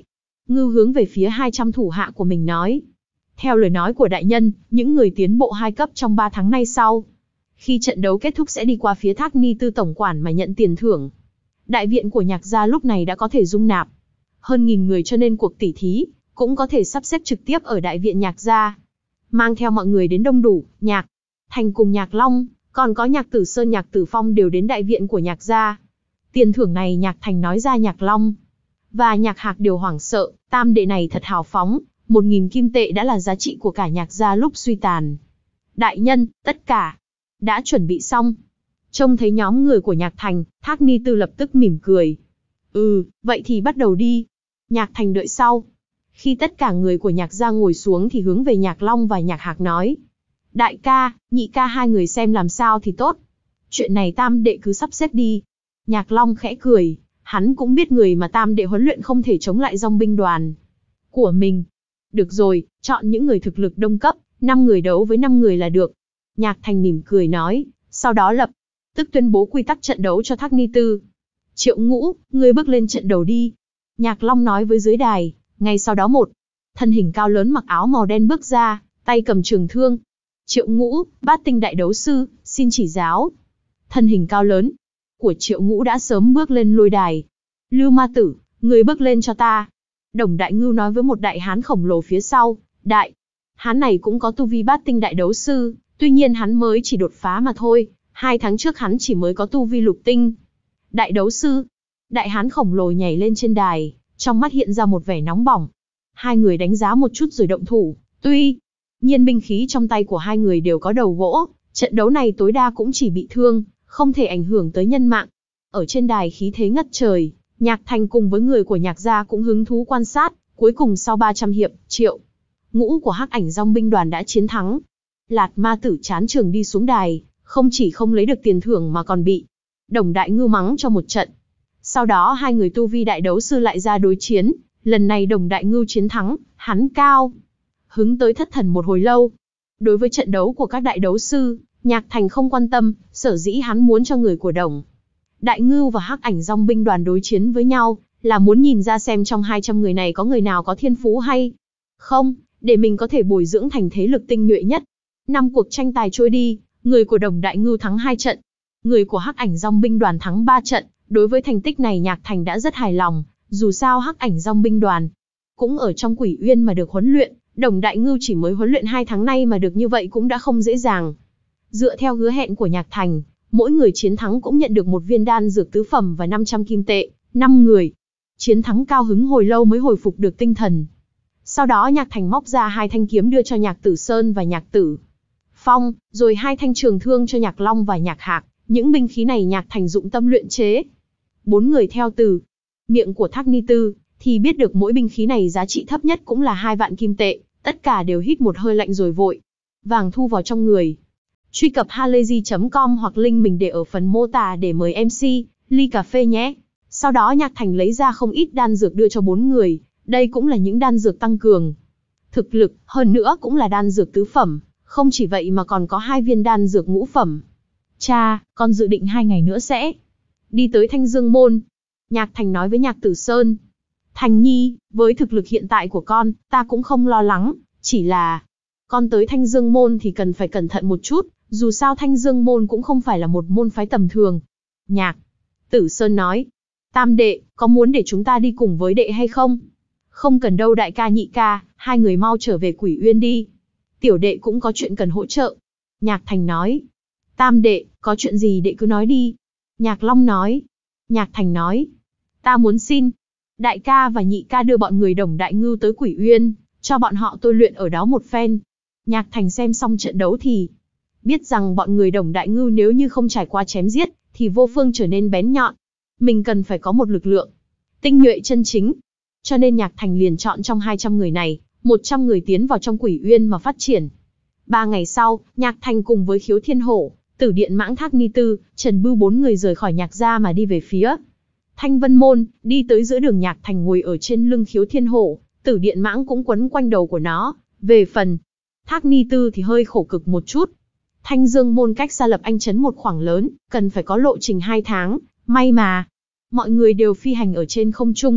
Ngưu hướng về phía hai trăm thủ hạ của mình nói. Theo lời nói của đại nhân, những người tiến bộ hai cấp trong ba tháng nay sau. Khi trận đấu kết thúc sẽ đi qua phía Thác Ni Tư tổng quản mà nhận tiền thưởng. Đại viện của Nhạc gia lúc này đã có thể dung nạp hơn nghìn người, cho nên cuộc tỉ thí cũng có thể sắp xếp trực tiếp ở đại viện Nhạc gia. Mang theo mọi người đến đông đủ, Nhạc Thành cùng Nhạc Long, còn có Nhạc Tử Sơn, Nhạc Tử Phong đều đến đại viện của Nhạc gia. Tiền thưởng này Nhạc Thành nói ra, Nhạc Long và Nhạc Hạc đều hoảng sợ, tam đệ này thật hào phóng, một nghìn kim tệ đã là giá trị của cả Nhạc gia lúc suy tàn. Đại nhân, tất cả đã chuẩn bị xong. Trông thấy nhóm người của Nhạc Thành, Thác Ni Tư lập tức mỉm cười. Ừ, vậy thì bắt đầu đi. Nhạc Thành đợi sau. Khi tất cả người của Nhạc gia ngồi xuống thì hướng về Nhạc Long và Nhạc Hạc nói. Đại ca, nhị ca hai người xem làm sao thì tốt. Chuyện này tam đệ cứ sắp xếp đi. Nhạc Long khẽ cười, hắn cũng biết người mà tam đệ huấn luyện không thể chống lại dòng binh đoàn của mình. Được rồi, chọn những người thực lực đông cấp, năm người đấu với năm người là được. Nhạc Thành mỉm cười nói, sau đó lập tức tuyên bố quy tắc trận đấu cho Thác Ni Tư. Triệu Ngũ, ngươi bước lên trận đầu đi. Nhạc Long nói với dưới đài, ngay sau đó một thân hình cao lớn mặc áo màu đen bước ra, tay cầm trường thương. Triệu Ngũ, bát tinh đại đấu sư, xin chỉ giáo. Thân hình cao lớn của Triệu Ngũ đã sớm bước lên lôi đài. Lưu Ma Tử, người bước lên cho ta. Đồng Đại Ngưu nói với một đại hán khổng lồ phía sau. Đại hán này cũng có tu vi bát tinh đại đấu sư, tuy nhiên hắn mới chỉ đột phá mà thôi. Hai tháng trước hắn chỉ mới có tu vi lục tinh đại đấu sư. Đại hán khổng lồ nhảy lên trên đài, trong mắt hiện ra một vẻ nóng bỏng. Hai người đánh giá một chút rồi động thủ. Tuy nhiên binh khí trong tay của hai người đều có đầu gỗ, trận đấu này tối đa cũng chỉ bị thương, không thể ảnh hưởng tới nhân mạng. Ở trên đài khí thế ngất trời, Nhạc Thành cùng với người của Nhạc gia cũng hứng thú quan sát. Cuối cùng sau ba trăm hiệp, Triệu Ngũ của Hắc Ảnh Dòng binh đoàn đã chiến thắng. Lạt Ma Tử chán trường đi xuống đài, không chỉ không lấy được tiền thưởng mà còn bị Đồng Đại Ngưu mắng cho một trận. Sau đó hai người tu vi đại đấu sư lại ra đối chiến, lần này Đồng Đại Ngưu chiến thắng, hắn cao hứng tới thất thần một hồi lâu. Đối với trận đấu của các đại đấu sư, Nhạc Thành không quan tâm, sở dĩ hắn muốn cho người của Đồng Đại Ngưu và Hắc Ảnh Dòng binh đoàn đối chiến với nhau, là muốn nhìn ra xem trong hai trăm người này có người nào có thiên phú hay không, để mình có thể bồi dưỡng thành thế lực tinh nhuệ nhất. Năm cuộc tranh tài trôi đi, người của Đồng Đại Ngưu thắng hai trận, người của Hắc Ảnh Dòng binh đoàn thắng ba trận. Đối với thành tích này Nhạc Thành đã rất hài lòng, dù sao Hắc Ảnh Dòng binh đoàn cũng ở trong Quỷ Uyên mà được huấn luyện, Đồng Đại Ngưu chỉ mới huấn luyện hai tháng nay mà được như vậy cũng đã không dễ dàng. Dựa theo hứa hẹn của Nhạc Thành, mỗi người chiến thắng cũng nhận được một viên đan dược tứ phẩm và năm trăm kim tệ, năm người chiến thắng cao hứng hồi lâu mới hồi phục được tinh thần. Sau đó Nhạc Thành móc ra hai thanh kiếm đưa cho Nhạc Tử Sơn và Nhạc Tử Phong, rồi hai thanh trường thương cho Nhạc Long và Nhạc Hạc. Những binh khí này Nhạc Thành dụng tâm luyện chế. Bốn người theo từ miệng của Thác Ni Tư, thì biết được mỗi binh khí này giá trị thấp nhất cũng là hai vạn kim tệ, tất cả đều hít một hơi lạnh rồi vội vàng thu vào trong người. Truy cập halayzi chấm com hoặc link mình để ở phần mô tả để mời em xê, ly cà phê nhé. Sau đó Nhạc Thành lấy ra không ít đan dược đưa cho bốn người, đây cũng là những đan dược tăng cường thực lực, hơn nữa cũng là đan dược tứ phẩm, không chỉ vậy mà còn có hai viên đan dược ngũ phẩm. Cha, con dự định hai ngày nữa sẽ đi tới Thanh Dương Môn. Nhạc Thành nói với Nhạc Tử Sơn. Thành Nhi, với thực lực hiện tại của con, ta cũng không lo lắng, chỉ là con tới Thanh Dương Môn thì cần phải cẩn thận một chút, dù sao Thanh Dương Môn cũng không phải là một môn phái tầm thường. Nhạc Tử Sơn nói. Tam đệ, có muốn để chúng ta đi cùng với đệ hay không? Không cần đâu đại ca nhị ca, hai người mau trở về Quỷ Uyên đi. Tiểu đệ cũng có chuyện cần hỗ trợ. Nhạc Thành nói. Tam đệ, có chuyện gì đệ cứ nói đi. Nhạc Long nói. Nhạc Thành nói. Ta muốn xin đại ca và nhị ca đưa bọn người Đồng Đại Ngưu tới Quỷ Uyên, cho bọn họ tôi luyện ở đó một phen. Nhạc Thành xem xong trận đấu thì biết rằng bọn người Đồng Đại Ngưu nếu như không trải qua chém giết, thì vô phương trở nên bén nhọn. Mình cần phải có một lực lượng tinh nhuệ chân chính. Cho nên Nhạc Thành liền chọn trong hai trăm người này, một trăm người tiến vào trong Quỷ Uyên mà phát triển. Ba ngày sau, Nhạc Thành cùng với Khiếu Thiên Hổ, Tử Điện Mãng Thác Ni Tư, Trần Bưu bốn người rời khỏi Nhạc gia mà đi về phía Thanh Vân Môn. Đi tới giữa đường, Nhạc Thành ngồi ở trên lưng Khiếu Thiên Hổ, Tử Điện Mãng cũng quấn quanh đầu của nó. Về phần Thác Ni Tư thì hơi khổ cực một chút. Thanh Dương Môn cách xa Lập Anh Trấn một khoảng lớn, cần phải có lộ trình hai tháng. May mà mọi người đều phi hành ở trên không trung,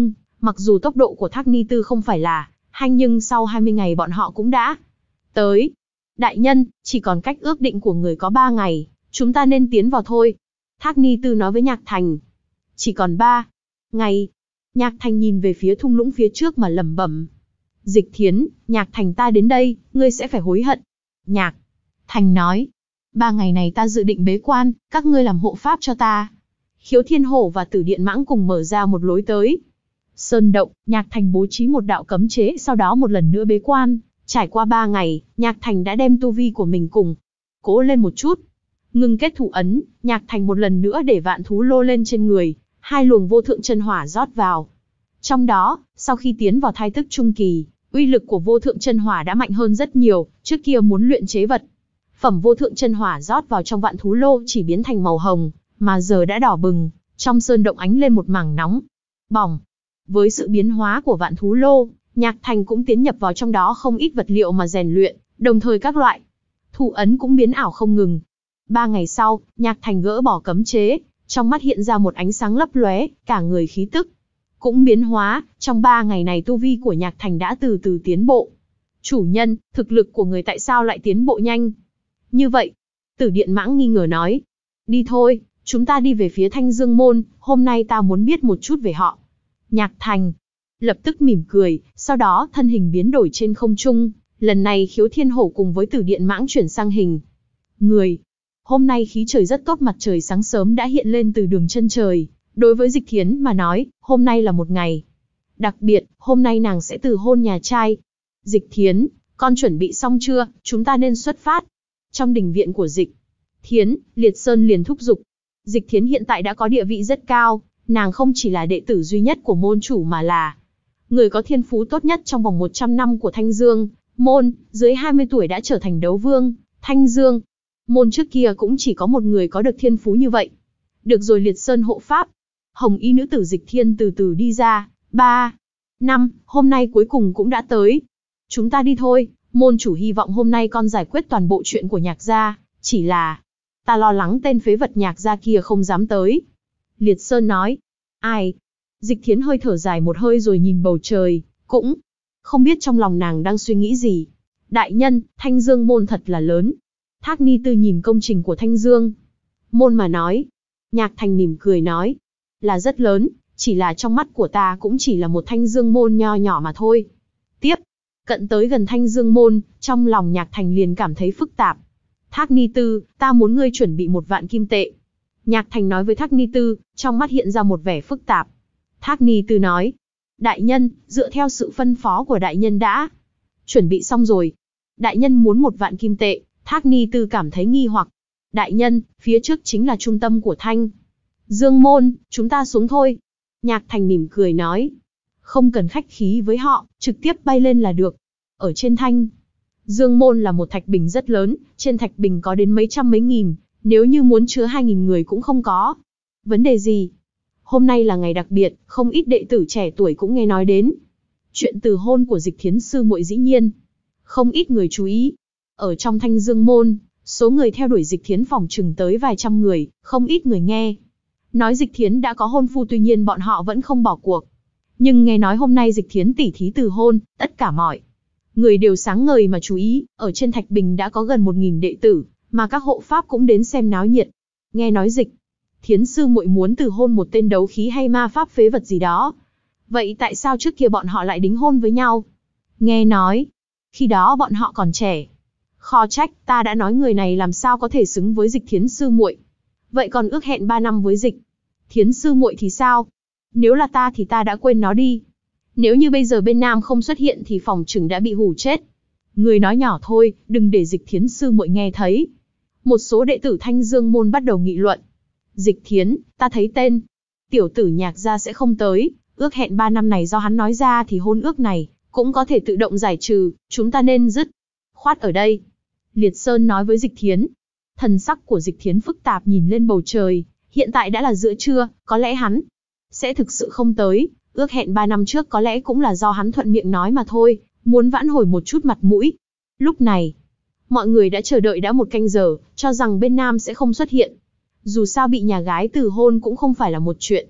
Mặc dù tốc độ của Thác Ni Tư không phải là nhanh nhưng sau hai mươi ngày bọn họ cũng đã tới. Đại nhân, chỉ còn cách ước định của người có ba ngày, chúng ta nên tiến vào thôi. Thác Ni Tư nói với Nhạc Thành. Chỉ còn ba ngày. Nhạc Thành nhìn về phía thung lũng phía trước mà lẩm bẩm. Dịch Thiến, Nhạc Thành ta đến đây, ngươi sẽ phải hối hận. Nhạc Thành nói. Ba ngày này ta dự định bế quan, các ngươi làm hộ pháp cho ta. Khiếu Thiên Hổ và Tử Điện Mãng cùng mở ra một lối tới sơn động. Nhạc Thành bố trí một đạo cấm chế, sau đó một lần nữa bế quan. Trải qua ba ngày, Nhạc Thành đã đem tu vi của mình cùng cố lên một chút. Ngưng kết thủ ấn, Nhạc Thành một lần nữa để vạn thú lô lên trên người, hai luồng vô thượng chân hỏa rót vào. Trong đó, sau khi tiến vào thai tức trung kỳ, uy lực của vô thượng chân hỏa đã mạnh hơn rất nhiều, trước kia muốn luyện chế vật phẩm vô thượng chân hỏa rót vào trong vạn thú lô chỉ biến thành màu hồng, mà giờ đã đỏ bừng, trong sơn động ánh lên một mảng nóng bỏng. Với sự biến hóa của vạn thú lô, Nhạc Thành cũng tiến nhập vào trong đó không ít vật liệu mà rèn luyện, đồng thời các loại thủ ấn cũng biến ảo không ngừng. Ba ngày sau, Nhạc Thành gỡ bỏ cấm chế, trong mắt hiện ra một ánh sáng lấp lóe, cả người khí tức cũng biến hóa. Trong ba ngày này tu vi của Nhạc Thành đã từ từ tiến bộ. Chủ nhân, thực lực của người tại sao lại tiến bộ nhanh như vậy? Tử Điện Mãng nghi ngờ nói. Đi thôi, chúng ta đi về phía Thanh Dương Môn, hôm nay ta muốn biết một chút về họ. Nhạc Thành lập tức mỉm cười, sau đó thân hình biến đổi trên không trung. Lần này Khiếu Thiên Hổ cùng với Tử Điện Mãng chuyển sang hình người. Hôm nay khí trời rất tốt, mặt trời sáng sớm đã hiện lên từ đường chân trời. Đối với Dịch Thiến mà nói, hôm nay là một ngày đặc biệt, hôm nay nàng sẽ từ hôn nhà trai. Dịch Thiến, con chuẩn bị xong chưa, chúng ta nên xuất phát. Trong đình viện của Dịch Thiến, Liệt Sơn liền thúc giục. Dịch Thiến hiện tại đã có địa vị rất cao, nàng không chỉ là đệ tử duy nhất của môn chủ mà là người có thiên phú tốt nhất trong vòng một trăm năm của Thanh Dương Môn, dưới hai mươi tuổi đã trở thành đấu vương. Thanh Dương Môn trước kia cũng chỉ có một người có được thiên phú như vậy. Được rồi, Liệt Sơn hộ pháp. Hồng y nữ tử Dịch Thiên từ từ đi ra. Ba năm, hôm nay cuối cùng cũng đã tới. Chúng ta đi thôi, môn chủ hy vọng hôm nay con giải quyết toàn bộ chuyện của Nhạc gia, chỉ là ta lo lắng tên phế vật Nhạc gia kia không dám tới. Liệt Sơn nói. Ai? Dịch Thiến hơi thở dài một hơi rồi nhìn bầu trời, cũng không biết trong lòng nàng đang suy nghĩ gì. Đại nhân, Thanh Dương Môn thật là lớn. Thác Ni Tư nhìn công trình của Thanh Dương Môn mà nói. Nhạc Thành mỉm cười nói. Là rất lớn, chỉ là trong mắt của ta cũng chỉ là một Thanh Dương Môn nho nhỏ mà thôi. Tiếp cận tới gần Thanh Dương Môn, trong lòng Nhạc Thành liền cảm thấy phức tạp. Thác Ni Tư, ta muốn ngươi chuẩn bị một vạn kim tệ. Nhạc Thành nói với Thác Ni Tư, trong mắt hiện ra một vẻ phức tạp. Thác Ni Tư nói. Đại nhân, dựa theo sự phân phó của đại nhân đã chuẩn bị xong rồi. Đại nhân muốn một vạn kim tệ. Thác Ni Tư cảm thấy nghi hoặc. Đại nhân, phía trước chính là trung tâm của Thanh Dương Môn, chúng ta xuống thôi. Nhạc Thành mỉm cười nói. Không cần khách khí với họ, trực tiếp bay lên là được. Ở trên Thanh Dương Môn là một thạch bình rất lớn, trên thạch bình có đến mấy trăm mấy nghìn, nếu như muốn chứa hai nghìn người cũng không có vấn đề gì. Hôm nay là ngày đặc biệt, không ít đệ tử trẻ tuổi cũng nghe nói đến chuyện từ hôn của Dịch Thiến sư muội, dĩ nhiên không ít người chú ý. Ở trong Thanh Dương Môn, số người theo đuổi Dịch Thiến phỏng chừng tới vài trăm người, không ít người nghe nói Dịch Thiến đã có hôn phu, tuy nhiên bọn họ vẫn không bỏ cuộc. Nhưng nghe nói hôm nay Dịch Thiến tỉ thí từ hôn, tất cả mọi người đều sáng ngời mà chú ý. Ở trên thạch bình đã có gần một nghìn đệ tử, mà các hộ pháp cũng đến xem náo nhiệt. Nghe nói Dịch Thiến sư muội muốn từ hôn một tên đấu khí hay ma pháp phế vật gì đó. Vậy tại sao trước kia bọn họ lại đính hôn với nhau? Nghe nói khi đó bọn họ còn trẻ. Khó trách, ta đã nói người này làm sao có thể xứng với Dịch Thiến sư muội. Vậy còn ước hẹn ba năm với Dịch Thiến sư muội thì sao? Nếu là ta thì ta đã quên nó đi. Nếu như bây giờ bên Nam không xuất hiện thì phòng chừng đã bị hù chết. Người nói nhỏ thôi, đừng để Dịch Thiến sư muội nghe thấy. Một số đệ tử Thanh Dương Môn bắt đầu nghị luận. Dịch Thiến, ta thấy tên tiểu tử Nhạc gia sẽ không tới, ước hẹn ba năm này do hắn nói ra thì hôn ước này cũng có thể tự động giải trừ, chúng ta nên dứt khoát ở đây. Liệt Sơn nói với Dịch Thiến. Thần sắc của Dịch Thiến phức tạp nhìn lên bầu trời, hiện tại đã là giữa trưa, có lẽ hắn sẽ thực sự không tới, ước hẹn ba năm trước có lẽ cũng là do hắn thuận miệng nói mà thôi, muốn vãn hồi một chút mặt mũi. Lúc này, mọi người đã chờ đợi đã một canh giờ, cho rằng bên Nam sẽ không xuất hiện. Dù sao bị nhà gái từ hôn cũng không phải là một chuyện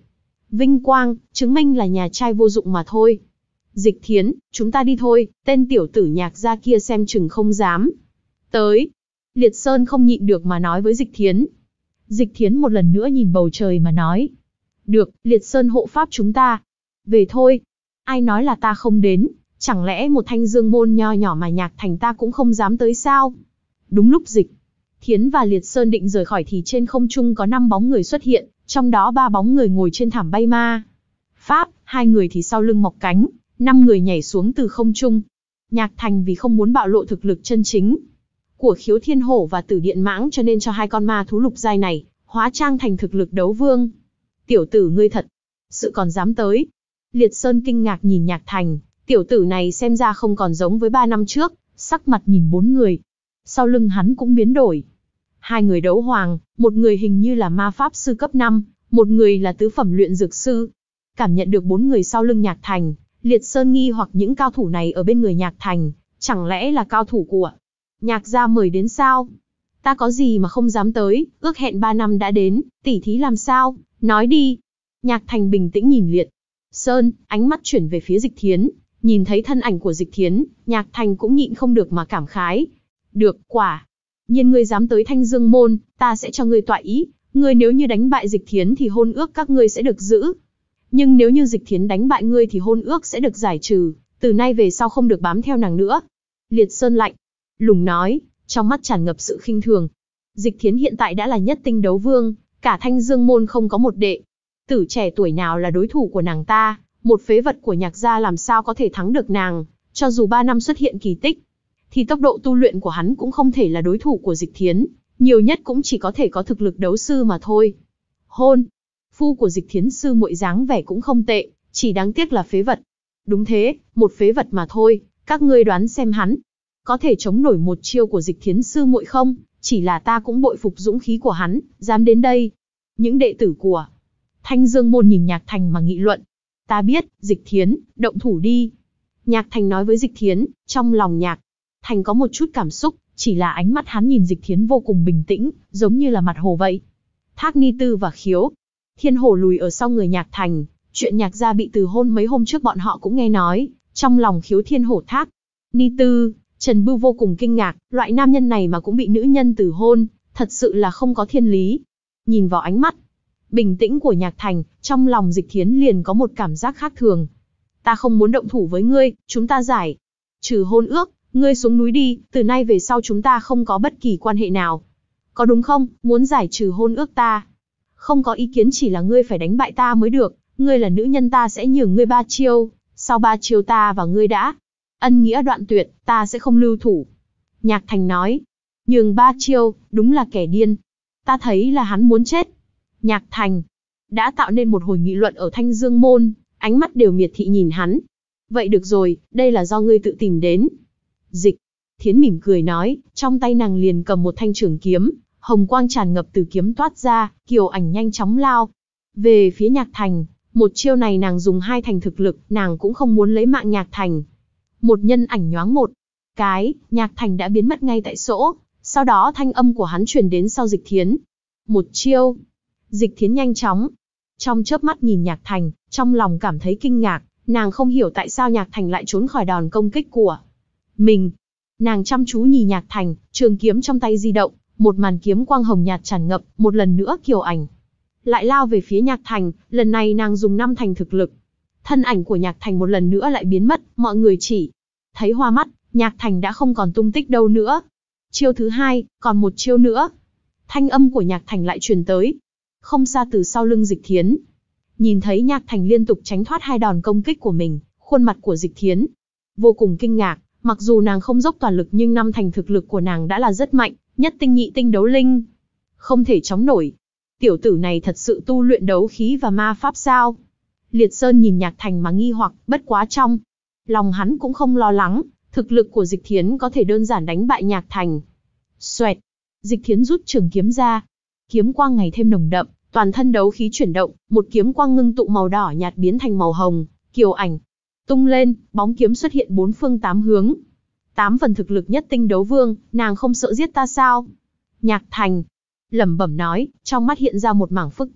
Vinh quang, chứng minh là nhà trai vô dụng mà thôi. Dịch Thiến, chúng ta đi thôi, tên tiểu tử Nhạc gia kia xem chừng không dám. Tới. Liệt Sơn không nhịn được mà nói với Dịch Thiến. Dịch Thiến một lần nữa nhìn bầu trời mà nói. Được, Liệt Sơn hộ pháp chúng ta. Về thôi. Ai nói là ta không đến, chẳng lẽ một Thanh Dương môn nho nhỏ mà Nhạc Thành ta cũng không dám tới sao? Đúng lúc Dịch Thiến và Liệt Sơn định rời khỏi thì trên không trung có năm bóng người xuất hiện, trong đó ba bóng người ngồi trên thảm bay ma pháp, hai người thì sau lưng mọc cánh, năm người nhảy xuống từ không trung. Nhạc Thành vì không muốn bạo lộ thực lực chân chính của Khiếu Thiên Hổ và Tử Điện Mãng cho nên cho hai con ma thú lục giai này hóa trang thành thực lực đấu vương. Tiểu tử ngươi thật sự còn dám tới. Liệt Sơn kinh ngạc nhìn Nhạc Thành, tiểu tử này xem ra không còn giống với ba năm trước, sắc mặt nhìn bốn người. Sau lưng hắn cũng biến đổi. Hai người đấu hoàng, một người hình như là ma pháp sư cấp năm, một người là tứ phẩm luyện dược sư. Cảm nhận được bốn người sau lưng Nhạc Thành, Liệt Sơn nghi hoặc những cao thủ này ở bên người Nhạc Thành, chẳng lẽ là cao thủ của Nhạc gia mời đến sao? Ta có gì mà không dám tới, ước hẹn ba năm đã đến, tỉ thí làm sao? Nói đi. Nhạc Thành bình tĩnh nhìn Liệt Sơn, ánh mắt chuyển về phía Dịch Thiến, nhìn thấy thân ảnh của Dịch Thiến, Nhạc Thành cũng nhịn không được mà cảm khái. Được, quả nhiên ngươi dám tới Thanh Dương môn, ta sẽ cho ngươi tọa ý, ngươi nếu như đánh bại Dịch Thiến thì hôn ước các ngươi sẽ được giữ. Nhưng nếu như Dịch Thiến đánh bại ngươi thì hôn ước sẽ được giải trừ, từ nay về sau không được bám theo nàng nữa. Liệt Sơn lạnh lùng nói, trong mắt tràn ngập sự khinh thường. Dịch Thiến hiện tại đã là nhất tinh đấu vương, cả Thanh Dương môn không có một đệ tử trẻ tuổi nào là đối thủ của nàng ta, một phế vật của Nhạc gia làm sao có thể thắng được nàng, cho dù ba năm xuất hiện kỳ tích, thì tốc độ tu luyện của hắn cũng không thể là đối thủ của Dịch Thiến, nhiều nhất cũng chỉ có thể có thực lực đấu sư mà thôi. Hôn phu của Dịch Thiến sư muội dáng vẻ cũng không tệ, chỉ đáng tiếc là phế vật. Đúng thế, một phế vật mà thôi, các ngươi đoán xem hắn có thể chống nổi một chiêu của Dịch Thiến sư muội không? Chỉ là ta cũng bội phục dũng khí của hắn, dám đến đây. Những đệ tử của Thanh Dương môn nhìn Nhạc Thành mà nghị luận. Ta biết, Dịch Thiến, động thủ đi. Nhạc Thành nói với Dịch Thiến, trong lòng Nhạc Thành có một chút cảm xúc, chỉ là ánh mắt hắn nhìn Dịch Thiến vô cùng bình tĩnh, giống như là mặt hồ vậy. Thác Ni Tư và Khiếu Thiên Hổ lùi ở sau người Nhạc Thành, chuyện Nhạc gia bị từ hôn mấy hôm trước bọn họ cũng nghe nói, trong lòng Khiếu Thiên Hổ Thác Ni Tư, Trần Bưu vô cùng kinh ngạc, loại nam nhân này mà cũng bị nữ nhân từ hôn, thật sự là không có thiên lý. Nhìn vào ánh mắt bình tĩnh của Nhạc Thành, trong lòng Dịch Thiến liền có một cảm giác khác thường. Ta không muốn động thủ với ngươi, chúng ta giải trừ hôn ước, ngươi xuống núi đi, từ nay về sau chúng ta không có bất kỳ quan hệ nào. Có đúng không, muốn giải trừ hôn ước ta? Không có ý kiến, chỉ là ngươi phải đánh bại ta mới được, ngươi là nữ nhân ta sẽ nhường ngươi ba chiêu, sau ba chiêu ta và ngươi đã ân nghĩa đoạn tuyệt, ta sẽ không lưu thủ. Nhạc Thành nói, nhường ba chiêu, đúng là kẻ điên. Ta thấy là hắn muốn chết. Nhạc Thành đã tạo nên một hồi nghị luận ở Thanh Dương môn, ánh mắt đều miệt thị nhìn hắn. Vậy được rồi, đây là do ngươi tự tìm đến. Dịch Thiến mỉm cười nói, trong tay nàng liền cầm một thanh trường kiếm, hồng quang tràn ngập từ kiếm toát ra, kiều ảnh nhanh chóng lao về phía Nhạc Thành. Một chiêu này nàng dùng hai thành thực lực, nàng cũng không muốn lấy mạng Nhạc Thành. Một nhân ảnh nhoáng một cái, Nhạc Thành đã biến mất ngay tại chỗ, sau đó thanh âm của hắn truyền đến sau Dịch Thiến. Một chiêu. Dịch Thiến nhanh chóng, trong chớp mắt nhìn Nhạc Thành, trong lòng cảm thấy kinh ngạc, nàng không hiểu tại sao Nhạc Thành lại trốn khỏi đòn công kích của mình. Nàng chăm chú nhìn Nhạc Thành, trường kiếm trong tay di động, một màn kiếm quang hồng nhạt tràn ngập, một lần nữa kiều ảnh lại lao về phía Nhạc Thành, lần này nàng dùng năm thành thực lực. Thân ảnh của Nhạc Thành một lần nữa lại biến mất, mọi người chỉ thấy hoa mắt, Nhạc Thành đã không còn tung tích đâu nữa. Chiêu thứ hai, còn một chiêu nữa. Thanh âm của Nhạc Thành lại truyền tới, không xa từ sau lưng Dịch Thiến. Nhìn thấy Nhạc Thành liên tục tránh thoát hai đòn công kích của mình, khuôn mặt của Dịch Thiến vô cùng kinh ngạc, mặc dù nàng không dốc toàn lực nhưng năm thành thực lực của nàng đã là rất mạnh, nhất tinh nhị tinh đấu linh, không thể chống nổi. Tiểu tử này thật sự tu luyện đấu khí và ma pháp sao? Liệt Sơn nhìn Nhạc Thành mà nghi hoặc, bất quá trong lòng hắn cũng không lo lắng, thực lực của Dịch Thiến có thể đơn giản đánh bại Nhạc Thành. Xoẹt, Dịch Thiến rút trường kiếm ra, kiếm quang ngày thêm nồng đậm, toàn thân đấu khí chuyển động, một kiếm quang ngưng tụ màu đỏ nhạt biến thành màu hồng, kiều ảnh tung lên, bóng kiếm xuất hiện bốn phương tám hướng. Tám phần thực lực nhất tinh đấu vương, nàng không sợ giết ta sao? Nhạc Thành lẩm bẩm nói, trong mắt hiện ra một mảng phức tạp,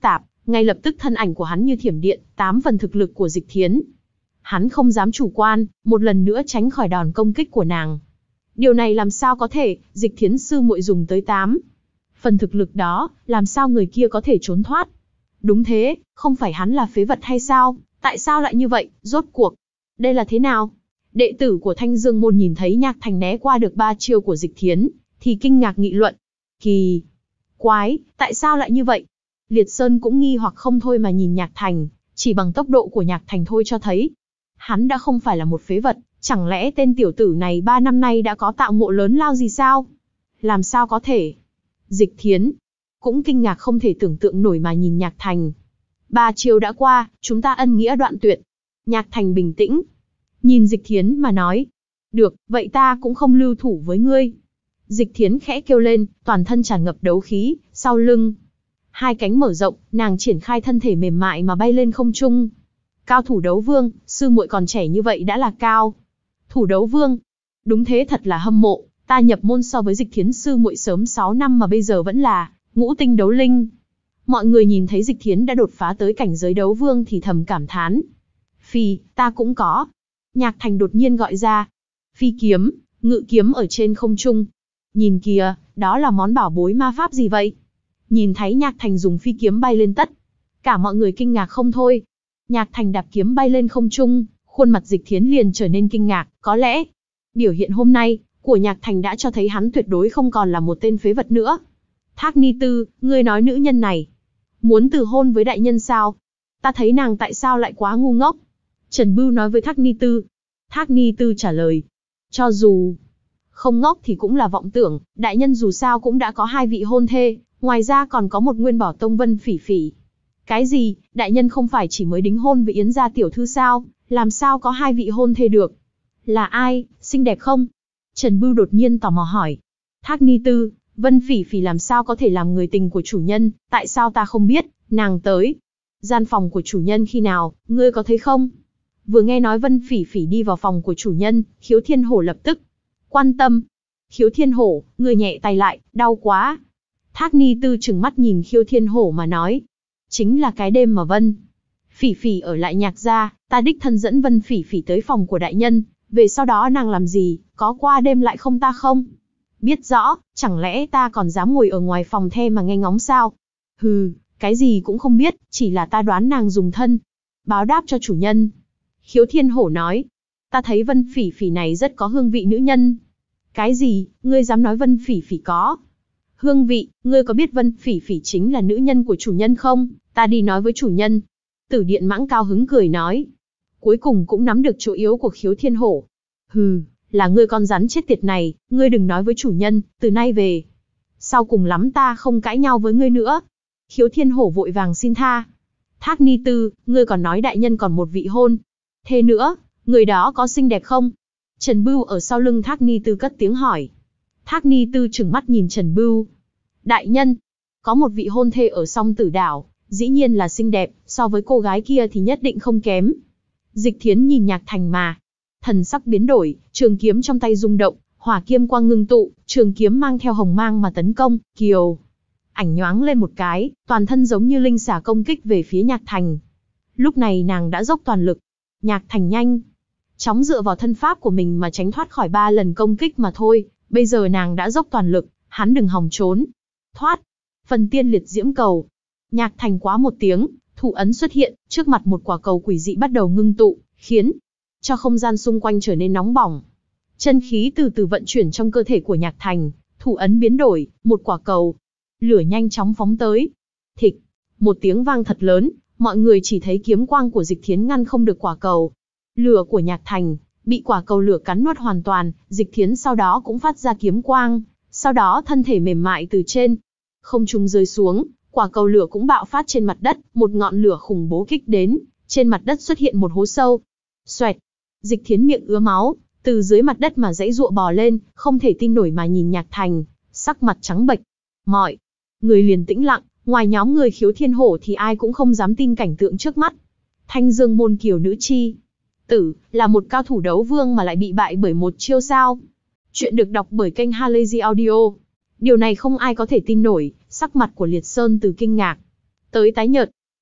Ngay lập tức thân ảnh của hắn như thiểm điện, tám phần thực lực của Dịch Thiến. Hắn không dám chủ quan, một lần nữa tránh khỏi đòn công kích của nàng. Điều này làm sao có thể, Dịch Thiến sư muội dùng tới tám phần thực lực đó, làm sao người kia có thể trốn thoát? Đúng thế, không phải hắn là phế vật hay sao? Tại sao lại như vậy, rốt cuộc? Đây là thế nào? Đệ tử của Thanh Dương môn nhìn thấy Nhạc Thành né qua được ba chiêu của Dịch Thiến, thì kinh ngạc nghị luận. Kỳ quái, tại sao lại như vậy? Liệt Sơn cũng nghi hoặc không thôi mà nhìn Nhạc Thành, chỉ bằng tốc độ của Nhạc Thành thôi cho thấy. Hắn đã không phải là một phế vật, chẳng lẽ tên tiểu tử này ba năm nay đã có tạo ngộ lớn lao gì sao? Làm sao có thể? Dịch Thiến cũng kinh ngạc không thể tưởng tượng nổi mà nhìn Nhạc Thành. Ba chiêu đã qua, chúng ta ân nghĩa đoạn tuyệt. Nhạc Thành bình tĩnh, nhìn Dịch Thiến mà nói. Được, vậy ta cũng không lưu thủ với ngươi. Dịch Thiến khẽ kêu lên, toàn thân tràn ngập đấu khí, sau lưng hai cánh mở rộng, nàng triển khai thân thể mềm mại mà bay lên không trung. Cao thủ đấu vương, sư muội còn trẻ như vậy đã là cao thủ đấu vương. Đúng thế, thật là hâm mộ, ta nhập môn so với Dịch Thiến sư muội sớm sáu năm mà bây giờ vẫn là ngũ tinh đấu linh. Mọi người nhìn thấy Dịch Thiến đã đột phá tới cảnh giới đấu vương thì thầm cảm thán. Phi, ta cũng có. Nhạc Thành đột nhiên gọi ra. Phi kiếm, ngự kiếm ở trên không trung. Nhìn kìa, đó là món bảo bối ma pháp gì vậy? Nhìn thấy Nhạc Thành dùng phi kiếm bay lên tất cả mọi người kinh ngạc không thôi. Nhạc Thành đạp kiếm bay lên không trung, khuôn mặt Dịch Thiến liền trở nên kinh ngạc, có lẽ biểu hiện hôm nay của Nhạc Thành đã cho thấy hắn tuyệt đối không còn là một tên phế vật nữa. Thác Ni Tư, ngươi nói nữ nhân này muốn từ hôn với đại nhân sao? Ta thấy nàng tại sao lại quá ngu ngốc? Trần Bưu nói với Thác Ni Tư. Thác Ni Tư trả lời, cho dù không ngốc thì cũng là vọng tưởng, đại nhân dù sao cũng đã có hai vị hôn thê, ngoài ra còn có một nguyên bảo tông Vân Phỉ Phỉ. Cái gì, đại nhân không phải chỉ mới đính hôn với Yến gia tiểu thư sao, làm sao có hai vị hôn thê được? Là ai, xinh đẹp không? Trần Bưu đột nhiên tò mò hỏi. Thác Ni Tư, Vân Phỉ Phỉ làm sao có thể làm người tình của chủ nhân, tại sao ta không biết, nàng tới gian phòng của chủ nhân khi nào, ngươi có thấy không? Vừa nghe nói Vân Phỉ Phỉ đi vào phòng của chủ nhân, Khiếu Thiên Hổ lập tức quan tâm. Khiếu Thiên Hổ, ngươi nhẹ tay lại, đau quá. Thác Ni Tư trừng mắt nhìn Khiếu Thiên Hổ mà nói. Chính là cái đêm mà Vân Phỉ Phỉ ở lại Nhạc gia, ta đích thân dẫn Vân Phỉ Phỉ tới phòng của đại nhân, về sau đó nàng làm gì, có qua đêm lại không ta không? Biết rõ, chẳng lẽ ta còn dám ngồi ở ngoài phòng the mà nghe ngóng sao? Hừ, cái gì cũng không biết, chỉ là ta đoán nàng dùng thân báo đáp cho chủ nhân. Khiếu Thiên Hổ nói, ta thấy Vân Phỉ Phỉ này rất có hương vị nữ nhân. Cái gì, ngươi dám nói Vân Phỉ Phỉ có hương vị, ngươi có biết Vân Phỉ Phỉ chính là nữ nhân của chủ nhân không? Ta đi nói với chủ nhân. Tử Điện Mãng cao hứng cười nói. Cuối cùng cũng nắm được chỗ yếu của Khiếu Thiên Hổ. Hừ, là ngươi con rắn chết tiệt này, ngươi đừng nói với chủ nhân, từ nay về sau cùng lắm ta không cãi nhau với ngươi nữa. Khiếu Thiên Hổ vội vàng xin tha. Thác Ni Tư, ngươi còn nói đại nhân còn một vị hôn thế nữa, người đó có xinh đẹp không? Trần Bưu ở sau lưng Thác Ni Tư cất tiếng hỏi. Thác Ni Tư trừng mắt nhìn Trần Bưu. Đại nhân, có một vị hôn thê ở Song Tử Đảo, dĩ nhiên là xinh đẹp, so với cô gái kia thì nhất định không kém. Dịch Thiến nhìn Nhạc Thành mà, thần sắc biến đổi, trường kiếm trong tay rung động, hỏa kiếm quang ngưng tụ, trường kiếm mang theo hồng mang mà tấn công, kiều ảnh nhoáng lên một cái, toàn thân giống như linh xà công kích về phía Nhạc Thành. Lúc này nàng đã dốc toàn lực. Nhạc Thành nhanh chóng dựa vào thân pháp của mình mà tránh thoát khỏi ba lần công kích mà thôi, bây giờ nàng đã dốc toàn lực, hắn đừng hòng trốn. Thoát, phần tiên liệt diễm cầu. Nhạc Thành quá một tiếng, thủ ấn xuất hiện, trước mặt một quả cầu quỷ dị bắt đầu ngưng tụ, khiến cho không gian xung quanh trở nên nóng bỏng. Chân khí từ từ vận chuyển trong cơ thể của Nhạc Thành, thủ ấn biến đổi, một quả cầu lửa nhanh chóng phóng tới. Thịch, một tiếng vang thật lớn, mọi người chỉ thấy kiếm quang của Dịch Thiến ngăn không được quả cầu lửa của Nhạc Thành, bị quả cầu lửa cắn nuốt hoàn toàn. Dịch Thiến sau đó cũng phát ra kiếm quang, sau đó thân thể mềm mại từ trên không trung rơi xuống, quả cầu lửa cũng bạo phát trên mặt đất, một ngọn lửa khủng bố kích đến, trên mặt đất xuất hiện một hố sâu. Xoẹt, Dịch Thiến miệng ứa máu, từ dưới mặt đất mà giãy giụa bò lên, không thể tin nổi mà nhìn Nhạc Thành, sắc mặt trắng bệch. Mọi người liền tĩnh lặng, ngoài nhóm người Khiếu Thiên Hổ thì ai cũng không dám tin cảnh tượng trước mắt. Thanh Dương môn kiều nữ chi tử là một cao thủ đấu vương mà lại bị bại bởi một chiêu sao? Chuyện được đọc bởi kênh Halazy Audio. Điều này không ai có thể tin nổi, sắc mặt của Liệt Sơn từ kinh ngạc tới tái nhợt.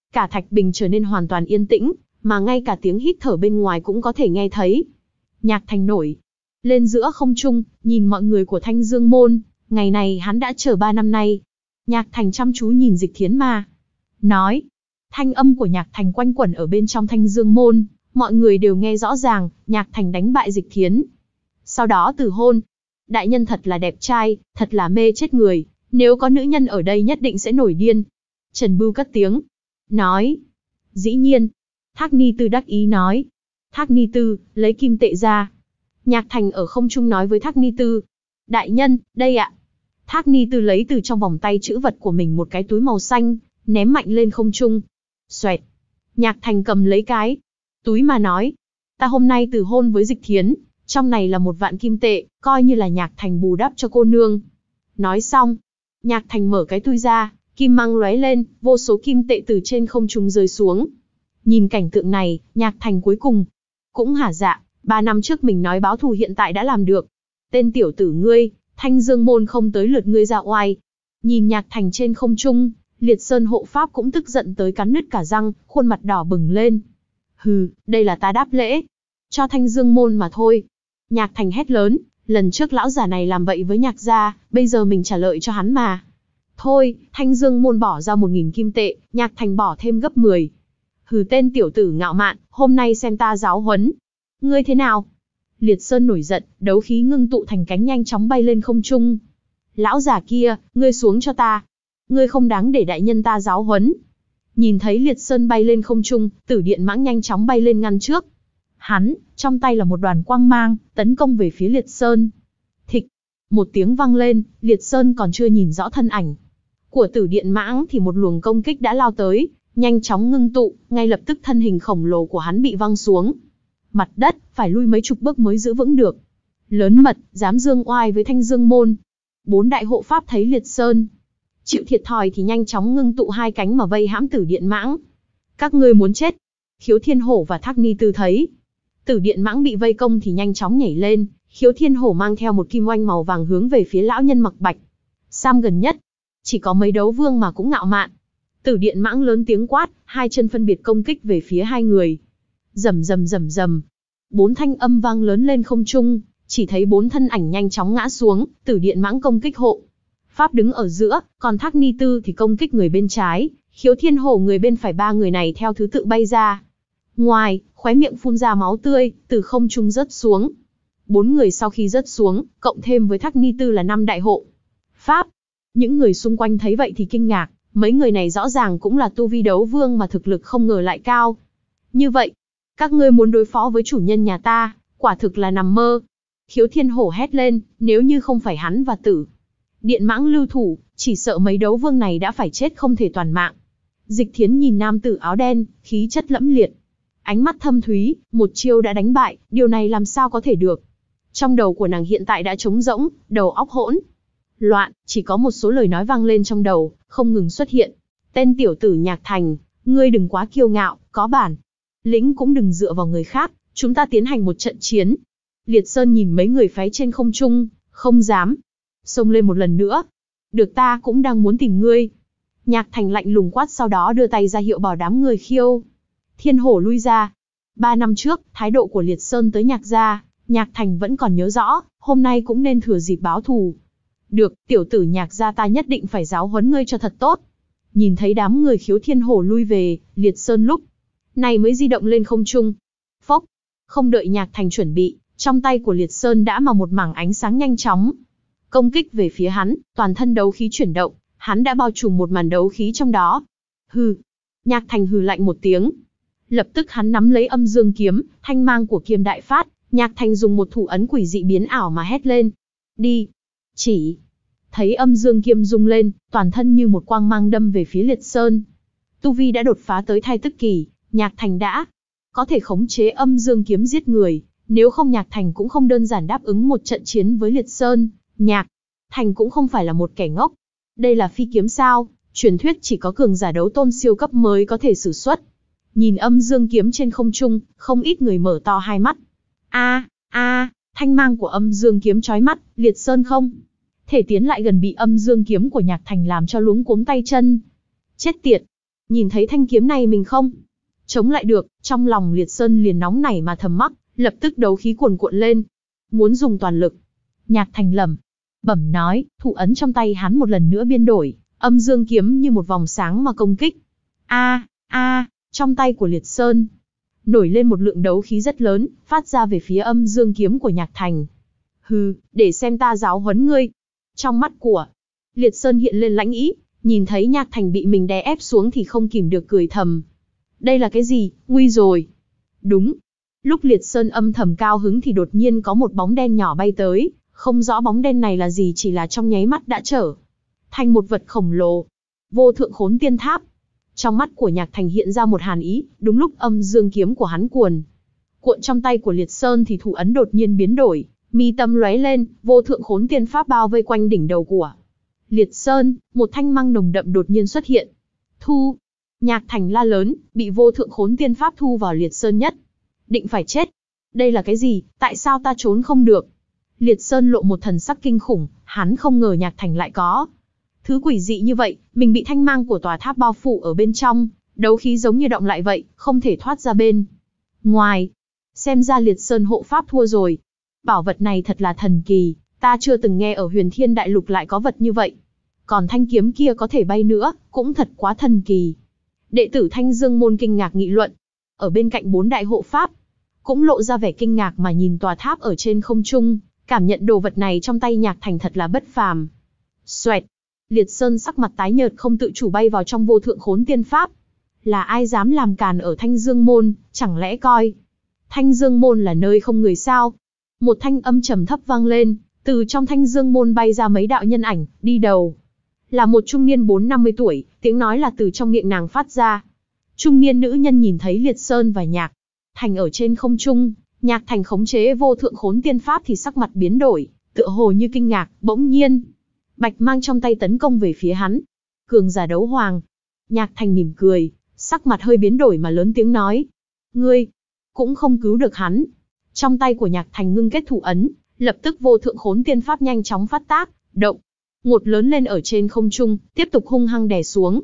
Cả thạch bình trở nên hoàn toàn yên tĩnh, mà ngay cả tiếng hít thở bên ngoài cũng có thể nghe thấy. Nhạc Thành nổi lên giữa không trung, nhìn mọi người của Thanh Dương Môn, ngày này hắn đã chờ ba năm nay. Nhạc Thành chăm chú nhìn Dịch Thiến mà nói. Thanh âm của Nhạc Thành quanh quẩn ở bên trong Thanh Dương Môn, mọi người đều nghe rõ ràng, Nhạc Thành đánh bại Dịch Thiến. Sau đó từ hôn. Đại nhân thật là đẹp trai, thật là mê chết người, nếu có nữ nhân ở đây nhất định sẽ nổi điên. Trần Bưu cất tiếng, nói. Dĩ nhiên. Thác Ni Tư đắc ý nói. Thác Ni Tư, lấy kim tệ ra. Nhạc Thành ở không trung nói với Thác Ni Tư. Đại nhân, đây ạ. Thác Ni Tư lấy từ trong vòng tay trữ vật của mình một cái túi màu xanh, ném mạnh lên không trung. Xoẹt. Nhạc Thành cầm lấy cái túi mà nói. Ta hôm nay từ hôn với Dịch Thiến, trong này là một vạn kim tệ, coi như là Nhạc Thành bù đắp cho cô nương. Nói xong, Nhạc Thành mở cái túi ra, kim mang lóe lên, vô số kim tệ từ trên không trung rơi xuống. Nhìn cảnh tượng này, Nhạc Thành cuối cùng cũng hả dạ, ba năm trước mình nói báo thù hiện tại đã làm được. Tên tiểu tử ngươi, Thanh Dương Môn không tới lượt ngươi ra oai. Nhìn Nhạc Thành trên không trung, Liệt Sơn hộ pháp cũng tức giận tới cắn nứt cả răng, khuôn mặt đỏ bừng lên. Hừ, đây là ta đáp lễ cho Thanh Dương Môn mà thôi. Nhạc Thành hét lớn, lần trước lão già này làm vậy với Nhạc gia, bây giờ mình trả lợi cho hắn mà. Thôi, Thanh Dương Môn bỏ ra một nghìn kim tệ, Nhạc Thành bỏ thêm gấp mười. Hừ, tên tiểu tử ngạo mạn, hôm nay xem ta giáo huấn ngươi thế nào. Liệt Sơn nổi giận, đấu khí ngưng tụ thành cánh nhanh chóng bay lên không trung. Lão già kia, ngươi xuống cho ta. Ngươi không đáng để đại nhân ta giáo huấn. Nhìn thấy Liệt Sơn bay lên không trung, Tử Điện Mãng nhanh chóng bay lên ngăn trước. Hắn, trong tay là một đoàn quang mang, tấn công về phía Liệt Sơn. Thịch, một tiếng vang lên, Liệt Sơn còn chưa nhìn rõ thân ảnh của Tử Điện Mãng thì một luồng công kích đã lao tới, nhanh chóng ngưng tụ, ngay lập tức thân hình khổng lồ của hắn bị văng xuống. Mặt đất, phải lui mấy chục bước mới giữ vững được. Lớn mật, dám dương oai với Thanh Dương Môn. Bốn đại hộ pháp thấy Liệt Sơn chịu thiệt thòi thì nhanh chóng ngưng tụ hai cánh mà vây hãm Tử Điện Mãng. Các ngươi muốn chết. Khiếu Thiên Hổ và Thác Ni Tư thấy Tử Điện Mãng bị vây công thì nhanh chóng nhảy lên, Khiếu Thiên Hổ mang theo một kim oanh màu vàng hướng về phía lão nhân mặc bạch sam gần nhất. Chỉ có mấy đấu vương mà cũng ngạo mạn. Tử Điện Mãng lớn tiếng quát, hai chân phân biệt công kích về phía hai người. Rầm rầm rầm rầm. Bốn thanh âm vang lớn lên không trung, chỉ thấy bốn thân ảnh nhanh chóng ngã xuống, Tử Điện Mãng công kích hộ pháp đứng ở giữa, còn Thác Ni Tư thì công kích người bên trái, Khiếu Thiên Hổ người bên phải, ba người này theo thứ tự bay ra. Ngoài, khóe miệng phun ra máu tươi, từ không trung rớt xuống. Bốn người sau khi rớt xuống, cộng thêm với Thác Ni Tư là năm đại hộ pháp. Những người xung quanh thấy vậy thì kinh ngạc, mấy người này rõ ràng cũng là tu vi đấu vương mà thực lực không ngờ lại cao. Như vậy, các ngươi muốn đối phó với chủ nhân nhà ta, quả thực là nằm mơ. Khiếu Thiên Hổ hét lên, nếu như không phải hắn và Tử Điện Mãng lưu thủ, chỉ sợ mấy đấu vương này đã phải chết không thể toàn mạng. Dịch Thiến nhìn nam tử áo đen, khí chất lẫm liệt, ánh mắt thâm thúy, một chiêu đã đánh bại, điều này làm sao có thể được. Trong đầu của nàng hiện tại đã trống rỗng, đầu óc hỗn loạn, chỉ có một số lời nói vang lên trong đầu, không ngừng xuất hiện. Tên tiểu tử Nhạc Thành, ngươi đừng quá kiêu ngạo, có bản lĩnh cũng đừng dựa vào người khác, chúng ta tiến hành một trận chiến. Liệt Sơn nhìn mấy người phái trên không trung, không dám xông lên một lần nữa. Được, ta cũng đang muốn tìm ngươi. Nhạc Thành lạnh lùng quát, sau đó đưa tay ra hiệu bảo đám người Khiêu Thiên Hổ lui ra. Ba năm trước, thái độ của Liệt Sơn tới Nhạc gia, Nhạc Thành vẫn còn nhớ rõ, hôm nay cũng nên thừa dịp báo thù. Được, tiểu tử Nhạc gia ta nhất định phải giáo huấn ngươi cho thật tốt. Nhìn thấy đám người Khiếu Thiên Hổ lui về, Liệt Sơn lúc này mới di động lên không trung. Phốc, không đợi Nhạc Thành chuẩn bị, trong tay của Liệt Sơn đã mà một mảng ánh sáng nhanh chóng công kích về phía hắn, toàn thân đấu khí chuyển động, hắn đã bao trùm một màn đấu khí trong đó. Hừ, Nhạc Thành hừ lạnh một tiếng. Lập tức hắn nắm lấy âm dương kiếm, thanh mang của kiếm đại phát, Nhạc Thành dùng một thủ ấn quỷ dị biến ảo mà hét lên. Đi! Chỉ! Thấy âm dương kiếm rung lên, toàn thân như một quang mang đâm về phía Liệt Sơn. Tu vi đã đột phá tới thai tức kỳ, Nhạc Thành đã có thể khống chế âm dương kiếm giết người, nếu không Nhạc Thành cũng không đơn giản đáp ứng một trận chiến với Liệt Sơn. Nhạc Thành cũng không phải là một kẻ ngốc. Đây là phi kiếm sao, truyền thuyết chỉ có cường giả đấu tôn siêu cấp mới có thể sử xuất. Nhìn âm dương kiếm trên không trung, không ít người mở to hai mắt. A, a, thanh mang của âm dương kiếm chói mắt, Liệt Sơn không thể tiến lại gần, bị âm dương kiếm của Nhạc Thành làm cho luống cuống tay chân. Chết tiệt! Nhìn thấy thanh kiếm này mình không chống lại được, trong lòng Liệt Sơn liền nóng nảy mà thầm mắc, lập tức đấu khí cuồn cuộn lên, muốn dùng toàn lực. Nhạc Thành lẩm bẩm nói, thủ ấn trong tay hắn một lần nữa biến đổi, âm dương kiếm như một vòng sáng mà công kích. A, a, trong tay của Liệt Sơn nổi lên một lượng đấu khí rất lớn, phát ra về phía âm dương kiếm của Nhạc Thành. Hừ, để xem ta giáo huấn ngươi. Trong mắt của Liệt Sơn hiện lên lãnh ý, nhìn thấy Nhạc Thành bị mình đè ép xuống thì không kìm được cười thầm. Đây là cái gì, nguy rồi. Đúng. Lúc Liệt Sơn âm thầm cao hứng thì đột nhiên có một bóng đen nhỏ bay tới, không rõ bóng đen này là gì, chỉ là trong nháy mắt đã trở thành một vật khổng lồ. Vô thượng khốn tiên tháp. Trong mắt của Nhạc Thành hiện ra một hàn ý, đúng lúc âm dương kiếm của hắn cuồn cuộn trong tay của Liệt Sơn thì thủ ấn đột nhiên biến đổi, mi tâm lóe lên, vô thượng khốn tiên pháp bao vây quanh đỉnh đầu của Liệt Sơn, một thanh mang nồng đậm đột nhiên xuất hiện. Thu! Nhạc Thành la lớn, bị vô thượng khốn tiên pháp thu vào Liệt Sơn nhất định phải chết. Đây là cái gì, tại sao ta trốn không được? Liệt Sơn lộ một thần sắc kinh khủng, hắn không ngờ Nhạc Thành lại có thứ quỷ dị như vậy, mình bị thanh mang của tòa tháp bao phủ ở bên trong, đấu khí giống như động lại vậy, không thể thoát ra bên ngoài. Xem ra Liệt Sơn hộ pháp thua rồi. Bảo vật này thật là thần kỳ, ta chưa từng nghe ở Huyền Thiên Đại Lục lại có vật như vậy. Còn thanh kiếm kia có thể bay nữa, cũng thật quá thần kỳ. Đệ tử Thanh Dương môn kinh ngạc nghị luận. Ở bên cạnh bốn đại hộ pháp, cũng lộ ra vẻ kinh ngạc mà nhìn tòa tháp ở trên không trung, cảm nhận đồ vật này trong tay Nhạc Thành thật là bất phàm. Xoẹt! Liệt Sơn sắc mặt tái nhợt không tự chủ bay vào trong vô thượng khốn tiên pháp. Là ai dám làm càn ở Thanh Dương môn, chẳng lẽ coi Thanh Dương môn là nơi không người sao? Một thanh âm trầm thấp vang lên, từ trong Thanh Dương môn bay ra mấy đạo nhân ảnh, đi đầu là một trung niên bốn năm mươi tuổi, tiếng nói là từ trong miệng nàng phát ra. Trung niên nữ nhân nhìn thấy Liệt Sơn và Nhạc Thành ở trên không trung, Nhạc Thành khống chế vô thượng khốn tiên pháp thì sắc mặt biến đổi, tựa hồ như kinh ngạc, bỗng nhiên bạch mang trong tay tấn công về phía hắn. Cường giả đấu hoàng. Nhạc Thành mỉm cười, sắc mặt hơi biến đổi mà lớn tiếng nói. Ngươi cũng không cứu được hắn. Trong tay của Nhạc Thành ngưng kết thủ ấn, lập tức vô thượng khốn tiên pháp nhanh chóng phát tác, động ngột lớn lên ở trên không trung, tiếp tục hung hăng đè xuống.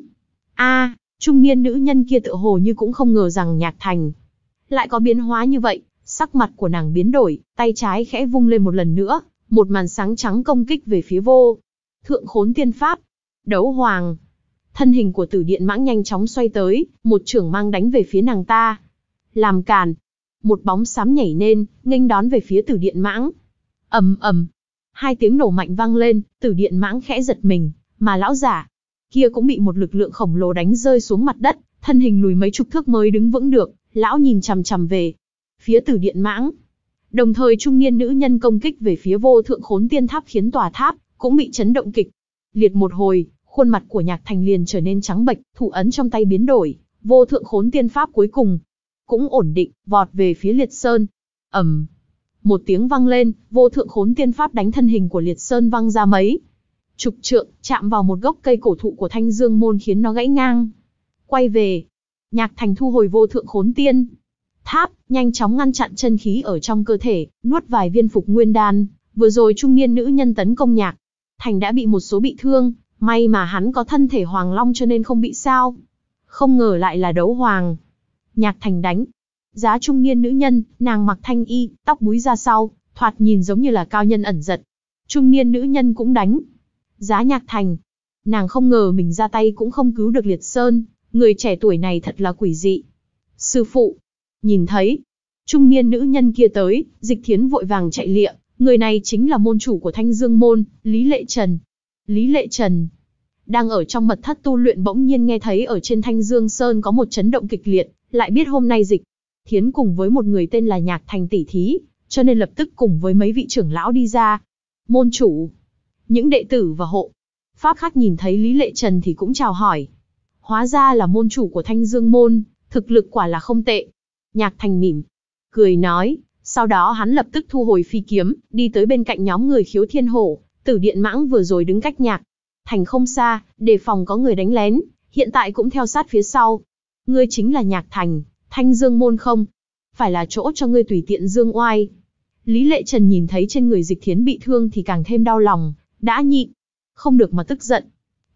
A, trung niên nữ nhân kia tựa hồ như cũng không ngờ rằng Nhạc Thành lại có biến hóa như vậy, sắc mặt của nàng biến đổi, tay trái khẽ vung lên một lần nữa, một màn sáng trắng công kích về phía vô thượng khốn tiên pháp. Đấu hoàng. Thân hình của Tử Điện Mãng nhanh chóng xoay tới, một chưởng mang đánh về phía nàng ta. Làm càn. Một bóng xám nhảy lên, nghênh đón về phía Tử Điện Mãng. Ầm ầm. Hai tiếng nổ mạnh vang lên, Tử Điện Mãng khẽ giật mình, mà lão giả kia cũng bị một lực lượng khổng lồ đánh rơi xuống mặt đất, thân hình lùi mấy chục thước mới đứng vững được. Lão nhìn chằm chằm về phía Tử Điện Mãng. Đồng thời trung niên nữ nhân công kích về phía vô thượng khốn tiên tháp khiến tòa tháp cũng bị chấn động kịch liệt một hồi, khuôn mặt của Nhạc Thành liền trở nên trắng bệch, thủ ấn trong tay biến đổi, vô thượng khốn tiên pháp cuối cùng cũng ổn định, vọt về phía Liệt Sơn. Ầm, một tiếng vang lên, vô thượng khốn tiên pháp đánh thân hình của Liệt Sơn văng ra mấy chục trượng, chạm vào một gốc cây cổ thụ của Thanh Dương môn khiến nó gãy ngang. Quay về, Nhạc Thành thu hồi vô thượng khốn tiên tháp, nhanh chóng ngăn chặn chân khí ở trong cơ thể, nuốt vài viên phục nguyên đan. Vừa rồi trung niên nữ nhân tấn công Nhạc Thành đã bị một số bị thương, may mà hắn có thân thể hoàng long cho nên không bị sao. Không ngờ lại là đấu hoàng. Nhạc Thành đánh giá trung niên nữ nhân, nàng mặc thanh y, tóc búi ra sau, thoạt nhìn giống như là cao nhân ẩn giật. Trung niên nữ nhân cũng đánh giá Nhạc Thành. Nàng không ngờ mình ra tay cũng không cứu được Liệt Sơn, người trẻ tuổi này thật là quỷ dị. Sư phụ, nhìn thấy trung niên nữ nhân kia tới, Dịch Thiến vội vàng chạy lịa, người này chính là môn chủ của Thanh Dương môn, Lý Lệ Trần. Lý Lệ Trần đang ở trong mật thất tu luyện bỗng nhiên nghe thấy ở trên Thanh Dương Sơn có một chấn động kịch liệt, lại biết hôm nay Dịch Thiến cùng với một người tên là Nhạc Thành tỷ thí, cho nên lập tức cùng với mấy vị trưởng lão đi ra. Môn chủ, những đệ tử và hộ pháp khác nhìn thấy Lý Lệ Trần thì cũng chào hỏi. Hóa ra là môn chủ của Thanh Dương môn, thực lực quả là không tệ. Nhạc Thành mỉm cười nói, sau đó hắn lập tức thu hồi phi kiếm, đi tới bên cạnh nhóm người Khiếu Thiên Hổ. Tử Điện Mãng vừa rồi đứng cách Nhạc Thành không xa, đề phòng có người đánh lén, hiện tại cũng theo sát phía sau. Ngươi chính là Nhạc Thành, Thanh Dương môn không? Phải là chỗ cho ngươi tùy tiện dương oai. Lý Lệ Trần nhìn thấy trên người Dịch Thiến bị thương thì càng thêm đau lòng, đã nhịn không được mà tức giận.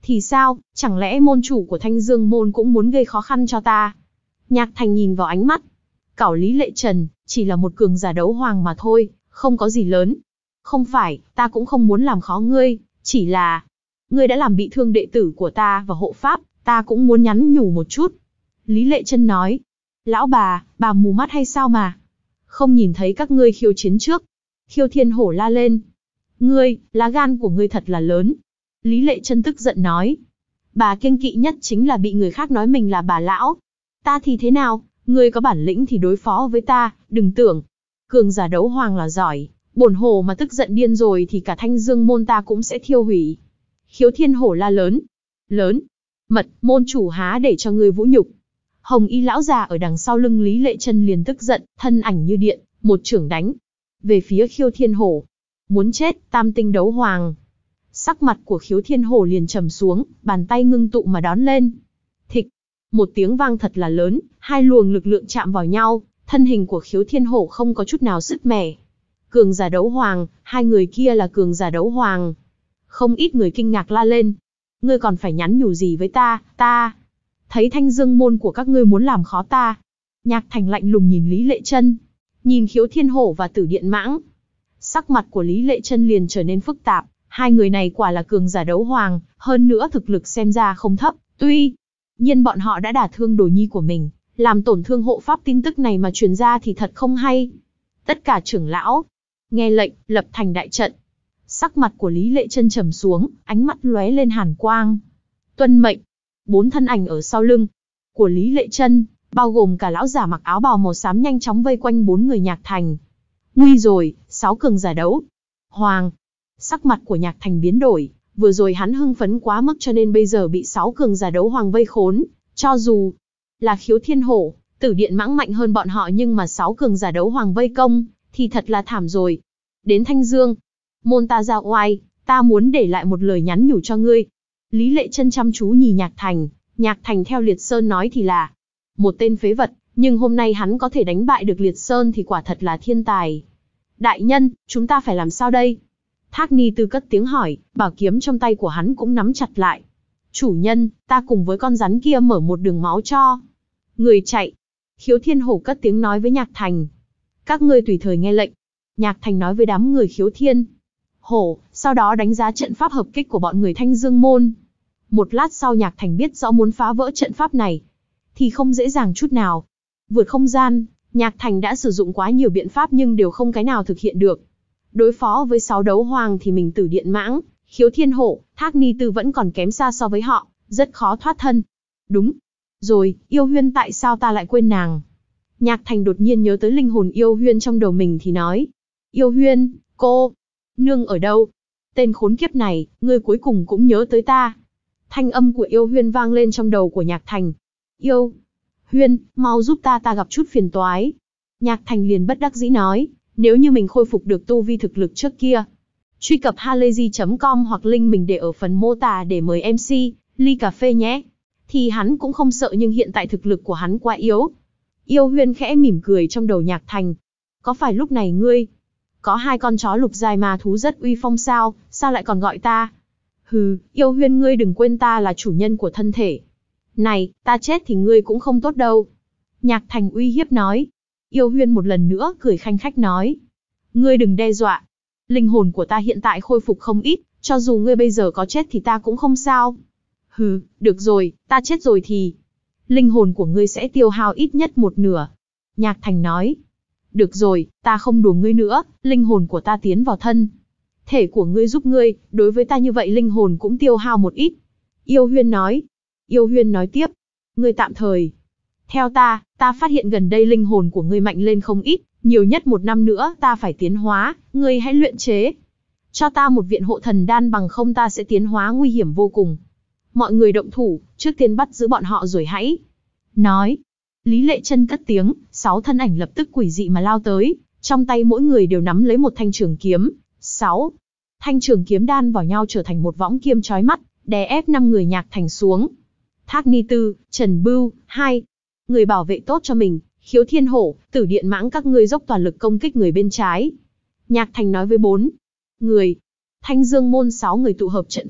Thì sao, chẳng lẽ môn chủ của Thanh Dương môn cũng muốn gây khó khăn cho ta? Nhạc Thành nhìn vào ánh mắt. Cảo Lý Lệ Trần, chỉ là một cường giả đấu hoàng mà thôi, không có gì lớn. Không phải, ta cũng không muốn làm khó ngươi, chỉ là... Ngươi đã làm bị thương đệ tử của ta và hộ pháp, ta cũng muốn nhắn nhủ một chút. Lý Lệ Trân nói. Lão bà, bà mù mắt hay sao mà? Không nhìn thấy các ngươi khiêu chiến trước. Khiêu Thiên Hổ la lên. Ngươi, lá gan của ngươi thật là lớn. Lý Lệ Trân tức giận nói. Bà kiêng kỵ nhất chính là bị người khác nói mình là bà lão. Ta thì thế nào, ngươi có bản lĩnh thì đối phó với ta, đừng tưởng. Cường giả đấu hoàng là giỏi, bổn hổ mà tức giận điên rồi thì cả Thanh Dương môn ta cũng sẽ thiêu hủy. Khiếu Thiên Hổ la lớn. Lớn. Mật, môn chủ há để cho ngươi vũ nhục. Hồng y lão già ở đằng sau lưng Lý Lệ Trân liền tức giận, thân ảnh như điện, một chưởng đánh. Về phía Khiếu Thiên Hổ. Muốn chết, tam tinh đấu hoàng. Sắc mặt của Khiếu Thiên Hổ liền trầm xuống, bàn tay ngưng tụ mà đón lên. Thịch. Một tiếng vang thật là lớn, hai luồng lực lượng chạm vào nhau, thân hình của Khiếu Thiên Hổ không có chút nào sứt mẻ. Cường giả đấu hoàng, hai người kia là cường giả đấu hoàng. Không ít người kinh ngạc la lên. Ngươi còn phải nhắn nhủ gì với ta, ta. Thấy Thanh Dương môn của các ngươi muốn làm khó ta. Nhạc Thành lạnh lùng nhìn Lý Lệ Trân. Nhìn Khiếu Thiên Hổ và Tử Điện Mãng. Sắc mặt của Lý Lệ Trân liền trở nên phức tạp. Hai người này quả là cường giả đấu hoàng, hơn nữa thực lực xem ra không thấp. Tuy nhiên bọn họ đã đả thương đồ nhi của mình, làm tổn thương hộ pháp, tin tức này mà truyền ra thì thật không hay. Tất cả trưởng lão, nghe lệnh, lập thành đại trận. Sắc mặt của Lý Lệ Trân trầm xuống, ánh mắt lóe lên hàn quang. Tuân mệnh. Bốn thân ảnh ở sau lưng của Lý Lệ Trân, bao gồm cả lão giả mặc áo bào màu xám nhanh chóng vây quanh bốn người Nhạc Thành. Nguy rồi, sáu cường giả đấu hoàng. Sắc mặt của Nhạc Thành biến đổi, vừa rồi hắn hưng phấn quá mức cho nên bây giờ bị sáu cường giả đấu hoàng vây khốn, cho dù là Khiếu Thiên Hổ, Tử Điện Mãng mạnh hơn bọn họ nhưng mà sáu cường giả đấu hoàng vây công, thì thật là thảm rồi. Đến Thanh Dương môn ta ra oai, ta muốn để lại một lời nhắn nhủ cho ngươi. Lý Lệ Trân chăm chú nhìn Nhạc Thành, Nhạc Thành theo Liệt Sơn nói thì là một tên phế vật, nhưng hôm nay hắn có thể đánh bại được Liệt Sơn thì quả thật là thiên tài. Đại nhân, chúng ta phải làm sao đây? Thác Ni Tư cất tiếng hỏi, bảo kiếm trong tay của hắn cũng nắm chặt lại. Chủ nhân, ta cùng với con rắn kia mở một đường máu cho người chạy. Khiếu Thiên Hổ cất tiếng nói với Nhạc Thành. Các ngươi tùy thời nghe lệnh. Nhạc Thành nói với đám người Khiếu Thiên Hổ, sau đó đánh giá trận pháp hợp kích của bọn người Thanh Dương môn. Một lát sau Nhạc Thành biết rõ muốn phá vỡ trận pháp này thì không dễ dàng chút nào. Vượt không gian, Nhạc Thành đã sử dụng quá nhiều biện pháp nhưng đều không cái nào thực hiện được. Đối phó với sáu đấu hoàng thì mình Tử Điện Mãng, Khiếu Thiên Hổ, Thác Ni Tư vẫn còn kém xa so với họ, rất khó thoát thân. Đúng rồi, Yêu Huyên, tại sao ta lại quên nàng? Nhạc Thành đột nhiên nhớ tới linh hồn Yêu Huyên trong đầu mình thì nói. Yêu Huyên, cô nương ở đâu? Tên khốn kiếp này, ngươi cuối cùng cũng nhớ tới ta. Thanh âm của Yêu Huyên vang lên trong đầu của Nhạc Thành. Yêu Huyên, mau giúp ta, ta gặp chút phiền toái. Nhạc Thành liền bất đắc dĩ nói, nếu như mình khôi phục được tu vi thực lực trước kia. Truy cập halayzi chấm com hoặc link mình để ở phần mô tả để mời em xê, ly cà phê nhé. Thì hắn cũng không sợ nhưng hiện tại thực lực của hắn quá yếu. Yêu Huyên khẽ mỉm cười trong đầu Nhạc Thành. Có phải lúc này ngươi có hai con chó lục giai ma thú rất uy phong sao, sao lại còn gọi ta? Hừ, Yêu Huyên, ngươi đừng quên ta là chủ nhân của thân thể này, ta chết thì ngươi cũng không tốt đâu. Nhạc Thành uy hiếp nói. Yêu Huyên một lần nữa cười khanh khách nói. Ngươi đừng đe dọa. Linh hồn của ta hiện tại khôi phục không ít, cho dù ngươi bây giờ có chết thì ta cũng không sao. Hừ, được rồi, ta chết rồi thì linh hồn của ngươi sẽ tiêu hao ít nhất một nửa. Nhạc Thành nói. Được rồi, ta không đùa ngươi nữa, linh hồn của ta tiến vào thân thể của ngươi giúp ngươi, đối với ta như vậy linh hồn cũng tiêu hao một ít. Yêu Huyên nói. Yêu Huyên nói tiếp. Ngươi tạm thời theo ta, ta phát hiện gần đây linh hồn của ngươi mạnh lên không ít, nhiều nhất một năm nữa ta phải tiến hóa, ngươi hãy luyện chế cho ta một viện hộ thần đan, bằng không ta sẽ tiến hóa nguy hiểm vô cùng. Mọi người động thủ, trước tiên bắt giữ bọn họ rồi hãy nói. Lý Lệ Trân cất tiếng, sáu thân ảnh lập tức quỷ dị mà lao tới, trong tay mỗi người đều nắm lấy một thanh trường kiếm. Sáu thanh trường kiếm đan vào nhau trở thành một võng kiếm chói mắt, đè ép năm người Nhạc Thành xuống. Thác Ni Tư, Trần Bưu, hai người bảo vệ tốt cho mình. Khiếu Thiên Hổ, Tử Điện Mãng, các ngươi dốc toàn lực công kích người bên trái. Nhạc Thành nói với bốn người Thanh Dương môn. Sáu người tụ hợp trận pháp,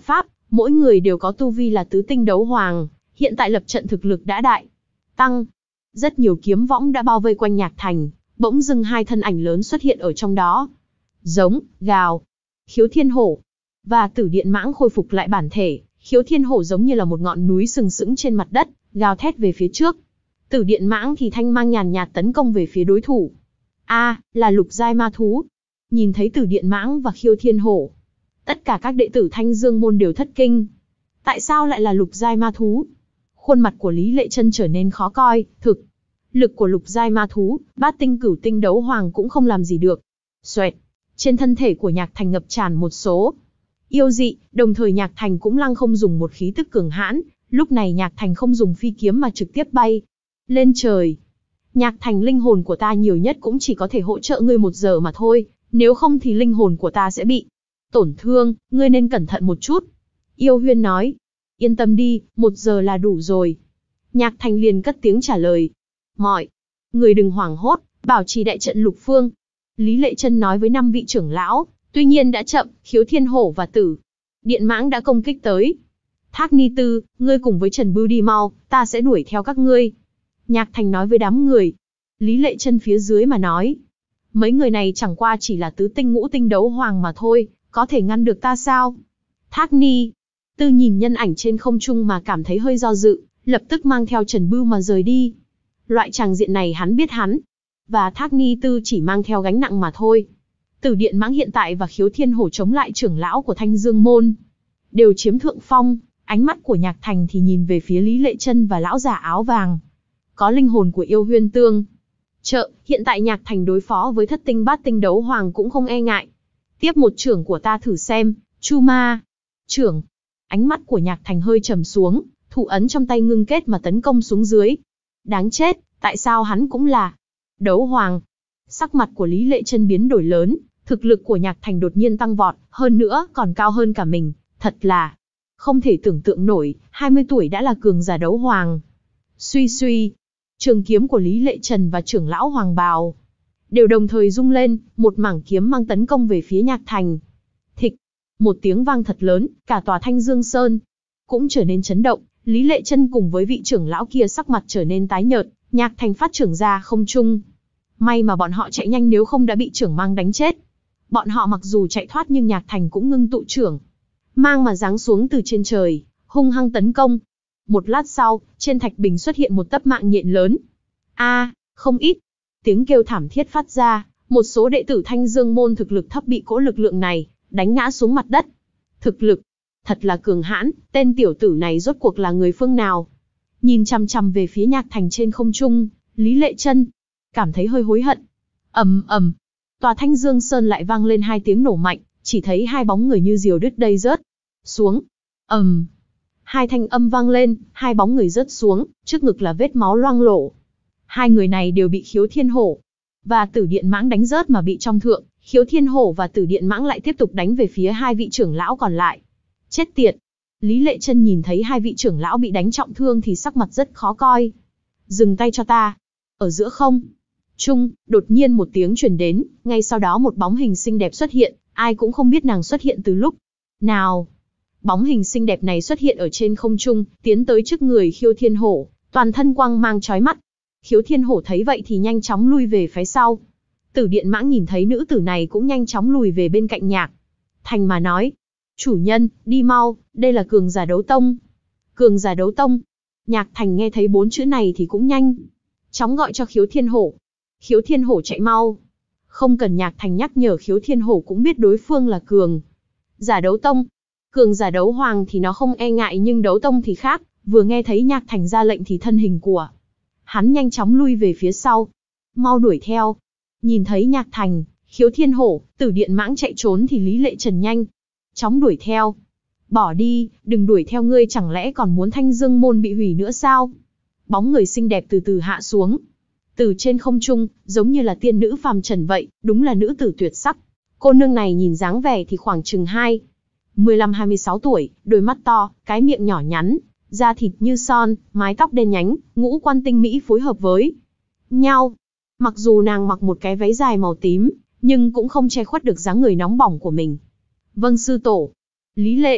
Mỗi người đều có tu vi là tứ tinh đấu hoàng, hiện tại lập trận thực lực đã đại tăng. Rất nhiều kiếm võng đã bao vây quanh nhạc thành, bỗng dưng hai thân ảnh lớn xuất hiện ở trong đó. Giống, gào, Khiếu Thiên Hổ và Tử Điện Mãng khôi phục lại bản thể. Khiếu Thiên Hổ giống như là một ngọn núi sừng sững trên mặt đất, gào thét về phía trước. Tử Điện Mãng thì thanh mang nhàn nhạt tấn công về phía đối thủ. A, à, là lục giai ma thú. Nhìn thấy Tử Điện Mãng và Khiếu Thiên Hổ, tất cả các đệ tử Thanh Dương môn đều thất kinh. Tại sao lại là lục giai ma thú? Khuôn mặt của Lý Lệ Chân trở nên khó coi, thực lực của lục giai ma thú, bát tinh cửu tinh đấu hoàng cũng không làm gì được. Xoẹt, trên thân thể của Nhạc Thành ngập tràn một số yêu dị, đồng thời Nhạc Thành cũng lăng không dùng một khí tức cường hãn, lúc này Nhạc Thành không dùng phi kiếm mà trực tiếp bay lên trời. Nhạc Thành, linh hồn của ta nhiều nhất cũng chỉ có thể hỗ trợ ngươi một giờ mà thôi, nếu không thì linh hồn của ta sẽ bị tổn thương, ngươi nên cẩn thận một chút. Yêu Huyên nói, yên tâm đi, một giờ là đủ rồi. Nhạc Thành liền cất tiếng trả lời, mọi người đừng hoảng hốt, bảo trì đại trận lục phương. Lý Lệ Chân nói với năm vị trưởng lão, tuy nhiên đã chậm, Khiếu Thiên Hổ và Tử Điện Mãng đã công kích tới. Thác Ni Tư, ngươi cùng với Trần Bưu đi mau, ta sẽ đuổi theo các ngươi. Nhạc Thành nói với đám người. Lý Lệ Chân phía dưới mà nói, mấy người này chẳng qua chỉ là tứ tinh ngũ tinh đấu hoàng mà thôi, có thể ngăn được ta sao? Thác Ni Tư nhìn nhân ảnh trên không trung mà cảm thấy hơi do dự, lập tức mang theo Trần Bưu mà rời đi. Loại tràng diện này hắn biết hắn và Thác Ni Tư chỉ mang theo gánh nặng mà thôi. Tử Điện Mãng hiện tại và Khiếu Thiên Hổ chống lại trưởng lão của Thanh Dương môn, đều chiếm thượng phong. Ánh mắt của Nhạc Thành thì nhìn về phía Lý Lệ Chân và lão giả áo vàng. Có linh hồn của yêu huyên tương trợ, hiện tại Nhạc Thành đối phó với thất tinh bát tinh đấu hoàng cũng không e ngại. Tiếp một trưởng của ta thử xem, Chu Ma trưởng. Ánh mắt của Nhạc Thành hơi trầm xuống, thủ ấn trong tay ngưng kết mà tấn công xuống dưới. Đáng chết, tại sao hắn cũng là đấu hoàng? Sắc mặt của Lý Lệ Chân biến đổi lớn, thực lực của Nhạc Thành đột nhiên tăng vọt, hơn nữa còn cao hơn cả mình, thật là không thể tưởng tượng nổi, hai mươi tuổi đã là cường giả đấu hoàng. Suy suy, trường kiếm của Lý Lệ Trần và trưởng lão Hoàng Bào đều đồng thời rung lên, một mảng kiếm mang tấn công về phía Nhạc Thành. Thịch, một tiếng vang thật lớn, cả tòa Thanh Dương Sơn cũng trở nên chấn động. Lý Lệ Chân cùng với vị trưởng lão kia sắc mặt trở nên tái nhợt, Nhạc Thành phát trưởng ra không trung. May mà bọn họ chạy nhanh, nếu không đã bị trưởng mang đánh chết. Bọn họ mặc dù chạy thoát nhưng Nhạc Thành cũng ngưng tụ trưởng mang mà giáng xuống từ trên trời, hung hăng tấn công. Một lát sau, trên thạch bình xuất hiện một tấc mạng nhện lớn. A, à, không ít. Tiếng kêu thảm thiết phát ra, một số đệ tử Thanh Dương môn thực lực thấp bị cỗ lực lượng này đánh ngã xuống mặt đất. Thực lực thật là cường hãn, tên tiểu tử này rốt cuộc là người phương nào? Nhìn chằm chằm về phía Nhạc Thành trên không trung, Lý Lệ Chân cảm thấy hơi hối hận. Ầm ầm, tòa Thanh Dương Sơn lại vang lên hai tiếng nổ mạnh, chỉ thấy hai bóng người như diều đứt dây rớt xuống. Ầm, um, hai thanh âm vang lên, hai bóng người rớt xuống, trước ngực là vết máu loang lổ. Hai người này đều bị Khiếu Thiên Hổ và Tử Điện Mãng đánh rớt mà bị trọng thương. Khiếu Thiên Hổ và Tử Điện Mãng lại tiếp tục đánh về phía hai vị trưởng lão còn lại. Chết tiệt! Lý Lệ Chân nhìn thấy hai vị trưởng lão bị đánh trọng thương thì sắc mặt rất khó coi. Dừng tay cho ta! Ở giữa không trung, đột nhiên một tiếng truyền đến, ngay sau đó một bóng hình xinh đẹp xuất hiện, ai cũng không biết nàng xuất hiện từ lúc nào. Bóng hình xinh đẹp này xuất hiện ở trên không trung, tiến tới trước người Khiếu Thiên Hổ, toàn thân quang mang chói mắt. Khiếu Thiên Hổ thấy vậy thì nhanh chóng lui về phía sau. Tử Điện Mãng nhìn thấy nữ tử này cũng nhanh chóng lùi về bên cạnh Nhạc Thành mà nói, chủ nhân, đi mau, đây là cường giả đấu tông. Cường giả đấu tông. Nhạc Thành nghe thấy bốn chữ này thì cũng nhanh chóng gọi cho Khiếu Thiên Hổ. Khiếu Thiên Hổ chạy mau. Không cần Nhạc Thành nhắc nhở, Khiếu Thiên Hổ cũng biết đối phương là cường giả đấu tông. Cường giả đấu hoàng thì nó không e ngại, nhưng đấu tông thì khác. Vừa nghe thấy Nhạc Thành ra lệnh thì thân hình của hắn nhanh chóng lui về phía sau. Mau đuổi theo. Nhìn thấy Nhạc Thành, Khiếu Thiên Hổ, Tử Điện Mãng chạy trốn thì Lý Lệ Trần nhanh chóng đuổi theo. Bỏ đi, đừng đuổi theo, ngươi chẳng lẽ còn muốn Thanh Dương môn bị hủy nữa sao? Bóng người xinh đẹp từ từ hạ xuống. Từ trên không trung, giống như là tiên nữ phàm trần vậy, đúng là nữ tử tuyệt sắc. Cô nương này nhìn dáng vẻ thì khoảng chừng hai mươi lăm hai mươi sáu tuổi, đôi mắt to, cái miệng nhỏ nhắn, da thịt như son, mái tóc đen nhánh, ngũ quan tinh mỹ phối hợp với nhau. Mặc dù nàng mặc một cái váy dài màu tím, nhưng cũng không che khuất được dáng người nóng bỏng của mình. Vâng sư tổ. Lý Lệ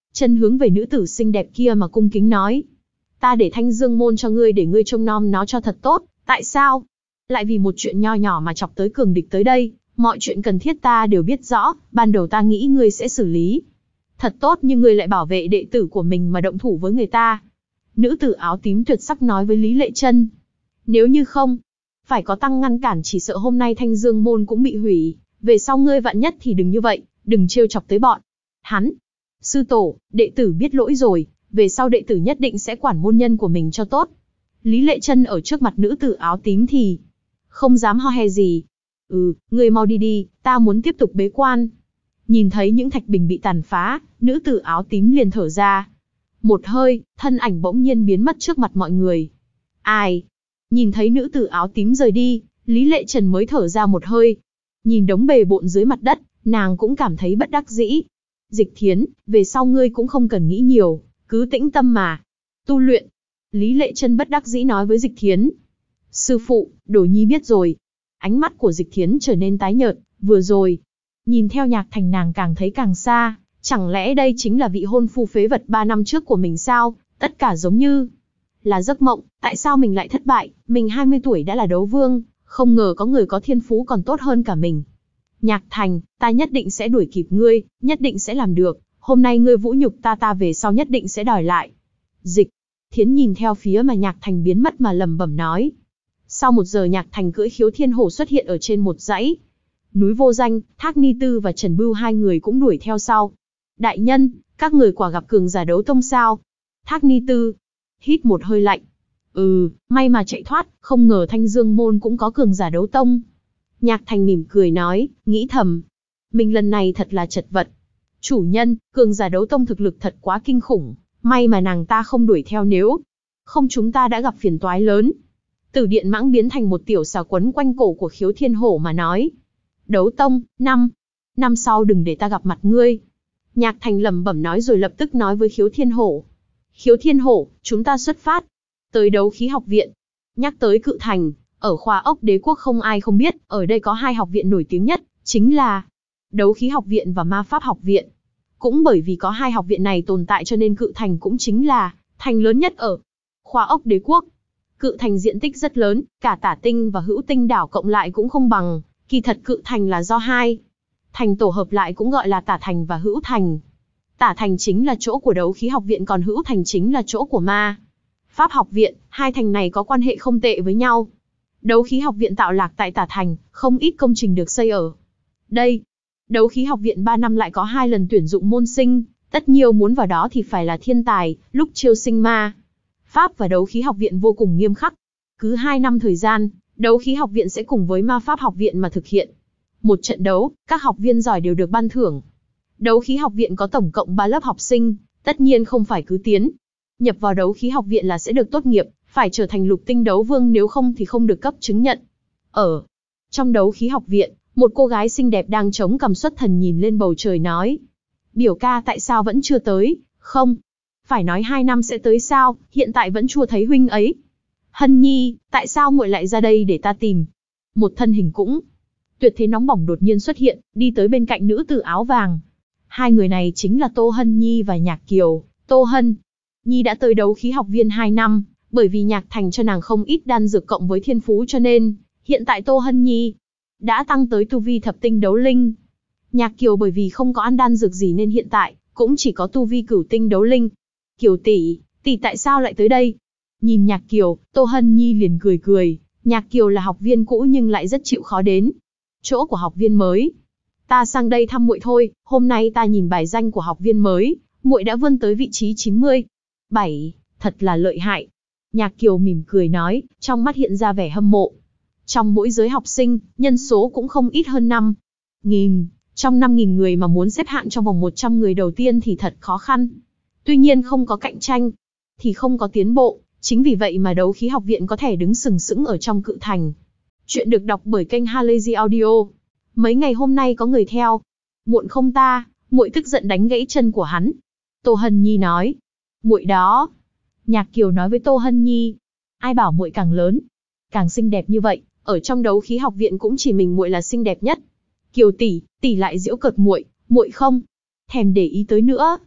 chân hướng về nữ tử xinh đẹp kia mà cung kính nói. Ta để Thanh Dương môn cho ngươi để ngươi trông nom nó cho thật tốt, tại sao? Lại vì một chuyện nho nhỏ mà chọc tới cường địch tới đây, mọi chuyện cần thiết ta đều biết rõ, ban đầu ta nghĩ ngươi sẽ xử lý. Thật tốt nhưng ngươi lại bảo vệ đệ tử của mình mà động thủ với người ta. Nữ tử áo tím tuyệt sắc nói với Lý Lệ Chân. Nếu như không, phải có tăng ngăn cản chỉ sợ hôm nay Thanh Dương môn cũng bị hủy, về sau ngươi vạn nhất thì đừng như vậy, đừng trêu chọc tới bọn hắn. Sư tổ, đệ tử biết lỗi rồi, về sau đệ tử nhất định sẽ quản môn nhân của mình cho tốt. Lý Lệ Chân ở trước mặt nữ tử áo tím thì không dám ho he gì. Ừ, ngươi mau đi đi, ta muốn tiếp tục bế quan. Nhìn thấy những thạch bình bị tàn phá, nữ tử áo tím liền thở ra. Một hơi, thân ảnh bỗng nhiên biến mất trước mặt mọi người. Ai? Nhìn thấy nữ tử áo tím rời đi, Lý Lệ Trần mới thở ra một hơi. Nhìn đống bề bộn dưới mặt đất, nàng cũng cảm thấy bất đắc dĩ. Dịch Thiến, về sau ngươi cũng không cần nghĩ nhiều, cứ tĩnh tâm mà tu luyện. Lý Lệ Trân bất đắc dĩ nói với Dịch Thiến. Sư phụ, Đồ Nhi biết rồi. Ánh mắt của Dịch Thiến trở nên tái nhợt, vừa rồi. Nhìn theo Nhạc Thành nàng càng thấy càng xa, chẳng lẽ đây chính là vị hôn phu phế vật ba năm trước của mình sao? Tất cả giống như là giấc mộng, tại sao mình lại thất bại? Mình hai mươi tuổi đã là đấu vương, không ngờ có người có thiên phú còn tốt hơn cả mình. Nhạc Thành, ta nhất định sẽ đuổi kịp ngươi, nhất định sẽ làm được. Hôm nay ngươi vũ nhục ta ta về sau nhất định sẽ đòi lại. Dịch Thiến nhìn theo phía mà Nhạc Thành biến mất mà lẩm bẩm nói. Sau một giờ Nhạc Thành cưỡi khiếu thiên hổ xuất hiện ở trên một dãy núi vô danh, Thác Ni Tư và Trần Bưu hai người cũng đuổi theo sau. Đại nhân, các người quả gặp cường giả đấu tông sao? Thác Ni Tư hít một hơi lạnh. Ừ, may mà chạy thoát, không ngờ Thanh Dương môn cũng có cường giả đấu tông. Nhạc Thành mỉm cười nói, nghĩ thầm, mình lần này thật là chật vật. Chủ nhân, cường giả đấu tông thực lực thật quá kinh khủng, may mà nàng ta không đuổi theo, nếu không chúng ta đã gặp phiền toái lớn. Tử Điện Mãng biến thành một tiểu xà quấn quanh cổ của khiếu thiên hổ mà nói. Đấu tông, năm. Năm sau đừng để ta gặp mặt ngươi. Nhạc Thành lẩm bẩm nói rồi lập tức nói với khiếu thiên hổ. Khiếu thiên hổ, chúng ta xuất phát. Tới đấu khí học viện. Nhắc tới Cự Thành, ở khoa ốc đế quốc không ai không biết, ở đây có hai học viện nổi tiếng nhất, chính là đấu khí học viện và ma pháp học viện. Cũng bởi vì có hai học viện này tồn tại cho nên Cự Thành cũng chính là thành lớn nhất ở khoa ốc đế quốc. Cự Thành diện tích rất lớn, cả Tả Tinh và Hữu Tinh đảo cộng lại cũng không bằng, kỳ thật Cự Thành là do hai thành tổ hợp lại cũng gọi là Tả Thành và Hữu Thành. Tả Thành chính là chỗ của đấu khí học viện còn Hữu Thành chính là chỗ của ma pháp học viện, hai thành này có quan hệ không tệ với nhau. Đấu khí học viện tạo lạc tại Tả Thành, không ít công trình được xây ở đây. Đấu khí học viện ba năm lại có hai lần tuyển dụng môn sinh, tất nhiên muốn vào đó thì phải là thiên tài, lúc chiêu sinh ma pháp và đấu khí học viện vô cùng nghiêm khắc. Cứ hai năm thời gian, đấu khí học viện sẽ cùng với ma pháp học viện mà thực hiện một trận đấu, các học viên giỏi đều được ban thưởng. Đấu khí học viện có tổng cộng ba lớp học sinh, tất nhiên không phải cứ tiến nhập vào đấu khí học viện là sẽ được tốt nghiệp, phải trở thành lục tinh đấu vương, nếu không thì không được cấp chứng nhận. Ở trong đấu khí học viện, một cô gái xinh đẹp đang chống cằm xuất thần nhìn lên bầu trời nói. Biểu ca tại sao vẫn chưa tới? Không, phải nói hai năm sẽ tới sao, hiện tại vẫn chưa thấy huynh ấy. Hân Nhi, tại sao muội lại ra đây để ta tìm? Một thân hình cũng tuyệt thế nóng bỏng đột nhiên xuất hiện, đi tới bên cạnh nữ tử áo vàng. Hai người này chính là Tô Hân Nhi và Nhạc Kiều. Tô Hân Nhi đã tới đấu khí học viên hai năm, bởi vì Nhạc Thành cho nàng không ít đan dược cộng với thiên phú cho nên, hiện tại Tô Hân Nhi đã tăng tới tu vi thập tinh đấu linh. Nhạc Kiều bởi vì không có ăn đan dược gì nên hiện tại cũng chỉ có tu vi cửu tinh đấu linh. Kiều tỷ, tỷ tại sao lại tới đây? Nhìn Nhạc Kiều, Tô Hân Nhi liền cười cười. Nhạc Kiều là học viên cũ nhưng lại rất chịu khó đến chỗ của học viên mới. Ta sang đây thăm muội thôi, hôm nay ta nhìn bài danh của học viên mới, muội đã vươn tới vị trí chín mươi bảy, thật là lợi hại. Nhạc Kiều mỉm cười nói, trong mắt hiện ra vẻ hâm mộ. Trong mỗi giới học sinh, nhân số cũng không ít hơn năm nghìn. Trong năm nghìn người mà muốn xếp hạng trong vòng một trăm người đầu tiên thì thật khó khăn. Tuy nhiên không có cạnh tranh, thì không có tiến bộ. Chính vì vậy mà đấu khí học viện có thể đứng sừng sững ở trong Cự Thành. Chuyện được đọc bởi kênh Halazy Audio. Mấy ngày hôm nay có người theo. Muộn không ta, muội tức giận đánh gãy chân của hắn. Tô Hân Nhi nói. Muội đó. Nhạc Kiều nói với Tô Hân Nhi. Ai bảo muội càng lớn, càng xinh đẹp như vậy, ở trong đấu khí học viện cũng chỉ mình muội là xinh đẹp nhất. Kiều tỷ, tỷ lại giễu cợt muội, muội không thèm để ý tới nữa.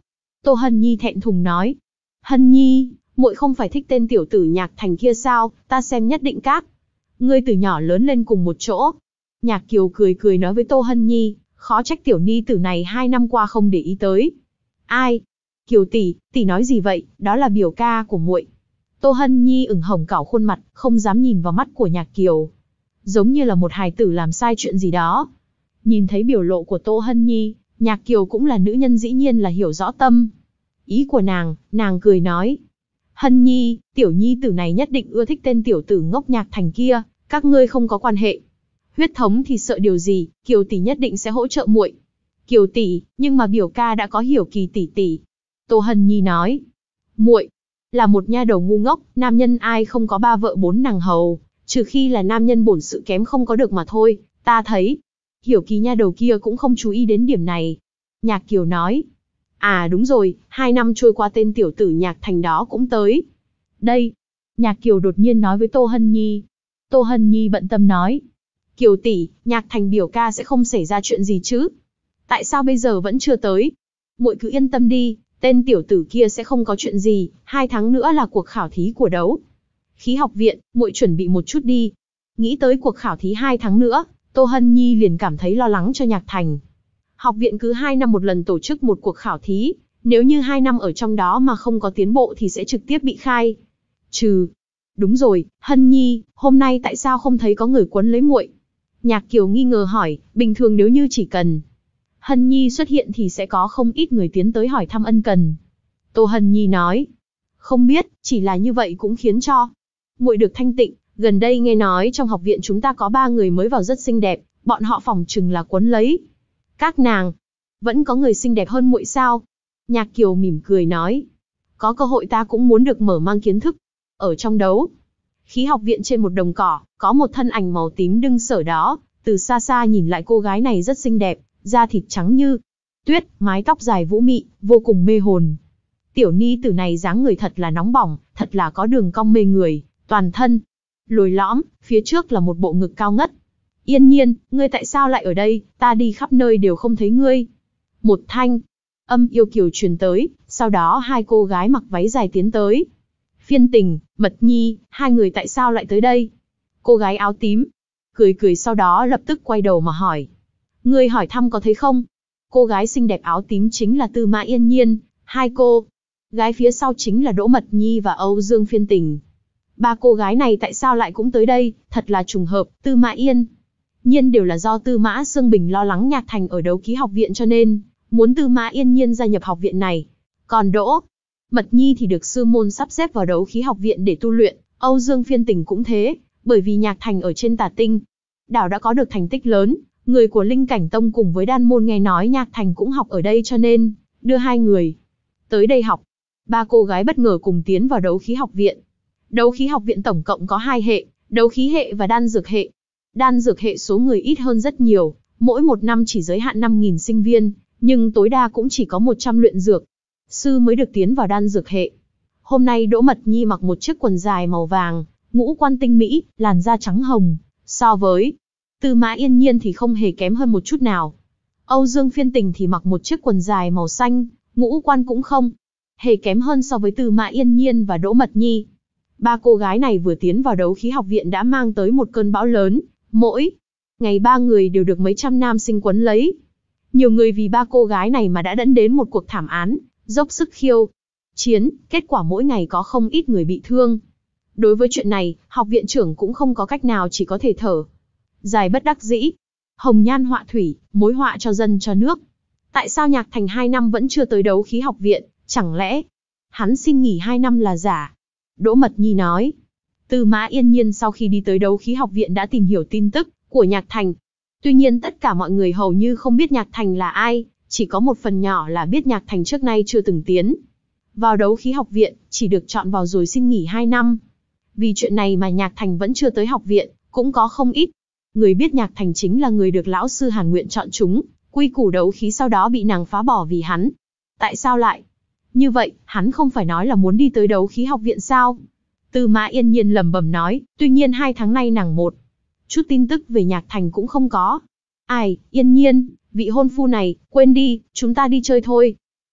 Tô Hân Nhi thẹn thùng nói. Hân Nhi, muội không phải thích tên tiểu tử Nhạc Thành kia sao, ta xem nhất định các ngươi từ nhỏ lớn lên cùng một chỗ. Nhạc Kiều cười cười nói với Tô Hân Nhi, khó trách tiểu ni tử này hai năm qua không để ý tới. Ai? Kiều tỷ, tỷ nói gì vậy, đó là biểu ca của muội. Tô Hân Nhi ửng hồng cảo khuôn mặt, không dám nhìn vào mắt của Nhạc Kiều. Giống như là một hài tử làm sai chuyện gì đó. Nhìn thấy biểu lộ của Tô Hân Nhi, Nhạc Kiều cũng là nữ nhân dĩ nhiên là hiểu rõ tâm ý của nàng, nàng cười nói. Hân Nhi, tiểu nhi tử này nhất định ưa thích tên tiểu tử ngốc Nhạc Thành kia, các ngươi không có quan hệ. Huyết thống thì sợ điều gì, Kiều tỷ nhất định sẽ hỗ trợ muội. Kiều tỷ, nhưng mà biểu ca đã có Hiểu Kỳ tỷ tỷ. Tô Hân Nhi nói. Muội là một nha đầu ngu ngốc, nam nhân ai không có ba vợ bốn nàng hầu, trừ khi là nam nhân bổn sự kém không có được mà thôi, ta thấy. Hiểu Kỳ nha đầu kia cũng không chú ý đến điểm này. Nhạc Kiều nói. À đúng rồi, hai năm trôi qua tên tiểu tử Nhạc Thành đó cũng tới. Đây. Nhạc Kiều đột nhiên nói với Tô Hân Nhi. Tô Hân Nhi bận tâm nói. Kiều tỷ, Nhạc Thành biểu ca sẽ không xảy ra chuyện gì chứ? Tại sao bây giờ vẫn chưa tới? Muội cứ yên tâm đi, tên tiểu tử kia sẽ không có chuyện gì, hai tháng nữa là cuộc khảo thí của đấu khí học viện, muội chuẩn bị một chút đi. Nghĩ tới cuộc khảo thí hai tháng nữa, Tô Hân Nhi liền cảm thấy lo lắng cho Nhạc Thành. Học viện cứ hai năm một lần tổ chức một cuộc khảo thí, nếu như hai năm ở trong đó mà không có tiến bộ thì sẽ trực tiếp bị khai trừ. Đúng rồi, Hân Nhi, hôm nay tại sao không thấy có người quấn lấy muội? Nhạc Kiều nghi ngờ hỏi, bình thường nếu như chỉ cần Hân Nhi xuất hiện thì sẽ có không ít người tiến tới hỏi thăm ân cần. Tô Hân Nhi nói, không biết, chỉ là như vậy cũng khiến cho muội được thanh tịnh. Gần đây nghe nói trong học viện chúng ta có ba người mới vào rất xinh đẹp, bọn họ phỏng chừng là quấn lấy các nàng. Vẫn có người xinh đẹp hơn muội sao? Nhạc Kiều mỉm cười nói, có cơ hội ta cũng muốn được mở mang kiến thức. Ở trong đấu khí học viện trên một đồng cỏ, có một thân ảnh màu tím đứng sở đó, từ xa xa nhìn lại cô gái này rất xinh đẹp, da thịt trắng như tuyết, mái tóc dài vũ mị, vô cùng mê hồn. Tiểu ni tử này dáng người thật là nóng bỏng, thật là có đường cong mê người, toàn thân lồi lõm, phía trước là một bộ ngực cao ngất. Yên Nhiên, ngươi tại sao lại ở đây, ta đi khắp nơi đều không thấy ngươi. Một thanh âm yêu kiều truyền tới, sau đó hai cô gái mặc váy dài tiến tới. Phiên Tình, Mật Nhi, hai người tại sao lại tới đây? Cô gái áo tím cười cười sau đó lập tức quay đầu mà hỏi. Ngươi hỏi thăm có thấy không? Cô gái xinh đẹp áo tím chính là Tư Mã Yên Nhiên, hai cô gái phía sau chính là Đỗ Mật Nhi và Âu Dương Phiên Tình. Ba cô gái này tại sao lại cũng tới đây, thật là trùng hợp. Tư Mã Yên Nhiên đều là do Tư Mã Sương Bình lo lắng Nhạc Thành ở đấu khí học viện cho nên muốn Tư Mã Yên Nhiên gia nhập học viện này. Còn Đỗ Mật Nhi thì được sư môn sắp xếp vào đấu khí học viện để tu luyện. Âu Dương Phiên Tình cũng thế, bởi vì Nhạc Thành ở trên Tà Tinh đảo đã có được thành tích lớn, người của Linh Cảnh Tông cùng với Đan môn nghe nói Nhạc Thành cũng học ở đây cho nên đưa hai người tới đây học. Ba cô gái bất ngờ cùng tiến vào đấu khí học viện. Đấu khí học viện tổng cộng có hai hệ, đấu khí hệ và đan dược hệ. Đan dược hệ số người ít hơn rất nhiều, mỗi một năm chỉ giới hạn năm nghìn sinh viên, nhưng tối đa cũng chỉ có một trăm luyện dược sư mới được tiến vào đan dược hệ. Hôm nay Đỗ Mật Nhi mặc một chiếc quần dài màu vàng, ngũ quan tinh mỹ, làn da trắng hồng, so với Tư Mã Yên Nhiên thì không hề kém hơn một chút nào. Âu Dương Phiên Tình thì mặc một chiếc quần dài màu xanh, ngũ quan cũng không hề kém hơn so với Tư Mã Yên Nhiên và Đỗ Mật Nhi. Ba cô gái này vừa tiến vào đấu khí học viện đã mang tới một cơn bão lớn, mỗi ngày ba người đều được mấy trăm nam sinh quấn lấy. Nhiều người vì ba cô gái này mà đã dẫn đến một cuộc thảm án, dốc sức khiêu chiến, kết quả mỗi ngày có không ít người bị thương. Đối với chuyện này, học viện trưởng cũng không có cách nào, chỉ có thể thở dài bất đắc dĩ. Hồng nhan họa thủy, mối họa cho dân cho nước. Tại sao Nhạc Thành hai năm vẫn chưa tới đấu khí học viện, chẳng lẽ hắn xin nghỉ hai năm là giả? Đỗ Mật Nhi nói. Tư Mã Yên Nhiên sau khi đi tới đấu khí học viện đã tìm hiểu tin tức của Nhạc Thành. Tuy nhiên tất cả mọi người hầu như không biết Nhạc Thành là ai, chỉ có một phần nhỏ là biết Nhạc Thành trước nay chưa từng tiến vào đấu khí học viện, chỉ được chọn vào rồi xin nghỉ hai năm. Vì chuyện này mà Nhạc Thành vẫn chưa tới học viện, cũng có không ít người biết Nhạc Thành chính là người được lão sư Hàn Nguyện chọn chúng, quy củ đấu khí sau đó bị nàng phá bỏ vì hắn. Tại sao lại như vậy, hắn không phải nói là muốn đi tới đấu khí học viện sao? Tư Mã Yên Nhiên lẩm bẩm nói, tuy nhiên hai tháng nay nàng một chút tin tức về Nhạc Thành cũng không có. Ai, Yên Nhiên, vị hôn phu này, quên đi, chúng ta đi chơi thôi.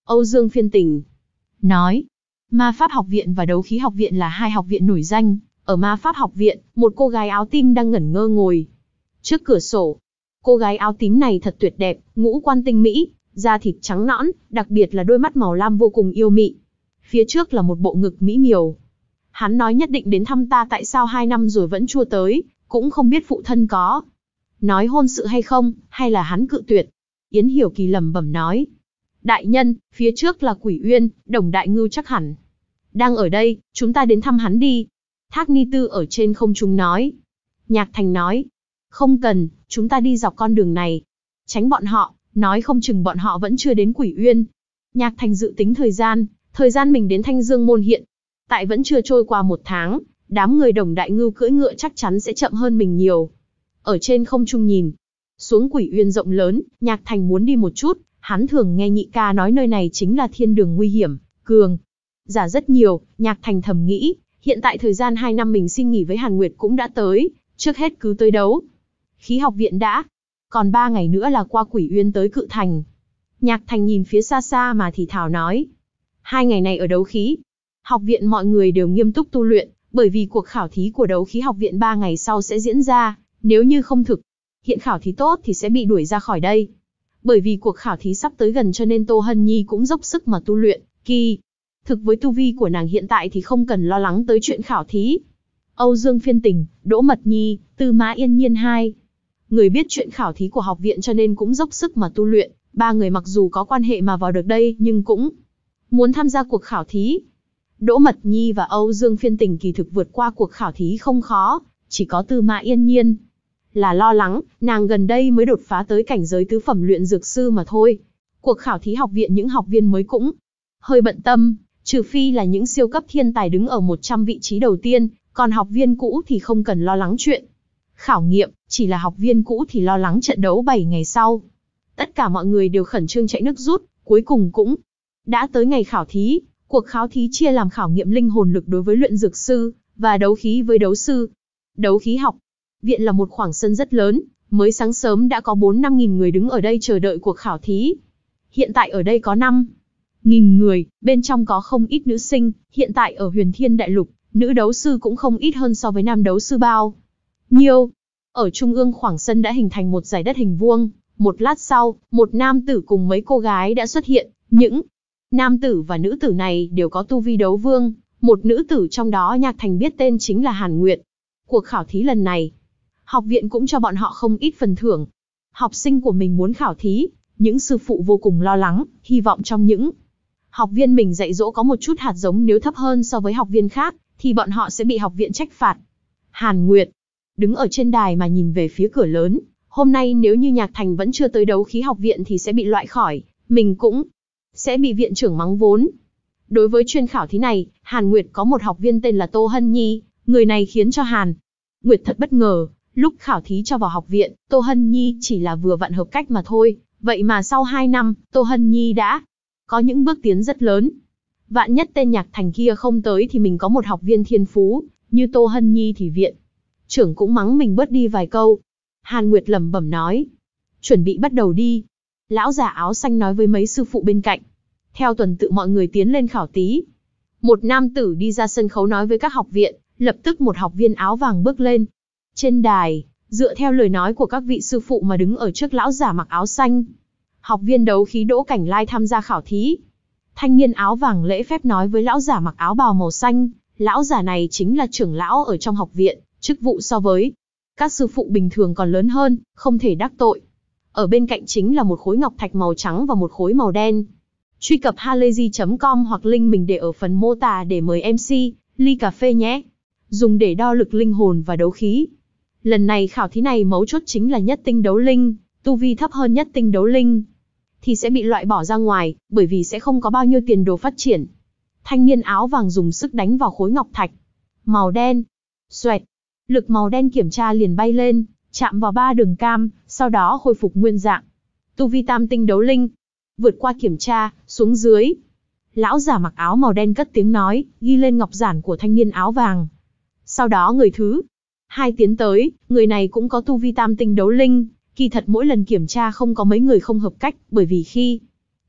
Âu Dương Phiên Tình nói, Ma Pháp Học Viện và Đấu Khí Học Viện là hai học viện nổi danh. Ở Ma Pháp Học Viện, một cô gái áo tím đang ngẩn ngơ ngồi trước cửa sổ. Cô gái áo tím này thật tuyệt đẹp, ngũ quan tinh mỹ, da thịt trắng nõn, đặc biệt là đôi mắt màu lam vô cùng yêu mị. Phía trước là một bộ ngực mỹ miều. Hắn nói nhất định đến thăm ta, tại sao hai năm rồi vẫn chưa tới, cũng không biết phụ thân có nói hôn sự hay không, hay là hắn cự tuyệt. Yến Hiểu Kỳ lẩm bẩm nói, đại nhân, phía trước là Quỷ Uyên, Đồng Đại Ngưu chắc hẳn đang ở đây, chúng ta đến thăm hắn đi. Thác Ni Tư ở trên không trung nói. Nhạc Thành nói, không cần, chúng ta đi dọc con đường này, tránh bọn họ, nói không chừng bọn họ vẫn chưa đến Quỷ Uyên. Nhạc Thành dự tính thời gian, thời gian mình đến Thanh Dương Môn hiện tại vẫn chưa trôi qua một tháng, đám người Đồng Đại Ngưu cưỡi ngựa chắc chắn sẽ chậm hơn mình nhiều. Ở trên không trung nhìn xuống Quỷ Uyên rộng lớn, Nhạc Thành muốn đi một chút, hắn thường nghe nhị ca nói nơi này chính là thiên đường nguy hiểm, cường giả rất nhiều. Nhạc Thành thầm nghĩ, hiện tại thời gian hai năm mình xin nghỉ với Hàn Nguyệt cũng đã tới, trước hết cứ tới đấu Khí Học Viện đã, còn ba ngày nữa là qua Quỷ Uyên tới Cự Thành. Nhạc Thành nhìn phía xa xa mà thì thào nói, hai ngày này ở Đấu Khí Học Viện mọi người đều nghiêm túc tu luyện, bởi vì cuộc khảo thí của Đấu Khí Học Viện ba ngày sau sẽ diễn ra, nếu như không thực hiện khảo thí tốt thì sẽ bị đuổi ra khỏi đây. Bởi vì cuộc khảo thí sắp tới gần cho nên Tô Hân Nhi cũng dốc sức mà tu luyện, kỳ thực với tu vi của nàng hiện tại thì không cần lo lắng tới chuyện khảo thí. Âu Dương Phiên Tình, Đỗ Mật Nhi, Tư Mã Yên Nhiên hai người biết chuyện khảo thí của học viện cho nên cũng dốc sức mà tu luyện. Ba người mặc dù có quan hệ mà vào được đây nhưng cũng muốn tham gia cuộc khảo thí. Đỗ Mật Nhi và Âu Dương Phiên Tình kỳ thực vượt qua cuộc khảo thí không khó, chỉ có Tư Mã Yên Nhiên là lo lắng, nàng gần đây mới đột phá tới cảnh giới tứ phẩm luyện dược sư mà thôi. Cuộc khảo thí học viện những học viên mới cũng hơi bận tâm, trừ phi là những siêu cấp thiên tài đứng ở một trăm vị trí đầu tiên, còn học viên cũ thì không cần lo lắng chuyện khảo nghiệm, chỉ là học viên cũ thì lo lắng trận đấu bảy ngày sau. Tất cả mọi người đều khẩn trương chạy nước rút, cuối cùng cũng đã tới ngày khảo thí. Cuộc khảo thí chia làm khảo nghiệm linh hồn lực đối với luyện dược sư, và đấu khí với đấu sư. Đấu khí học viện là một khoảng sân rất lớn, mới sáng sớm đã có bốn năm nghìn người đứng ở đây chờ đợi cuộc khảo thí. Hiện tại ở đây có năm nghìn người, bên trong có không ít nữ sinh, hiện tại ở Huyền Thiên Đại Lục, nữ đấu sư cũng không ít hơn so với nam đấu sư bao nhiêu. Ở trung ương khoảng sân đã hình thành một dải đất hình vuông, một lát sau, một nam tử cùng mấy cô gái đã xuất hiện, những nam tử và nữ tử này đều có tu vi đấu vương, một nữ tử trong đó Nhạc Thành biết tên chính là Hàn Nguyệt. Cuộc khảo thí lần này, học viện cũng cho bọn họ không ít phần thưởng. Học sinh của mình muốn khảo thí, những sư phụ vô cùng lo lắng, hy vọng trong những học viên mình dạy dỗ có một chút hạt giống, nếu thấp hơn so với học viên khác, thì bọn họ sẽ bị học viện trách phạt. Hàn Nguyệt đứng ở trên đài mà nhìn về phía cửa lớn, hôm nay nếu như Nhạc Thành vẫn chưa tới đấu khí học viện thì sẽ bị loại khỏi, mình cũng sẽ bị viện trưởng mắng vốn. Đối với chuyên khảo thí này, Hàn Nguyệt có một học viên tên là Tô Hân Nhi, người này khiến cho Hàn Nguyệt thật bất ngờ, lúc khảo thí cho vào học viện, Tô Hân Nhi chỉ là vừa vặn hợp cách mà thôi, vậy mà sau hai năm, Tô Hân Nhi đã có những bước tiến rất lớn. Vạn nhất tên Nhạc Thành kia không tới thì mình có một học viên thiên phú, như Tô Hân Nhi thì viện trưởng cũng mắng mình bớt đi vài câu. Hàn Nguyệt lẩm bẩm nói, chuẩn bị bắt đầu đi. Lão già áo xanh nói với mấy sư phụ bên cạnh. Theo tuần tự mọi người tiến lên khảo thí. Một nam tử đi ra sân khấu nói với các học viện, lập tức một học viên áo vàng bước lên. Trên đài, dựa theo lời nói của các vị sư phụ mà đứng ở trước lão giả mặc áo xanh. Học viên đấu khí Đỗ Cảnh Lai tham gia khảo thí. Thanh niên áo vàng lễ phép nói với lão giả mặc áo bào màu xanh, lão giả này chính là trưởng lão ở trong học viện, chức vụ so với các sư phụ bình thường còn lớn hơn, không thể đắc tội. Ở bên cạnh chính là một khối ngọc thạch màu trắng và một khối màu đen. Truy cập halayzi chấm com hoặc link mình để ở phần mô tả để mời em xê, ly cà phê nhé. Dùng để đo lực linh hồn và đấu khí. Lần này khảo thí này mấu chốt chính là nhất tinh đấu linh, tu vi thấp hơn nhất tinh đấu linh thì sẽ bị loại bỏ ra ngoài, bởi vì sẽ không có bao nhiêu tiền đồ phát triển. Thanh niên áo vàng dùng sức đánh vào khối ngọc thạch màu đen. Xoẹt, lực màu đen kiểm tra liền bay lên, chạm vào ba đường cam, sau đó khôi phục nguyên dạng. Tu vi tam tinh đấu linh, vượt qua kiểm tra, xuống dưới. Lão giả mặc áo màu đen cất tiếng nói, ghi lên ngọc giản của thanh niên áo vàng. Sau đó người thứ hai tiến tới, người này cũng có tu vi tam tinh đấu linh. Kỳ thật mỗi lần kiểm tra không có mấy người không hợp cách, bởi vì khi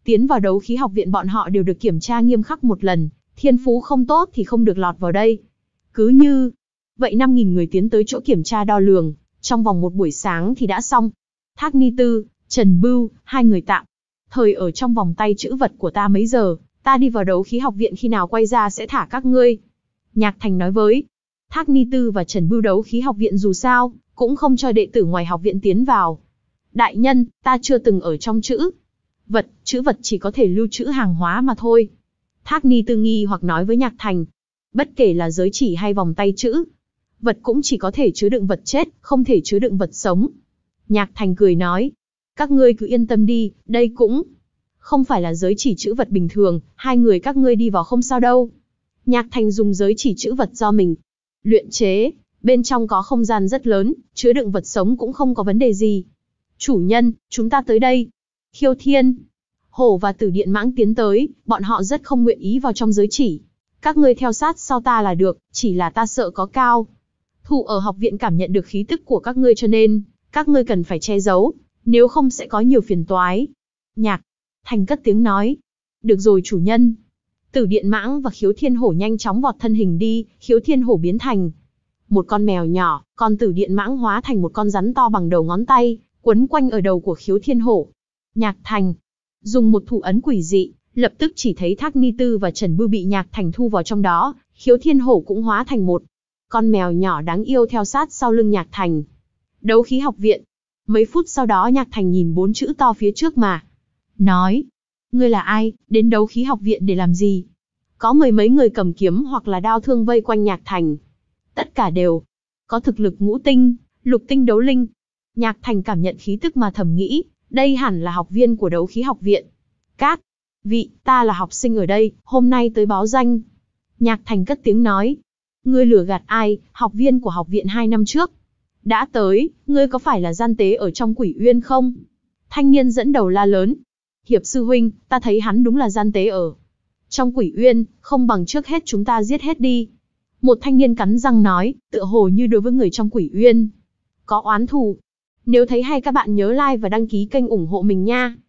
Tiến vào đấu khí học viện bọn họ đều được kiểm tra nghiêm khắc một lần, thiên phú không tốt thì không được lọt vào đây. Cứ như vậy năm nghìn người tiến tới chỗ kiểm tra đo lường, trong vòng một buổi sáng thì đã xong. Thác Ni Tư, Trần Bưu, hai người tạm thời ở trong vòng tay chữ vật của ta mấy giờ, ta đi vào đấu khí học viện khi nào quay ra sẽ thả các ngươi. Nhạc Thành nói với Thác Ni Tư và Trần Bưu, đấu khí học viện dù sao, cũng không cho đệ tử ngoài học viện tiến vào. Đại nhân, ta chưa từng ở trong chữ vật, chữ vật chỉ có thể lưu trữ hàng hóa mà thôi. Thác Ni Tư nghi hoặc nói với Nhạc Thành. Bất kể là giới chỉ hay vòng tay chữ vật cũng chỉ có thể chứa đựng vật chết, không thể chứa đựng vật sống. Nhạc Thành cười nói. Các ngươi cứ yên tâm đi, đây cũng không phải là giới chỉ chữ vật bình thường, hai người các ngươi đi vào không sao đâu. Nhạc Thành dùng giới chỉ chữ vật do mình luyện chế, bên trong có không gian rất lớn, chứa đựng vật sống cũng không có vấn đề gì. Chủ nhân, chúng ta tới đây. Khiêu Thiên, Hổ và Tử Điện Mãng tiến tới, bọn họ rất không nguyện ý vào trong giới chỉ. Các ngươi theo sát sau ta là được, chỉ là ta sợ có cao thủ ở học viện cảm nhận được khí tức của các ngươi cho nên, các ngươi cần phải che giấu, nếu không sẽ có nhiều phiền toái. Nhạc Thành cất tiếng nói. Được rồi chủ nhân. Tử Điện Mãng và Khiếu Thiên Hổ nhanh chóng vọt thân hình đi, Khiếu Thiên Hổ biến thành một con mèo nhỏ, còn Tử Điện Mãng hóa thành một con rắn to bằng đầu ngón tay, quấn quanh ở đầu của Khiếu Thiên Hổ. Nhạc Thành dùng một thủ ấn quỷ dị, lập tức chỉ thấy Thác Ni Tư và Trần Bưu bị Nhạc Thành thu vào trong đó, Khiếu Thiên Hổ cũng hóa thành một con mèo nhỏ đáng yêu theo sát sau lưng Nhạc Thành. Đấu khí học viện. Mấy phút sau đó Nhạc Thành nhìn bốn chữ to phía trước mà nói. Ngươi là ai, đến đấu khí học viện để làm gì? Có mười mấy người cầm kiếm hoặc là đao thương vây quanh Nhạc Thành. Tất cả đều có thực lực ngũ tinh, lục tinh đấu linh. Nhạc Thành cảm nhận khí tức mà thầm nghĩ, đây hẳn là học viên của đấu khí học viện. Các vị, ta là học sinh ở đây, hôm nay tới báo danh. Nhạc Thành cất tiếng nói. Ngươi lừa gạt ai, học viên của học viện hai năm trước đã tới, ngươi có phải là gian tế ở trong Quỷ Uyên không? Thanh niên dẫn đầu la lớn. Hiệp sư huynh, ta thấy hắn đúng là gian tế ở trong Quỷ Uyên, không bằng trước hết chúng ta giết hết đi. Một thanh niên cắn răng nói, tựa hồ như đối với người trong Quỷ Uyên có oán thù. Nếu thấy hay các bạn nhớ like và đăng ký kênh ủng hộ mình nha.